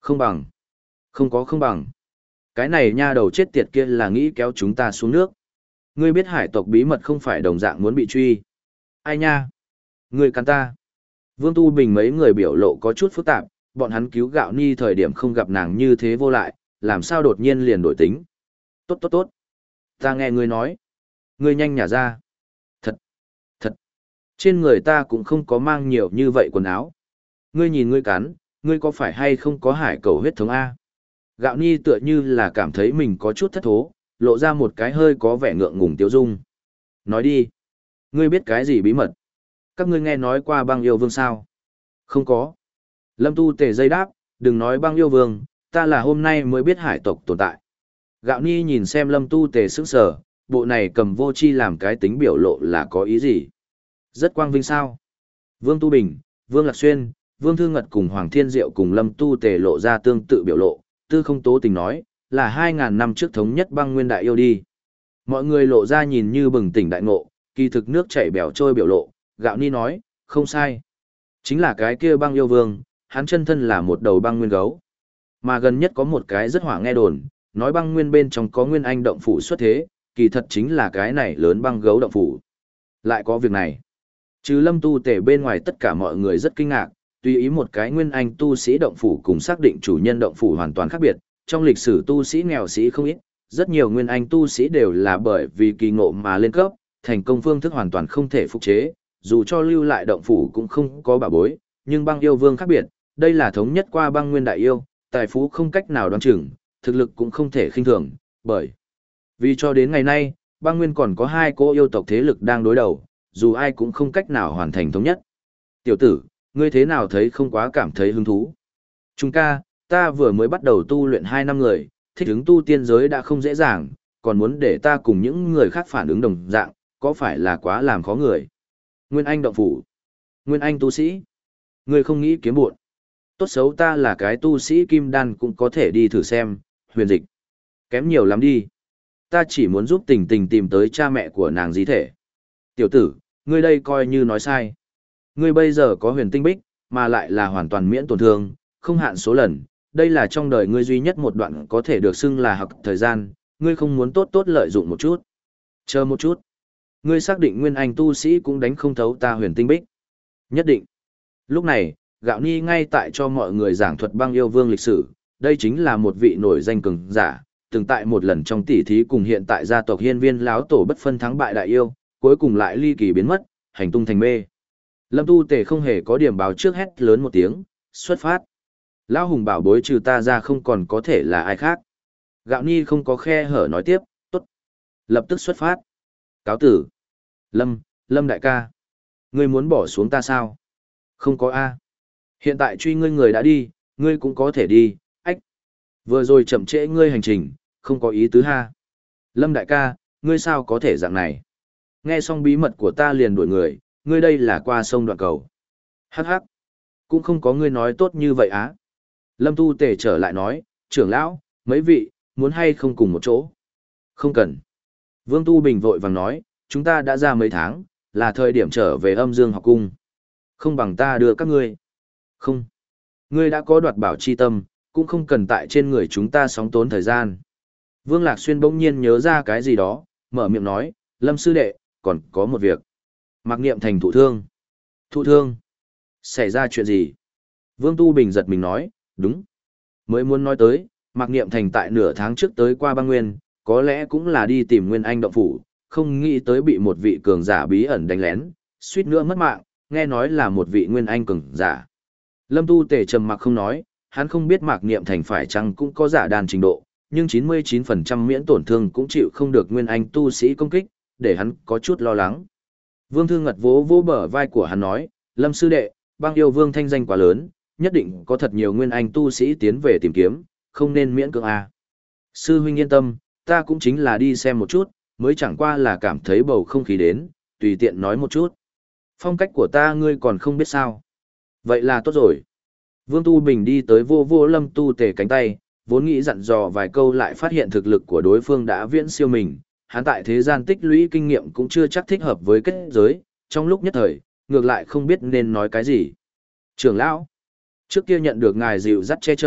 Không bằng. Không có không bằng. Cái này nha đầu chết tiệt kia là nghĩ kéo chúng ta xuống nước. Ngươi biết hải tộc bí mật không phải đồng dạng muốn bị truy. Ai nha? Ngươi cắn ta. Vương Tu Bình mấy người biểu lộ có chút phức tạp, bọn hắn cứu Gạo Ni thời điểm không gặp nàng như thế vô lại, làm sao đột nhiên liền đổi tính. Tốt tốt tốt. Ta nghe ngươi nói. Ngươi nhanh nhả ra. Thật. Thật. Trên người ta cũng không có mang nhiều như vậy quần áo. Ngươi nhìn ngươi cắn, ngươi có phải hay không có hải cầu huyết thống A? Gạo Ni tựa như là cảm thấy mình có chút thất thố, lộ ra một cái hơi có vẻ ngượng ngùng tiêu dung. Nói đi. Ngươi biết cái gì bí mật? Các ngươi nghe nói qua băng yêu vương sao? Không có. Lâm Tu Tề dây đáp, đừng nói băng yêu vương, ta là hôm nay mới biết hải tộc tồn tại. Gạo Ni nhìn xem Lâm Tu Tề sững sờ, bộ này cầm vô chi làm cái tính biểu lộ là có ý gì? Rất quang vinh sao? Vương Tu Bình, Vương Lạc Xuyên, Vương Thư Ngật cùng Hoàng Thiên Diệu cùng Lâm Tu Tề lộ ra tương tự biểu lộ, Tư Không Tố Tình nói, là hai ngàn năm trước thống nhất băng nguyên đại yêu đi. Mọi người lộ ra nhìn như bừng tỉnh đại ngộ, kỳ thực nước chảy bèo trôi biểu lộ, Gạo Ni nói, không sai. Chính là cái kia băng yêu vương, hắn chân thân là một đầu băng nguyên gấu. Mà gần nhất có một cái rất hỏa nghe đồn, nói băng nguyên bên trong có nguyên anh động phủ xuất thế, kỳ thật chính là cái này lớn băng gấu động phủ. Lại có việc này. Trừ Lâm Tu Tề bên ngoài tất cả mọi người rất kinh ngạc, tùy ý một cái nguyên anh tu sĩ động phủ cùng xác định chủ nhân động phủ hoàn toàn khác biệt. Trong lịch sử tu sĩ nghèo sĩ không ít, rất nhiều nguyên anh tu sĩ đều là bởi vì kỳ ngộ mà lên cấp, thành công phương thức hoàn toàn không thể phục chế, dù cho lưu lại động phủ cũng không có bảo bối, nhưng băng yêu vương khác biệt, đây là thống nhất qua băng nguyên đại yêu, tài phú không cách nào đoán chừng, thực lực cũng không thể khinh thường, bởi vì cho đến ngày nay, băng nguyên còn có hai cô yêu tộc thế lực đang đối đầu, dù ai cũng không cách nào hoàn thành thống nhất. Tiểu tử, ngươi thế nào thấy không quá cảm thấy hứng thú? Trung ca, ta vừa mới bắt đầu tu luyện hai năm người, thích ứng tu tiên giới đã không dễ dàng, còn muốn để ta cùng những người khác phản ứng đồng dạng, có phải là quá làm khó người? Nguyên Anh động phủ. Nguyên Anh tu sĩ. Ngươi không nghĩ kiếm buồn. Tốt xấu ta là cái tu sĩ kim đan cũng có thể đi thử xem, huyền dịch. Kém nhiều lắm đi. Ta chỉ muốn giúp tình tình tìm tới cha mẹ của nàng dí thể. Tiểu tử, ngươi đây coi như nói sai. Ngươi bây giờ có huyền tinh bích, mà lại là hoàn toàn miễn tổn thương, không hạn số lần. Đây là trong đời ngươi duy nhất một đoạn có thể được xưng là học thời gian, ngươi không muốn tốt tốt lợi dụng một chút. Chờ một chút. Ngươi xác định nguyên anh tu sĩ cũng đánh không thấu ta huyền tinh bích. Nhất định. Lúc này, Gạo Ni ngay tại cho mọi người giảng thuật băng yêu vương lịch sử, đây chính là một vị nổi danh cường giả, từng tại một lần trong tỉ thí cùng hiện tại gia tộc hiên viên láo tổ bất phân thắng bại đại yêu, cuối cùng lại ly kỳ biến mất, hành tung thành mê. Lâm Tu Tề không hề có điểm báo trước hét lớn một tiếng, xuất phát. Lão hùng bảo bối trừ ta ra không còn có thể là ai khác. Gạo Ni không có khe hở nói tiếp, tốt. Lập tức xuất phát. Cáo tử. Lâm, Lâm đại ca. Ngươi muốn bỏ xuống ta sao? Không có A. Hiện tại truy ngươi người đã đi, ngươi cũng có thể đi, ách. Vừa rồi chậm trễ ngươi hành trình, không có ý tứ ha. Lâm đại ca, ngươi sao có thể dạng này? Nghe xong bí mật của ta liền đuổi người, ngươi đây là qua sông đoạn cầu. Hắc hắc. Cũng không có ngươi nói tốt như vậy á. Lâm Tu Tề trở lại nói, trưởng lão, mấy vị, muốn hay không cùng một chỗ? Không cần. Vương Tu Bình vội vàng nói, chúng ta đã ra mấy tháng, là thời điểm trở về âm dương học cung. Không bằng ta đưa các ngươi. Không. Ngươi đã có đoạt bảo chi tâm, cũng không cần tại trên người chúng ta sóng tốn thời gian. Vương Lạc Xuyên bỗng nhiên nhớ ra cái gì đó, mở miệng nói, Lâm sư đệ, còn có một việc. Mạc Niệm Thành thụ thương. Thụ thương? Xảy ra chuyện gì? Vương Tu Bình giật mình nói, đúng. Mới muốn nói tới, Mạc Niệm Thành tại nửa tháng trước tới qua băng nguyên, có lẽ cũng là đi tìm Nguyên Anh động phủ, không nghĩ tới bị một vị cường giả bí ẩn đánh lén, suýt nữa mất mạng, nghe nói là một vị Nguyên Anh cường giả. Lâm Tu Tề trầm mặc không nói, hắn không biết Mạc Niệm Thành phải chăng cũng có giả đàn trình độ, nhưng chín mươi chín phần trăm miễn tổn thương cũng chịu không được Nguyên Anh tu sĩ công kích, để hắn có chút lo lắng. Vương Thương Ngật vỗ vỗ bờ vai của hắn nói, Lâm sư đệ, băng yêu vương thanh danh quá lớn, nhất định có thật nhiều Nguyên Anh tu sĩ tiến về tìm kiếm, không nên miễn cưỡng à. Sư huynh yên tâm, ta cũng chính là đi xem một chút, mới chẳng qua là cảm thấy bầu không khí đến, tùy tiện nói một chút. Phong cách của ta ngươi còn không biết sao. Vậy là tốt rồi. Vương Tu Bình đi tới vô vô Lâm Tu Tề cánh tay, vốn nghĩ dặn dò vài câu lại phát hiện thực lực của đối phương đã viễn siêu mình. Hắn tại thế gian tích lũy kinh nghiệm cũng chưa chắc thích hợp với kết giới, trong lúc nhất thời, ngược lại không biết nên nói cái gì. Trưởng lão, trước kia nhận được ngài dịu dắt che chở,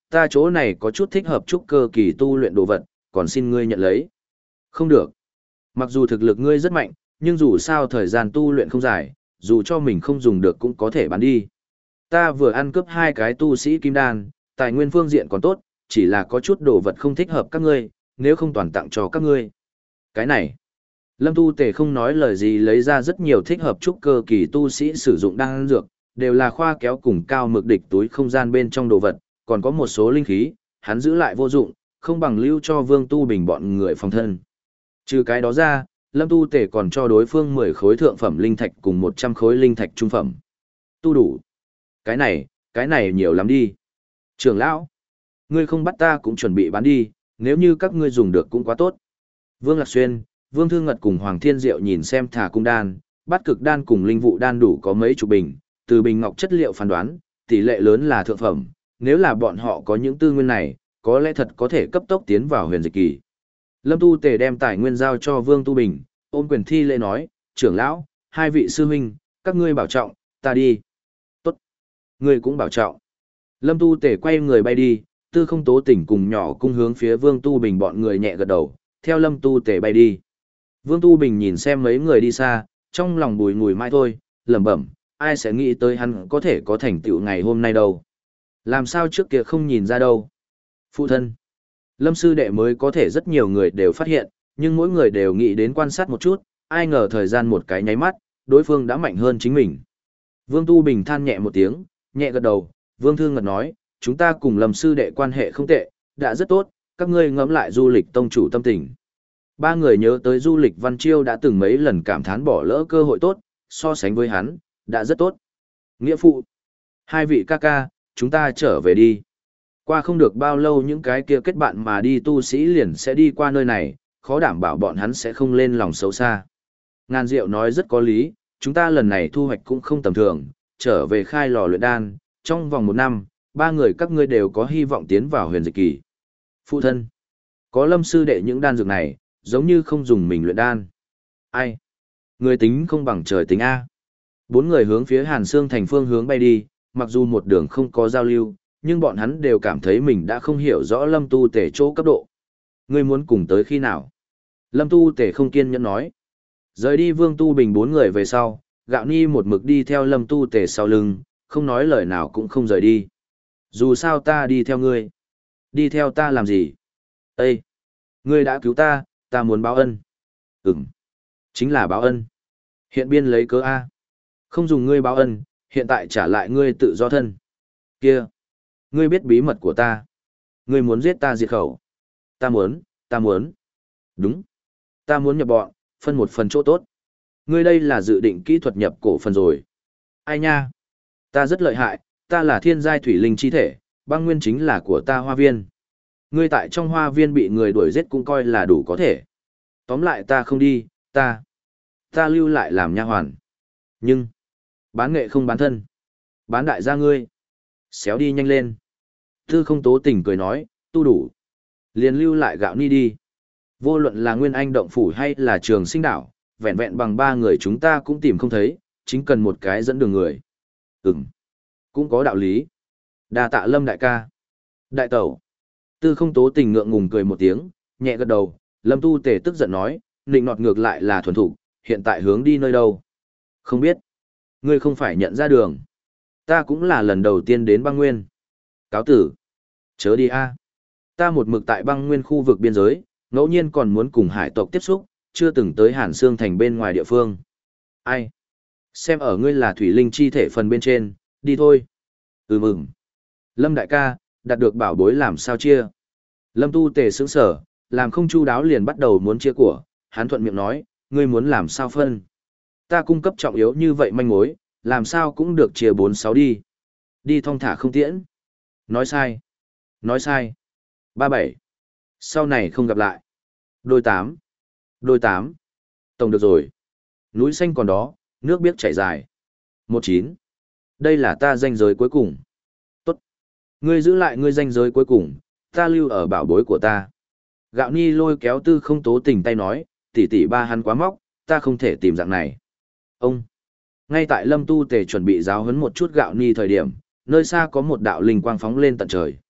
ta chỗ này có chút thích hợp trúc cơ kỳ tu luyện đồ vật, còn xin ngươi nhận lấy. Không được. Mặc dù thực lực ngươi rất mạnh, nhưng dù sao thời gian tu luyện không dài, dù cho mình không dùng được cũng có thể bán đi. Ta vừa ăn cướp hai cái tu sĩ kim đan, tài nguyên phương diện còn tốt, chỉ là có chút đồ vật không thích hợp các ngươi, nếu không toàn tặng cho các ngươi. Cái này, Lâm Tu Tề không nói lời gì lấy ra rất nhiều thích hợp trúc cơ kỳ tu sĩ sử dụng đan dược, đều là khoa kéo cùng cao mực địch túi không gian bên trong đồ vật, còn có một số linh khí, hắn giữ lại vô dụng, không bằng lưu cho Vương Tu Bình bọn người phòng thân. Trừ cái đó ra, Lâm Tu Tề còn cho đối phương mười khối thượng phẩm linh thạch cùng một trăm khối linh thạch trung phẩm. Tu đủ. Cái này, cái này nhiều lắm đi. Trưởng lão, ngươi không bắt ta cũng chuẩn bị bán đi, nếu như các ngươi dùng được cũng quá tốt. Vương Lạc Xuyên, Vương Thương Ngật cùng Hoàng Thiên Diệu nhìn xem thả cung đan, bát cực đan cùng linh vụ đan đủ có mấy chục bình, từ bình ngọc chất liệu phán đoán, tỷ lệ lớn là thượng phẩm, nếu là bọn họ có những tư nguyên này, có lẽ thật có thể cấp tốc tiến vào huyền dịch kỳ. Lâm Tu Tề đem tài nguyên giao cho Vương Tu Bình, ôm quyền thi lễ nói, trưởng lão, hai vị sư huynh, các ngươi bảo trọng, ta đi. Tốt. Ngươi cũng bảo trọng. Lâm Tu Tề quay người bay đi, Tư Không Tố Tỉnh cùng nhỏ cung hướng phía Vương Tu Bình bọn người nhẹ gật đầu, theo Lâm Tu Tề bay đi. Vương Tu Bình nhìn xem mấy người đi xa, trong lòng bùi ngùi mãi thôi, lẩm bẩm, ai sẽ nghĩ tới hắn có thể có thành tựu ngày hôm nay đâu. Làm sao trước kia không nhìn ra đâu. Phụ thân. Lâm sư đệ mới có thể rất nhiều người đều phát hiện, nhưng mỗi người đều nghĩ đến quan sát một chút, ai ngờ thời gian một cái nháy mắt, đối phương đã mạnh hơn chính mình. Vương Tu Bình than nhẹ một tiếng, nhẹ gật đầu, Vương Thương Ngật nói, chúng ta cùng Lâm sư đệ quan hệ không tệ, đã rất tốt, các ngươi ngẫm lại du lịch tông chủ tâm tình. Ba người nhớ tới du lịch Văn Chiêu đã từng mấy lần cảm thán bỏ lỡ cơ hội tốt, so sánh với hắn, đã rất tốt. Nghĩa phụ, hai vị ca ca, chúng ta trở về đi. Qua không được bao lâu những cái kia kết bạn mà đi tu sĩ liền sẽ đi qua nơi này, khó đảm bảo bọn hắn sẽ không lên lòng xấu xa. Ngàn Diệu nói rất có lý, chúng ta lần này thu hoạch cũng không tầm thường, trở về khai lò luyện đan, trong vòng một năm, ba người các ngươi đều có hy vọng tiến vào huyền dịch kỳ. Phụ thân, có Lâm sư đệ những đan dược này, giống như không dùng mình luyện đan. Ai? Người tính không bằng trời tính A. Bốn người hướng phía Hàn Sương thành phương hướng bay đi, mặc dù một đường không có giao lưu, nhưng bọn hắn đều cảm thấy mình đã không hiểu rõ Lâm Tu Tề chỗ cấp độ. Ngươi muốn cùng tới khi nào? Lâm Tu Tề không kiên nhẫn nói. Rời đi Vương Tu Bình bốn người về sau, Gạo Ni một mực đi theo Lâm Tu Tề sau lưng, không nói lời nào cũng không rời đi. Dù sao ta đi theo ngươi. Đi theo ta làm gì? Ê! Ngươi đã cứu ta, ta muốn báo ân. Ừm. Chính là báo ân. Hiện biên lấy cớ A. Không dùng ngươi báo ân, hiện tại trả lại ngươi tự do thân. Kia! Ngươi biết bí mật của ta. Ngươi muốn giết ta diệt khẩu. Ta muốn, ta muốn. Đúng. Ta muốn nhập bọn, phân một phần chỗ tốt. Ngươi đây là dự định kỹ thuật nhập cổ phần rồi. Ai nha? Ta rất lợi hại, ta là thiên giai thủy linh chi thể, băng nguyên chính là của ta hoa viên. Ngươi tại trong hoa viên bị người đuổi giết cũng coi là đủ có thể. Tóm lại ta không đi, ta. Ta lưu lại làm nha hoàn. Nhưng, bán nghệ không bán thân. Bán đại gia ngươi. Xéo đi nhanh lên. Tư Không Tố Tỉnh cười nói, tu đủ. Liền lưu lại Gạo Ni đi. Vô luận là Nguyên Anh động phủ hay là Trường Sinh đảo, vẹn vẹn bằng ba người chúng ta cũng tìm không thấy, chính cần một cái dẫn đường người. Ừm, cũng có đạo lý. Đa tạ Lâm đại ca. Đại tẩu. Tư Không Tố Tỉnh ngượng ngùng cười một tiếng, nhẹ gật đầu, Lâm Tu Tề tức giận nói, nịnh nọt ngược lại là thuần thủ, hiện tại hướng đi nơi đâu? Không biết. Ngươi không phải nhận ra đường. Ta cũng là lần đầu tiên đến băng nguyên. Cáo tử. Chớ đi a. Ta một mực tại băng nguyên khu vực biên giới, ngẫu nhiên còn muốn cùng hải tộc tiếp xúc, chưa từng tới Hàn Sương thành bên ngoài địa phương. Ai? Xem ở ngươi là thủy linh chi thể phần bên trên, đi thôi. Ừ mừng. Lâm đại ca, đạt được bảo bối làm sao chia? Lâm Tu Tề sững sở, làm không chu đáo liền bắt đầu muốn chia của, hắn thuận miệng nói, ngươi muốn làm sao phân? Ta cung cấp trọng yếu như vậy manh mối, làm sao cũng được chia bốn sáu đi. Đi thong thả không tiễn. Nói sai. Nói sai. Ba bảy. Sau này không gặp lại. Đôi tám. Đôi tám. Tổng được rồi. Núi xanh còn đó, nước biếc chảy dài. Một chín. Đây là ta danh giới cuối cùng. Tốt. Ngươi giữ lại ngươi danh giới cuối cùng, ta lưu ở bảo bối của ta. Gạo Ni lôi kéo Tư Không Tố Tỉnh tay nói, tỷ tỷ ba hắn quá móc, ta không thể tìm dạng này. Ông. Ngay tại Lâm Tu Tề chuẩn bị giáo huấn một chút Gạo Ni thời điểm, nơi xa có một đạo linh quang phóng lên tận trời.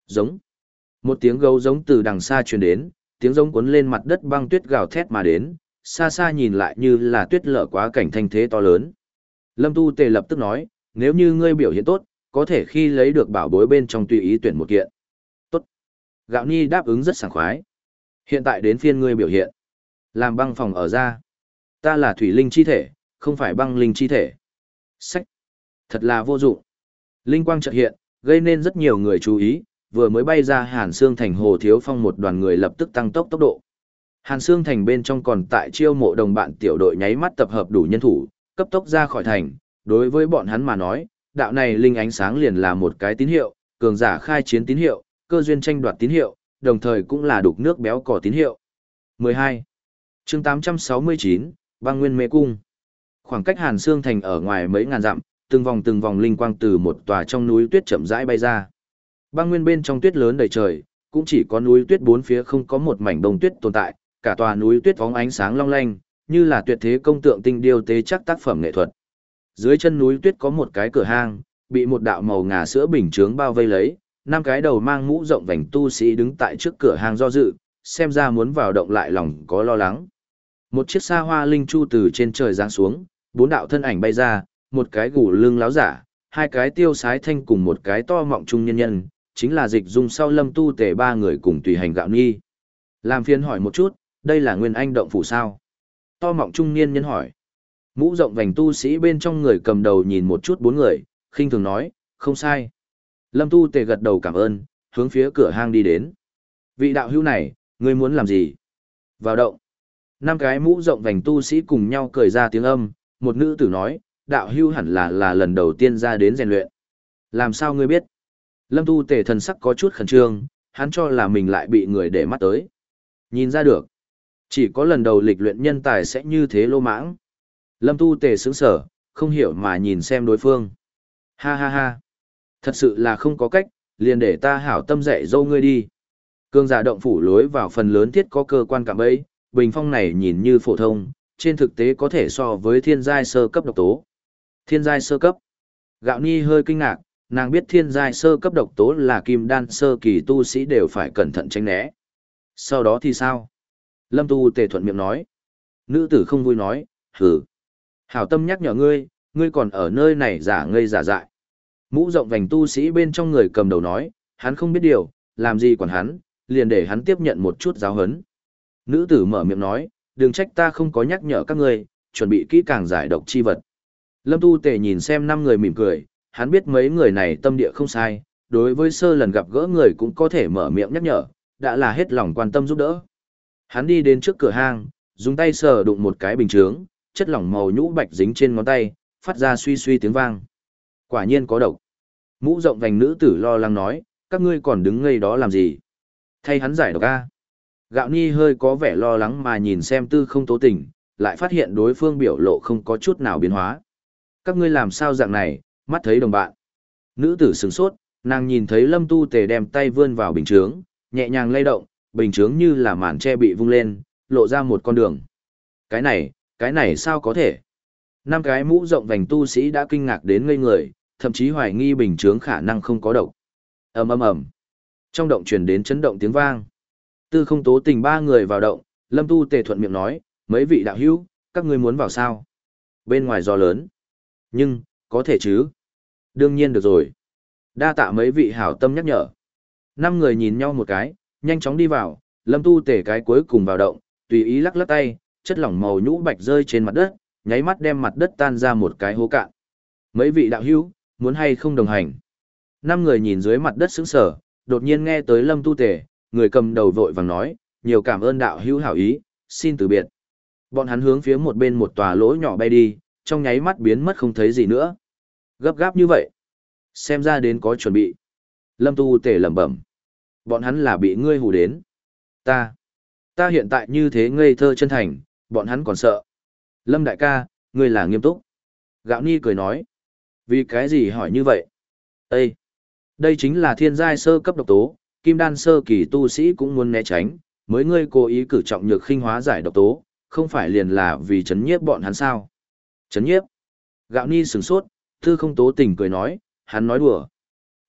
Giống. Một tiếng gấu giống từ đằng xa truyền đến, tiếng giống cuốn lên mặt đất băng tuyết gào thét mà đến, xa xa nhìn lại như là tuyết lở quá cảnh thanh thế to lớn. Lâm Tu Tề lập tức nói, nếu như ngươi biểu hiện tốt, có thể khi lấy được bảo bối bên trong tùy ý tuyển một kiện. Tốt. Gạo Ni đáp ứng rất sảng khoái. Hiện tại đến phiên ngươi biểu hiện. Làm băng phòng ở ra. Ta là thủy linh chi thể, không phải băng linh chi thể. Sách. Thật là vô dụng. Linh quang chợt hiện, gây nên rất nhiều người chú ý, vừa mới bay ra Hàn Xương Thành Hồ Thiếu Phong một đoàn người lập tức tăng tốc tốc độ. Hàn Xương Thành bên trong còn tại chiêu mộ đồng bạn tiểu đội nháy mắt tập hợp đủ nhân thủ, cấp tốc ra khỏi thành, đối với bọn hắn mà nói, đạo này linh ánh sáng liền là một cái tín hiệu, cường giả khai chiến tín hiệu, cơ duyên tranh đoạt tín hiệu, đồng thời cũng là đục nước béo cò tín hiệu. mười hai. Chương tám trăm sáu mươi chín, Băng Nguyên Mê Cung. Khoảng cách Hàn Xương Thành ở ngoài mấy ngàn dặm, từng vòng từng vòng linh quang từ một tòa trong núi tuyết chậm rãi bay ra. Băng nguyên bên trong tuyết lớn đầy trời, cũng chỉ có núi tuyết bốn phía không có một mảnh bông tuyết tồn tại, cả tòa núi tuyết phóng ánh sáng long lanh, như là tuyệt thế công tượng tinh điêu tế chắc tác phẩm nghệ thuật. Dưới chân núi tuyết có một cái cửa hang, bị một đạo màu ngà sữa bình chướng bao vây lấy, năm cái đầu mang mũ rộng vành tu sĩ đứng tại trước cửa hang do dự, xem ra muốn vào động lại lòng có lo lắng. Một chiếc xa hoa linh chu từ trên trời giáng xuống, bốn đạo thân ảnh bay ra, một cái gù lưng láo giả, hai cái tiêu sái thanh cùng một cái to mọng trung nhân nhân, chính là Dịch Dung sau Lâm Tu Tề ba người cùng tùy hành Gạo Nhi. Làm phiền hỏi một chút, đây là Nguyên Anh động phủ sao? To mọng trung niên nhân hỏi. Mũ rộng vành tu sĩ bên trong người cầm đầu nhìn một chút bốn người, khinh thường nói, không sai. Lâm Tu Tề gật đầu cảm ơn, hướng phía cửa hang đi đến. Vị đạo hữu này, ngươi muốn làm gì? Vào động. Năm cái mũ rộng vành tu sĩ cùng nhau cười ra tiếng âm, một nữ tử nói, đạo hữu hẳn là là lần đầu tiên ra đến rèn luyện. Làm sao ngươi biết? Lâm Tu Tề thần sắc có chút khẩn trương, hắn cho là mình lại bị người để mắt tới. Nhìn ra được. Chỉ có lần đầu lịch luyện nhân tài sẽ như thế lô mãng. Lâm Tu Tề sững sở, không hiểu mà nhìn xem đối phương. Ha ha ha. Thật sự là không có cách, liền để ta hảo tâm dạy dâu ngươi đi. Cương giả động phủ lối vào phần lớn thiết có cơ quan cạm bẫy, bình phong này nhìn như phổ thông, trên thực tế có thể so với thiên giai sơ cấp độc tố. Thiên giai sơ cấp. Gạo Ni hơi kinh ngạc, nàng biết thiên giai sơ cấp độc tố là kim đan sơ kỳ tu sĩ đều phải cẩn thận tránh né. Sau đó thì sao? Lâm Tu Tề thuận miệng nói. Nữ tử không vui nói, hừ. Hảo tâm nhắc nhở ngươi, ngươi còn ở nơi này giả ngây giả dại. Mũ rộng vành tu sĩ bên trong người cầm đầu nói, hắn không biết điều, làm gì quản hắn, liền để hắn tiếp nhận một chút giáo hấn. Nữ tử mở miệng nói, đừng trách ta không có nhắc nhở các ngươi, chuẩn bị kỹ càng giải độc chi vật. Lâm Tu Tề nhìn xem năm người mỉm cười, hắn biết mấy người này tâm địa không sai, đối với sơ lần gặp gỡ người cũng có thể mở miệng nhắc nhở, đã là hết lòng quan tâm giúp đỡ. Hắn đi đến trước cửa hang, dùng tay sờ đụng một cái bình chướng, chất lỏng màu nhũ bạch dính trên ngón tay, phát ra suy suy tiếng vang. Quả nhiên có độc. Mũ rộng vành nữ tử lo lắng nói, các ngươi còn đứng ngây đó làm gì? Thay hắn giải độc a. Gạo Ni hơi có vẻ lo lắng mà nhìn xem Tư Không Tố Tình, lại phát hiện đối phương biểu lộ không có chút nào biến hóa. Các ngươi làm sao dạng này, mắt thấy đồng bạn. Nữ tử sửng sốt, nàng nhìn thấy Lâm Tu Tề đem tay vươn vào bình chướng, nhẹ nhàng lay động, bình chướng như là màn che bị vung lên, lộ ra một con đường. Cái này, cái này sao có thể? Năm cái mũ rộng vành tu sĩ đã kinh ngạc đến ngây người, thậm chí hoài nghi bình chướng khả năng không có độc. Ầm ầm ầm. Trong động truyền đến chấn động tiếng vang. Tư Không Tố Tình ba người vào động, Lâm Tu Tề thuận miệng nói, mấy vị đạo hữu, các ngươi muốn vào sao? Bên ngoài gió lớn. Nhưng, có thể chứ? Đương nhiên được rồi. Đa tạ mấy vị hảo tâm nhắc nhở. Năm người nhìn nhau một cái, nhanh chóng đi vào, Lâm Tu Tề cái cuối cùng vào động, tùy ý lắc lắc tay, chất lỏng màu nhũ bạch rơi trên mặt đất, nháy mắt đem mặt đất tan ra một cái hố cạn. Mấy vị đạo hữu, muốn hay không đồng hành? Năm người nhìn dưới mặt đất sững sờ, đột nhiên nghe tới Lâm Tu Tề, người cầm đầu vội vàng nói, nhiều cảm ơn đạo hữu hảo ý, xin từ biệt. Bọn hắn hướng phía một bên một tòa lỗ nhỏ bay đi, trong nháy mắt biến mất không thấy gì nữa. Gấp gáp như vậy, xem ra đến có chuẩn bị. Lâm Tu Tề lẩm bẩm, bọn hắn là bị ngươi hù đến. Ta, ta hiện tại như thế ngây thơ chân thành, bọn hắn còn sợ. Lâm đại ca, ngươi là nghiêm túc. Gạo Ni cười nói, vì cái gì hỏi như vậy? Ê! Đây chính là thiên giai sơ cấp độc tố, kim đan sơ kỳ tu sĩ cũng muốn né tránh, mới ngươi cố ý cử trọng nhược khinh hóa giải độc tố, không phải liền là vì chấn nhiếp bọn hắn sao? Chấn nhiếp? Gạo Ni sửng sốt, Tư Không Tố Tình cười nói, hắn nói đùa.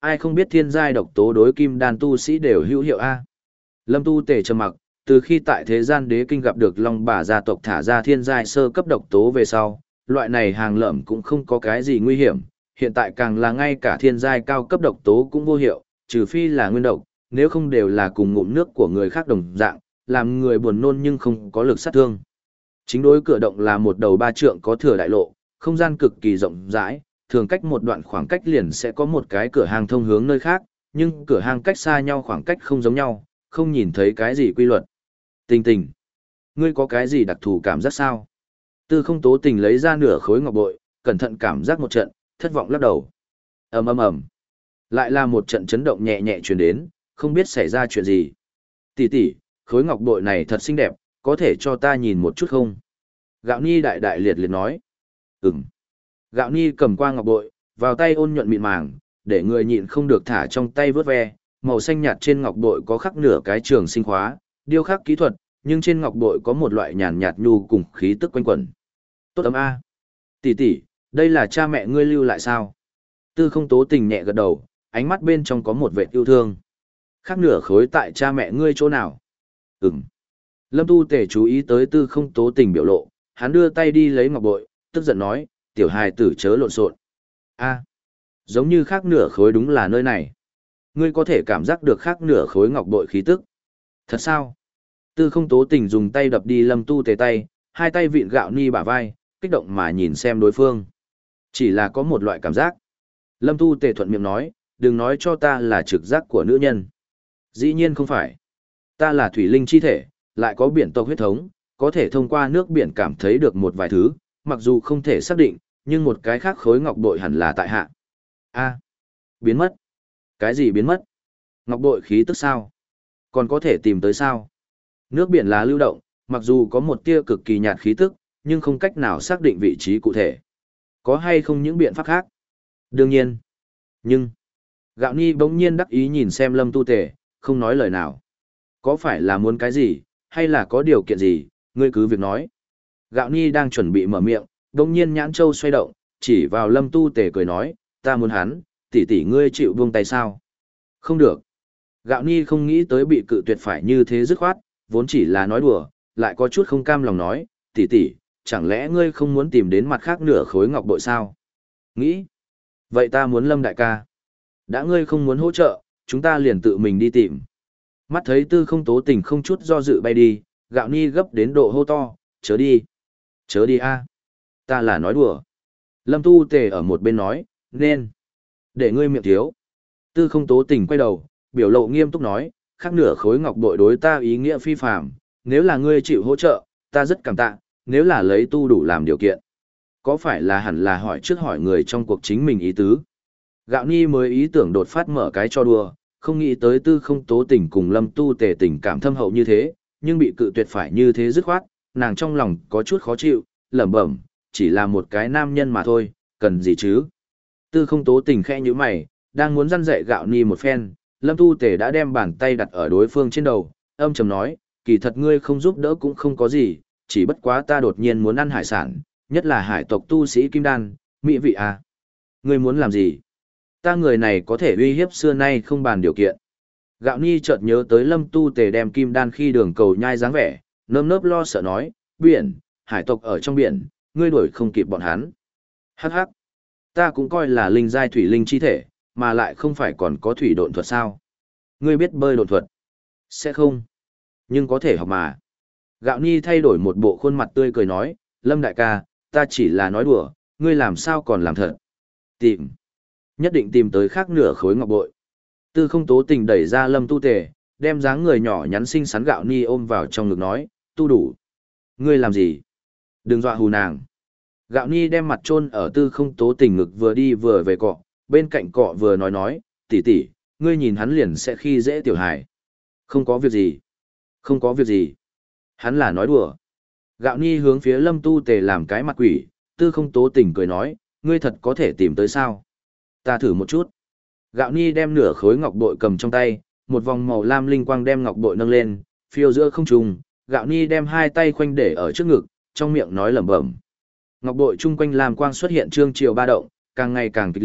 ai không biết thiên giai độc tố đối kim đan tu sĩ đều hữu hiệu a. Lâm Tu Tề trầm mặc, từ khi tại thế gian đế kinh gặp được Long Bà gia tộc thả ra thiên giai sơ cấp độc tố về sau, loại này hàng lợm cũng không có cái gì nguy hiểm, hiện tại càng là ngay cả thiên giai cao cấp độc tố cũng vô hiệu, trừ phi là nguyên độc, nếu không đều là cùng ngụm nước của người khác đồng dạng, làm người buồn nôn nhưng không có lực sát thương. Chính đối cửa động là một đầu ba trượng có thừa đại lộ, không gian cực kỳ rộng rãi, thường cách một đoạn khoảng cách liền sẽ có một cái cửa hàng thông hướng nơi khác, nhưng cửa hàng cách xa nhau khoảng cách không giống nhau, không nhìn thấy cái gì quy luật. Tình tình, ngươi có cái gì đặc thù cảm giác sao? Tư Không Tố Tình lấy ra nửa khối ngọc bội, cẩn thận cảm giác một trận, thất vọng lắc đầu. Ầm ầm ầm. Lại là một trận chấn động nhẹ nhẹ truyền đến, không biết xảy ra chuyện gì. Tỷ tỷ, khối ngọc bội này thật xinh đẹp, có thể cho ta nhìn một chút không? Gạo Ni đại đại liệt liệt nói. Ừm. Gạo Ni cầm qua ngọc bội, vào tay ôn nhuận mịn màng, để người nhịn không được thả trong tay vớt ve. Màu xanh nhạt trên ngọc bội có khắc nửa cái trường sinh khóa, điêu khắc kỹ thuật, nhưng trên ngọc bội có một loại nhàn nhạt nhu cùng khí tức quanh quẩn. Tốt ấm a. Tỷ tỷ, đây là cha mẹ ngươi lưu lại sao? Tư Không Tố Tình nhẹ gật đầu, ánh mắt bên trong có một vệt yêu thương. Khác nửa khối tại cha mẹ ngươi chỗ nào? Ừm. Lâm Tu Tề chú ý tới Tư Không Tố Tình biểu lộ, hắn đưa tay đi lấy ngọc bội, tức giận nói, tiểu hài tử chớ lộn xộn. A, giống như khác nửa khối đúng là nơi này. Ngươi có thể cảm giác được khác nửa khối ngọc bội khí tức. Thật sao? Tư Không Tố Tình dùng tay đập đi Lâm Tu Tề tay, hai tay vịn Gạo Ni bả vai, kích động mà nhìn xem đối phương. Chỉ là có một loại cảm giác. Lâm Tu Tề thuận miệng nói, đừng nói cho ta là trực giác của nữ nhân. Dĩ nhiên không phải. Ta là thủy linh chi thể, lại có biển tộc huyết thống, có thể thông qua nước biển cảm thấy được một vài thứ, mặc dù không thể xác định, nhưng một cái khác khối ngọc bội hẳn là tại hạ. A, biến mất. Cái gì biến mất? Ngọc bội khí tức sao? Còn có thể tìm tới sao? Nước biển là lưu động, mặc dù có một tia cực kỳ nhạt khí tức, nhưng không cách nào xác định vị trí cụ thể. Có hay không những biện pháp khác? Đương nhiên. Nhưng, Gạo Ni bỗng nhiên đắc ý nhìn xem Lâm Tu Tề, không nói lời nào. Có phải là muốn cái gì, hay là có điều kiện gì, ngươi cứ việc nói. Gạo Ni đang chuẩn bị mở miệng, bỗng nhiên nhãn châu xoay động, chỉ vào Lâm Tu Tề cười nói, ta muốn hắn, tỷ tỷ ngươi chịu buông tay sao? Không được. Gạo Ni không nghĩ tới bị cự tuyệt phải như thế dứt khoát, vốn chỉ là nói đùa, lại có chút không cam lòng nói, tỷ tỷ, chẳng lẽ ngươi không muốn tìm đến mặt khác nửa khối ngọc bội sao? Nghĩ. Vậy ta muốn Lâm đại ca. Đã ngươi không muốn hỗ trợ, chúng ta liền tự mình đi tìm. Mắt thấy Tư Không Tố Tình không chút do dự bay đi, Gạo Ni gấp đến độ hô to, chớ đi. Chớ đi a. Ta là nói đùa. Lâm Tu Tề ở một bên nói, nên. Để ngươi miệng thiếu. Tư Không Tố Tình quay đầu, biểu lộ nghiêm túc nói, khác nửa khối ngọc bội đối ta ý nghĩa phi phàm, nếu là ngươi chịu hỗ trợ, ta rất cảm tạ, nếu là lấy tu đủ làm điều kiện. Có phải là hẳn là hỏi trước hỏi người trong cuộc chính mình ý tứ? Gạo Ni mới ý tưởng đột phát mở cái cho đùa, không nghĩ tới Tư Không Tố Tình cùng Lâm Tu Tề tình cảm thâm hậu như thế, nhưng bị cự tuyệt phải như thế dứt khoát, nàng trong lòng có chút khó chịu, lẩm bẩm, chỉ là một cái nam nhân mà thôi, cần gì chứ? Tư Không Tố Tình khẽ nhíu mày, đang muốn răn dạy Gạo Ni một phen, Lâm Tu Tề đã đem bàn tay đặt ở đối phương trên đầu, âm trầm nói, kỳ thật ngươi không giúp đỡ cũng không có gì, chỉ bất quá ta đột nhiên muốn ăn hải sản, nhất là hải tộc tu sĩ kim đan, mỹ vị à. Ngươi muốn làm gì? Ta người này có thể uy hiếp xưa nay không bàn điều kiện. Gạo Ni chợt nhớ tới Lâm Tu Tề đem kim đan khi đường cầu nhai dáng vẻ, nơm nớp lo sợ nói, biển, hải tộc ở trong biển, ngươi đuổi không kịp bọn hắn. Hắc hắc, ta cũng coi là linh giai thủy linh chi thể, mà lại không phải còn có thủy độn thuật sao? Ngươi biết bơi độn thuật? Sẽ không, nhưng có thể học mà. Gạo Ni thay đổi một bộ khuôn mặt tươi cười nói, Lâm đại ca, ta chỉ là nói đùa, ngươi làm sao còn làm thật? Tìm. Nhất định tìm tới khác nửa khối ngọc bội. Tư Không Tố Tình đẩy ra Lâm Tu Tề, đem dáng người nhỏ nhắn xinh xắn Gạo Ni ôm vào trong ngực nói, tu đủ. Ngươi làm gì? Đừng dọa hù nàng. Gạo Ni đem mặt chôn ở Tư Không Tố Tình ngực vừa đi vừa về cọ, bên cạnh cọ vừa nói nói, tỷ tỷ, ngươi nhìn hắn liền sẽ khi dễ tiểu hài. Không có việc gì. Không có việc gì. Hắn là nói đùa. Gạo Ni hướng phía Lâm Tu Tề làm cái mặt quỷ, Tư Không Tố Tình cười nói, ngươi thật có thể tìm tới sao? Ta thử một chút. Gạo Ni đem nửa khối ngọc bội cầm trong tay, một vòng màu lam linh quang đem ngọc bội nâng lên, phiêu giữa không trung. Gạo Ni đem hai tay khoanh để ở trước ngực, trong miệng nói lẩm bẩm. Ngọc bội chung quanh lam quang xuất hiện trương chiều ba động, càng ngày càng kịch liệt,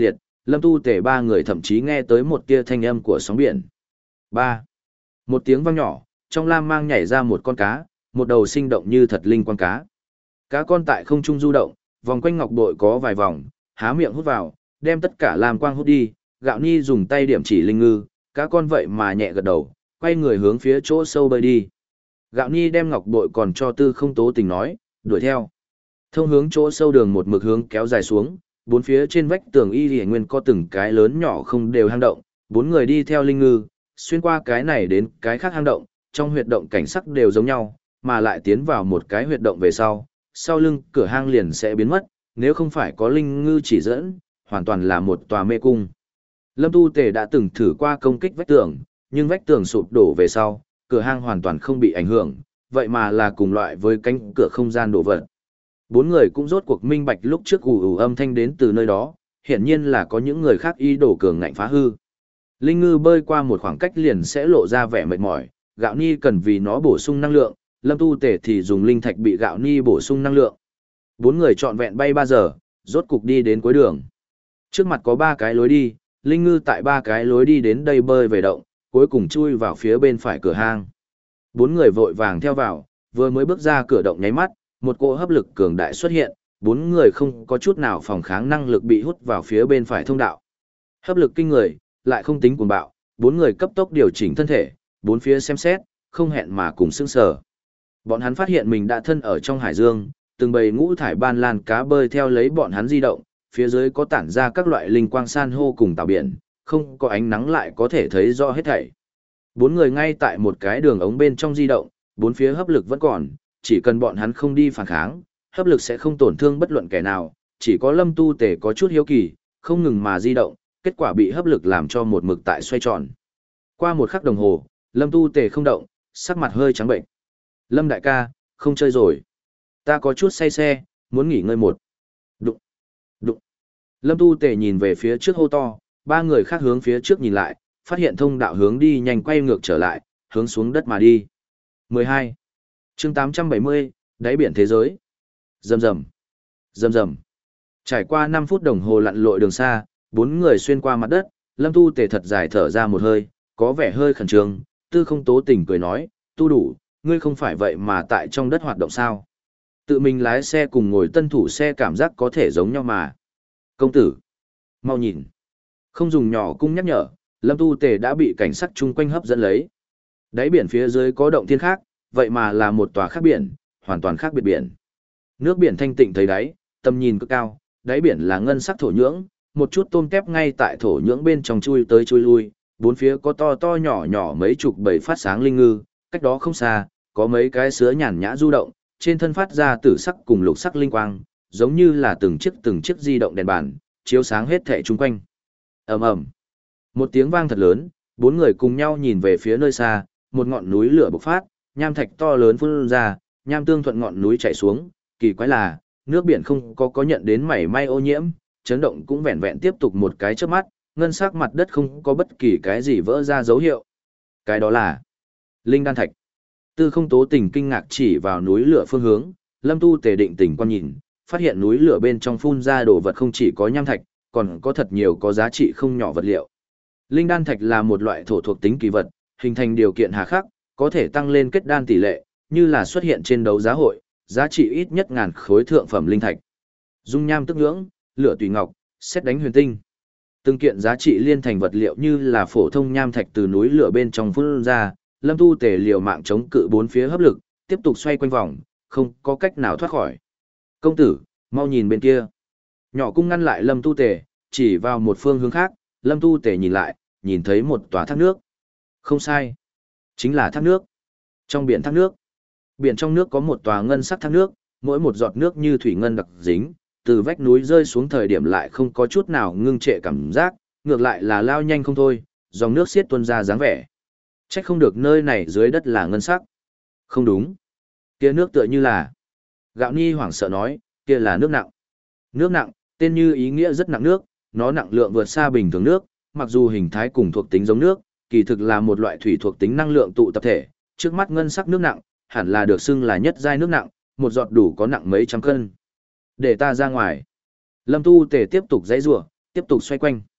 Lâm Tu Tề ba người thậm chí nghe tới một tia thanh âm của sóng biển. Ba. Một tiếng vang nhỏ, trong lam mang nhảy ra một con cá, một đầu sinh động như thật linh quang cá. Cá con tại không trung du động, vòng quanh ngọc bội có vài vòng, há miệng hút vào, đem tất cả lam quang hút đi. Gạo Ni dùng tay điểm chỉ linh ngư, cá con vậy mà nhẹ gật đầu, quay người hướng phía chỗ sâu bơi đi. Gạo Ni đem ngọc bội còn cho Tư Không Tố Tình nói, đuổi theo. Thông hướng chỗ sâu đường một mực hướng kéo dài xuống, bốn phía trên vách tường y liễu nguyên có từng cái lớn nhỏ không đều hang động, bốn người đi theo linh ngư, xuyên qua cái này đến cái khác hang động, trong huyệt động cảnh sắc đều giống nhau, mà lại tiến vào một cái huyệt động về sau, sau lưng cửa hang liền sẽ biến mất, nếu không phải có linh ngư chỉ dẫn, hoàn toàn là một tòa mê cung. Lâm Tu Tề đã từng thử qua công kích vách tường, nhưng vách tường sụp đổ về sau, cửa hang hoàn toàn không bị ảnh hưởng, vậy mà là cùng loại với cánh cửa không gian đổ vật. Bốn người cũng rốt cuộc minh bạch lúc trước ù ù âm thanh đến từ nơi đó, hiển nhiên là có những người khác ý đồ cường ngạnh phá hư. Linh ngư bơi qua một khoảng cách liền sẽ lộ ra vẻ mệt mỏi, Gạo Ni cần vì nó bổ sung năng lượng, Lâm Tu Tề thì dùng linh thạch bị Gạo Ni bổ sung năng lượng. Bốn người trọn vẹn bay ba giờ, rốt cục đi đến cuối đường. Trước mặt có ba cái lối đi, linh ngư tại ba cái lối đi đến đây bơi về động, cuối cùng chui vào phía bên phải cửa hang. Bốn người vội vàng theo vào, vừa mới bước ra cửa động nháy mắt, một cỗ hấp lực cường đại xuất hiện, bốn người không có chút nào phòng kháng năng lực bị hút vào phía bên phải thông đạo. Hấp lực kinh người, lại không tính cuồng bạo, bốn người cấp tốc điều chỉnh thân thể, bốn phía xem xét, không hẹn mà cùng sững sờ. Bọn hắn phát hiện mình đã thân ở trong hải dương, từng bầy ngũ thải ban lan cá bơi theo lấy bọn hắn di động, phía dưới có tản ra các loại linh quang san hô cùng tàu biển, không có ánh nắng lại có thể thấy rõ hết thảy. Bốn người ngay tại một cái đường ống bên trong di động, bốn phía hấp lực vẫn còn, chỉ cần bọn hắn không đi phản kháng, hấp lực sẽ không tổn thương bất luận kẻ nào, chỉ có Lâm Tu Tề có chút hiếu kỳ, không ngừng mà di động, kết quả bị hấp lực làm cho một mực tại xoay tròn. Qua một khắc đồng hồ, Lâm Tu Tề không động, sắc mặt hơi trắng bệnh. Lâm đại ca, không chơi rồi. Ta có chút say xe, muốn nghỉ ngơi một. Đụng, đụng. Lâm Tu Tề nhìn về phía trước hô to, ba người khác hướng phía trước nhìn lại, phát hiện thông đạo hướng đi nhanh quay ngược trở lại, hướng xuống đất mà đi. mười hai. Chương tám trăm bảy mươi, đáy biển thế giới. Rầm rầm. Rầm rầm. Trải qua năm phút đồng hồ lặn lội đường xa, bốn người xuyên qua mặt đất, Lâm Tu Tề thật dài thở ra một hơi, có vẻ hơi khẩn trương, Tư Không Tố Tình cười nói, "Tu đủ, ngươi không phải vậy mà tại trong đất hoạt động sao? Tự mình lái xe cùng ngồi tân thủ xe cảm giác có thể giống nhau mà." "Công tử, mau nhìn." Không dùng nhỏ cung nhắc nhở, Lâm Tu Tề đã bị cảnh sắc chung quanh hấp dẫn lấy. Đáy biển phía dưới có động thiên khác, vậy mà là một tòa khác biển, hoàn toàn khác biệt biển. Nước biển thanh tịnh thấy đáy, tầm nhìn cực cao, đáy biển là ngân sắc thổ nhưỡng, một chút tôm tép ngay tại thổ nhưỡng bên trong chui tới chui lui, bốn phía có to to nhỏ nhỏ mấy chục bầy phát sáng linh ngư, cách đó không xa, có mấy cái sứa nhàn nhã du động, trên thân phát ra tử sắc cùng lục sắc linh quang, giống như là từng chiếc từng chiếc di động đèn bàn, chiếu sáng hết thảy chung quanh. Ầm ầm. Một tiếng vang thật lớn, bốn người cùng nhau nhìn về phía nơi xa, một ngọn núi lửa bộc phát, nham thạch to lớn phun ra, nham tương thuận ngọn núi chảy xuống, kỳ quái là, nước biển không có có nhận đến mảy may ô nhiễm, chấn động cũng vẹn vẹn tiếp tục một cái chớp mắt, ngân sắc mặt đất không có bất kỳ cái gì vỡ ra dấu hiệu. Cái đó là linh đan thạch. Tư Không Tố Tình kinh ngạc chỉ vào núi lửa phương hướng, Lâm Tu Tề định tình quan nhìn, phát hiện núi lửa bên trong phun ra đồ vật không chỉ có nham thạch, còn có thật nhiều có giá trị không nhỏ vật liệu. Linh đan thạch là một loại thổ thuộc tính kỳ vật, hình thành điều kiện hà khắc, có thể tăng lên kết đan tỷ lệ, như là xuất hiện trên đấu giá hội, giá trị ít nhất ngàn khối thượng phẩm linh thạch. Dung nham tức nhưỡng, lửa tùy ngọc, xét đánh huyền tinh. Từng kiện giá trị liên thành vật liệu như là phổ thông nham thạch từ núi lửa bên trong phun ra, Lâm Tu Tề liều mạng chống cự bốn phía hấp lực, tiếp tục xoay quanh vòng, không có cách nào thoát khỏi. "Công tử, mau nhìn bên kia." Nhỏ cung ngăn lại Lâm Tu Tề, chỉ vào một phương hướng khác, Lâm Tu Tề nhìn lại, nhìn thấy một tòa thác nước. Không sai, chính là thác nước. Trong biển thác nước, biển trong nước có một tòa ngân sắc thác nước, mỗi một giọt nước như thủy ngân đặc dính, từ vách núi rơi xuống thời điểm lại không có chút nào ngưng trệ cảm giác, ngược lại là lao nhanh không thôi, dòng nước xiết tuôn ra dáng vẻ. Trách không được nơi này dưới đất là ngân sắc. Không đúng. Kia nước tựa như là... Gạo Ni hoảng sợ nói, kia là nước nặng. Nước nặng, tên như ý nghĩa rất nặng nước, nó nặng lượng vượt xa bình thường nước, mặc dù hình thái cùng thuộc tính giống nước, kỳ thực là một loại thủy thuộc tính năng lượng tụ tập thể, trước mắt ngân sắc nước nặng, hẳn là được xưng là nhất giai nước nặng, một giọt đủ có nặng mấy trăm cân. Để ta ra ngoài. Lâm Tu Tề tiếp tục giãy giụa, tiếp tục xoay quanh.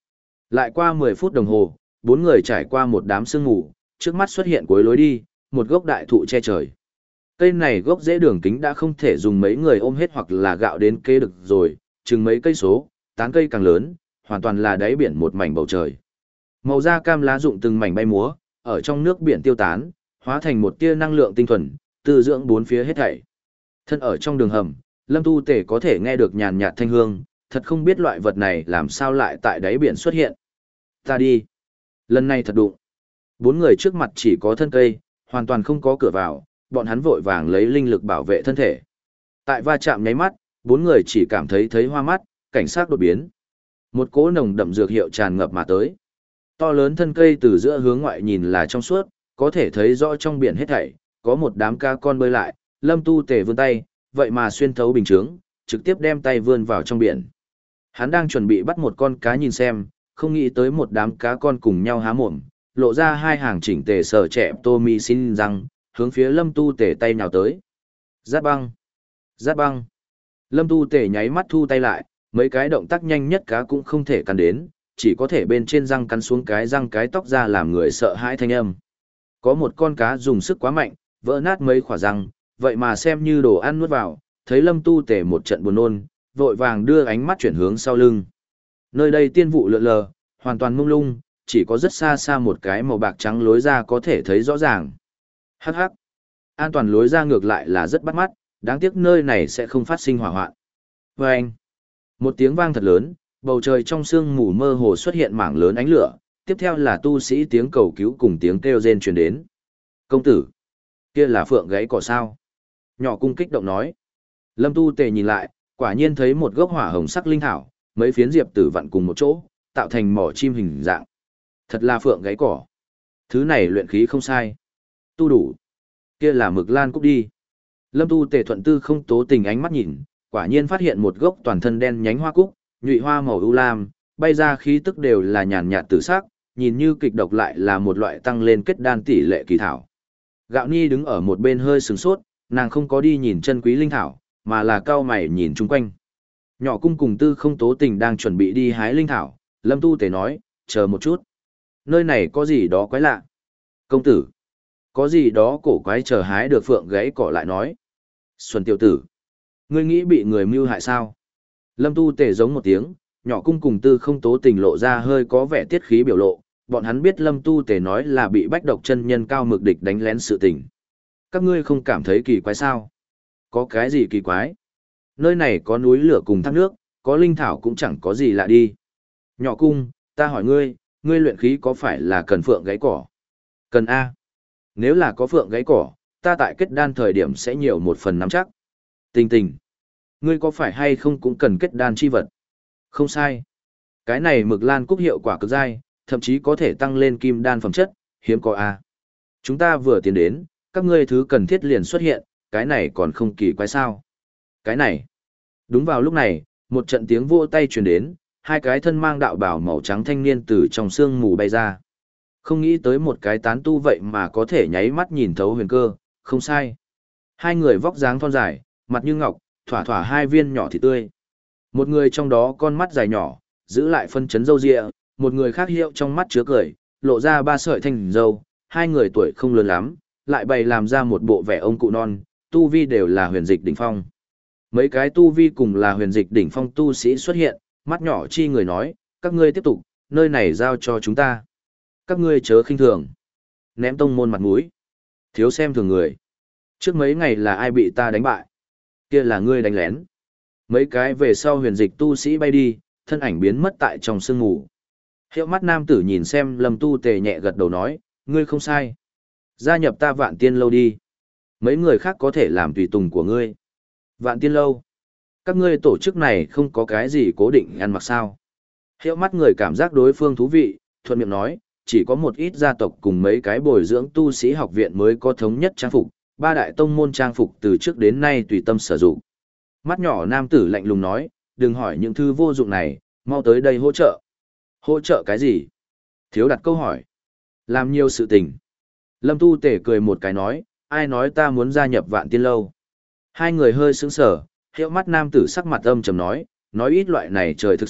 Lại qua mười phút đồng hồ, bốn người trải qua một đám sương mù, trước mắt xuất hiện cuối lối đi, một gốc đại thụ che trời. Cây này gốc rễ đường kính đã không thể dùng mấy người ôm hết hoặc là gạo đến kê được rồi, chừng mấy cây số, tán cây càng lớn, hoàn toàn là đáy biển một mảnh bầu trời. Màu da cam lá rụng từng mảnh bay múa, ở trong nước biển tiêu tán, hóa thành một tia năng lượng tinh thuần, tư dưỡng bốn phía hết thảy. Thân ở trong đường hầm, Lâm Tu Tể có thể nghe được nhàn nhạt thanh hương, thật không biết loại vật này làm sao lại tại đáy biển xuất hiện. Ta đi. Lần này thật đụng. Bốn người trước mặt chỉ có thân cây, hoàn toàn không có cửa vào, bọn hắn vội vàng lấy linh lực bảo vệ thân thể. Tại va chạm nháy mắt, bốn người chỉ cảm thấy thấy hoa mắt, cảnh sát đột biến. Một cỗ nồng đậm dược hiệu tràn ngập mà tới. To lớn thân cây từ giữa hướng ngoại nhìn là trong suốt, có thể thấy rõ trong biển hết thảy, có một đám cá con bơi lại, Lâm Tu Tể vươn tay, vậy mà xuyên thấu bình chướng, trực tiếp đem tay vươn vào trong biển. Hắn đang chuẩn bị bắt một con cá nhìn xem, không nghĩ tới một đám cá con cùng nhau há mồm, lộ ra hai hàng chỉnh tề sờ chẹp tô mi xin răng, hướng phía Lâm Tu Tể tay nhào tới. Giát băng! Giát băng! Lâm Tu Tể nháy mắt thu tay lại, mấy cái động tác nhanh nhất cá cũng không thể cắn đến, chỉ có thể bên trên răng cắn xuống cái răng cái tóc ra làm người sợ hãi thanh âm. Có một con cá dùng sức quá mạnh, vỡ nát mấy khỏa răng, vậy mà xem như đồ ăn nuốt vào, thấy Lâm Tu Tể một trận buồn nôn, vội vàng đưa ánh mắt chuyển hướng sau lưng. Nơi đây tiên vụ lượn lờ, hoàn toàn mông lung, chỉ có rất xa xa một cái màu bạc trắng lối ra có thể thấy rõ ràng. Hắc hắc. An toàn lối ra ngược lại là rất bắt mắt, đáng tiếc nơi này sẽ không phát sinh hỏa hoạn. Vâng. Một tiếng vang thật lớn, bầu trời trong sương mù mơ hồ xuất hiện mảng lớn ánh lửa, tiếp theo là tu sĩ tiếng cầu cứu cùng tiếng kêu rên truyền đến. Công tử, kia là phượng gáy cỏ sao? Nhỏ cung kích động nói. Lâm Tu Tề nhìn lại, quả nhiên thấy một gốc hỏa hồng sắc linh thảo, mấy phiến diệp tử vặn cùng một chỗ, tạo thành mỏ chim hình dạng. Thật là phượng gáy cỏ. Thứ này luyện khí không sai. Tu đủ. Kia là mực lan cúc đi. Lâm Tu Tề thuận tư không tố tình ánh mắt nhìn, quả nhiên phát hiện một gốc toàn thân đen nhánh hoa cúc, nhụy hoa màu ưu lam, bay ra khí tức đều là nhàn nhạt tử sắc, nhìn như kịch độc lại là một loại tăng lên kết đan tỷ lệ kỳ thảo. Gạo Ni đứng ở một bên hơi sửng sốt, nàng không có đi nhìn chân quý linh thảo, mà là cao mày nhìn chung quanh. Nhỏ cung cùng tư không tố tình đang chuẩn bị đi hái linh thảo, Lâm Tu Tề nói, chờ một chút. Nơi này có gì đó quái lạ. Công tử, có gì đó cổ quái chờ hái được phượng gáy cỏ lại nói. Xuân tiểu tử, ngươi nghĩ bị người mưu hại sao? Lâm Tu Tề giống một tiếng, nhỏ cung cùng tư không tố tình lộ ra hơi có vẻ tiết khí biểu lộ, bọn hắn biết Lâm Tu Tề nói là bị bách độc chân nhân cao mực địch đánh lén sự tình. Các ngươi không cảm thấy kỳ quái sao? Có cái gì kỳ quái? Nơi này có núi lửa cùng thác nước, có linh thảo cũng chẳng có gì lạ đi. Nhỏ cung, ta hỏi ngươi, ngươi luyện khí có phải là cần phượng gáy cỏ? Cần A. Nếu là có phượng gáy cỏ, ta tại kết đan thời điểm sẽ nhiều một phần nắm chắc. Tình tình. Ngươi có phải hay không cũng cần kết đan chi vật? Không sai. Cái này mực lan cúc hiệu quả cực dai, thậm chí có thể tăng lên kim đan phẩm chất, hiếm có A. Chúng ta vừa tiến đến, các ngươi thứ cần thiết liền xuất hiện, cái này còn không kỳ quái sao. Cái này. Đúng vào lúc này, một trận tiếng vỗ tay truyền đến, hai cái thân mang đạo bào màu trắng thanh niên từ trong sương mù bay ra. Không nghĩ tới một cái tán tu vậy mà có thể nháy mắt nhìn thấu huyền cơ, không sai. Hai người vóc dáng thon dài, mặt như ngọc, thỏa thỏa hai viên nhỏ thịt tươi. Một người trong đó con mắt dài nhỏ, giữ lại phân chấn râu ria, một người khác hiệu trong mắt chứa cười, lộ ra ba sợi thanh râu, hai người tuổi không lớn lắm, lại bày làm ra một bộ vẻ ông cụ non, tu vi đều là huyền dịch đỉnh phong. Mấy cái tu vi cùng là huyền dịch đỉnh phong tu sĩ xuất hiện, mắt nhỏ chi người nói, các ngươi tiếp tục, nơi này giao cho chúng ta. Các ngươi chớ khinh thường. Ném tông môn mặt mũi. Thiếu xem thường người. Trước mấy ngày là ai bị ta đánh bại? Kia là ngươi đánh lén. Mấy cái về sau huyền dịch tu sĩ bay đi, thân ảnh biến mất tại trong sương mù. Hiệu mắt nam tử nhìn xem Lâm Tu Tề nhẹ gật đầu nói, ngươi không sai. Gia nhập ta Vạn Tiên Lâu đi. Mấy người khác có thể làm tùy tùng của ngươi. Vạn Tiên Lâu. Các ngươi tổ chức này không có cái gì cố định ăn mặc sao. Hiệu mắt người cảm giác đối phương thú vị, thuận miệng nói, chỉ có một ít gia tộc cùng mấy cái bồi dưỡng tu sĩ học viện mới có thống nhất trang phục, ba đại tông môn trang phục từ trước đến nay tùy tâm sử dụng. Mắt nhỏ nam tử lạnh lùng nói, đừng hỏi những thứ vô dụng này, mau tới đây hỗ trợ. Hỗ trợ cái gì? Thiếu đặt câu hỏi. Làm nhiều sự tình. Lâm Tu Tể cười một cái nói, ai nói ta muốn gia nhập Vạn Tiên Lâu. Hai người hơi sững sờ, hiệu mắt nam tử sắc mặt âm trầm nói, nói ít loại này trời thực sự,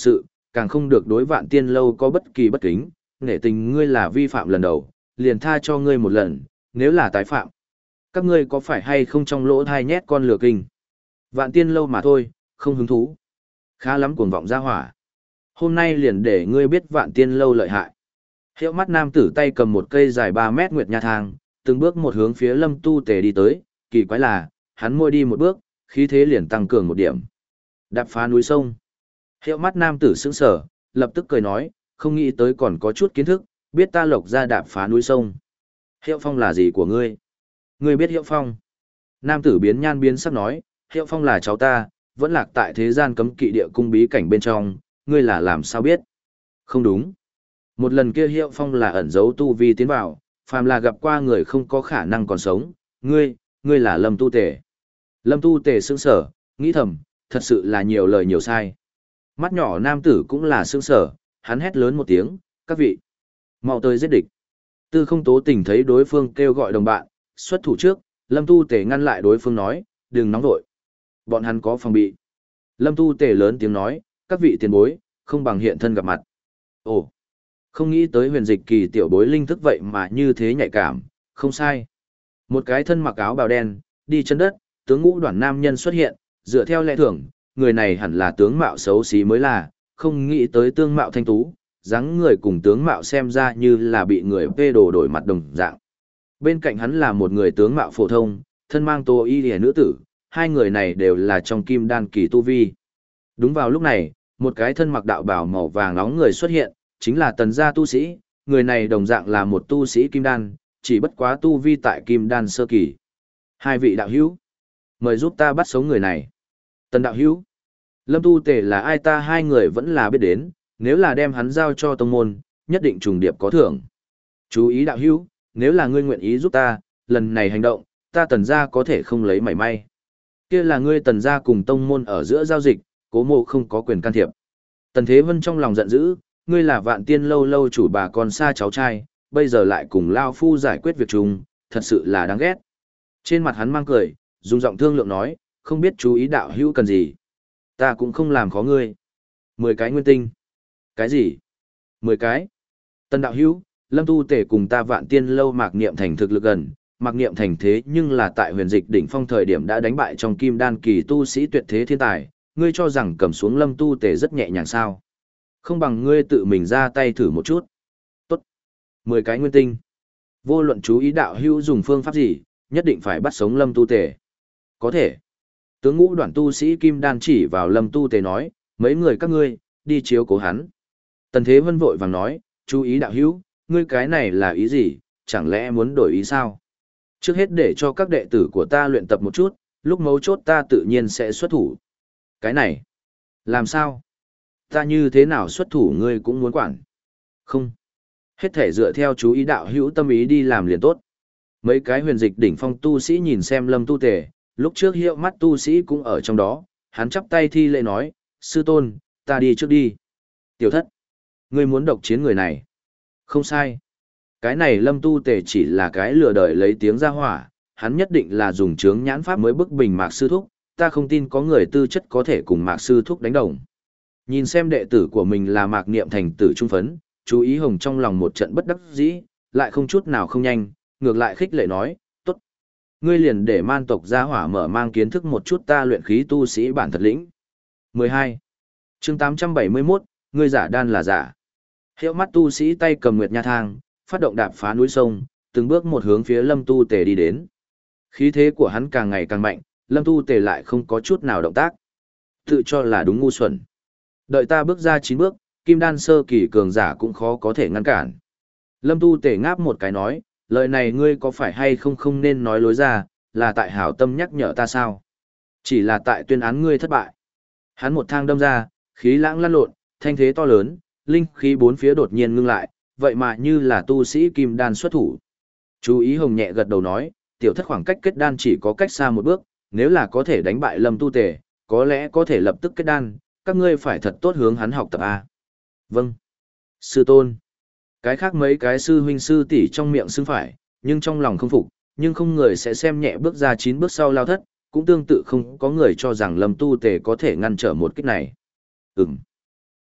càng không được đối Vạn Tiên lâu có bất kỳ bất kính, nể tình ngươi là vi phạm lần đầu, liền tha cho ngươi một lần, nếu là tái phạm. Các ngươi có phải hay không trong lỗ thai nhét con lừa kinh? Vạn Tiên lâu mà thôi, không hứng thú. Khá lắm cuồng vọng ra hỏa. Hôm nay liền để ngươi biết Vạn Tiên lâu lợi hại. Hiệu mắt nam tử tay cầm một cây dài ba mét nguyệt nha thang, từng bước một hướng phía Lâm Tu Tề đi tới, kỳ quái là, hắn môi đi một bước, khí thế liền tăng cường một điểm. Đạp phá núi sông. Hiệu mắt nam tử sững sờ, lập tức cười nói, không nghĩ tới còn có chút kiến thức, biết ta Lộc ra đạp phá núi sông. Hiệu phong là gì của ngươi? Ngươi biết Hiệu phong? Nam tử biến nhan biến sắc nói, Hiệu phong là cháu ta, vẫn lạc tại thế gian cấm kỵ địa cung bí cảnh bên trong, ngươi là làm sao biết? Không đúng. Một lần kia Hiệu phong là ẩn giấu tu vi tiến vào, phàm là gặp qua người không có khả năng còn sống, ngươi, ngươi là Lâm Tu Tề. Lâm Tu Tề sững sở, nghĩ thầm, thật sự là nhiều lời nhiều sai. Mắt nhỏ nam tử cũng là sững sở, hắn hét lớn một tiếng, các vị, mau tới giết địch. Tư không tố tình thấy đối phương kêu gọi đồng bạn, xuất thủ trước, Lâm Tu Tề ngăn lại đối phương nói, đừng nóng vội. Bọn hắn có phòng bị. Lâm Tu Tề lớn tiếng nói, các vị tiền bối, không bằng hiện thân gặp mặt. Ồ, không nghĩ tới huyền dịch kỳ tiểu bối linh thức vậy mà như thế nhạy cảm, không sai. Một cái thân mặc áo bào đen, đi chân đất, tướng ngũ đoàn nam nhân xuất hiện, dựa theo lẽ thường, người này hẳn là tướng mạo xấu xí mới là, không nghĩ tới tương mạo thanh tú, dáng người cùng tướng mạo xem ra như là bị người vê đồ đổi mặt đồng dạng. Bên cạnh hắn là một người tướng mạo phổ thông, thân mang tô y lìa nữ tử, hai người này đều là trong kim đan kỳ tu vi. Đúng vào lúc này, một cái thân mặc đạo bào màu vàng nóng người xuất hiện, chính là tần gia tu sĩ, người này đồng dạng là một tu sĩ kim đan, chỉ bất quá tu vi tại kim đan sơ kỳ. Hai vị đạo hữu, mời giúp ta bắt sống người này. Tần đạo hữu, Lâm Tu Tề là ai ta hai người vẫn là biết đến, nếu là đem hắn giao cho tông môn, nhất định trùng điệp có thưởng. Chú ý đạo hữu, nếu là ngươi nguyện ý giúp ta, lần này hành động, ta tần gia có thể không lấy mảy may. Kia là ngươi tần gia cùng tông môn ở giữa giao dịch, cố mộ không có quyền can thiệp. Tần Thế Vân trong lòng giận dữ, ngươi là Vạn Tiên lâu lâu chủ bà con xa cháu trai, bây giờ lại cùng Lao Phu giải quyết việc chung, thật sự là đáng ghét. Trên mặt hắn mang cười, dùng giọng thương lượng nói, không biết chú ý đạo hữu cần gì. Ta cũng không làm khó ngươi. Mười cái nguyên tinh. Cái gì? Mười cái. Tần đạo hữu, Lâm Tu Tề cùng ta Vạn Tiên lâu Mạc Niệm Thành thực lực gần, Mạc Niệm Thành thế nhưng là tại huyền dịch đỉnh phong thời điểm đã đánh bại trong kim đan kỳ tu sĩ tuyệt thế thiên tài, ngươi cho rằng cầm xuống Lâm Tu Tề rất nhẹ nhàng sao? Không bằng ngươi tự mình ra tay thử một chút. Tốt. Mười cái nguyên tinh. Vô luận chú ý đạo hữu dùng phương pháp gì, nhất định phải bắt sống Lâm Tu Tề. Có thể. Tướng ngũ đoàn tu sĩ kim đan chỉ vào Lâm Tu Tề nói, mấy người các ngươi, đi chiếu cố hắn. Tần Thế Vân vội vàng nói, chú ý đạo hữu, ngươi cái này là ý gì, chẳng lẽ muốn đổi ý sao? Trước hết để cho các đệ tử của ta luyện tập một chút, lúc mấu chốt ta tự nhiên sẽ xuất thủ. Cái này, làm sao? Ta như thế nào xuất thủ ngươi cũng muốn quản? Không. Hết thể dựa theo chú ý đạo hữu tâm ý đi làm liền tốt. Mấy cái huyền dịch đỉnh phong tu sĩ nhìn xem Lâm Tu Tề, lúc trước hiệu mắt tu sĩ cũng ở trong đó, hắn chắp tay thi lễ nói, sư tôn, ta đi trước đi. Tiểu thất, ngươi muốn độc chiến người này. Không sai. Cái này Lâm Tu Tề chỉ là cái lừa đời lấy tiếng ra hỏa, hắn nhất định là dùng chướng nhãn pháp mới bức bình Mạc Sư Thúc, ta không tin có người tư chất có thể cùng Mạc Sư Thúc đánh đồng. Nhìn xem đệ tử của mình là Mạc Niệm Thành tử trung phấn, chú ý hồng trong lòng một trận bất đắc dĩ, lại không chút nào không nhanh, ngược lại khích lệ nói, tốt. Ngươi liền để man tộc gia hỏa mở mang kiến thức một chút ta luyện khí tu sĩ bản thật lĩnh. mười hai. chương tám trăm bảy mươi mốt, ngươi giả đan là giả. Hiệu mắt tu sĩ tay cầm nguyệt nha thang, phát động đạp phá núi sông, từng bước một hướng phía Lâm Tu Tề đi đến. Khí thế của hắn càng ngày càng mạnh, Lâm Tu Tề lại không có chút nào động tác. Tự cho là đúng ngu xuẩn. Đợi ta bước ra chín bước, kim đan sơ kỳ cường giả cũng khó có thể ngăn cản. Lâm Tu Tề ngáp một cái nói, lời này ngươi có phải hay không không nên nói lối ra, là tại hảo tâm nhắc nhở ta sao? Chỉ là tại tuyên án ngươi thất bại. Hắn một thang đâm ra, khí lãng lăn lộn, thanh thế to lớn, linh khí bốn phía đột nhiên ngưng lại, vậy mà như là tu sĩ kim đan xuất thủ. Chú ý hồng nhẹ gật đầu nói, tiểu thất khoảng cách kết đan chỉ có cách xa một bước, nếu là có thể đánh bại Lâm Tu Tề, có lẽ có thể lập tức kết đan, các ngươi phải thật tốt hướng hắn học tập A. Vâng. Sư tôn. Cái khác mấy cái sư huynh sư tỷ trong miệng xưng phải, nhưng trong lòng không phục, nhưng không người sẽ xem nhẹ bước ra chín bước sau lao thất, cũng tương tự không có người cho rằng Lâm Tu Tề có thể ngăn trở một kích này. Ừm.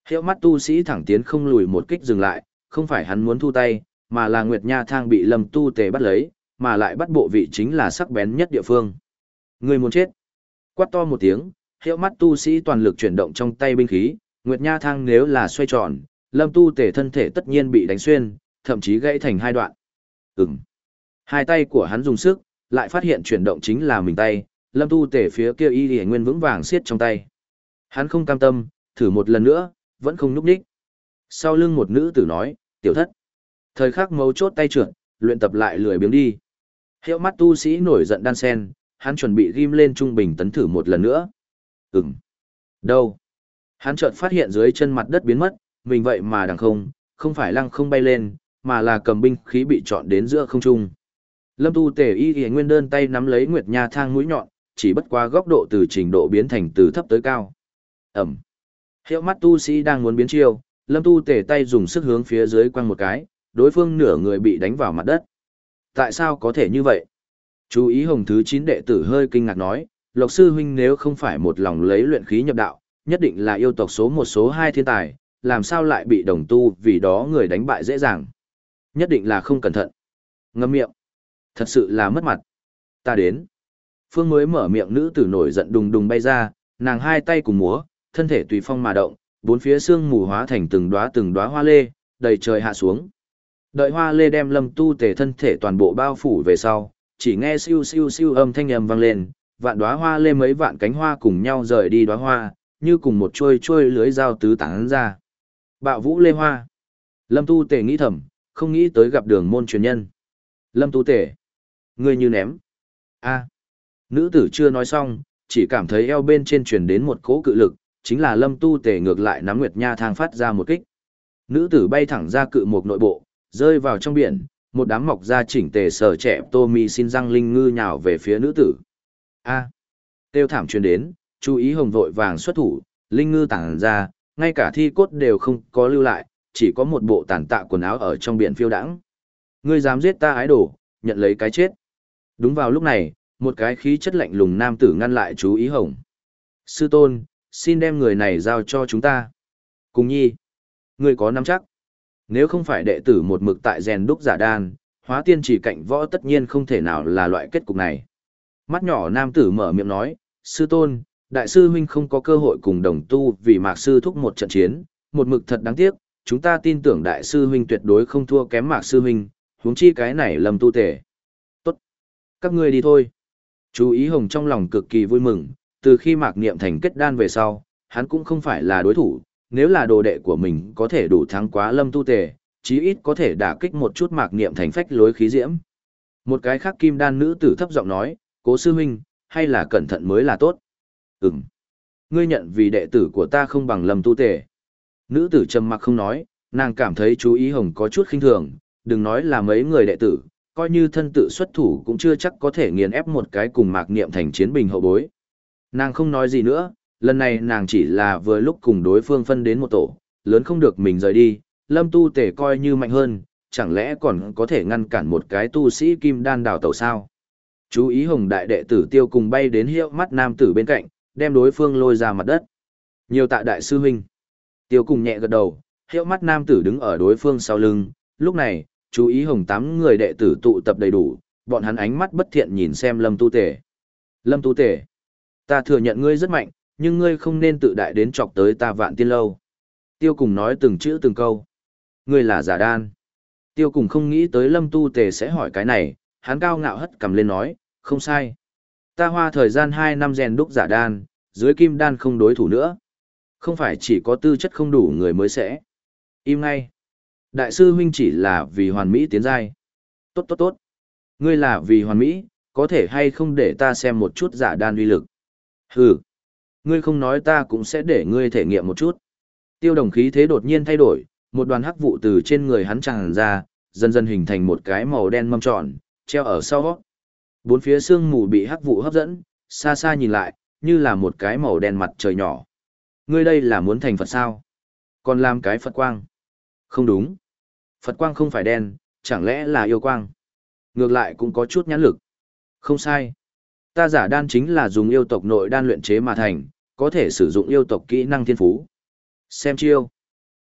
Hiệu mắt tu sĩ thẳng tiến không lùi một kích dừng lại, không phải hắn muốn thu tay, mà là Nguyệt Nha Thang bị Lâm Tu Tề bắt lấy, mà lại bắt bộ vị chính là sắc bén nhất địa phương. Người muốn chết. Quát to một tiếng, hiệu mắt tu sĩ toàn lực chuyển động trong tay binh khí, Nguyệt Nha Thang nếu là xoay tròn, Lâm Tu Tề thân thể tất nhiên bị đánh xuyên, thậm chí gãy thành hai đoạn. Ừm. Hai tay của hắn dùng sức, lại phát hiện chuyển động chính là mình tay, Lâm Tu Tề phía kia y liễu nguyên vững vàng siết trong tay. Hắn không cam tâm, thử một lần nữa, vẫn không nhúc nhích. Sau lưng một nữ tử nói, tiểu thất. Thời khắc mấu chốt tay trượt, luyện tập lại lười biếng đi. Hiệu mắt tu sĩ nổi giận đan sen, hắn chuẩn bị ghim lên trung bình tấn thử một lần nữa. Ừm. Đâu? Hắn chợt phát hiện dưới chân mặt đất biến mất, mình vậy mà đằng không, không phải lăng không bay lên, mà là cầm binh khí bị trọn đến giữa không trung. Lâm Tu Tề y y nguyên đơn tay nắm lấy Nguyệt Nha Thang mũi nhọn, chỉ bất qua góc độ từ trình độ biến thành từ thấp tới cao. Ẩm. Hiệu mắt tu sĩ đang muốn biến chiêu, Lâm Tu Tề tay dùng sức hướng phía dưới quăng một cái, đối phương nửa người bị đánh vào mặt đất. Tại sao có thể như vậy? Chú ý Hồng thứ chín đệ tử hơi kinh ngạc nói, Lộc sư huynh nếu không phải một lòng lấy luyện khí nhập đạo, nhất định là yêu tộc số một số hai thiên tài, làm sao lại bị đồng tu vì đó người đánh bại dễ dàng. Nhất định là không cẩn thận. Ngâm miệng. Thật sự là mất mặt. Ta đến. Phương mới mở miệng nữ tử nổi giận đùng đùng bay ra, nàng hai tay cùng múa, thân thể tùy phong mà động, bốn phía xương mù hóa thành từng đóa từng đóa hoa lê, đầy trời hạ xuống. Đợi hoa lê đem Lâm Tu Tề thân thể toàn bộ bao phủ về sau, chỉ nghe siêu siêu siêu âm thanh ầm vang lên, vạn đóa hoa lê mấy vạn cánh hoa cùng nhau rời đi đóa hoa, như cùng một chuôi chuôi lưới dao tứ tán ra. Bạo vũ lê hoa. Lâm Tu Tề nghĩ thầm, không nghĩ tới gặp đường môn truyền nhân. Lâm Tu Tề, ngươi như ném. A. Nữ tử chưa nói xong, chỉ cảm thấy eo bên trên truyền đến một cỗ cự lực, chính là Lâm Tu Tề ngược lại nắm Nguyệt Nha Thang phát ra một kích. Nữ tử bay thẳng ra cự một nội bộ, rơi vào trong biển, một đám mọc ra chỉnh tề sở trẻ tô mi xin răng linh ngư nhào về phía nữ tử. A. Tiêu thảm truyền đến, chú ý Hồng vội vàng xuất thủ, linh ngư tản ra, ngay cả thi cốt đều không có lưu lại, chỉ có một bộ tàn tạ quần áo ở trong biển phiêu đãng. Ngươi dám giết ta ái đồ, nhận lấy cái chết. Đúng vào lúc này, một cái khí chất lạnh lùng nam tử ngăn lại chú ý Hồng. Sư tôn, xin đem người này giao cho chúng ta. Cùng nhi, ngươi có nắm chắc. Nếu không phải đệ tử một mực tại rèn đúc giả đan, hóa tiên chỉ cạnh võ tất nhiên không thể nào là loại kết cục này. Mắt nhỏ nam tử mở miệng nói, sư tôn, đại sư huynh không có cơ hội cùng đồng tu vì mạc sư thúc một trận chiến, một mực thật đáng tiếc, chúng ta tin tưởng đại sư huynh tuyệt đối không thua kém mạc sư huynh, huống chi cái này Lâm Tu Tề. Tốt, các ngươi đi thôi. Chú ý Hồng trong lòng cực kỳ vui mừng, từ khi mạc niệm thành kết đan về sau, hắn cũng không phải là đối thủ, nếu là đồ đệ của mình có thể đủ thắng quá Lâm Tu Tề, chí ít có thể đả kích một chút mạc niệm thành phách lối khí diễm. Một cái khác kim đan nữ tử thấp giọng nói, cố sư huynh, hay là cẩn thận mới là tốt. Ừm. Ngươi nhận vì đệ tử của ta không bằng Lâm Tu Tề. Nữ tử trầm mặc không nói, nàng cảm thấy chú ý Hồng có chút khinh thường, đừng nói là mấy người đệ tử, coi như thân tự xuất thủ cũng chưa chắc có thể nghiền ép một cái cùng mạc niệm thành chiến bình hậu bối. Nàng không nói gì nữa, lần này nàng chỉ là vừa lúc cùng đối phương phân đến một tổ, lớn không được mình rời đi, Lâm Tu Tề coi như mạnh hơn, chẳng lẽ còn có thể ngăn cản một cái tu sĩ kim đan đào tẩu sao? Chú ý Hồng đại đệ tử Tiêu cùng bay đến hiệu mắt nam tử bên cạnh, đem đối phương lôi ra mặt đất. Nhiều tạ đại sư huynh. Tiêu cùng nhẹ gật đầu, hiệu mắt nam tử đứng ở đối phương sau lưng, lúc này, chú ý Hồng tám người đệ tử tụ tập đầy đủ, bọn hắn ánh mắt bất thiện nhìn xem Lâm Tu Tề. Lâm Tu Tề, ta thừa nhận ngươi rất mạnh, nhưng ngươi không nên tự đại đến chọc tới ta Vạn Tiên Lâu. Tiêu cùng nói từng chữ từng câu. Ngươi là giả đan. Tiêu cùng không nghĩ tới Lâm Tu Tề sẽ hỏi cái này, hắn cao ngạo hất cầm lên nói, không sai. Ta hoa thời gian hai năm rèn đúc giả đan, dưới kim đan không đối thủ nữa. Không phải chỉ có tư chất không đủ người mới sẽ. Im ngay. Đại sư huynh chỉ là vì hoàn mỹ tiến giai. Tốt tốt tốt. Ngươi là vì hoàn mỹ, có thể hay không để ta xem một chút giả đan uy lực. Hừ. Ngươi không nói ta cũng sẽ để ngươi thể nghiệm một chút. Tiêu đồng khí thế đột nhiên thay đổi, một đoàn hắc vụ từ trên người hắn tràn ra, dần dần hình thành một cái màu đen mâm tròn, treo ở sau. Bốn phía sương mù bị hắc vụ hấp dẫn, xa xa nhìn lại, như là một cái màu đen mặt trời nhỏ. Ngươi đây là muốn thành Phật sao? Còn làm cái Phật quang? Không đúng. Phật quang không phải đen, chẳng lẽ là yêu quang? Ngược lại cũng có chút nhãn lực. Không sai. Ta giả đan chính là dùng yêu tộc nội đan luyện chế mà thành, có thể sử dụng yêu tộc kỹ năng thiên phú. Xem chiêu.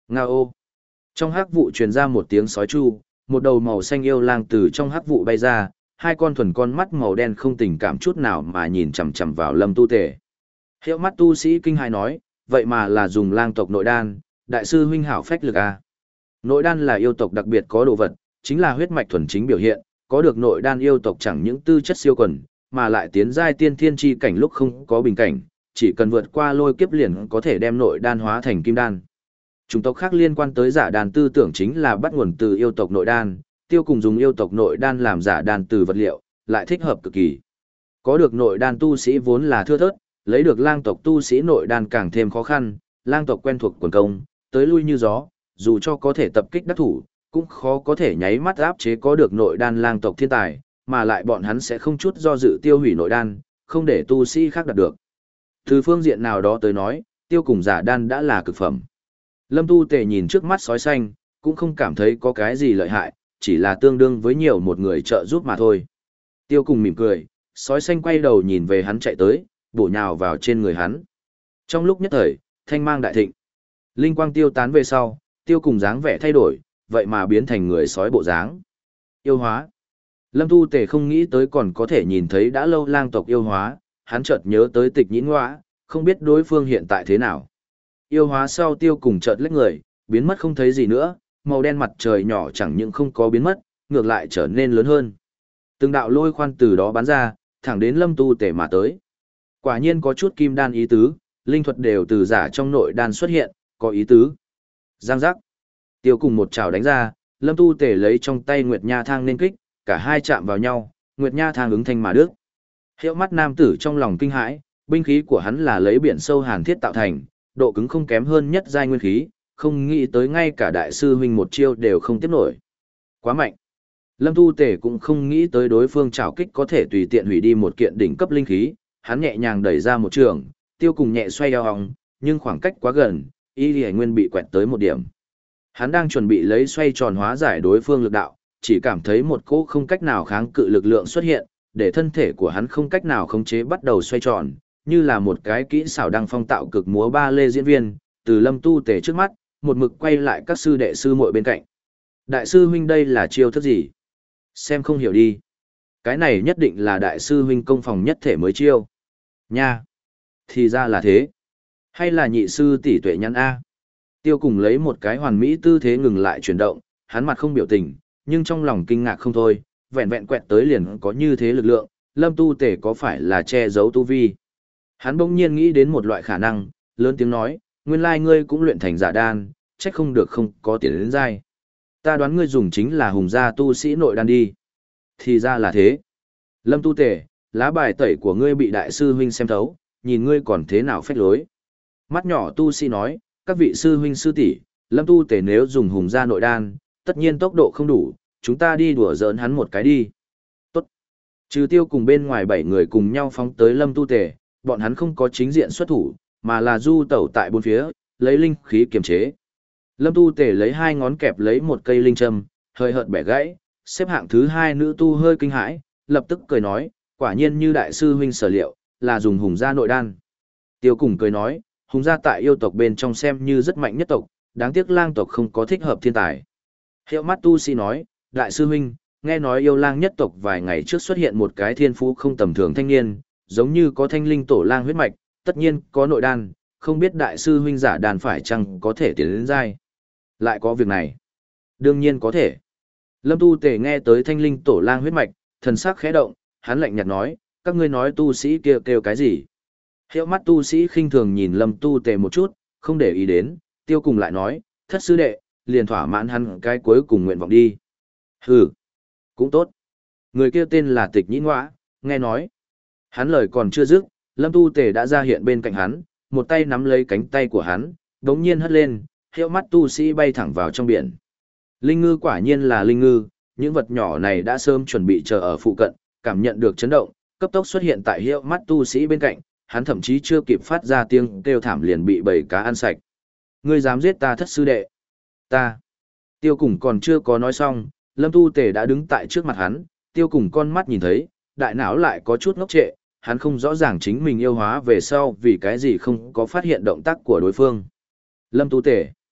Nga ô. Trong hắc vụ truyền ra một tiếng sói chu, một đầu màu xanh yêu lang từ trong hắc vụ bay ra, hai con thuần con mắt màu đen không tình cảm chút nào mà nhìn chằm chằm vào Lâm Tu Tề. Hiệu mắt tu sĩ kinh hãi nói, vậy mà là dùng lang tộc nội đan, đại sư huynh hảo phách lực a. Nội đan là yêu tộc đặc biệt có đồ vật, chính là huyết mạch thuần chính biểu hiện, có được nội đan yêu tộc chẳng những tư chất siêu quần, mà lại tiến giai tiên thiên chi cảnh lúc không có bình cảnh, chỉ cần vượt qua lôi kiếp liền có thể đem nội đan hóa thành kim đan. Chủng tộc khác liên quan tới giả đan tư tưởng chính là bắt nguồn từ yêu tộc nội đan, Tiêu cùng dùng yêu tộc nội đan làm giả đan từ vật liệu, lại thích hợp cực kỳ. Có được nội đan tu sĩ vốn là thưa thớt, lấy được lang tộc tu sĩ nội đan càng thêm khó khăn, lang tộc quen thuộc quần công, tới lui như gió, dù cho có thể tập kích đắc thủ, cũng khó có thể nháy mắt áp chế có được nội đan lang tộc thiên tài, mà lại bọn hắn sẽ không chút do dự tiêu hủy nội đan, không để tu sĩ khác đạt được. Từ phương diện nào đó tới nói, tiêu cùng giả đan đã là cực phẩm. Lâm Tu Tề nhìn trước mắt sói xanh, cũng không cảm thấy có cái gì lợi hại, chỉ là tương đương với nhiều một người trợ giúp mà thôi. Tiêu cùng mỉm cười, sói xanh quay đầu nhìn về hắn chạy tới, bổ nhào vào trên người hắn. Trong lúc nhất thời, thanh mang đại thịnh. Linh quang tiêu tán về sau, tiêu cùng dáng vẻ thay đổi, vậy mà biến thành người sói bộ dáng. Yêu hóa. Lâm Tu Tề không nghĩ tới còn có thể nhìn thấy đã lâu lang tộc yêu hóa, hắn chợt nhớ tới tịch nhĩn ngõa, không biết đối phương hiện tại thế nào. Yêu hóa sau tiêu cùng chợt lách người, biến mất không thấy gì nữa, màu đen mặt trời nhỏ chẳng những không có biến mất, ngược lại trở nên lớn hơn. Từng đạo lôi khoan từ đó bắn ra, thẳng đến Lâm Tu Tề mà tới. Quả nhiên có chút kim đan ý tứ, linh thuật đều từ giả trong nội đan xuất hiện, có ý tứ. Giang giác. Tiêu cùng một chảo đánh ra, Lâm Tu Tề lấy trong tay Nguyệt Nha Thang nên kích, cả hai chạm vào nhau, Nguyệt Nha Thang ứng thanh mà đứt. Hiệu mắt nam tử trong lòng kinh hãi, binh khí của hắn là lấy biển sâu hàn thiết tạo thành, độ cứng không kém hơn nhất giai nguyên khí, không nghĩ tới ngay cả đại sư huynh một chiêu đều không tiếp nổi. Quá mạnh. Lâm Tu Tề cũng không nghĩ tới đối phương trảo kích có thể tùy tiện hủy đi một kiện đỉnh cấp linh khí, hắn nhẹ nhàng đẩy ra một trường, tiêu cùng nhẹ xoay eo hòng, nhưng khoảng cách quá gần, y lì nguyên bị quẹt tới một điểm. Hắn đang chuẩn bị lấy xoay tròn hóa giải đối phương lực đạo, chỉ cảm thấy một cỗ không cách nào kháng cự lực lượng xuất hiện, để thân thể của hắn không cách nào khống chế bắt đầu xoay tròn, như là một cái kỹ xảo đăng phong tạo cực múa ba lê diễn viên, từ Lâm Tu Tề trước mắt, một mực quay lại các sư đệ sư muội bên cạnh. Đại sư huynh đây là chiêu thức gì? Xem không hiểu đi. Cái này nhất định là đại sư huynh công phòng nhất thể mới chiêu. Nha. Thì ra là thế. Hay là nhị sư tỷ tuệ nhãn A. Tiêu cùng lấy một cái hoàn mỹ tư thế ngừng lại chuyển động, hắn mặt không biểu tình, nhưng trong lòng kinh ngạc không thôi, vẹn vẹn quẹt tới liền có như thế lực lượng, Lâm Tu Tề có phải là che giấu tu vi? Hắn bỗng nhiên nghĩ đến một loại khả năng, lớn tiếng nói, nguyên lai ngươi cũng luyện thành giả đan, trách không được không có tiền đến giai. Ta đoán ngươi dùng chính là hùng gia tu sĩ nội đan đi. Thì ra là thế. Lâm Tu Tề, lá bài tẩy của ngươi bị đại sư huynh xem thấu, nhìn ngươi còn thế nào phách lối. Mắt nhỏ tu sĩ nói, các vị sư huynh sư tỷ, Lâm Tu Tề nếu dùng hùng gia nội đan, tất nhiên tốc độ không đủ, chúng ta đi đùa giỡn hắn một cái đi. Tốt. Trừ tiêu cùng bên ngoài bảy người cùng nhau phóng tới Lâm Tu Tề, bọn hắn không có chính diện xuất thủ, mà là du tẩu tại bốn phía, lấy linh khí kiềm chế. Lâm Tu Tề lấy hai ngón kẹp lấy một cây linh châm, hơi hợt bẻ gãy, xếp hạng thứ hai nữ tu hơi kinh hãi, lập tức cười nói, quả nhiên như đại sư huynh sở liệu, là dùng hùng gia nội đan. Tiêu cùng cười nói, hùng gia tại yêu tộc bên trong xem như rất mạnh nhất tộc, đáng tiếc lang tộc không có thích hợp thiên tài. Hiệu mắt tu sĩ nói, đại sư huynh, nghe nói yêu lang nhất tộc vài ngày trước xuất hiện một cái thiên phú không tầm thường thanh niên, giống như có thanh linh tổ lang huyết mạch, tất nhiên có nội đan, không biết đại sư huynh giả đàn phải chăng có thể tiến đến giai. Lại có việc này. Đương nhiên có thể. Lâm Tu Tề nghe tới thanh linh tổ lang huyết mạch, thần sắc khẽ động, hắn lạnh nhạt nói, các ngươi nói tu sĩ kia kêu, kêu cái gì? Hiệu mắt tu sĩ khinh thường nhìn Lâm Tu Tề một chút, không để ý đến, tiêu cùng lại nói, thất sư đệ, liền thỏa mãn hắn cái cuối cùng nguyện vọng đi. Hừ, cũng tốt. Người kia tên là Tịch Nhĩ Ngoã, nghe nói. Hắn lời còn chưa dứt, Lâm Tu Tề đã ra hiện bên cạnh hắn, một tay nắm lấy cánh tay của hắn, đống nhiên hất lên, hiệu mắt tu sĩ bay thẳng vào trong biển. Linh ngư quả nhiên là linh ngư, những vật nhỏ này đã sớm chuẩn bị chờ ở phụ cận, cảm nhận được chấn động, cấp tốc xuất hiện tại hiệu mắt tu sĩ bên cạnh, hắn thậm chí chưa kịp phát ra tiếng kêu thảm liền bị bầy cá ăn sạch. Ngươi dám giết ta thất sư đệ? Ta. Tiêu cùng còn chưa có nói xong, Lâm Tu Tề đã đứng tại trước mặt hắn, tiêu cùng con mắt nhìn thấy, đại não lại có chút ngốc trệ, hắn không rõ ràng chính mình yêu hóa về sau vì cái gì không có phát hiện động tác của đối phương. Lâm Tu Tề.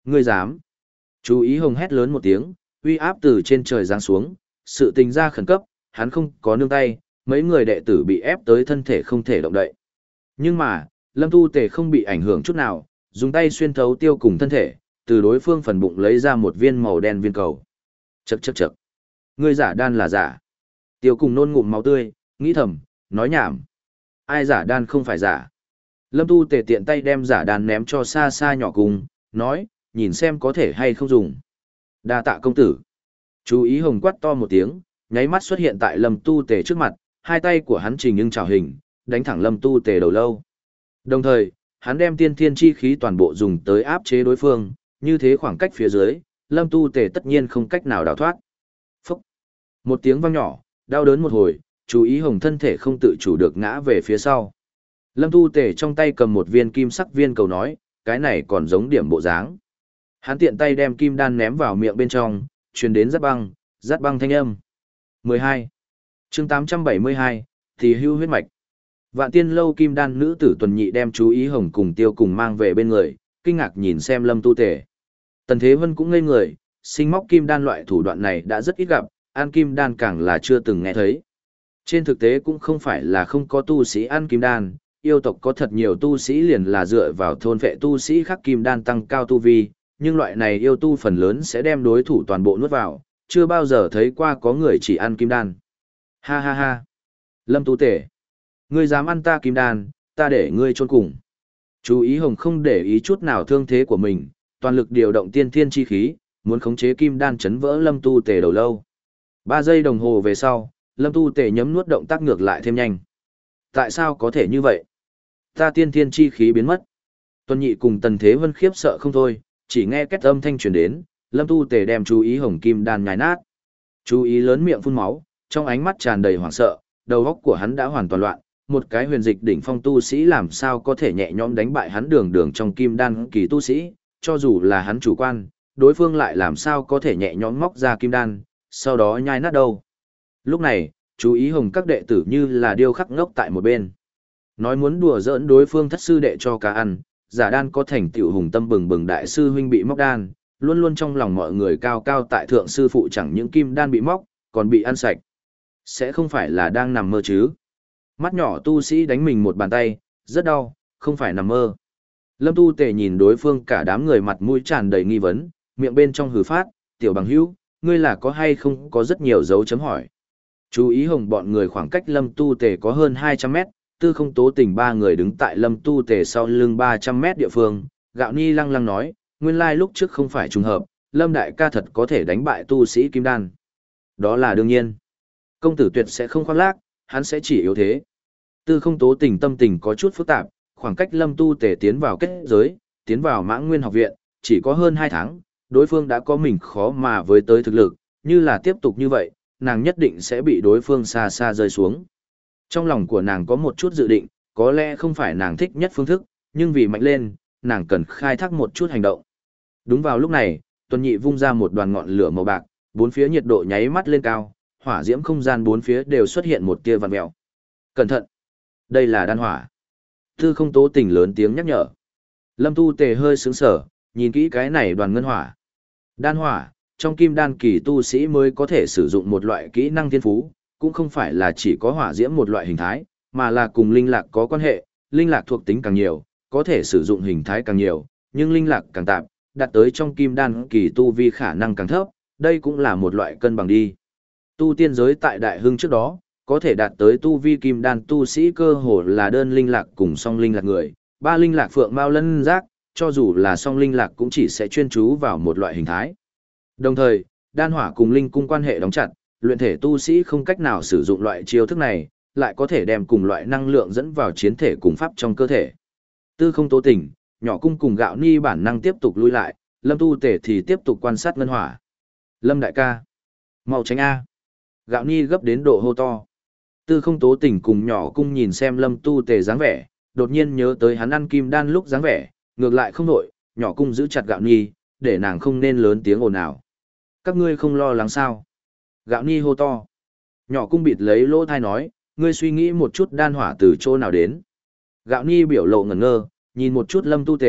Ngươi dám? Chú ý hồng hét lớn một tiếng, uy áp từ trên trời giáng xuống, sự tình ra khẩn cấp, hắn không có nương tay, mấy người đệ tử bị ép tới thân thể không thể động đậy. Nhưng mà, Lâm Tu Tề không bị ảnh hưởng chút nào, dùng tay xuyên thấu Tiêu Cùng thân thể, từ đối phương phần bụng lấy ra một viên màu đen viên cầu. Chậc chậc chậc. Ngươi giả đan là giả. Tiêu Cùng nôn ngụm máu tươi, nghĩ thầm, nói nhảm. Ai giả đan không phải giả. Lâm Tu Tề tiện tay đem giả đan ném cho xa xa Nhỏ Cung, nói, nhìn xem có thể hay không dùng. Đa tạ công tử. Chú ý hồng quát to một tiếng, nháy mắt xuất hiện tại Lâm Tu Tề trước mặt, hai tay của hắn trình nhưng trào hình, đánh thẳng Lâm Tu Tề đầu lâu. Đồng thời, hắn đem tiên thiên chi khí toàn bộ dùng tới áp chế đối phương, như thế khoảng cách phía dưới, Lâm Tu Tề tất nhiên không cách nào đào thoát. Phúc! Một tiếng vang nhỏ, đau đớn một hồi, chú ý hồng thân thể không tự chủ được ngã về phía sau. Lâm Tu Tề trong tay cầm một viên kim sắc viên cầu nói, cái này còn giống điểm bộ dáng. Hắn tiện tay đem kim đan ném vào miệng bên trong, truyền đến rát băng, rát băng thanh âm. mười hai. Chương tám trăm bảy mươi hai, thì hưu huyết mạch. Vạn tiên lâu kim đan nữ tử tuần nhị đem chú ý hồng cùng Tiêu Cùng mang về bên người, kinh ngạc nhìn xem Lâm Tu Tề. Tần Thế Vân cũng ngây người, sinh móc kim đan loại thủ đoạn này đã rất ít gặp, ăn kim đan càng là chưa từng nghe thấy. Trên thực tế cũng không phải là không có tu sĩ ăn kim đan, yêu tộc có thật nhiều tu sĩ liền là dựa vào thôn vệ tu sĩ khắc kim đan tăng cao tu vi, nhưng loại này yêu tu phần lớn sẽ đem đối thủ toàn bộ nuốt vào, chưa bao giờ thấy qua có người chỉ ăn kim đan. Ha ha ha. Lâm Tu Tề, ngươi dám ăn ta kim đan, ta để ngươi chôn cùng. Chú ý hồng không để ý chút nào thương thế của mình, toàn lực điều động tiên thiên chi khí, muốn khống chế kim đan chấn vỡ Lâm Tu Tề đầu lâu. Ba giây đồng hồ về sau, Lâm Tu Tề nhấm nuốt động tác ngược lại thêm nhanh. Tại sao có thể như vậy? Ta tiên thiên chi khí biến mất. Tuần nhị cùng Tần Thế Vân khiếp sợ không thôi, chỉ nghe két âm thanh truyền đến, Lâm Tu Tề đem chú ý hồng kim đan nhai nát. Chú ý lớn miệng phun máu, trong ánh mắt tràn đầy hoảng sợ, đầu óc của hắn đã hoàn toàn loạn, một cái huyền dịch đỉnh phong tu sĩ làm sao có thể nhẹ nhõm đánh bại hắn đường đường trong kim đan kỳ tu sĩ, cho dù là hắn chủ quan, đối phương lại làm sao có thể nhẹ nhõm móc ra kim đan, sau đó nhai nát đâu. Lúc này, chú ý hồng các đệ tử như là điêu khắc ngốc tại một bên. Nói muốn đùa giỡn đối phương thất sư đệ cho cá ăn, giả đan có thành tựu hùng tâm bừng bừng đại sư huynh bị móc đan, luôn luôn trong lòng mọi người cao cao tại thượng sư phụ chẳng những kim đan bị móc, còn bị ăn sạch. Sẽ không phải là đang nằm mơ chứ? Mắt nhỏ tu sĩ đánh mình một bàn tay, rất đau, không phải nằm mơ. Lâm Tu Tề nhìn đối phương cả đám người mặt mũi tràn đầy nghi vấn, miệng bên trong hừ phát, tiểu bằng hữu, ngươi là có hay không có rất nhiều dấu chấm hỏi. Chú ý hồng bọn người khoảng cách Lâm Tu Tề có hơn hai trăm mét, tư không tố tình ba người đứng tại Lâm Tu Tề sau lưng ba trăm mét địa phương, gạo ni lăng lăng nói, nguyên lai lúc trước không phải trùng hợp, Lâm đại ca thật có thể đánh bại tu sĩ kim đan. Đó là đương nhiên. Công tử tuyệt sẽ không khoác lác, hắn sẽ chỉ yếu thế. Tư không tố tình tâm tình có chút phức tạp, khoảng cách Lâm Tu Tề tiến vào kết giới, tiến vào Mãng Nguyên học viện, chỉ có hơn hai tháng, đối phương đã có mình khó mà với tới thực lực, như là tiếp tục như vậy, nàng nhất định sẽ bị đối phương xa xa rơi xuống. Trong lòng của nàng có một chút dự định, có lẽ không phải nàng thích nhất phương thức, nhưng vì mạnh lên, nàng cần khai thác một chút hành động. Đúng vào lúc này, Tuần Nhị vung ra một đoàn ngọn lửa màu bạc, bốn phía nhiệt độ nháy mắt lên cao, hỏa diễm không gian bốn phía đều xuất hiện một tia vằn mèo. Cẩn thận! Đây là đan hỏa. Tư không tố tình lớn tiếng nhắc nhở. Lâm Tu Tề hơi sướng sở, nhìn kỹ cái này đoàn ngân hỏa. Đan hỏa, trong kim đan kỳ tu sĩ mới có thể sử dụng một loại kỹ năng thiên phú, cũng không phải là chỉ có hỏa diễm một loại hình thái, mà là cùng linh lạc có quan hệ, linh lạc thuộc tính càng nhiều, có thể sử dụng hình thái càng nhiều, nhưng linh lạc càng tạp, đạt tới trong kim đan kỳ tu vi khả năng càng thấp, đây cũng là một loại cân bằng đi. Tu tiên giới tại đại hưng trước đó, có thể đạt tới tu vi kim đan tu sĩ cơ hồ là đơn linh lạc cùng song linh lạc người, ba linh lạc phượng mao lân giác, cho dù là song linh lạc cũng chỉ sẽ chuyên chú vào một loại hình thái. Đồng thời, đan hỏa cùng linh cung quan hệ đóng chặt, luyện thể tu sĩ không cách nào sử dụng loại chiêu thức này, lại có thể đem cùng loại năng lượng dẫn vào chiến thể cùng pháp trong cơ thể. Tư không tố tình, nhỏ cung cùng gạo ni bản năng tiếp tục lui lại, Lâm Tu Tề thì tiếp tục quan sát ngân hỏa. Lâm đại ca, mau tránh A. Gạo ni gấp đến độ hô to. Tư không tố tình cùng nhỏ cung nhìn xem Lâm Tu Tề dáng vẻ, đột nhiên nhớ tới hắn ăn kim đan lúc dáng vẻ, ngược lại không nổi, nhỏ cung giữ chặt gạo ni, để nàng không nên lớn tiếng ồn ào. Các ngươi không lo lắng sao? Gạo ni hô to. Nhỏ cung bịt lấy lỗ thai nói, ngươi suy nghĩ một chút đan hỏa từ chỗ nào đến. Gạo ni biểu lộ ngẩn ngơ, nhìn một chút Lâm Tu Tề,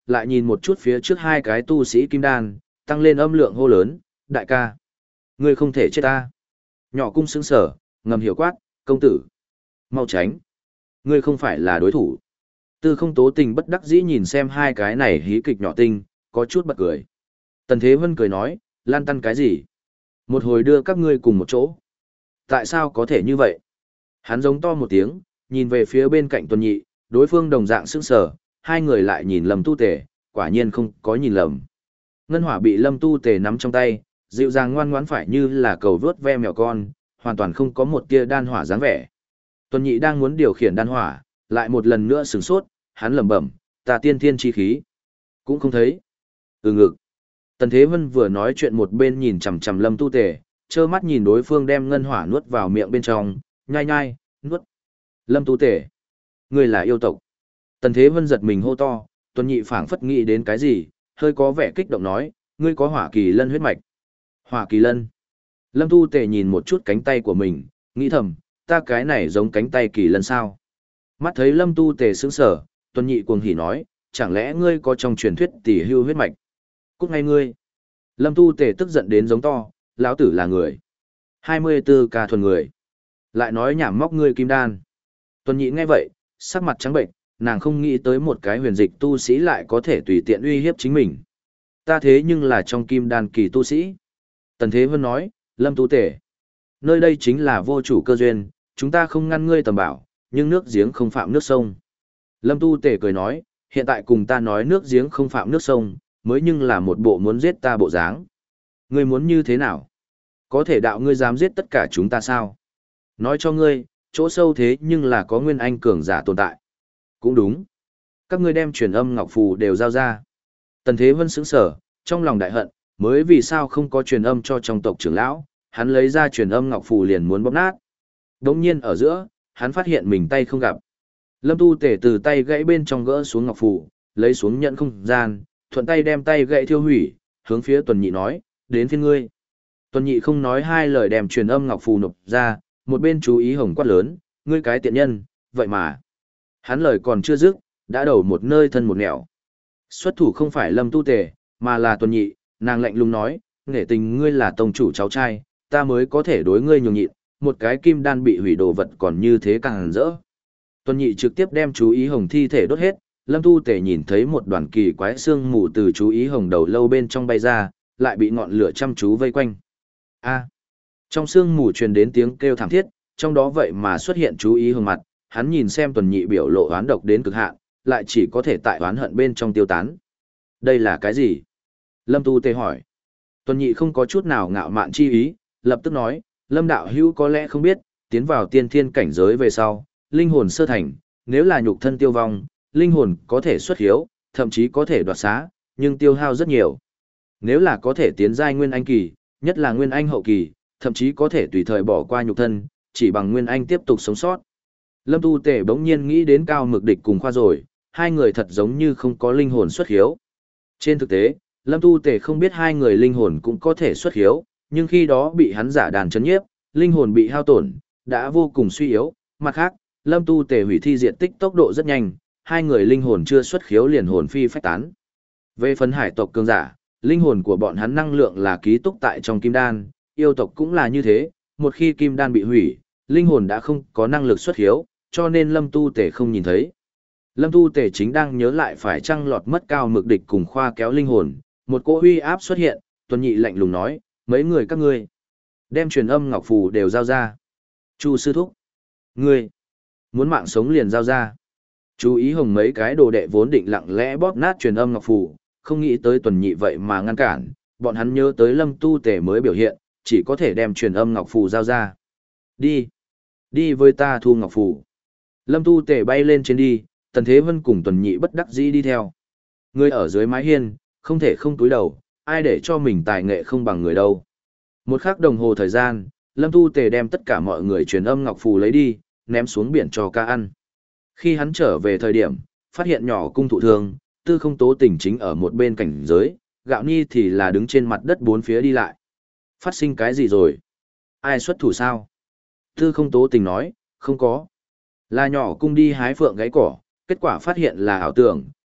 lại nhìn một chút phía trước hai cái tu sĩ kim đan, tăng lên âm lượng hô lớn, đại ca. Ngươi không thể chết ta. Nhỏ cung sững sở, ngầm hiểu quát, công tử. Mau tránh. Ngươi không phải là đối thủ. Tư không tố tình bất đắc dĩ nhìn xem hai cái này hí kịch nhỏ tinh, có chút bật cười. Tần Thế Vân cười nói, lan tăn cái gì? Một hồi đưa các ngươi cùng một chỗ. Tại sao có thể như vậy? Hắn giống to một tiếng, nhìn về phía bên cạnh Tuần Nhị, đối phương đồng dạng sững sờ, hai người lại nhìn Lâm Tu Tề, quả nhiên không có nhìn lầm. Ngân hỏa bị Lâm Tu Tề nắm trong tay, dịu dàng ngoan ngoãn phải như là cầu vớt ve mèo con, hoàn toàn không có một tia đan hỏa dáng vẻ. Tuần Nhị đang muốn điều khiển đan hỏa, lại một lần nữa sửng sốt, hắn lẩm bẩm, ta tiên thiên chi khí. Cũng không thấy. Ừ ngực. Tần Thế Vân vừa nói chuyện một bên nhìn chằm chằm Lâm Tu Tề, trơ mắt nhìn đối phương đem ngân hỏa nuốt vào miệng bên trong, nhai nhai, nuốt. Lâm Tu Tề, ngươi là yêu tộc. Tần Thế Vân giật mình hô to, Tuần Nhị phảng phất nghĩ đến cái gì, hơi có vẻ kích động nói, ngươi có hỏa kỳ lân huyết mạch. Hỏa kỳ lân. Lâm Tu Tề nhìn một chút cánh tay của mình, nghĩ thầm, ta cái này giống cánh tay kỳ lân sao? Mắt thấy Lâm Tu Tề sững sờ, Tuần Nhị cuồng hỉ nói, chẳng lẽ ngươi có trong truyền thuyết tỷ hưu huyết mạch? Cút ngay ngươi. Lâm Tu Tề tức giận đến giống to, lão tử là người. hai mươi tư ca thuần người. Lại nói nhảm móc ngươi kim đan. Tuần Nhị nghe vậy, sắc mặt trắng bệnh, nàng không nghĩ tới một cái huyền dịch tu sĩ lại có thể tùy tiện uy hiếp chính mình. Ta thế nhưng là trong kim đan kỳ tu sĩ. Tần Thế Vân nói, Lâm Tu Tề. Nơi đây chính là vô chủ cơ duyên, chúng ta không ngăn ngươi tầm bảo, nhưng nước giếng không phạm nước sông. Lâm Tu Tề cười nói, hiện tại cùng ta nói nước giếng không phạm nước sông, mới nhưng là một bộ muốn giết ta bộ dáng. Ngươi muốn như thế nào? Có thể đạo ngươi dám giết tất cả chúng ta sao? Nói cho ngươi, chỗ sâu thế nhưng là có nguyên anh cường giả tồn tại. Cũng đúng. Các ngươi đem truyền âm ngọc phù đều giao ra. Tần Thế Vân sững sở, trong lòng đại hận, mới vì sao không có truyền âm cho trong tộc trưởng lão, hắn lấy ra truyền âm ngọc phù liền muốn bóp nát. Đống nhiên ở giữa, hắn phát hiện mình tay không gặp. Lâm Tu Tề từ tay gãy bên trong gỡ xuống ngọc phù, lấy xuống nhận không gian, thuận tay đem tay gãy thiêu hủy, hướng phía Tuần Nhị nói, đến phiên ngươi. Tuần Nhị không nói hai lời đem truyền âm ngọc phù nộp ra, một bên chú ý hồng quát lớn, ngươi cái tiện nhân, vậy mà. Hắn lời còn chưa dứt, đã đầu một nơi thân một nẻo. Xuất thủ không phải Lâm Tu Tề, mà là Tuần Nhị, nàng lạnh lùng nói, nể tình ngươi là tông chủ cháu trai, ta mới có thể đối ngươi nhường nhịn, một cái kim đan bị hủy đồ vật còn như thế càng hẳn rỡ. Tuần Nhị trực tiếp đem chú ý hồng thi thể đốt hết, Lâm Tu Tề nhìn thấy một đoàn kỳ quái xương mù từ chú ý hồng đầu lâu bên trong bay ra, lại bị ngọn lửa chăm chú vây quanh. A. Trong xương mù truyền đến tiếng kêu thảm thiết, trong đó vậy mà xuất hiện chú ý hồng mặt, hắn nhìn xem Tuần Nhị biểu lộ oán độc đến cực hạn, lại chỉ có thể tại oán hận bên trong tiêu tán. Đây là cái gì? Lâm Tu Tề hỏi. Tuần Nhị không có chút nào ngạo mạn chi ý, lập tức nói, Lâm đạo hữu có lẽ không biết, tiến vào tiên thiên cảnh giới về sau, linh hồn sơ thành, nếu là nhục thân tiêu vong, linh hồn có thể xuất hiếu, thậm chí có thể đoạt xá, nhưng tiêu hao rất nhiều. Nếu là có thể tiến giai nguyên anh kỳ, nhất là nguyên anh hậu kỳ, thậm chí có thể tùy thời bỏ qua nhục thân, chỉ bằng nguyên anh tiếp tục sống sót. Lâm Tu Tề bỗng nhiên nghĩ đến Cao Mực Địch cùng Khoa rồi, hai người thật giống như không có linh hồn xuất hiếu. Trên thực tế, Lâm Tu Tề không biết hai người linh hồn cũng có thể xuất hiếu, nhưng khi đó bị hắn giả đàn chấn nhiếp, linh hồn bị hao tổn, đã vô cùng suy yếu. Mặt khác, Lâm Tu Tề hủy thi diện tích tốc độ rất nhanh, hai người linh hồn chưa xuất khiếu liền hồn phi phách tán. Về phần hải tộc cường giả, linh hồn của bọn hắn năng lượng là ký túc tại trong kim đan, yêu tộc cũng là như thế, một khi kim đan bị hủy, linh hồn đã không có năng lực xuất khiếu, cho nên Lâm Tu Tề không nhìn thấy. Lâm Tu Tề chính đang nhớ lại phải chăng lọt mất Cao Mực Địch cùng Khoa kéo linh hồn, một cỗ uy áp xuất hiện, Tuần Nhị lạnh lùng nói, mấy người các ngươi, đem truyền âm ngọc phù đều giao ra. Chu sư thúc, ngươi, muốn mạng sống liền giao ra. Chú ý hồng mấy cái đồ đệ vốn định lặng lẽ bóp nát truyền âm ngọc phù, không nghĩ tới Tuần Nhị vậy mà ngăn cản, bọn hắn nhớ tới Lâm Tu Tề mới biểu hiện, chỉ có thể đem truyền âm ngọc phù giao ra. Đi, đi với ta thu ngọc phù. Lâm Tu Tề bay lên trên đi, Tần Thế Vân cùng Tuần Nhị bất đắc dĩ đi theo. Người ở dưới mái hiên, không thể không túi đầu, ai để cho mình tài nghệ không bằng người đâu. Một khắc đồng hồ thời gian, Lâm Tu Tề đem tất cả mọi người truyền âm ngọc phù lấy đi, ném xuống biển cho ca ăn. Khi hắn trở về thời điểm, phát hiện nhỏ cung thụ thương, Tư Không Tố Tình chính ở một bên cảnh giới, Gạo Ni thì là đứng trên mặt đất bốn phía đi lại. Phát sinh cái gì rồi? Ai xuất thủ sao? Tư Không Tố Tình nói, không có. Là nhỏ cung đi hái phượng gáy cỏ, kết quả phát hiện là ảo tưởng,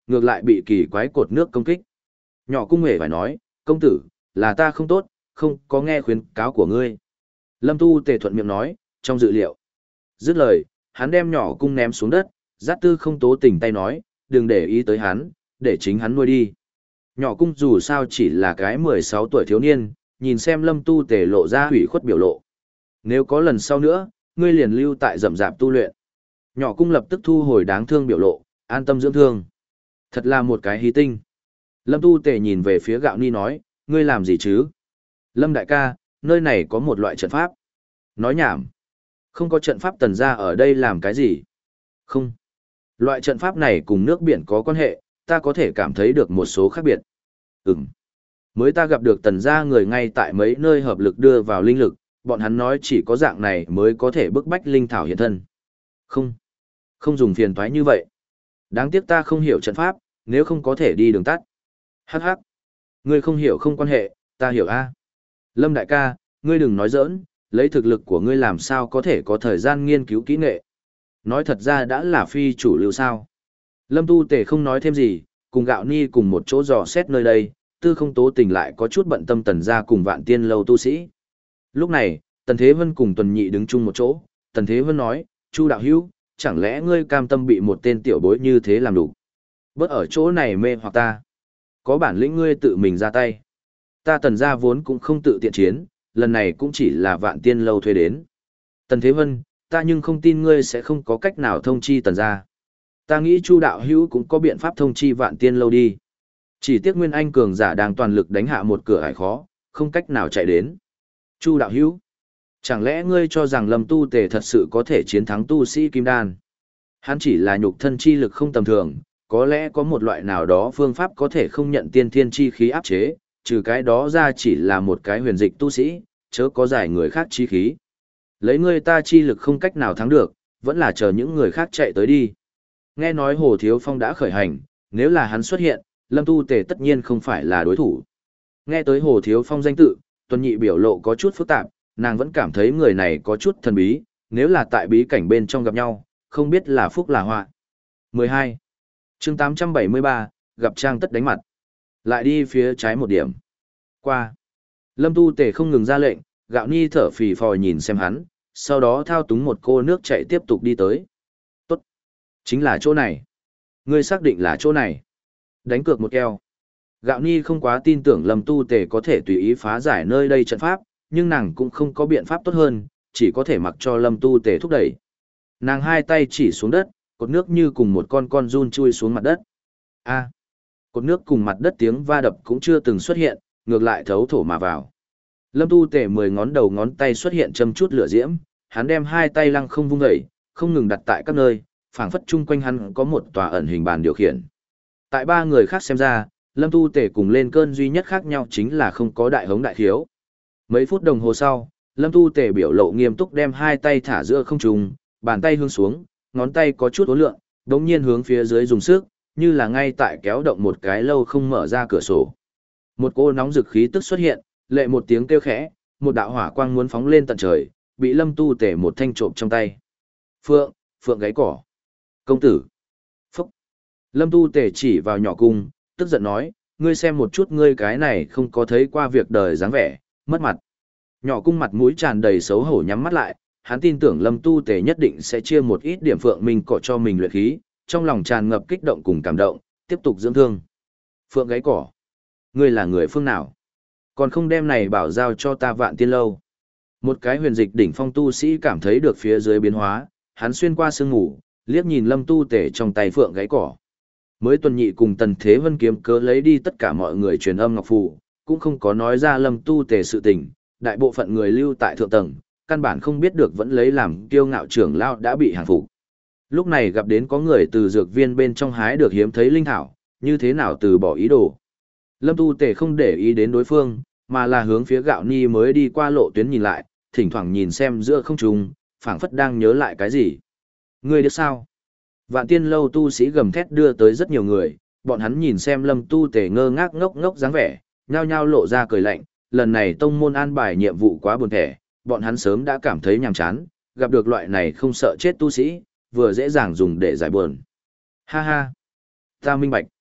ngược lại bị kỳ quái cột nước công kích. Nhỏ cung hề phải nói, công tử, là ta không tốt, không có nghe khuyến cáo của ngươi. Lâm Tu Tề thuận miệng nói, trong dự liệu. Dứt lời, hắn đem nhỏ cung ném xuống đất, Giác Tư Không tố tình tay nói, đừng để ý tới hắn, để chính hắn nuôi đi. Nhỏ cung dù sao chỉ là cái mười sáu tuổi thiếu niên, nhìn xem Lâm Tu Tề lộ ra hủy khuất biểu lộ. Nếu có lần sau nữa, ngươi liền lưu tại rậm rạp tu luyện. Nhỏ cung lập tức thu hồi đáng thương biểu lộ, an tâm dưỡng thương. Thật là một cái hy tinh. Lâm Tu Tề nhìn về phía Gạo Ni nói, ngươi làm gì chứ? Lâm đại ca, nơi này có một loại trận pháp. Nói nhảm. Không có trận pháp tần gia ở đây làm cái gì? Không. Loại trận pháp này cùng nước biển có quan hệ, ta có thể cảm thấy được một số khác biệt. Ừm. Mới ta gặp được tần gia người ngay tại mấy nơi hợp lực đưa vào linh lực, bọn hắn nói chỉ có dạng này mới có thể bức bách linh thảo hiện thân. Không. Không dùng phiền toái như vậy. Đáng tiếc ta không hiểu trận pháp, nếu không có thể đi đường tắt. Hắc hắc. Ngươi không hiểu không quan hệ, ta hiểu a. Lâm đại ca, ngươi đừng nói giỡn, lấy thực lực của ngươi làm sao có thể có thời gian nghiên cứu kỹ nghệ. Nói thật ra đã là phi chủ lưu sao. Lâm Tu Tề không nói thêm gì, cùng Gạo Ni cùng một chỗ dò xét nơi đây, Tư Không tố tình lại có chút bận tâm tần gia cùng Vạn Tiên lâu tu sĩ. Lúc này, Tần Thế Vân cùng Tuần Nhị đứng chung một chỗ, Tần Thế Vân nói, Chu đạo hữu, chẳng lẽ ngươi cam tâm bị một tên tiểu bối như thế làm đủ? Bớt ở chỗ này mê hoặc ta. Có bản lĩnh ngươi tự mình ra tay. Ta tần gia vốn cũng không tự tiện chiến, lần này cũng chỉ là Vạn Tiên lâu thuê đến. Tần Thế Vân, ta nhưng không tin ngươi sẽ không có cách nào thông chi tần gia. Ta nghĩ Chu đạo hữu cũng có biện pháp thông chi Vạn Tiên lâu đi. Chỉ tiếc Nguyên Anh cường giả đang toàn lực đánh hạ một cửa ải khó, không cách nào chạy đến. Chu đạo hữu, chẳng lẽ ngươi cho rằng Lâm Tu Tề thật sự có thể chiến thắng tu sĩ Kim Đan? Hắn chỉ là nhục thân chi lực không tầm thường, có lẽ có một loại nào đó phương pháp có thể không nhận tiên thiên chi khí áp chế, trừ cái đó ra chỉ là một cái huyền dịch tu sĩ, chớ có giải người khác chi khí. Lấy ngươi ta chi lực không cách nào thắng được, vẫn là chờ những người khác chạy tới đi. Nghe nói Hồ Thiếu Phong đã khởi hành, nếu là hắn xuất hiện, Lâm Tu Tề tất nhiên không phải là đối thủ. Nghe tới Hồ Thiếu Phong danh tự, Tuần Nhị biểu lộ có chút phức tạp, nàng vẫn cảm thấy người này có chút thần bí, nếu là tại bí cảnh bên trong gặp nhau, không biết là phúc là họa. mười hai. Chương tám trăm bảy mươi ba, gặp Trang tất đánh mặt. Lại đi phía trái một điểm. Qua. Lâm Tu Tề không ngừng ra lệnh, Gạo Ni thở phì phò nhìn xem hắn, sau đó thao túng một cô nước chạy tiếp tục đi tới. Tốt. Chính là chỗ này. Ngươi xác định là chỗ này. Đánh cược một keo. Gạo Ni không quá tin tưởng Lâm Tu Tề có thể tùy ý phá giải nơi đây trận pháp, nhưng nàng cũng không có biện pháp tốt hơn, chỉ có thể mặc cho Lâm Tu Tề thúc đẩy. Nàng hai tay chỉ xuống đất, cột nước như cùng một con con giun chui xuống mặt đất. A. Cột nước cùng mặt đất tiếng va đập cũng chưa từng xuất hiện, ngược lại thấu thổ mà vào. Lâm Tu Tề mười ngón đầu ngón tay xuất hiện châm chút lửa diễm, hắn đem hai tay lăng không vung dậy, không ngừng đặt tại các nơi, phảng phất chung quanh hắn có một tòa ẩn hình bàn điều khiển. Tại ba người khác xem ra, Lâm Tu Tề cùng lên cơn duy nhất khác nhau chính là không có đại hống đại khiếu. Mấy phút đồng hồ sau, Lâm Tu Tề biểu lộ nghiêm túc đem hai tay thả giữa không trung, bàn tay hướng xuống, ngón tay có chút uốn lượn, đống nhiên hướng phía dưới dùng sức, như là ngay tại kéo động một cái lâu không mở ra cửa sổ. Một cô nóng rực khí tức xuất hiện, lệ một tiếng kêu khẽ, một đạo hỏa quang muốn phóng lên tận trời, bị Lâm Tu Tề một thanh trộm trong tay. Phượng, phượng gáy cỏ. Công tử. Phúc. Lâm Tu Tề chỉ vào nhỏ cung, tức giận nói, ngươi xem một chút ngươi cái này không có thấy qua việc đời dáng vẻ, mất mặt. Nhỏ cung mặt mũi tràn đầy xấu hổ nhắm mắt lại, hắn tin tưởng Lâm Tu Tề nhất định sẽ chia một ít điểm phượng minh cỏ cho mình luyện khí, trong lòng tràn ngập kích động cùng cảm động, tiếp tục dưỡng thương. Phượng gáy cỏ. Ngươi là người phương nào? Còn không đem này bảo giao cho ta Vạn Tiên lâu. Một cái huyền dịch đỉnh phong tu sĩ cảm thấy được phía dưới biến hóa, hắn xuyên qua sương ngủ, liếc nhìn Lâm Tu Tề trong tay phượng gáy cỏ. Mới Tuần Nhị cùng Tần Thế Vân kiếm cớ lấy đi tất cả mọi người truyền âm ngọc phù, cũng không có nói ra Lâm Tu Tề sự tình, đại bộ phận người lưu tại thượng tầng, căn bản không biết được vẫn lấy làm kiêu ngạo trưởng lao đã bị hàng phục. Lúc này gặp đến có người từ dược viên bên trong hái được hiếm thấy linh thảo, như thế nào từ bỏ ý đồ. Lâm Tu Tề không để ý đến đối phương, mà là hướng phía Gạo Ni mới đi qua lộ tuyến nhìn lại, thỉnh thoảng nhìn xem giữa không trung, phảng phất đang nhớ lại cái gì. Ngươi biết sao? Vạn Tiên lâu tu sĩ gầm thét đưa tới rất nhiều người, bọn hắn nhìn xem Lâm Tu Tề ngơ ngác ngốc ngốc dáng vẻ, nhao nhao lộ ra cười lạnh, lần này tông môn an bài nhiệm vụ quá buồn thẻ, bọn hắn sớm đã cảm thấy nhàm chán, gặp được loại này không sợ chết tu sĩ, vừa dễ dàng dùng để giải buồn. Ha ha, ta minh bạch.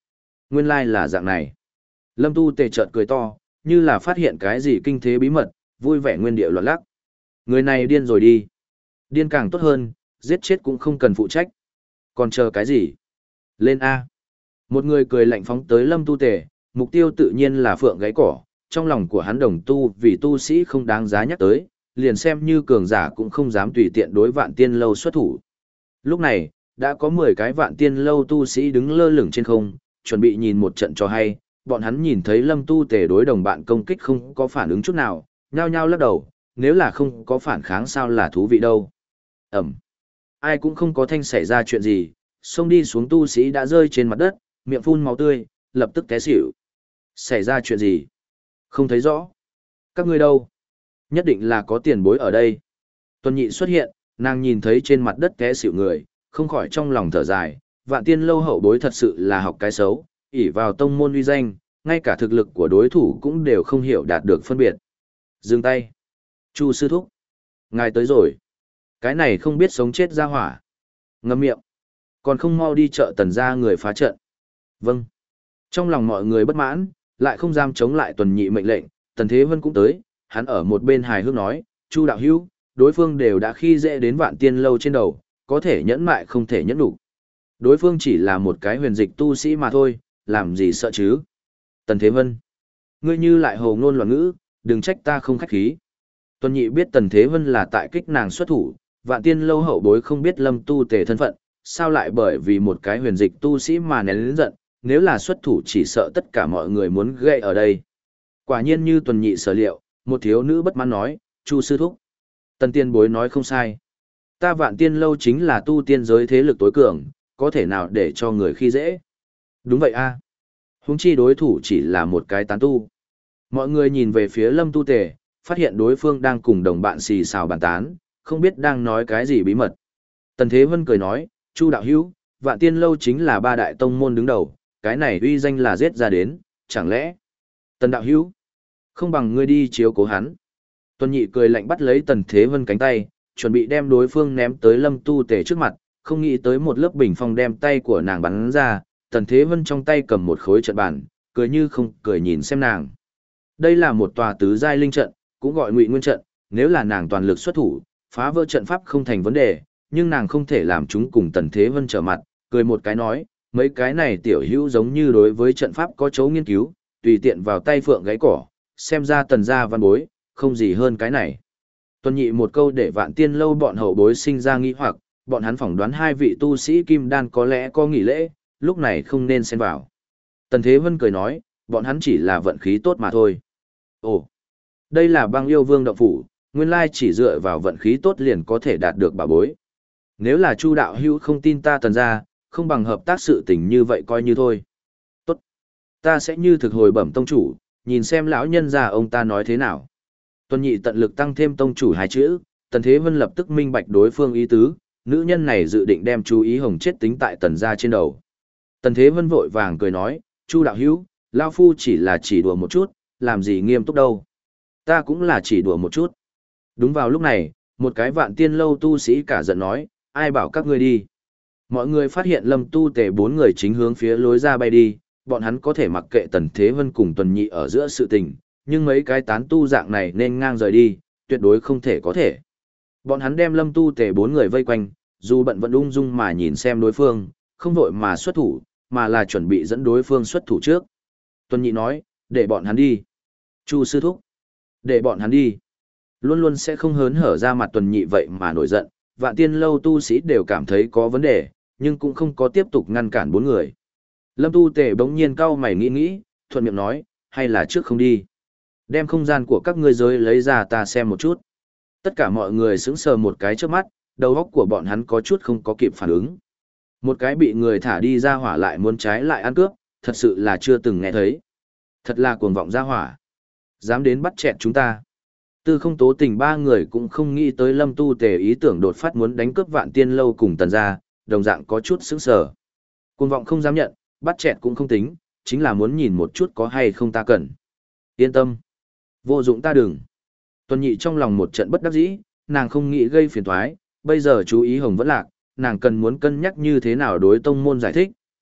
Nguyên lai là dạng này. Lâm Tu Tề chợt cười to, như là phát hiện cái gì kinh thế bí mật, vui vẻ nguyên địa loạn lắc. Người này điên rồi đi. Điên càng tốt hơn, giết chết cũng không cần phụ trách. Còn chờ cái gì? Lên A. Một người cười lạnh phóng tới Lâm Tu Tề, mục tiêu tự nhiên là phượng gáy cỏ, trong lòng của hắn đồng tu vì tu sĩ không đáng giá nhắc tới, liền xem như cường giả cũng không dám tùy tiện đối vạn tiên lâu xuất thủ. Lúc này, đã có mười cái vạn tiên lâu tu sĩ đứng lơ lửng trên không, chuẩn bị nhìn một trận cho hay, bọn hắn nhìn thấy Lâm Tu Tề đối đồng bạn công kích không có phản ứng chút nào, nhao nhao lắc đầu, nếu là không có phản kháng sao là thú vị đâu. Ẩm. Ai cũng không có thanh xảy ra chuyện gì, xông đi xuống tu sĩ đã rơi trên mặt đất, miệng phun máu tươi, lập tức té xỉu. Xảy ra chuyện gì? Không thấy rõ. Các ngươi đâu? Nhất định là có tiền bối ở đây. Tuần Nhị xuất hiện, nàng nhìn thấy trên mặt đất té xỉu người, không khỏi trong lòng thở dài, vạn tiên lâu hậu bối thật sự là học cái xấu, ỷ vào tông môn uy danh, ngay cả thực lực của đối thủ cũng đều không hiểu đạt được phân biệt. Dừng tay. Chu sư thúc. Ngài tới rồi. Cái này không biết sống chết ra hỏa. Ngậm miệng. Còn không mau đi chợ Tần gia người phá trận. Vâng. Trong lòng mọi người bất mãn, lại không dám chống lại Tuần Nhị mệnh lệnh, Tần Thế Vân cũng tới, hắn ở một bên hài hước nói, Chu đạo hữu, đối phương đều đã khi dễ đến vạn tiên lâu trên đầu, có thể nhẫn mại không thể nhẫn đủ. Đối phương chỉ là một cái huyền dịch tu sĩ mà thôi, làm gì sợ chứ? Tần Thế Vân. Ngươi như lại hồ ngôn loạn ngữ, đừng trách ta không khách khí. Tuần Nhị biết Tần Thế Vân là tại kích nàng xuất thủ, vạn tiên lâu hậu bối không biết Lâm Tu Tề thân phận, sao lại bởi vì một cái huyền dịch tu sĩ mà nén lớn giận, nếu là xuất thủ chỉ sợ tất cả mọi người muốn gây ở đây. Quả nhiên như Tuần Nhị sở liệu, một thiếu nữ bất mãn nói, Chu sư thúc. Tần tiên bối nói không sai. Ta vạn tiên lâu chính là tu tiên giới thế lực tối cường, có thể nào để cho người khi dễ. Đúng vậy a. Huống chi đối thủ chỉ là một cái tán tu. Mọi người nhìn về phía Lâm Tu Tề, phát hiện đối phương đang cùng đồng bạn xì xào bàn tán, không biết đang nói cái gì bí mật. Tần Thế Vân cười nói, Chu đạo hữu, vạn tiên lâu chính là ba đại tông môn đứng đầu, cái này uy danh là giết ra đến, chẳng lẽ. Tần đạo hữu, không bằng ngươi đi chiếu cố hắn. Tuần Nhị cười lạnh bắt lấy Tần Thế Vân cánh tay, chuẩn bị đem đối phương ném tới Lâm Tu Tề trước mặt, không nghĩ tới một lớp bình phong đem tay của nàng bắn ra, Tần Thế Vân trong tay cầm một khối trận bàn, cười như không cười nhìn xem nàng. Đây là một tòa tứ giai linh trận, cũng gọi Ngụy Nguyên trận, nếu là nàng toàn lực xuất thủ, phá vỡ trận pháp không thành vấn đề, nhưng nàng không thể làm chúng cùng Tần Thế Vân trở mặt, cười một cái nói, mấy cái này tiểu hữu giống như đối với trận pháp có chỗ nghiên cứu, tùy tiện vào tay phượng gáy cỏ, xem ra Tần gia văn bối, không gì hơn cái này. Tuần Nhị một câu để vạn tiên lâu bọn hậu bối sinh ra nghi hoặc, bọn hắn phỏng đoán hai vị tu sĩ kim đan có lẽ có nghỉ lễ, lúc này không nên xen vào. Tần Thế Vân cười nói, bọn hắn chỉ là vận khí tốt mà thôi. Ồ, đây là băng yêu vương động phủ, nguyên lai chỉ dựa vào vận khí tốt liền có thể đạt được bảo bối. Nếu là Chu đạo hữu không tin ta Tần gia, không bằng hợp tác sự tình như vậy coi như thôi. Tốt, ta sẽ như thực hồi bẩm tông chủ, nhìn xem lão nhân gia ông ta nói thế nào. Tuần Nhị tận lực tăng thêm tông chủ hai chữ, Tần Thế Vân lập tức minh bạch đối phương ý tứ, nữ nhân này dự định đem chú ý hồng chết tính tại Tần gia trên đầu. Tần Thế Vân vội vàng cười nói, Chu đạo hữu, lão phu chỉ là chỉ đùa một chút, làm gì nghiêm túc đâu. Ta cũng là chỉ đùa một chút. Đúng vào lúc này, một cái vạn tiên lâu tu sĩ cả giận nói, ai bảo các ngươi đi. Mọi người phát hiện Lâm Tu Tề bốn người chính hướng phía lối ra bay đi, bọn hắn có thể mặc kệ Tần Thế Vân cùng Tuần Nhị ở giữa sự tình, nhưng mấy cái tán tu dạng này nên ngang rời đi, tuyệt đối không thể có thể. Bọn hắn đem Lâm Tu Tề bốn người vây quanh, dù bận vẫn ung dung mà nhìn xem đối phương, không vội mà xuất thủ, mà là chuẩn bị dẫn đối phương xuất thủ trước. Tuần Nhị nói, để bọn hắn đi. Chu sư thúc, để bọn hắn đi. Luôn luôn sẽ không hớn hở ra mặt Tuần Nhị vậy mà nổi giận, vạn tiên lâu tu sĩ đều cảm thấy có vấn đề, nhưng cũng không có tiếp tục ngăn cản bốn người. Lâm Tu Tề bỗng nhiên cau mày nghĩ nghĩ, thuận miệng nói, hay là trước không đi. Đem không gian của các ngươi giới lấy ra ta xem một chút. Tất cả mọi người sững sờ một cái trước mắt, đầu óc của bọn hắn có chút không có kịp phản ứng. Một cái bị người thả đi ra hỏa lại muốn trái lại ăn cướp, thật sự là chưa từng nghe thấy. Thật là cuồng vọng ra hỏa. Dám đến bắt chẹt chúng ta. Tư Không Tố Tình ba người cũng không nghĩ tới Lâm Tu Tề ý tưởng đột phát muốn đánh cướp vạn tiên lâu cùng Tần gia, đồng dạng có chút sững sờ. Cuồng vọng không dám nhận, bắt chẹt cũng không tính, chính là muốn nhìn một chút có hay không ta cần. Yên tâm. Vô dụng ta đừng. Tuần Nhị trong lòng một trận bất đắc dĩ, nàng không nghĩ gây phiền toái, bây giờ chú ý Hồng vẫn lạc, nàng cần muốn cân nhắc như thế nào đối tông môn giải thích,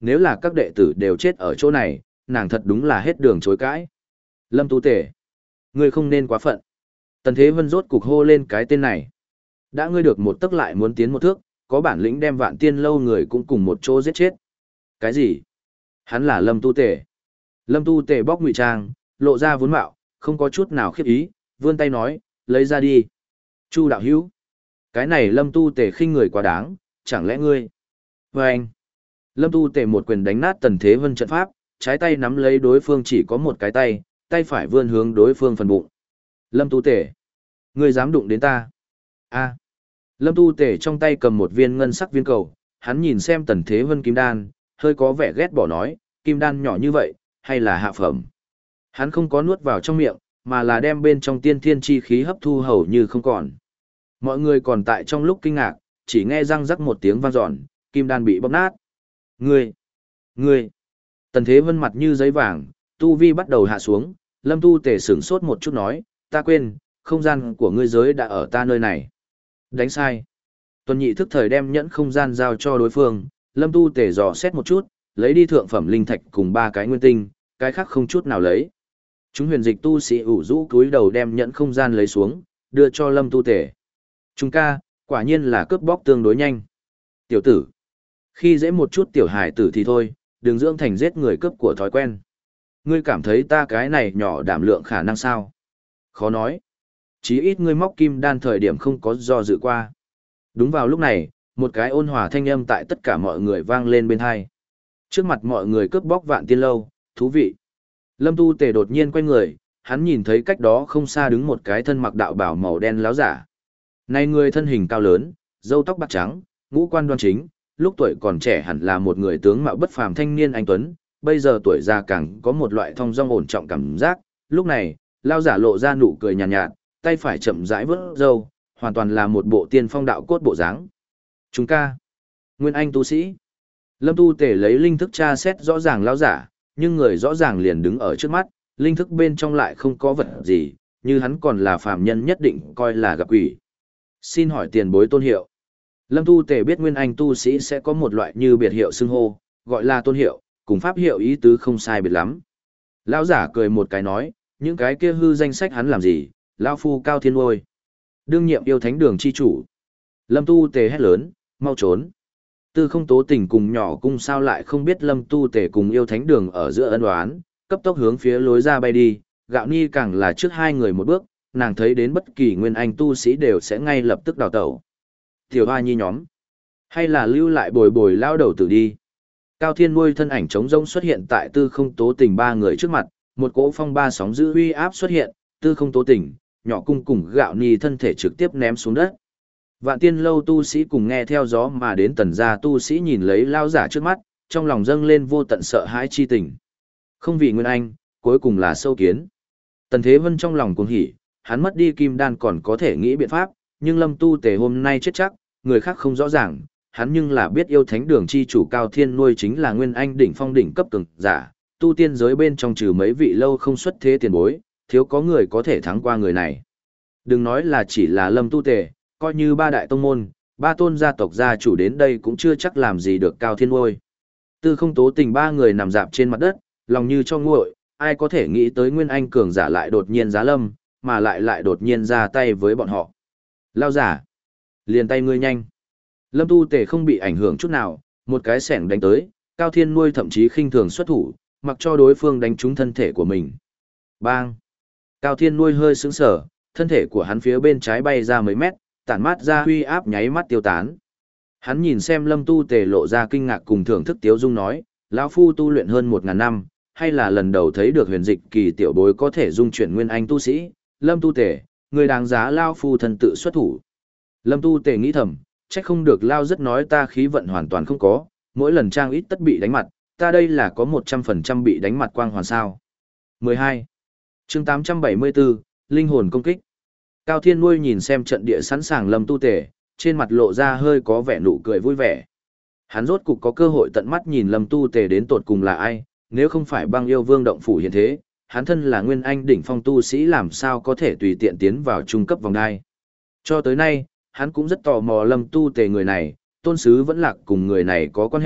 nếu là các đệ tử đều chết ở chỗ này, nàng thật đúng là hết đường chối cãi. Lâm Tu Tể, ngươi không nên quá phận. Tần Thế Vân rốt cục hô lên cái tên này. Đã ngươi được một tấc lại muốn tiến một thước, có bản lĩnh đem Vạn Tiên lâu người cũng cùng một chỗ giết chết. Cái gì? Hắn là Lâm Tu Tể. Lâm Tu Tể bóc ngụy trang, lộ ra vốn mạo, không có chút nào khiếp ý, vươn tay nói, lấy ra đi. Chu đạo hữu, cái này Lâm Tu Tể khinh người quá đáng, chẳng lẽ ngươi? Và anh, Lâm Tu Tể một quyền đánh nát Tần Thế Vân trận pháp, trái tay nắm lấy đối phương chỉ có một cái tay, tay phải vươn hướng đối phương phần bụng. Lâm Tu Tể, ngươi dám đụng đến ta? A. Lâm Tu Tể trong tay cầm một viên ngân sắc viên cầu, hắn nhìn xem Tần Thế Vân kim đan, hơi có vẻ ghét bỏ nói, kim đan nhỏ như vậy, hay là hạ phẩm? Hắn không có nuốt vào trong miệng, mà là đem bên trong tiên thiên chi khí hấp thu hầu như không còn. Mọi người còn tại trong lúc kinh ngạc, chỉ nghe răng rắc một tiếng vang dọn, kim đan bị bóp nát. Ngươi! Ngươi! Tần Thế Vân mặt như giấy vàng, tu vi bắt đầu hạ xuống, Lâm Tu Tể sửng sốt một chút nói, ta quên, không gian của ngươi giới đã ở ta nơi này. Đánh sai. Tuần Nhị thức thời đem nhẫn không gian giao cho đối phương, Lâm Tu Tể dò xét một chút, lấy đi thượng phẩm linh thạch cùng ba cái nguyên tinh, cái khác không chút nào lấy. Chúng huyền dịch tu sĩ ủ rũ cúi đầu đem nhẫn không gian lấy xuống, đưa cho Lâm Tu Tể. Chúng ca, quả nhiên là cướp bóc tương đối nhanh. Tiểu tử, khi dễ một chút tiểu hài tử thì thôi, đừng dưỡng thành giết người cướp của thói quen. Ngươi cảm thấy ta cái này nhỏ đảm lượng khả năng sao? Khó nói. Chí ít ngươi móc kim đan thời điểm không có do dự qua. Đúng vào lúc này, một cái ôn hòa thanh âm tại tất cả mọi người vang lên bên hai. Trước mặt mọi người cướp bóc Vạn Tiên lâu, thú vị. Lâm Tu Tể đột nhiên quay người, hắn nhìn thấy cách đó không xa đứng một cái thân mặc đạo bào màu đen láo giả. Này người thân hình cao lớn, râu tóc bạc trắng, ngũ quan đoan chính, lúc tuổi còn trẻ hẳn là một người tướng mạo bất phàm thanh niên anh tuấn, bây giờ tuổi già càng có một loại thong dong ổn trọng cảm giác. Lúc này, lao giả lộ ra nụ cười nhàn nhạt, nhạt, tay phải chậm rãi vớt râu, hoàn toàn là một bộ tiên phong đạo cốt bộ dáng. Chúng ca, Nguyên Anh tu sĩ. Lâm Tu Tể lấy linh thức tra xét rõ ràng lao giả, nhưng người rõ ràng liền đứng ở trước mắt, linh thức bên trong lại không có vật gì, như hắn còn là phàm nhân nhất định coi là gặp quỷ. Xin hỏi tiền bối tôn hiệu. Lâm Tu Tể biết Nguyên Anh tu sĩ sẽ có một loại như biệt hiệu xưng hô, gọi là tôn hiệu, cùng pháp hiệu ý tứ không sai biệt lắm. Lão giả cười một cái nói, những cái kia hư danh sách hắn làm gì, lão phu Cao Thiên Ngôi, đương nhiệm yêu thánh đường chi chủ. Lâm Tu Tể hét lớn, mau trốn. Tư Không Tố Tình cùng nhỏ cung sao lại không biết Lâm Tu Tể cùng yêu thánh đường ở giữa ân oán, cấp tốc hướng phía lối ra bay đi, Gạo Ni càng là trước hai người một bước, nàng thấy đến bất kỳ Nguyên Anh tu sĩ đều sẽ ngay lập tức đào tẩu. Tiểu Hoa Nhi nhóm, hay là lưu lại bồi bồi lao đầu tử đi. Cao Thiên Nuôi thân ảnh trống rỗng xuất hiện tại Tư Không Tố Tình ba người trước mặt, một cỗ phong ba sóng dữ uy áp xuất hiện, Tư Không Tố Tình, nhỏ cung cùng Gạo Ni thân thể trực tiếp ném xuống đất. Vạn Tiên lâu tu sĩ cùng nghe theo gió mà đến tần gia tu sĩ nhìn lấy lao giả trước mắt, trong lòng dâng lên vô tận sợ hãi chi tình. Không vì Nguyên Anh, cuối cùng là sâu kiến. Tần Thế Vân trong lòng cuồng hỉ, hắn mất đi kim đan còn có thể nghĩ biện pháp, nhưng Lâm Tu Tể hôm nay chết chắc, người khác không rõ ràng, hắn nhưng là biết yêu thánh đường chi chủ Cao Thiên Nuôi chính là Nguyên Anh đỉnh phong đỉnh cấp cường giả, tu tiên giới bên trong trừ mấy vị lâu không xuất thế tiền bối, thiếu có người có thể thắng qua người này. Đừng nói là chỉ là Lâm Tu Tể, coi như ba đại tông môn, ba tôn gia tộc gia chủ đến đây cũng chưa chắc làm gì được Cao Thiên Nuôi. Tư Không Tố Tình ba người nằm dạp trên mặt đất, lòng như cho nguội, ai có thể nghĩ tới Nguyên Anh cường giả lại đột nhiên giá lâm, mà lại lại đột nhiên ra tay với bọn họ. Lao giả, liền tay ngươi nhanh. Lâm Tu Tể không bị ảnh hưởng chút nào, một cái sẻng đánh tới, Cao Thiên Nuôi thậm chí khinh thường xuất thủ, mặc cho đối phương đánh trúng thân thể của mình. Bang! Cao Thiên Nuôi hơi sững sờ, thân thể của hắn phía bên trái bay ra mấy mét, tản mát ra huy áp nháy mắt tiêu tán. Hắn nhìn xem Lâm Tu Tể lộ ra kinh ngạc cùng thưởng thức tiếu dung nói, lão phu tu luyện hơn một ngàn năm, hay là lần đầu thấy được huyền dịch kỳ tiểu bối có thể dung chuyển Nguyên Anh tu sĩ. Lâm Tu Tể, người đáng giá lão phu thần tự xuất thủ. Lâm Tu Tể nghĩ thầm, trách không được lao rất nói ta khí vận hoàn toàn không có, mỗi lần trang ít tất bị đánh mặt, ta đây là có một trăm phần trăm bị đánh mặt quang hoàn sao. mười hai. Chương tám trăm bảy mươi bốn, Linh hồn công kích. Cao Thiên Nuôi nhìn xem trận địa sẵn sàng Lâm Tu Tể, trên mặt lộ ra hơi có vẻ nụ cười vui vẻ. Hắn rốt cục có cơ hội tận mắt nhìn Lâm Tu Tể đến tột cùng là ai, nếu không phải Băng Yêu Vương động phủ hiện thế, hắn thân là Nguyên Anh đỉnh phong tu sĩ làm sao có thể tùy tiện tiến vào trung cấp vòng đai. Cho tới nay, hắn cũng rất tò mò Lâm Tu Tể người này, tôn sứ vẫn lạc cùng người này có quan hệ,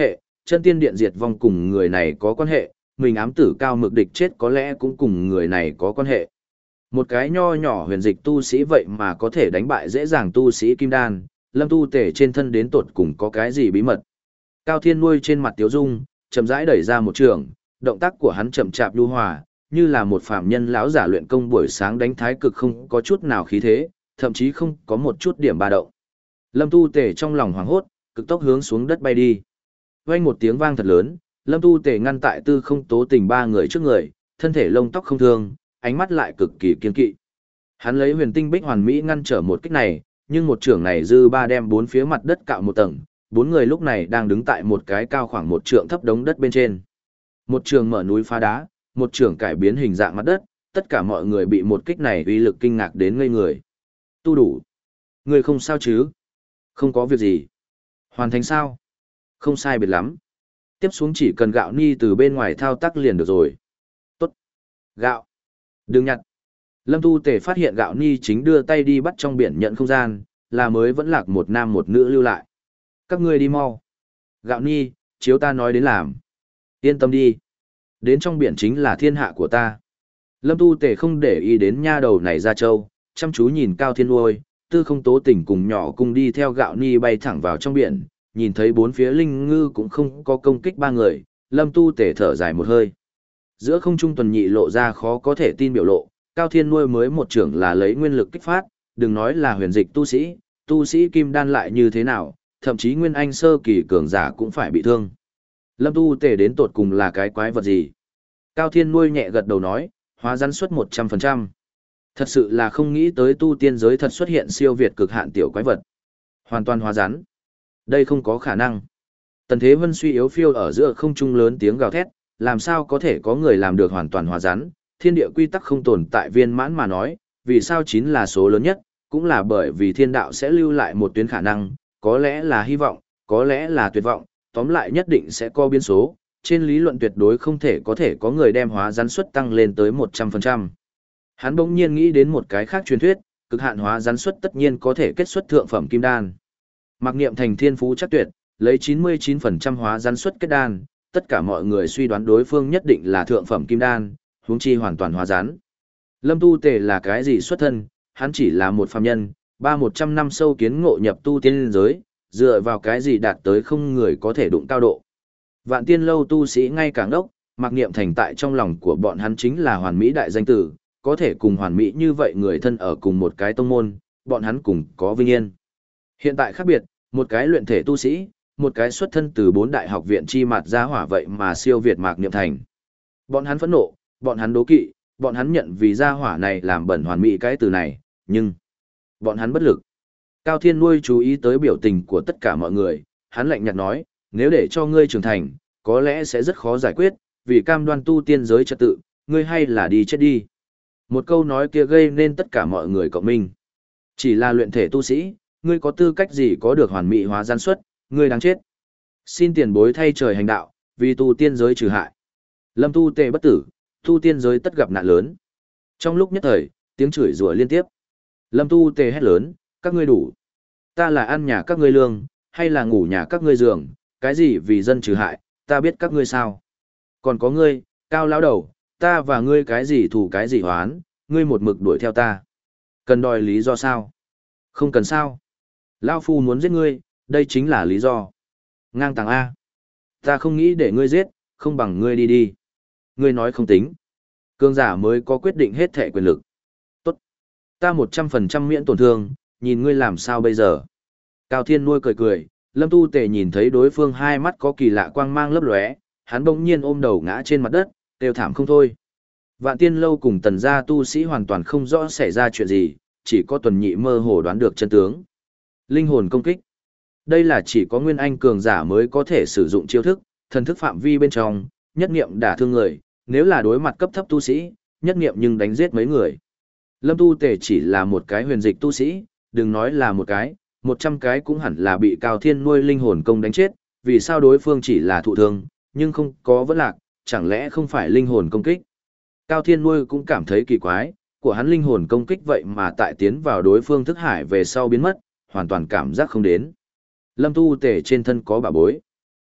chân tiên điện diệt vong cùng người này có quan hệ, mình ám tử cao mực địch chết có lẽ cũng cùng người này có quan hệ. Một cái nho nhỏ huyền dịch tu sĩ vậy mà có thể đánh bại dễ dàng tu sĩ kim đan, Lâm Tu Tể trên thân đến tột cùng có cái gì bí mật. Cao Thiên nuôi trên mặt tiếu dung, chậm rãi đẩy ra một trường, động tác của hắn chậm chạp nhu hòa, như là một phàm nhân lão giả luyện công buổi sáng đánh thái cực không có chút nào khí thế, thậm chí không có một chút điểm ba động. Lâm Tu Tể trong lòng hoảng hốt, cực tốc hướng xuống đất bay đi. Vang một tiếng vang thật lớn, Lâm Tu Tể ngăn tại Tư Không Tố Tình ba người trước người, thân thể lông tóc không thương, ánh mắt lại cực kỳ kiên kỵ. Hắn lấy huyền tinh bích hoàn mỹ ngăn trở một kích này, nhưng một trường này dư ba đem bốn phía mặt đất cạo một tầng, bốn người lúc này đang đứng tại một cái cao khoảng một trượng thấp đống đất bên trên. Một trường mở núi phá đá, một trường cải biến hình dạng mặt đất, tất cả mọi người bị một kích này uy lực kinh ngạc đến ngây người. Tu đủ. Người không sao chứ? Không có việc gì. Hoàn thành sao? Không sai biệt lắm. Tiếp xuống chỉ cần gạo ni từ bên ngoài thao tác liền được rồi. Tốt. Gạo. Đừng nhặt. Lâm Tu Tể phát hiện gạo ni chính đưa tay đi bắt trong biển nhận không gian, là mới vẫn lạc một nam một nữ lưu lại. Các ngươi đi mau. Gạo ni, chiếu ta nói đến làm. Yên tâm đi. Đến trong biển chính là thiên hạ của ta. Lâm Tu Tể không để ý đến nha đầu này ra châu, chăm chú nhìn Cao Thiên Uôi, Tư Không Tố Tình cùng nhỏ cùng đi theo gạo ni bay thẳng vào trong biển, nhìn thấy bốn phía linh ngư cũng không có công kích ba người, Lâm Tu Tể thở dài một hơi. Giữa không trung tuần nhị lộ ra khó có thể tin biểu lộ, Cao Thiên Nuôi mới một trưởng là lấy nguyên lực kích phát, đừng nói là huyền dịch tu sĩ, tu sĩ kim đan lại như thế nào, thậm chí nguyên anh sơ kỳ cường giả cũng phải bị thương. Lâm Tu Tể đến tột cùng là cái quái vật gì? Cao Thiên Nuôi nhẹ gật đầu nói, hóa rắn suất một trăm phần trăm. Thật sự là không nghĩ tới tu tiên giới thật xuất hiện siêu việt cực hạn tiểu quái vật. Hoàn toàn hóa rắn. Đây không có khả năng. Tần Thế Vân suy yếu phiêu ở giữa không trung lớn tiếng gào thét, làm sao có thể có người làm được hoàn toàn hóa rắn, thiên địa quy tắc không tồn tại viên mãn mà nói, vì sao chín là số lớn nhất, cũng là bởi vì thiên đạo sẽ lưu lại một tuyến khả năng, có lẽ là hy vọng, có lẽ là tuyệt vọng, tóm lại nhất định sẽ có biến số, trên lý luận tuyệt đối không thể có thể có người đem hóa rắn suất tăng lên tới một trăm phần trăm. Hắn bỗng nhiên nghĩ đến một cái khác truyền thuyết, cực hạn hóa rắn suất tất nhiên có thể kết xuất thượng phẩm kim đan. Mặc niệm thành thiên phú chắc tuyệt, lấy chín mươi chín phần trăm hóa rắn suất kết đan, tất cả mọi người suy đoán đối phương nhất định là thượng phẩm kim đan, huống chi hoàn toàn hóa rắn. Lâm Tu Tể là cái gì xuất thân, hắn chỉ là một phàm nhân, ba một trăm năm sâu kiến ngộ nhập tu tiên giới, dựa vào cái gì đạt tới không người có thể đụng cao độ. Vạn tiên lâu tu sĩ ngay càng đốc, mặc niệm thành tại trong lòng của bọn hắn chính là hoàn mỹ đại danh tử, có thể cùng hoàn mỹ như vậy người thân ở cùng một cái tông môn, bọn hắn cùng có vinh yên. Hiện tại khác biệt, một cái luyện thể tu sĩ, một cái xuất thân từ bốn đại học viện chi mặt ra hỏa vậy mà siêu việt mạc niệm thành. Bọn hắn phẫn nộ, bọn hắn đố kỵ, bọn hắn nhận vì gia hỏa này làm bẩn hoàn mỹ cái từ này, nhưng bọn hắn bất lực. Cao Thiên Nuôi chú ý tới biểu tình của tất cả mọi người, hắn lạnh nhạt nói, nếu để cho ngươi trưởng thành, có lẽ sẽ rất khó giải quyết, vì cam đoan tu tiên giới trật tự, ngươi hay là đi chết đi. Một câu nói kia gây nên tất cả mọi người cộng minh. Chỉ là luyện thể tu sĩ, ngươi có tư cách gì có được hoàn mỹ hóa gian suất, ngươi đáng chết. Xin tiền bối thay trời hành đạo, vì tu tiên giới trừ hại. Lâm Tu Tể bất tử, tu tiên giới tất gặp nạn lớn. Trong lúc nhất thời, tiếng chửi rủa liên tiếp. Lâm Tu Tể hét lớn, các ngươi đủ. Ta là ăn nhà các ngươi lương, hay là ngủ nhà các ngươi giường, cái gì vì dân trừ hại, ta biết các ngươi sao. Còn có ngươi, Cao lão đầu, ta và ngươi cái gì thù cái gì hoán, ngươi một mực đuổi theo ta. Cần đòi lý do sao? Không cần sao. Lão phu muốn giết ngươi, đây chính là lý do. Ngang tàng A. Ta không nghĩ để ngươi giết, không bằng ngươi đi đi. Ngươi nói không tính. Cương giả mới có quyết định hết thệ quyền lực. Tốt. Ta một trăm phần trăm miễn tổn thương, nhìn ngươi làm sao bây giờ. Cao Thiên Nuôi cười cười, Lâm Tu Tể nhìn thấy đối phương hai mắt có kỳ lạ quang mang lấp lóe, hắn bỗng nhiên ôm đầu ngã trên mặt đất, đều thảm không thôi. Vạn tiên lâu cùng tần gia tu sĩ hoàn toàn không rõ xảy ra chuyện gì, chỉ có tuần nhị mơ hồ đoán được chân tướng. Linh hồn công kích. Đây là chỉ có nguyên anh cường giả mới có thể sử dụng chiêu thức, thần thức phạm vi bên trong, nhất niệm đả thương người, nếu là đối mặt cấp thấp tu sĩ, nhất niệm nhưng đánh giết mấy người. Lâm Tu Tể chỉ là một cái huyền dịch tu sĩ, đừng nói là một cái, một trăm cái cũng hẳn là bị Cao Thiên Nuôi linh hồn công đánh chết, vì sao đối phương chỉ là thụ thương, nhưng không có vấn lạc, chẳng lẽ không phải linh hồn công kích. Cao Thiên Nuôi cũng cảm thấy kỳ quái, của hắn linh hồn công kích vậy mà tại tiến vào đối phương thức hải về sau biến mất, hoàn toàn cảm giác không đến. Lâm Tu Tể trên thân có bảo bối.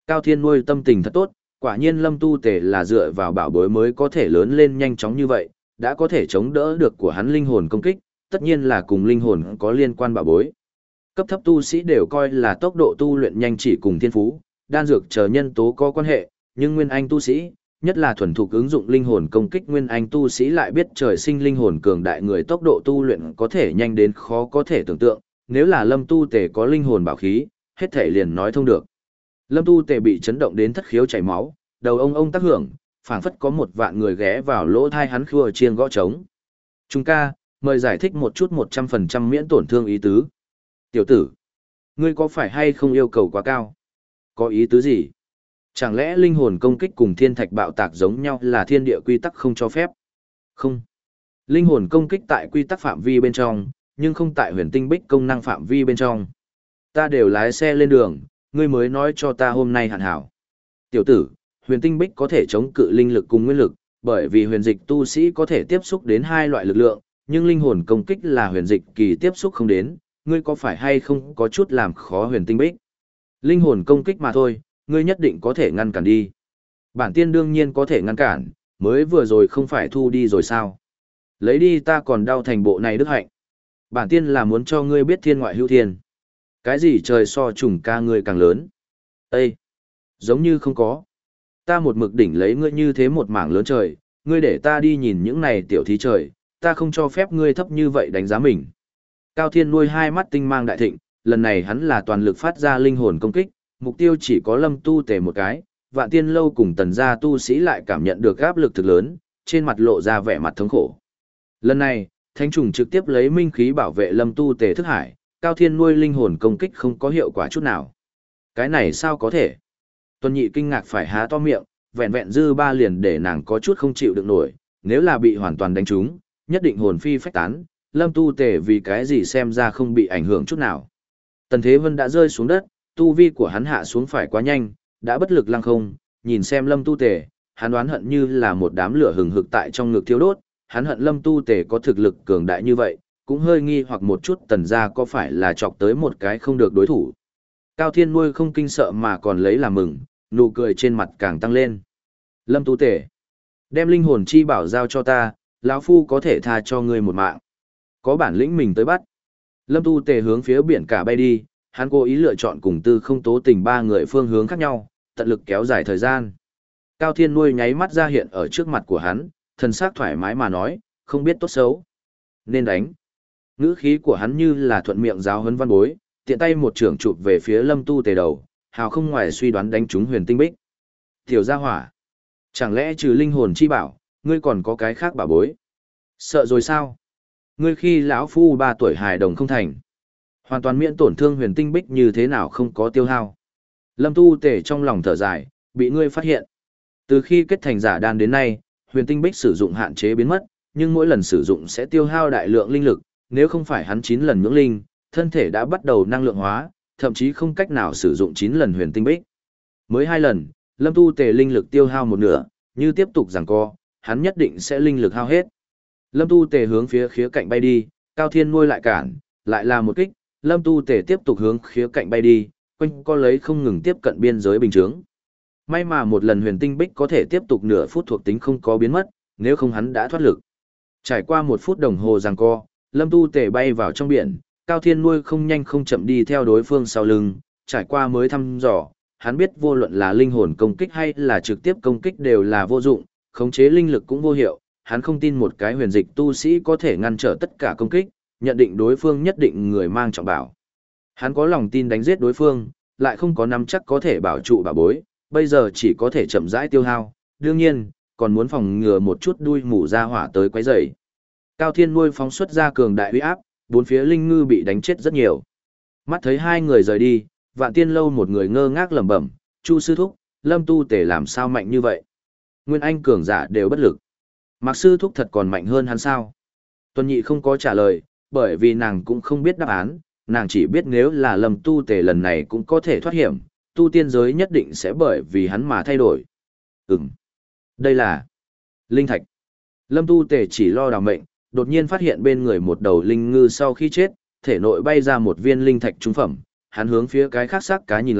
Cao Thiên nuôi tâm tình thật tốt, quả nhiên Lâm Tu Tề là dựa vào bảo bối mới có thể lớn lên nhanh chóng như vậy, đã có thể chống đỡ được của hắn linh hồn công kích, tất nhiên là cùng linh hồn có liên quan bảo bối. Cấp thấp tu sĩ đều coi là tốc độ tu luyện nhanh chỉ cùng thiên phú, đan dược chờ nhân tố có quan hệ, nhưng nguyên anh tu sĩ, nhất là thuần thục ứng dụng linh hồn công kích nguyên anh tu sĩ lại biết trời sinh linh hồn cường đại người tốc độ tu luyện có thể nhanh đến khó có thể tưởng tượng, nếu là Lâm Tu Tề có linh hồn bảo khí, hết thể liền nói thông được. Lâm Tu Tề bị chấn động đến thất khiếu chảy máu, đầu ông ông tác hưởng, phảng phất có một vạn người ghé vào lỗ thai hắn khua chiêng gõ trống. Trung ca, mời giải thích một chút một trăm phần trăm miễn tổn thương ý tứ. Tiểu tử, ngươi có phải hay không yêu cầu quá cao? Có ý tứ gì? Chẳng lẽ linh hồn công kích cùng thiên thạch bạo tạc giống nhau là thiên địa quy tắc không cho phép? Không. Linh hồn công kích tại quy tắc phạm vi bên trong, nhưng không tại huyền tinh bích công năng phạm vi bên trong. Ta đều lái xe lên đường, ngươi mới nói cho ta hôm nay hạn hảo. Tiểu tử, huyền tinh bích có thể chống cự linh lực cùng nguyên lực, bởi vì huyền dịch tu sĩ có thể tiếp xúc đến hai loại lực lượng, nhưng linh hồn công kích là huyền dịch kỳ tiếp xúc không đến, ngươi có phải hay không có chút làm khó huyền tinh bích? Linh hồn công kích mà thôi, ngươi nhất định có thể ngăn cản đi. Bản tiên đương nhiên có thể ngăn cản, mới vừa rồi không phải thu đi rồi sao? Lấy đi ta còn đau thành bộ này đức hạnh. Bản tiên là muốn cho ngươi biết thiên ngoại hữu thiên. Cái gì trời so trùng ca ngươi càng lớn? Ê! Giống như không có. Ta một mực đỉnh lấy ngươi như thế một mảng lớn trời, ngươi để ta đi nhìn những này tiểu thí trời, ta không cho phép ngươi thấp như vậy đánh giá mình. Cao Thiên nuôi hai mắt tinh mang đại thịnh, lần này hắn là toàn lực phát ra linh hồn công kích, mục tiêu chỉ có Lâm Tu Tề một cái, Vạn Tiên lâu cùng Tần gia tu sĩ lại cảm nhận được áp lực thực lớn, trên mặt lộ ra vẻ mặt thống khổ. Lần này, Thánh trùng trực tiếp lấy minh khí bảo vệ Lâm Tu Tề thức hải, Cao Thiên nuôi linh hồn công kích không có hiệu quả chút nào. Cái này sao có thể? Tuần Nhị kinh ngạc phải há to miệng, vẹn vẹn dư ba liền để nàng có chút không chịu được nổi, nếu là bị hoàn toàn đánh trúng, nhất định hồn phi phách tán, Lâm Tu Tề vì cái gì xem ra không bị ảnh hưởng chút nào. Tần Thế Vân đã rơi xuống đất, tu vi của hắn hạ xuống phải quá nhanh, đã bất lực lăng không, nhìn xem Lâm Tu Tề, hắn đoán hận như là một đám lửa hừng hực tại trong ngực thiêu đốt, hắn hận Lâm Tu Tề có thực lực cường đại như vậy, cũng hơi nghi hoặc một chút Tần gia có phải là chọc tới một cái không được đối thủ. Cao Thiên nuôi không kinh sợ mà còn lấy làm mừng, nụ cười trên mặt càng tăng lên. Lâm Tu Tề, đem linh hồn chi bảo giao cho ta, lão phu có thể tha cho ngươi một mạng. Có bản lĩnh mình tới bắt. Lâm Tu Tề hướng phía biển cả bay đi, hắn cố ý lựa chọn cùng Tư Không Tố Tình ba người phương hướng khác nhau, tận lực kéo dài thời gian. Cao Thiên nuôi nháy mắt ra hiện ở trước mặt của hắn, thần sắc thoải mái mà nói, không biết tốt xấu. Nên đánh. Ngữ khí của hắn như là thuận miệng giáo huấn văn bối, tiện tay một trưởng chụp về phía Lâm Tu Tề đầu, hào không ngoài suy đoán đánh trúng huyền tinh bích. Tiểu gia hỏa. Chẳng lẽ trừ linh hồn chi bảo, ngươi còn có cái khác bảo bối? Sợ rồi sao? Ngươi khi lão phu ba tuổi hài đồng không thành. Hoàn toàn miễn tổn thương huyền tinh bích như thế nào không có tiêu hao. Lâm Tu Tề trong lòng thở dài, bị ngươi phát hiện. Từ khi kết thành giả đan đến nay, huyền tinh bích sử dụng hạn chế biến mất, nhưng mỗi lần sử dụng sẽ tiêu hao đại lượng linh lực, nếu không phải hắn chín lần nhưỡng linh, thân thể đã bắt đầu năng lượng hóa, thậm chí không cách nào sử dụng chín lần huyền tinh bích. Mới hai lần, Lâm Tu Tề linh lực tiêu hao một nửa, như tiếp tục giằng co, hắn nhất định sẽ linh lực hao hết. Lâm Tu Tề hướng phía khía cạnh bay đi, Cao Thiên nuôi lại cản, lại là một kích, Lâm Tu Tề tiếp tục hướng khía cạnh bay đi, quanh co lấy không ngừng tiếp cận biên giới bình chướng. May mà một lần huyền tinh bích có thể tiếp tục nửa phút thuộc tính không có biến mất, nếu không hắn đã thoát lực. Trải qua một phút đồng hồ giằng co, Lâm Tu Tề bay vào trong biển, Cao Thiên nuôi không nhanh không chậm đi theo đối phương sau lưng, trải qua mới thăm dò, hắn biết vô luận là linh hồn công kích hay là trực tiếp công kích đều là vô dụng, khống chế linh lực cũng vô hiệu, hắn không tin một cái huyền dịch tu sĩ có thể ngăn trở tất cả công kích, nhận định đối phương nhất định người mang trọng bảo. Hắn có lòng tin đánh giết đối phương, lại không có nắm chắc có thể bảo trụ bảo bối, bây giờ chỉ có thể chậm rãi tiêu hao, đương nhiên, còn muốn phòng ngừa một chút đuôi mù ra hỏa tới quấy rầy. Cao Thiên nuôi phóng xuất ra cường đại uy áp, bốn phía linh ngư bị đánh chết rất nhiều. Mắt thấy hai người rời đi, Vạn Tiên lâu một người ngơ ngác lẩm bẩm, Chu sư thúc, Lâm Tu Tề làm sao mạnh như vậy? Nguyên anh cường giả đều bất lực. Mạc sư thúc thật còn mạnh hơn hắn sao? Tuần Nhị không có trả lời, bởi vì nàng cũng không biết đáp án, nàng chỉ biết nếu là Lâm Tu Tề lần này cũng có thể thoát hiểm, tu tiên giới nhất định sẽ bởi vì hắn mà thay đổi. Ừm, đây là linh thạch. Lâm Tu Tề chỉ lo đào mệnh, đột nhiên phát hiện bên người một đầu linh ngư sau khi chết, thể nội bay ra một viên linh thạch trung phẩm, hắn hướng phía cái khác xác cá nhìn lại,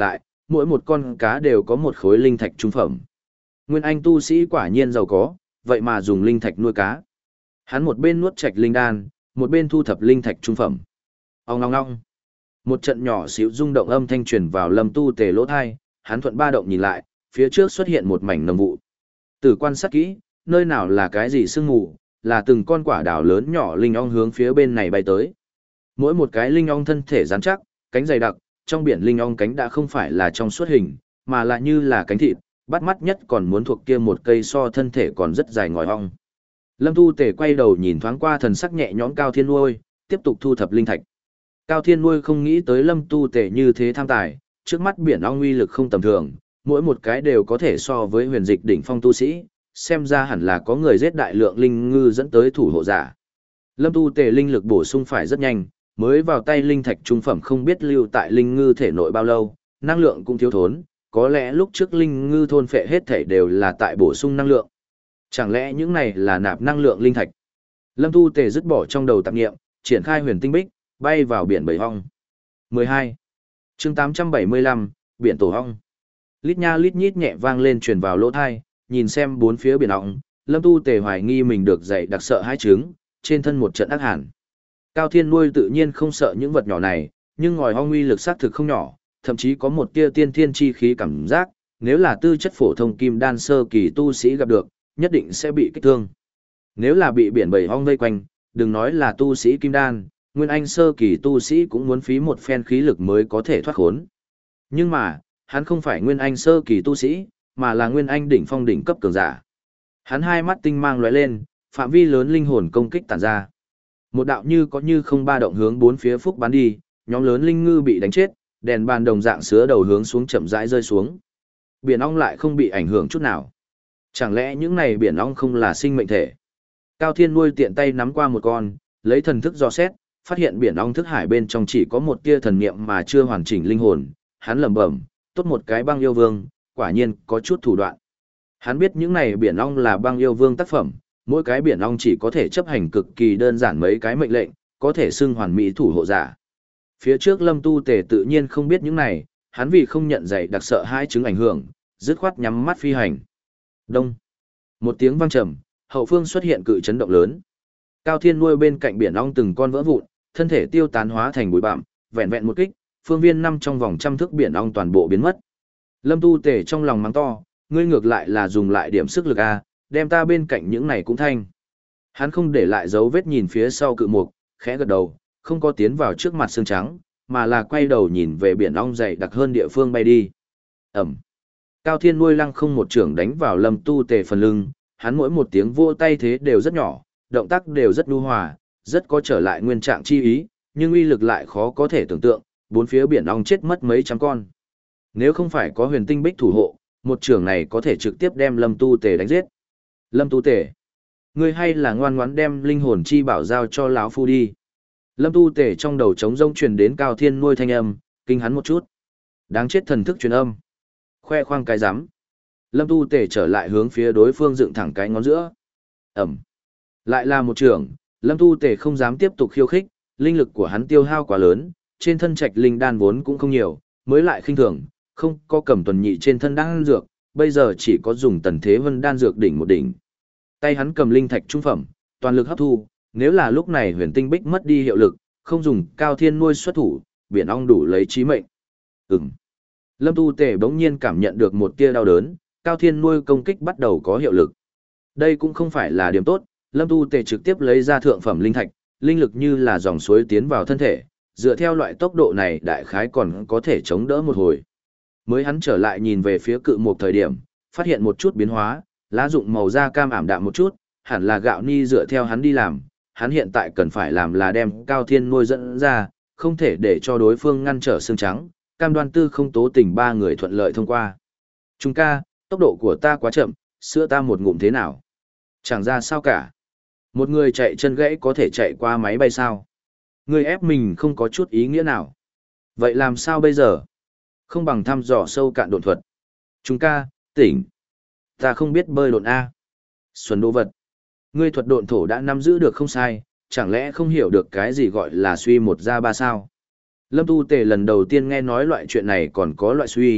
mỗi một con cá đều có một khối linh thạch trung phẩm. Nguyên Anh tu sĩ quả nhiên giàu có, vậy mà dùng linh thạch nuôi cá. Hắn một bên nuốt trạch linh đan, một bên thu thập linh thạch trung phẩm. Ong ong ong. Một trận nhỏ xíu rung động âm thanh truyền vào Lâm Tu Tề lỗ tai, hắn thuận ba động nhìn lại, phía trước xuất hiện một mảnh nồng vụ. Từ quan sát kỹ, nơi nào là cái gì sương mù, là từng con quả đào lớn nhỏ linh ong hướng phía bên này bay tới. Mỗi một cái linh ong thân thể rắn chắc, cánh dày đặc, trong biển linh ong cánh đã không phải là trong suốt hình, mà là như là cánh thịt, bắt mắt nhất còn muốn thuộc kia một cây so thân thể còn rất dài ngòi ong. Lâm Tu Tề quay đầu nhìn thoáng qua thần sắc nhẹ nhõm Cao Thiên Nuôi, tiếp tục thu thập linh thạch. Cao Thiên Nuôi không nghĩ tới Lâm Tu Tề như thế tham tài, trước mắt biển ong uy lực không tầm thường, mỗi một cái đều có thể so với huyền dịch đỉnh phong tu sĩ, xem ra hẳn là có người giết đại lượng linh ngư dẫn tới thủ hộ giả. Lâm Tu Tề linh lực bổ sung phải rất nhanh, mới vào tay linh thạch trung phẩm không biết lưu tại linh ngư thể nội bao lâu, năng lượng cũng thiếu thốn, có lẽ lúc trước linh ngư thôn phệ hết thể đều là tại bổ sung năng lượng. Chẳng lẽ những này là nạp năng lượng linh thạch? Lâm Tu Tề dứt bỏ trong đầu tạp nghiệm, triển khai huyền tinh bích, bay vào biển bầy hong. mười hai. Chương tám trăm bảy mươi lăm, biển tổ hong. Lít nha lít nhít nhẹ vang lên truyền vào lỗ thai, nhìn xem bốn phía biển ong, Lâm Tu Tề hoài nghi mình được dạy đặc sợ hai trứng, trên thân một trận ác hàn. Cao Thiên Nuôi tự nhiên không sợ những vật nhỏ này, nhưng ngòi ong uy lực sát thực không nhỏ, thậm chí có một tia tiên thiên chi khí cảm giác, nếu là tư chất phổ thông kim đan sơ kỳ tu sĩ gặp được, nhất định sẽ bị kích thương. Nếu là bị biển bầy ong vây quanh, đừng nói là tu sĩ kim đan, nguyên anh sơ kỳ tu sĩ cũng muốn phí một phen khí lực mới có thể thoát khốn. Nhưng mà, hắn không phải nguyên anh sơ kỳ tu sĩ, mà là nguyên anh đỉnh phong đỉnh cấp cường giả. Hắn hai mắt tinh mang lóe lên, phạm vi lớn linh hồn công kích tản ra. Một đạo như có như không ba động hướng bốn phía phúc bắn đi, nhóm lớn linh ngư bị đánh chết, đèn bàn đồng dạng sứa đầu hướng xuống chậm rãi rơi xuống. Biển ong lại không bị ảnh hưởng chút nào. Chẳng lẽ những này biển ong không là sinh mệnh thể? Cao Thiên Nuôi tiện tay nắm qua một con, lấy thần thức dò xét, phát hiện biển ong thức hải bên trong chỉ có một tia thần niệm mà chưa hoàn chỉnh linh hồn, hắn lẩm bẩm, tốt một cái băng yêu vương, quả nhiên có chút thủ đoạn. Hắn biết những này biển ong là băng yêu vương tác phẩm, mỗi cái biển ong chỉ có thể chấp hành cực kỳ đơn giản mấy cái mệnh lệnh, có thể xưng hoàn mỹ thủ hộ giả. Phía trước Lâm Tu Tề tự nhiên không biết những này, hắn vì không nhận dạy đặc sợ hai chứng ảnh hưởng, dứt khoát nhắm mắt phi hành. Đông. Một tiếng vang trầm, hậu phương xuất hiện cự chấn động lớn. Cao Thiên Nuôi bên cạnh biển ong từng con vỡ vụn, thân thể tiêu tán hóa thành bụi bặm, vẹn vẹn một kích, phương viên năm trong vòng trăm thước biển ong toàn bộ biến mất. Lâm Tu Tề trong lòng mắng to, ngươi ngược lại là dùng lại điểm sức lực a, đem ta bên cạnh những này cũng thanh. Hắn không để lại dấu vết nhìn phía sau cự mục, khẽ gật đầu, không có tiến vào trước mặt xương trắng, mà là quay đầu nhìn về biển ong dày đặc hơn địa phương bay đi. Ẩm. Cao Thiên Nuôi lăng không một trường đánh vào Lâm Tu Tề phần lưng, hắn mỗi một tiếng vỗ tay thế đều rất nhỏ, động tác đều rất nhu hòa, rất có trở lại nguyên trạng chi ý, nhưng uy lực lại khó có thể tưởng tượng, bốn phía biển ong chết mất mấy trăm con. Nếu không phải có huyền tinh bích thủ hộ, một trường này có thể trực tiếp đem Lâm Tu Tề đánh giết. Lâm Tu Tề, ngươi hay là ngoan ngoãn đem linh hồn chi bảo giao cho lão phu đi. Lâm Tu Tề trong đầu trống rỗng truyền đến Cao Thiên Nuôi thanh âm, kinh hắn một chút. Đáng chết thần thức truyền âm. Khoe khoang cái rắm. Lâm Tu Tề trở lại hướng phía đối phương dựng thẳng cái ngón giữa. Ẩm. Lại là một trường, Lâm Tu Tề không dám tiếp tục khiêu khích, linh lực của hắn tiêu hao quá lớn, trên thân trạch linh đan vốn cũng không nhiều, mới lại khinh thường, không có cầm tuần nhị trên thân đan dược, bây giờ chỉ có dùng tần thế vân đan dược đỉnh một đỉnh. Tay hắn cầm linh thạch trung phẩm, toàn lực hấp thu, nếu là lúc này huyền tinh bích mất đi hiệu lực, không dùng Cao Thiên Nuôi xuất thủ, biển ong đủ lấy chí mệnh. Ừm. Lâm Tu Tề bỗng nhiên cảm nhận được một tia đau đớn, Cao Thiên Nuôi công kích bắt đầu có hiệu lực. Đây cũng không phải là điểm tốt, Lâm Tu Tề trực tiếp lấy ra thượng phẩm linh thạch, linh lực như là dòng suối tiến vào thân thể, dựa theo loại tốc độ này đại khái còn có thể chống đỡ một hồi. Mới hắn trở lại nhìn về phía cự một thời điểm, phát hiện một chút biến hóa, lá dụng màu da cam ảm đạm một chút, hẳn là gạo ni dựa theo hắn đi làm, hắn hiện tại cần phải làm là đem Cao Thiên Nuôi dẫn ra, không thể để cho đối phương ngăn trở xương trắng, cam đoan tư không tố tình ba người thuận lợi thông qua. Trung ca, tốc độ của ta quá chậm, sữa ta một ngụm thế nào? Chẳng ra sao cả. Một người chạy chân gãy có thể chạy qua máy bay sao? Người ép mình không có chút ý nghĩa nào. Vậy làm sao bây giờ? Không bằng thăm dò sâu cạn độn thuật. Trung ca, tỉnh. Ta không biết bơi độn A. Xuân đô vật. Ngươi thuật độn thổ đã nắm giữ được không sai, chẳng lẽ không hiểu được cái gì gọi là suy một ra ba sao? Lâm Tu Tề lần đầu tiên nghe nói loại chuyện này còn có loại suy,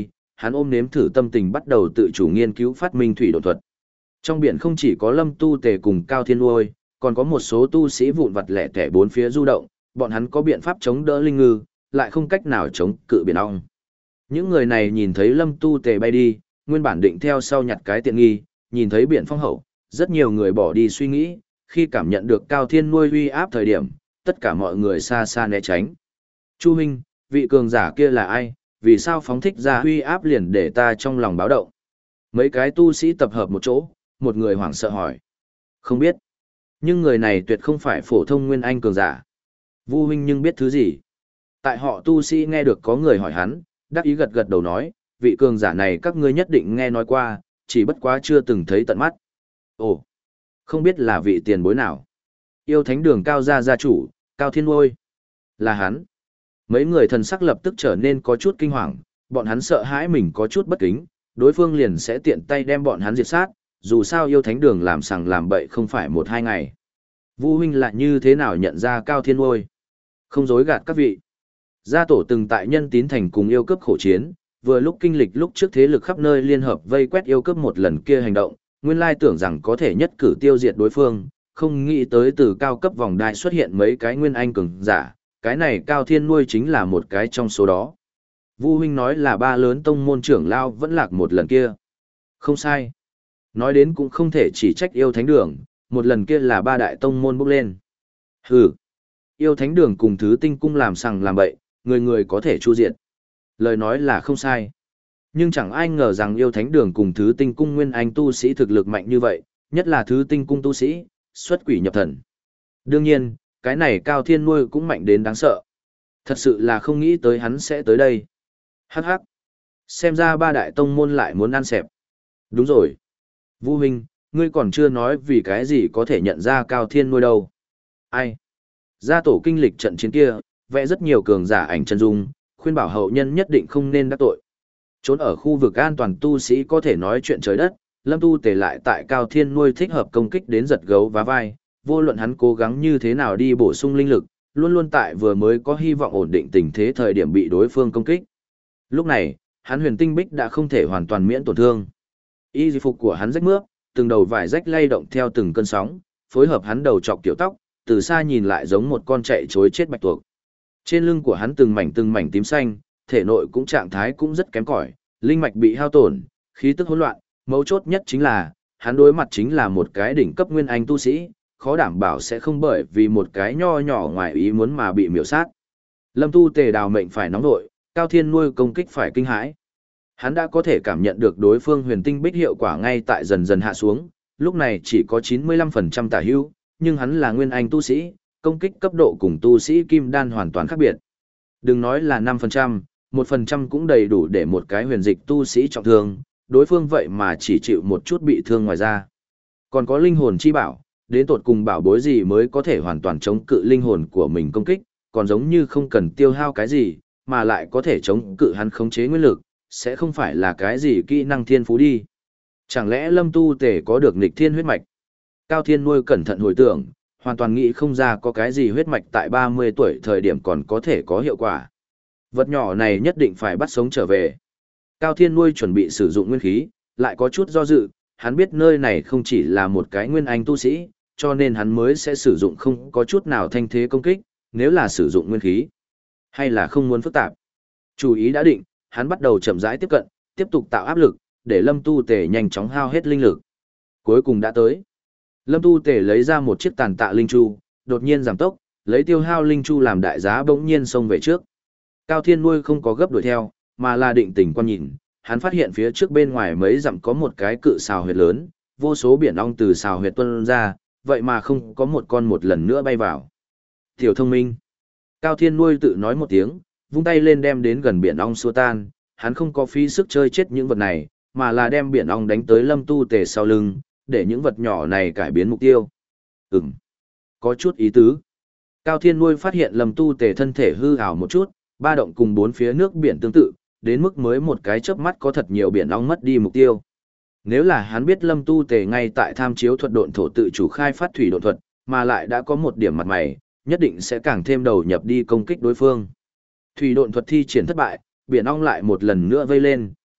hắn ôm nếm thử tâm tình bắt đầu tự chủ nghiên cứu phát minh thủy độn thuật. Trong biển không chỉ có Lâm Tu Tề cùng Cao Thiên Nuôi, còn có một số tu sĩ vụn vặt lẻ tẻ bốn phía du động, bọn hắn có biện pháp chống đỡ linh ngư, lại không cách nào chống cự biển ong. Những người này nhìn thấy Lâm Tu Tề bay đi, nguyên bản định theo sau nhặt cái tiện nghi, nhìn thấy biển phong hậu, rất nhiều người bỏ đi suy nghĩ, khi cảm nhận được Cao Thiên Nuôi uy áp thời điểm, tất cả mọi người xa xa né tránh. Chu huynh, vị cường giả kia là ai, vì sao phóng thích ra uy áp liền để ta trong lòng báo động? Mấy cái tu sĩ tập hợp một chỗ, một người hoảng sợ hỏi. Không biết. Nhưng người này tuyệt không phải phổ thông nguyên anh cường giả. Vu huynh nhưng biết thứ gì? Tại họ tu sĩ nghe được có người hỏi hắn, đắc ý gật gật đầu nói, vị cường giả này các ngươi nhất định nghe nói qua, chỉ bất quá chưa từng thấy tận mắt. Ồ, không biết là vị tiền bối nào? Yêu thánh đường Cao gia gia chủ, Cao Thiên Nuôi. Là hắn. Mấy người thần sắc lập tức trở nên có chút kinh hoàng, bọn hắn sợ hãi mình có chút bất kính, đối phương liền sẽ tiện tay đem bọn hắn diệt sát, dù sao yêu thánh đường làm sằng làm bậy không phải một hai ngày. Vu huynh lại như thế nào nhận ra Cao Thiên Nuôi? Không dối gạt các vị. Gia tổ từng tại Nhân Tín Thành cùng yêu cướp khổ chiến, vừa lúc kinh lịch lúc trước thế lực khắp nơi liên hợp vây quét yêu cướp một lần kia hành động, nguyên lai tưởng rằng có thể nhất cử tiêu diệt đối phương, không nghĩ tới từ cao cấp vòng đai xuất hiện mấy cái nguyên anh cường giả, cái này Cao Thiên Nuôi chính là một cái trong số đó. Vu huynh nói là ba lớn tông môn trưởng lao vẫn lạc một lần kia. Không sai. Nói đến cũng không thể chỉ trách yêu thánh đường, một lần kia là ba đại tông môn bốc lên. Hừ. Yêu thánh đường cùng thứ tinh cung làm sằng làm bậy, người người có thể chu diệt. Lời nói là không sai. Nhưng chẳng ai ngờ rằng yêu thánh đường cùng thứ tinh cung nguyên anh tu sĩ thực lực mạnh như vậy, nhất là thứ tinh cung tu sĩ, xuất quỷ nhập thần. Đương nhiên, cái này Cao Thiên Nuôi cũng mạnh đến đáng sợ. Thật sự là không nghĩ tới hắn sẽ tới đây. Hắc hắc. Xem ra ba đại tông môn lại muốn ăn xẹp. Đúng rồi. Vu huynh, ngươi còn chưa nói vì cái gì có thể nhận ra Cao Thiên Nuôi đâu. Ai? Gia tổ kinh lịch trận chiến kia, vẽ rất nhiều cường giả ảnh chân dung, khuyên bảo hậu nhân nhất định không nên đắc tội. Trốn ở khu vực an toàn tu sĩ có thể nói chuyện trời đất, Lâm Tu Tề lại tại Cao Thiên Nuôi thích hợp công kích đến giật gấu vá vai, vô luận hắn cố gắng như thế nào đi bổ sung linh lực, luôn luôn tại vừa mới có hy vọng ổn định tình thế thời điểm bị đối phương công kích. Lúc này, hắn huyền tinh bích đã không thể hoàn toàn miễn tổn thương. Y di phục của hắn rách mướp, từng đầu vải rách lay động theo từng cơn sóng, phối hợp hắn đầu trọc kiểu tóc, từ xa nhìn lại giống một con chạy trối chết bạch tuộc. Trên lưng của hắn từng mảnh từng mảnh tím xanh, thể nội cũng trạng thái cũng rất kém cỏi, linh mạch bị hao tổn, khí tức hỗn loạn, mấu chốt nhất chính là, hắn đối mặt chính là một cái đỉnh cấp nguyên anh tu sĩ, khó đảm bảo sẽ không bởi vì một cái nho nhỏ ngoài ý muốn mà bị miểu sát. Lâm Tu Tề đào mệnh phải nóng nội, Cao Thiên Nuôi công kích phải kinh hãi. Hắn đã có thể cảm nhận được đối phương huyền tinh bích hiệu quả ngay tại dần dần hạ xuống, lúc này chỉ có chín mươi lăm phần trăm tả hữu, nhưng hắn là nguyên anh tu sĩ, công kích cấp độ cùng tu sĩ kim đan hoàn toàn khác biệt. Đừng nói là năm phần trăm, một phần trăm cũng đầy đủ để một cái huyền dịch tu sĩ trọng thương, đối phương vậy mà chỉ chịu một chút bị thương ngoài ra. Còn có linh hồn chi bảo, đến tột cùng bảo bối gì mới có thể hoàn toàn chống cự linh hồn của mình công kích, còn giống như không cần tiêu hao cái gì, mà lại có thể chống cự hắn khống chế nguyên lực, sẽ không phải là cái gì kỹ năng thiên phú đi. Chẳng lẽ Lâm Tu Tề có được nghịch thiên huyết mạch? Cao Thiên Nuôi cẩn thận hồi tưởng, hoàn toàn nghĩ không ra có cái gì huyết mạch tại ba mươi tuổi thời điểm còn có thể có hiệu quả. Vật nhỏ này nhất định phải bắt sống trở về. Cao Thiên Nuôi chuẩn bị sử dụng nguyên khí, lại có chút do dự, hắn biết nơi này không chỉ là một cái nguyên anh tu sĩ, cho nên hắn mới sẽ sử dụng không có chút nào thanh thế công kích, nếu là sử dụng nguyên khí. Hay là không muốn phức tạp. Chủ ý đã định, hắn bắt đầu chậm rãi tiếp cận, tiếp tục tạo áp lực, để Lâm Tu Tề nhanh chóng hao hết linh lực. Cuối cùng đã tới. Lâm Tu Tề lấy ra một chiếc tàn tạ linh chu, đột nhiên giảm tốc, lấy tiêu hao linh chu làm đại giá bỗng nhiên xông về trước. Cao Thiên Nuôi không có gấp đuổi theo, mà là định tình quan nhìn, hắn phát hiện phía trước bên ngoài mấy dặm có một cái cự xào huyệt lớn, vô số biển ong từ xào huyệt tuôn ra, vậy mà không có một con một lần nữa bay vào. Tiểu thông minh. Cao Thiên Nuôi tự nói một tiếng, vung tay lên đem đến gần biển ong xua tan, hắn không có phí sức chơi chết những vật này, mà là đem biển ong đánh tới Lâm Tu Tề sau lưng, để những vật nhỏ này cải biến mục tiêu. Ừm, có chút ý tứ. Cao Thiên Nuôi phát hiện Lâm Tu Tề thân thể hư ảo một chút, ba động cùng bốn phía nước biển tương tự, đến mức mới một cái chớp mắt có thật nhiều biển ong mất đi mục tiêu. Nếu là hắn biết Lâm Tu Tề ngay tại tham chiếu thuật độn thổ tự chủ khai phát thủy độn thuật, mà lại đã có một điểm mặt mày, nhất định sẽ càng thêm đầu nhập đi công kích đối phương. Thủy độn thuật thi triển thất bại, biển ong lại một lần nữa vây lên,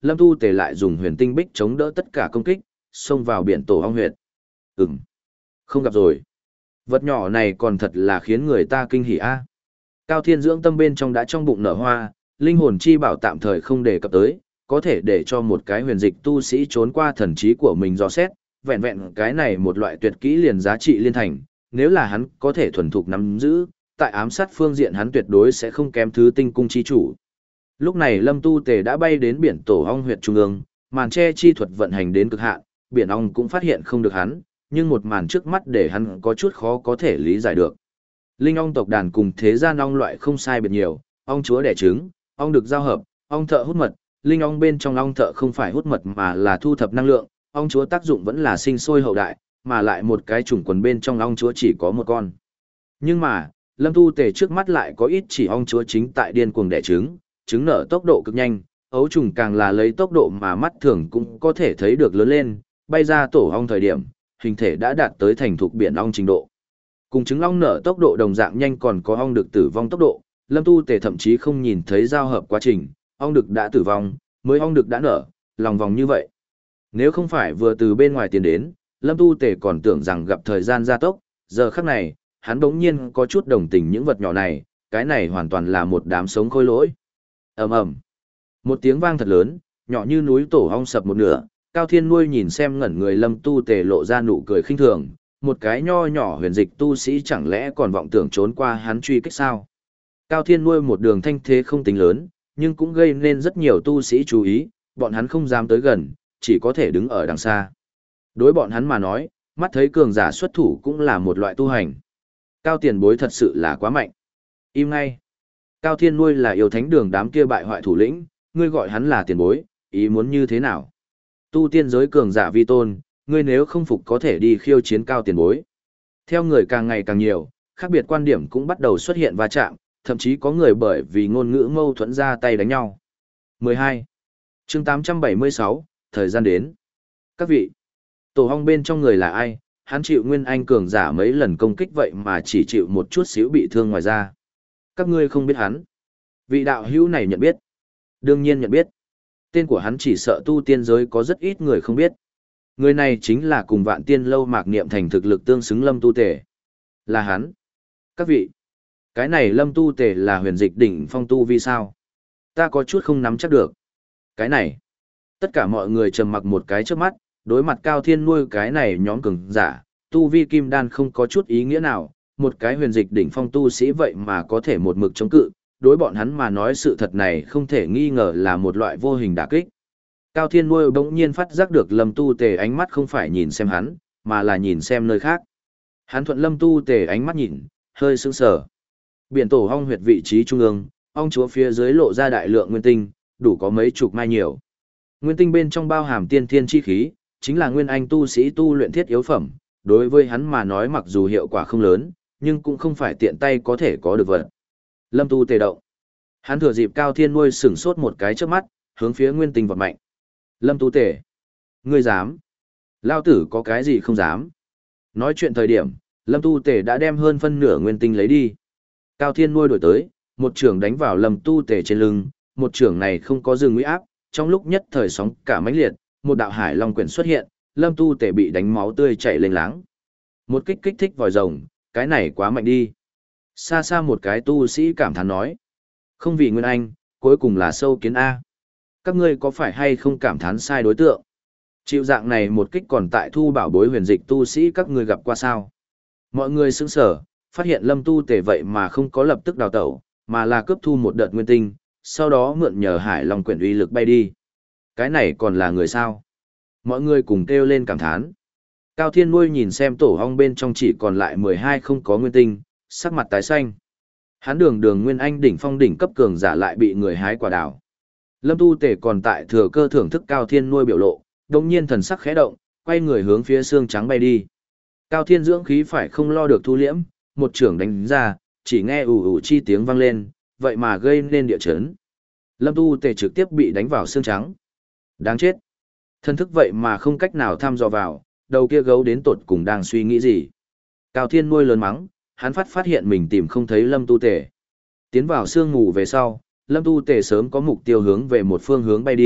Lâm Tu Tề lại dùng huyền tinh bích chống đỡ tất cả công kích, xông vào biển tổ ong huyệt. Ừm, không gặp rồi. Vật nhỏ này còn thật là khiến người ta kinh hỉ a. Cao Thiên dưỡng tâm bên trong đã trong bụng nở hoa, linh hồn chi bảo tạm thời không đề cập tới, có thể để cho một cái huyền dịch tu sĩ trốn qua thần trí của mình dò xét, vẹn vẹn cái này một loại tuyệt kỹ liền giá trị liên thành, nếu là hắn có thể thuần thục nắm giữ, tại ám sát phương diện hắn tuyệt đối sẽ không kém thứ tinh cung chi chủ. Lúc này Lâm Tu Tề đã bay đến biển tổ ong huyệt trung ương, màn che chi thuật vận hành đến cực hạn, biển ong cũng phát hiện không được hắn, nhưng một màn trước mắt để hắn có chút khó có thể lý giải được. Linh ong tộc đàn cùng thế gian ong loại không sai biệt nhiều, ong chúa đẻ trứng, ong được giao hợp, ong thợ hút mật, linh ong bên trong ong thợ không phải hút mật mà là thu thập năng lượng, ong chúa tác dụng vẫn là sinh sôi hậu đại, mà lại một cái chủng quần bên trong ong chúa chỉ có một con. Nhưng mà, Lâm Tu Tề trước mắt lại có ít chỉ ong chúa chính tại điên cuồng đẻ trứng, trứng nở tốc độ cực nhanh, ấu trùng càng là lấy tốc độ mà mắt thường cũng có thể thấy được lớn lên, bay ra tổ ong thời điểm, hình thể đã đạt tới thành thục biển ong trình độ. Cùng trứng ong nở tốc độ đồng dạng nhanh còn có ong được tử vong tốc độ, Lâm Tu Tề thậm chí không nhìn thấy giao hợp quá trình, ong được đã tử vong, mới ong được đã nở, lòng vòng như vậy. Nếu không phải vừa từ bên ngoài tiến đến, Lâm Tu Tề còn tưởng rằng gặp thời gian gia tốc, giờ khắc này, hắn đống nhiên có chút đồng tình những vật nhỏ này, cái này hoàn toàn là một đám sống khôi lỗi. Ầm ầm. Một tiếng vang thật lớn, nhỏ như núi tổ ong sập một nửa, Cao Thiên Nuôi nhìn xem ngẩn người Lâm Tu Tề lộ ra nụ cười khinh thường, một cái nho nhỏ huyền dịch tu sĩ chẳng lẽ còn vọng tưởng trốn qua hắn truy kích sao? Cao Thiên Nuôi một đường thanh thế không tính lớn, nhưng cũng gây nên rất nhiều tu sĩ chú ý, bọn hắn không dám tới gần, chỉ có thể đứng ở đằng xa. Đối bọn hắn mà nói, mắt thấy cường giả xuất thủ cũng là một loại tu hành. Cao tiền bối thật sự là quá mạnh. Im ngay. Cao Thiên Nuôi là yêu thánh đường đám kia bại hoại thủ lĩnh, ngươi gọi hắn là tiền bối, ý muốn như thế nào? Tu tiên giới cường giả vi tôn, ngươi nếu không phục có thể đi khiêu chiến Cao tiền bối. Theo người càng ngày càng nhiều, khác biệt quan điểm cũng bắt đầu xuất hiện va chạm, thậm chí có người bởi vì ngôn ngữ mâu thuẫn ra tay đánh nhau. mười hai. Chương tám trăm bảy mươi sáu, thời gian đến. Các vị, tổ ong bên trong người là ai? Hắn chịu nguyên anh cường giả mấy lần công kích vậy mà chỉ chịu một chút xíu bị thương ngoài ra. Các ngươi không biết hắn. Vị đạo hữu này nhận biết. Đương nhiên nhận biết. Tên của hắn chỉ sợ tu tiên giới có rất ít người không biết. Người này chính là cùng Vạn Tiên lâu Mạc Niệm thành thực lực tương xứng Lâm Tu Tề. Là hắn. Các vị, cái này Lâm Tu Tề là huyền dịch đỉnh phong tu vì sao? Ta có chút không nắm chắc được. Cái này. Tất cả mọi người trầm mặc một cái trước mắt, đối mặt Cao Thiên Nuôi cái này nhóm cường giả, tu vi kim đan không có chút ý nghĩa nào, một cái huyền dịch đỉnh phong tu sĩ vậy mà có thể một mực chống cự, đối bọn hắn mà nói sự thật này không thể nghi ngờ là một loại vô hình đả kích. Cao Thiên Nuôi bỗng nhiên phát giác được Lâm Tu Tề ánh mắt không phải nhìn xem hắn, mà là nhìn xem nơi khác. Hắn thuận Lâm Tu Tề ánh mắt nhìn, hơi sững sờ. Biển tổ ong huyệt vị trí trung ương, ong chúa phía dưới lộ ra đại lượng nguyên tinh, đủ có mấy chục mai nhiều. Nguyên tinh bên trong bao hàm tiên thiên chi khí, chính là nguyên anh tu sĩ tu luyện thiết yếu phẩm, đối với hắn mà nói mặc dù hiệu quả không lớn, nhưng cũng không phải tiện tay có thể có được vật. Lâm Tu Tề động. Hắn thừa dịp Cao Thiên Nuôi sửng sốt một cái trước mắt, hướng phía nguyên tinh vọt mạnh. Lâm Tu Tề, ngươi dám? Lao tử có cái gì không dám? Nói chuyện thời điểm, Lâm Tu Tề đã đem hơn phân nửa nguyên tinh lấy đi. Cao Thiên Nuôi đổi tới, một trường đánh vào Lâm Tu Tề trên lưng, một trường này không có dừng uy áp, trong lúc nhất thời sóng cả mãnh liệt, một đạo hải long quyển xuất hiện, Lâm Tu Tề bị đánh máu tươi chảy lênh láng. Một kích kích thích vòi rồng, cái này quá mạnh đi. Xa xa một cái tu sĩ cảm thán nói. Không vì nguyên anh, cuối cùng là sâu kiến A. Các ngươi có phải hay không cảm thán sai đối tượng? Chịu dạng này một kích còn tại thu bảo bối huyền dịch tu sĩ các ngươi gặp qua sao? Mọi người sững sờ, phát hiện Lâm Tu Tề vậy mà không có lập tức đào tẩu, mà là cướp thu một đợt nguyên tinh, sau đó mượn nhờ hải long quyển uy lực bay đi. Cái này còn là người sao? Mọi người cùng kêu lên cảm thán. Cao Thiên Nuôi nhìn xem tổ ong bên trong chỉ còn lại mười hai không có nguyên tinh, sắc mặt tái xanh. Hắn đường đường nguyên anh đỉnh phong đỉnh cấp cường giả lại bị người hái quả đào. Lâm Tu Tề còn tại thừa cơ thưởng thức Cao Thiên Nuôi biểu lộ, đồng nhiên thần sắc khẽ động, quay người hướng phía xương trắng bay đi. Cao Thiên dưỡng khí phải không lo được thu liễm, một trưởng đánh ra, chỉ nghe ù ù chi tiếng vang lên, vậy mà gây nên địa chấn. Lâm Tu Tề trực tiếp bị đánh vào xương trắng. Đáng chết. Thân thức vậy mà không cách nào thăm dò vào, đầu kia gấu đến tột cùng đang suy nghĩ gì. Cao Thiên Nuôi lớn mắng, hắn phát phát hiện mình tìm không thấy Lâm Tu Tề. Tiến vào sương mù về sau, Lâm Tu Tề sớm có mục tiêu hướng về một phương hướng bay đi,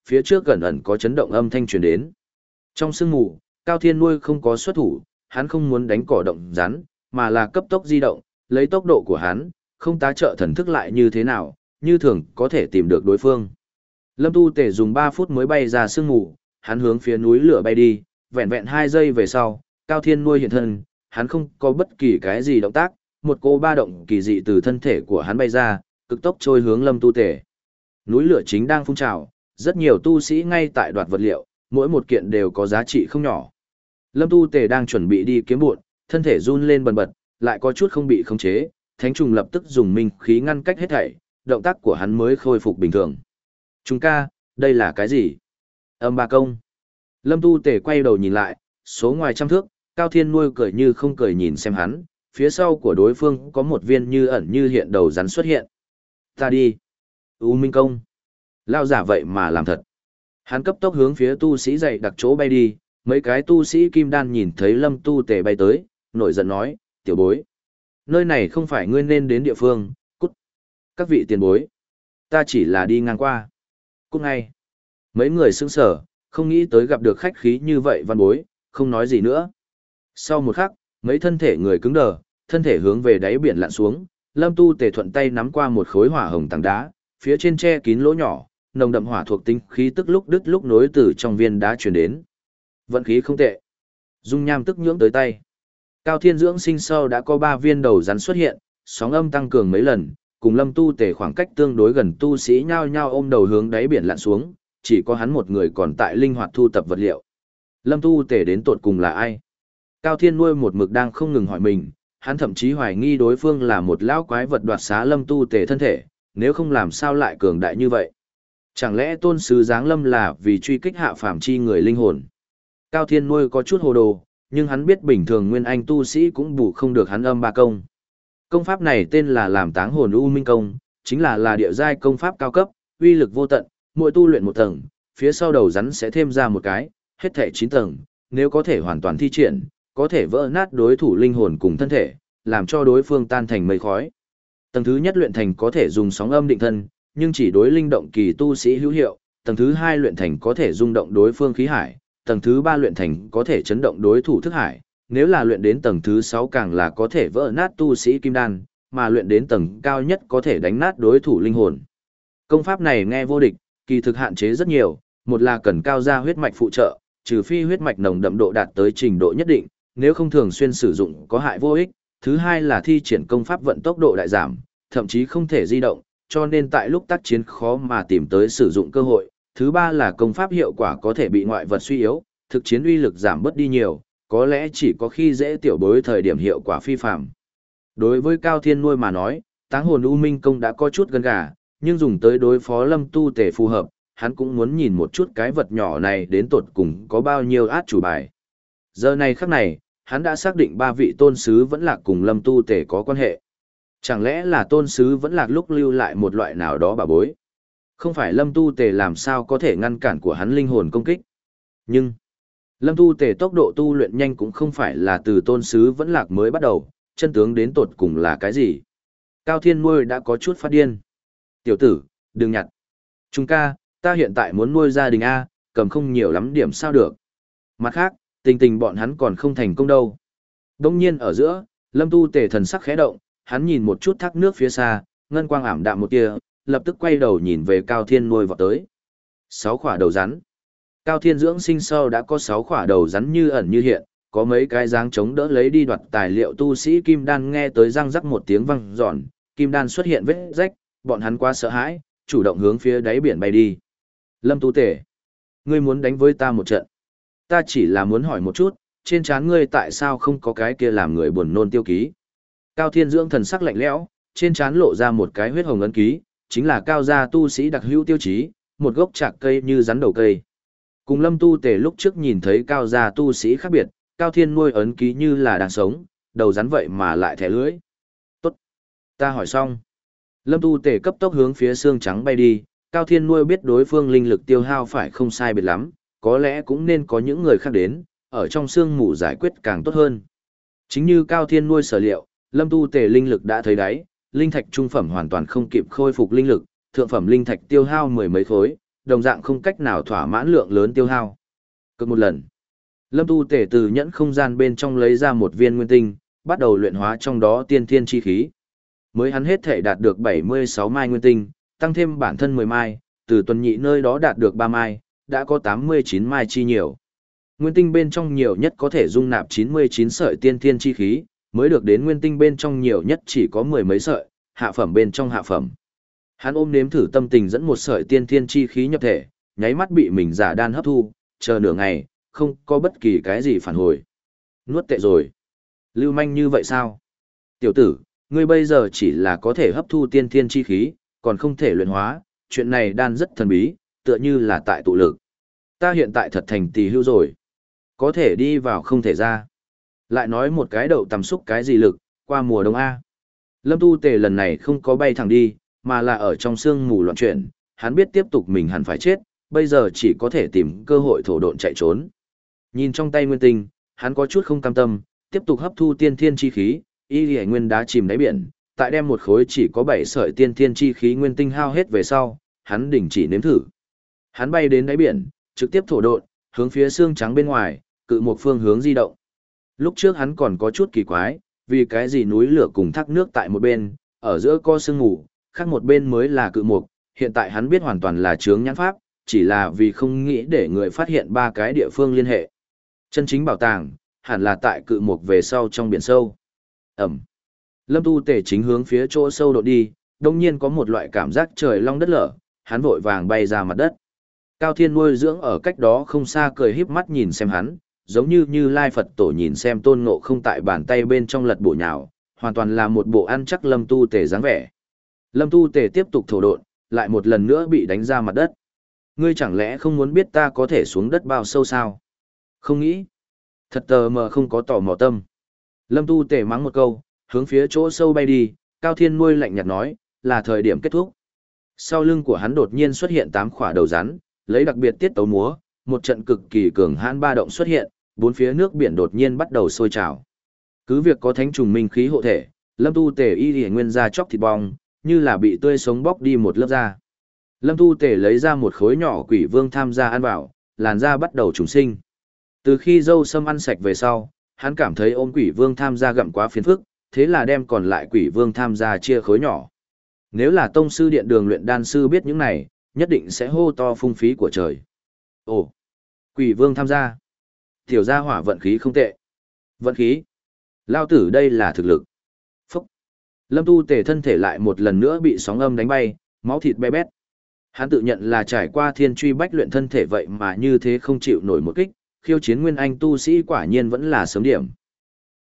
phía trước gần ẩn có chấn động âm thanh truyền đến. Trong sương mù, Cao Thiên Nuôi không có xuất thủ, hắn không muốn đánh cỏ động rắn, mà là cấp tốc di động, lấy tốc độ của hắn, không tá trợ thần thức lại như thế nào, như thường có thể tìm được đối phương. Lâm Tu Tể dùng ba phút mới bay ra sương mù, hắn hướng phía núi lửa bay đi, vẹn vẹn hai giây về sau, Cao Thiên Nuôi hiện thân, hắn không có bất kỳ cái gì động tác, một cô ba động kỳ dị từ thân thể của hắn bay ra, cực tốc trôi hướng Lâm Tu Tể. Núi lửa chính đang phun trào, rất nhiều tu sĩ ngay tại đoạt vật liệu, mỗi một kiện đều có giá trị không nhỏ. Lâm Tu Tề đang chuẩn bị đi kiếm bộn, thân thể run lên bần bật, lại có chút không bị khống chế, Thánh trùng lập tức dùng minh khí ngăn cách hết thảy, động tác của hắn mới khôi phục bình thường. Chúng ca, đây là cái gì? Âm ba công. Lâm Tu Tề quay đầu nhìn lại, số ngoài trăm thước, Cao Thiên Nuôi cười như không cười nhìn xem hắn, phía sau của đối phương có một viên như ẩn như hiện đầu rắn xuất hiện. Ta đi. U Minh công. Lao giả vậy mà làm thật. Hắn cấp tốc hướng phía tu sĩ dậy đặc chỗ bay đi, mấy cái tu sĩ kim đan nhìn thấy Lâm Tu Tề bay tới, nổi giận nói, tiểu bối. Nơi này không phải ngươi nên đến địa phương, cút. Các vị tiền bối. Ta chỉ là đi ngang qua. Cút ngay. Mấy người sững sờ, không nghĩ tới gặp được khách khí như vậy văn bối, không nói gì nữa. Sau một khắc, mấy thân thể người cứng đờ, thân thể hướng về đáy biển lặn xuống, Lâm Tu Tề thuận tay nắm qua một khối hỏa hồng tảng đá, phía trên che kín lỗ nhỏ, nồng đậm hỏa thuộc tính khí tức lúc đứt lúc nối từ trong viên đá truyền đến. Vận khí không tệ. Dung nham tức nhưỡng tới tay. Cao Thiên dưỡng sinh sau đã có ba viên đầu rắn xuất hiện, sóng âm tăng cường mấy lần, cùng Lâm Tu Tề khoảng cách tương đối gần tu sĩ nhao nhao ôm đầu hướng đáy biển lặn xuống, chỉ có hắn một người còn tại linh hoạt thu tập vật liệu. Lâm Tu Tề đến tột cùng là ai? Cao Thiên Nuôi một mực đang không ngừng hỏi mình, hắn thậm chí hoài nghi đối phương là một lão quái vật đoạt xá Lâm Tu Tề thân thể, nếu không làm sao lại cường đại như vậy. Chẳng lẽ tôn sứ giáng lâm là vì truy kích hạ phàm chi người linh hồn? Cao Thiên Nuôi có chút hồ đồ, nhưng hắn biết bình thường nguyên anh tu sĩ cũng bù không được hắn âm ba công. Công pháp này tên là làm táng hồn U Minh công, chính là là địa giai công pháp cao cấp, uy lực vô tận, mỗi tu luyện một tầng, phía sau đầu rắn sẽ thêm ra một cái, hết thảy chín tầng, nếu có thể hoàn toàn thi triển, có thể vỡ nát đối thủ linh hồn cùng thân thể, làm cho đối phương tan thành mây khói. Tầng thứ nhất luyện thành có thể dùng sóng âm định thân, nhưng chỉ đối linh động kỳ tu sĩ hữu hiệu, tầng thứ hai luyện thành có thể rung động đối phương khí hải, tầng thứ ba luyện thành có thể chấn động đối thủ thức hải, nếu là luyện đến tầng thứ sáu càng là có thể vỡ nát tu sĩ kim đan, mà luyện đến tầng cao nhất có thể đánh nát đối thủ linh hồn. Công pháp này nghe vô địch, kỳ thực hạn chế rất nhiều, một là cần cao gia huyết mạch phụ trợ, trừ phi huyết mạch nồng đậm độ đạt tới trình độ nhất định, nếu không thường xuyên sử dụng có hại vô ích, thứ hai là thi triển công pháp vận tốc độ đại giảm, thậm chí không thể di động, cho nên tại lúc tác chiến khó mà tìm tới sử dụng cơ hội. Thứ ba là công pháp hiệu quả có thể bị ngoại vật suy yếu, thực chiến uy lực giảm bớt đi nhiều, có lẽ chỉ có khi dễ tiểu bối thời điểm hiệu quả phi phạm. Đối với Cao Thiên Nuôi mà nói, táng hồn U Minh công đã có chút gần gà, nhưng dùng tới đối phó Lâm Tu Tề phù hợp, hắn cũng muốn nhìn một chút cái vật nhỏ này đến tột cùng có bao nhiêu át chủ bài. Giờ này khắc này, hắn đã xác định ba vị tôn sứ vẫn lạc cùng Lâm Tu Tề có quan hệ. Chẳng lẽ là tôn sứ vẫn lạc lúc lưu lại một loại nào đó bà bối? Không phải Lâm Tu Tề làm sao có thể ngăn cản của hắn linh hồn công kích. Nhưng, Lâm Tu Tề tốc độ tu luyện nhanh cũng không phải là từ tôn sứ vẫn lạc mới bắt đầu, chân tướng đến tột cùng là cái gì? Cao Thiên Nuôi đã có chút phát điên. Tiểu tử, đừng nhặt. Trung ca, ta hiện tại muốn nuôi gia đình A, cầm không nhiều lắm điểm sao được. Mặt khác, tình tình bọn hắn còn không thành công đâu. Đông nhiên ở giữa, Lâm Tu Tề thần sắc khẽ động, hắn nhìn một chút thác nước phía xa, ngân quang ảm đạm một tia, lập tức quay đầu nhìn về Cao Thiên Nuôi vọt tới. Sáu khỏa đầu rắn. Cao Thiên dưỡng sinh sau đã có sáu khỏa đầu rắn như ẩn như hiện, có mấy cái dáng chống đỡ lấy đi đoạt tài liệu tu sĩ kim đan nghe tới răng rắc một tiếng vang giòn, kim đan xuất hiện vết rách, bọn hắn quá sợ hãi, chủ động hướng phía đáy biển bay đi. Lâm Tu Tề, ngươi muốn đánh với ta một trận. Ta chỉ là muốn hỏi một chút, trên trán ngươi tại sao không có cái kia làm người buồn nôn tiêu ký. Cao Thiên dưỡng thần sắc lạnh lẽo, trên trán lộ ra một cái huyết hồng ấn ký, chính là cao gia tu sĩ đặc hữu tiêu chí, một gốc trạc cây như rắn đầu cây. Cùng Lâm Tu Tề lúc trước nhìn thấy cao gia tu sĩ khác biệt, Cao Thiên Nuôi ấn ký như là đang sống, đầu rắn vậy mà lại thẻ lưỡi. Tốt, ta hỏi xong. Lâm Tu Tề cấp tốc hướng phía xương trắng bay đi, Cao Thiên Nuôi biết đối phương linh lực tiêu hao phải không sai biệt lắm, có lẽ cũng nên có những người khác đến, ở trong xương mù giải quyết càng tốt hơn. Chính như Cao Thiên Nuôi sở liệu, Lâm Tu Tề linh lực đã thấy đáy, linh thạch trung phẩm hoàn toàn không kịp khôi phục linh lực, thượng phẩm linh thạch tiêu hao mười mấy khối, đồng dạng không cách nào thỏa mãn lượng lớn tiêu hao. Cực một lần, Lâm Tu Tể từ nhẫn không gian bên trong lấy ra một viên nguyên tinh, bắt đầu luyện hóa trong đó tiên thiên chi khí. Mới hắn hết thể đạt được bảy mươi sáu mai nguyên tinh, tăng thêm bản thân mười mai, từ tuần nhị nơi đó đạt được ba mai, đã có tám mươi chín mai chi nhiều. Nguyên tinh bên trong nhiều nhất có thể dung nạp chín mươi chín sợi tiên thiên chi khí, mới được đến nguyên tinh bên trong nhiều nhất chỉ có mười mấy sợi, hạ phẩm bên trong hạ phẩm. Hắn ôm nếm thử tâm tình dẫn một sợi tiên thiên chi khí nhập thể, nháy mắt bị mình giả đan hấp thu, chờ nửa ngày, không có bất kỳ cái gì phản hồi. Nuốt tệ rồi. Lưu manh như vậy sao? Tiểu tử, ngươi bây giờ chỉ là có thể hấp thu tiên thiên chi khí, còn không thể luyện hóa, chuyện này đan rất thần bí, tựa như là tại tụ lực. Ta hiện tại thật thành tỳ hưu rồi. Có thể đi vào không thể ra. Lại nói một cái đậu tầm xúc cái gì lực, qua mùa đông A. Lâm Tu Tề lần này không có bay thẳng đi, mà là ở trong sương mù loạn chuyển, hắn biết tiếp tục mình hẳn phải chết, bây giờ chỉ có thể tìm cơ hội thổ độn chạy trốn. Nhìn trong tay nguyên tinh, hắn có chút không cam tâm, tiếp tục hấp thu tiên thiên chi khí, y liễu nguyên đá chìm đáy biển, tại đem một khối chỉ có bảy sợi tiên thiên chi khí nguyên tinh hao hết về sau, hắn đình chỉ nếm thử. Hắn bay đến đáy biển, trực tiếp thổ độn, hướng phía xương trắng bên ngoài, cự một phương hướng di động. Lúc trước hắn còn có chút kỳ quái, vì cái gì núi lửa cùng thác nước tại một bên, ở giữa co sương ngủ, khác một bên mới là cự mục, hiện tại hắn biết hoàn toàn là chướng nhãn pháp, chỉ là vì không nghĩ để người phát hiện ba cái địa phương liên hệ. Chân chính bảo tàng, hẳn là tại cự mục về sau trong biển sâu. Ẩm. Lâm Tu Tể chính hướng phía chỗ sâu độ đi, đồng nhiên có một loại cảm giác trời long đất lở, hắn vội vàng bay ra mặt đất. Cao Thiên nuôi dưỡng ở cách đó không xa cười híp mắt nhìn xem hắn, giống như như Lai Phật Tổ nhìn xem Tôn Ngộ Không tại bàn tay bên trong lật bộ nhào, hoàn toàn là một bộ ăn chắc Lâm Tu Tể dáng vẻ. Lâm Tu Tể tiếp tục thổ độn, lại một lần nữa bị đánh ra mặt đất. Ngươi chẳng lẽ không muốn biết ta có thể xuống đất bao sâu sao? Không nghĩ. Thật tờ mờ không có tỏ mò tâm. Lâm Tu Tể mắng một câu, hướng phía chỗ sâu bay đi, Cao Thiên nuôi lạnh nhạt nói, là thời điểm kết thúc. Sau lưng của hắn đột nhiên xuất hiện tám khỏa đầu rắn, lấy đặc biệt tiết tấu múa, một trận cực kỳ cường hãn ba động xuất hiện, bốn phía nước biển đột nhiên bắt đầu sôi trào. Cứ việc có thánh trùng minh khí hộ thể, Lâm Tu Tể y liễu nguyên ra chóc thịt bong, như là bị tươi sống bóc đi một lớp da. Lâm Tu Tể lấy ra một khối nhỏ quỷ vương tham gia ăn vào, làn da bắt đầu trùng sinh. Từ khi dâu sâm ăn sạch về sau, hắn cảm thấy ôm quỷ vương tham gia gặm quá phiền phức, thế là đem còn lại quỷ vương tham gia chia khối nhỏ. Nếu là tông sư điện đường luyện đan sư biết những này, nhất định sẽ hô to phung phí của trời. Ồ, quỷ vương tham gia. Tiểu gia hỏa vận khí không tệ. Vận khí. Lao tử đây là thực lực. Phúc. Lâm Tu Tể thân thể lại một lần nữa bị sóng âm đánh bay, máu thịt be bét. Hắn tự nhận là trải qua thiên truy bách luyện thân thể vậy mà như thế không chịu nổi một kích, khiêu chiến nguyên anh tu sĩ quả nhiên vẫn là sớm điểm.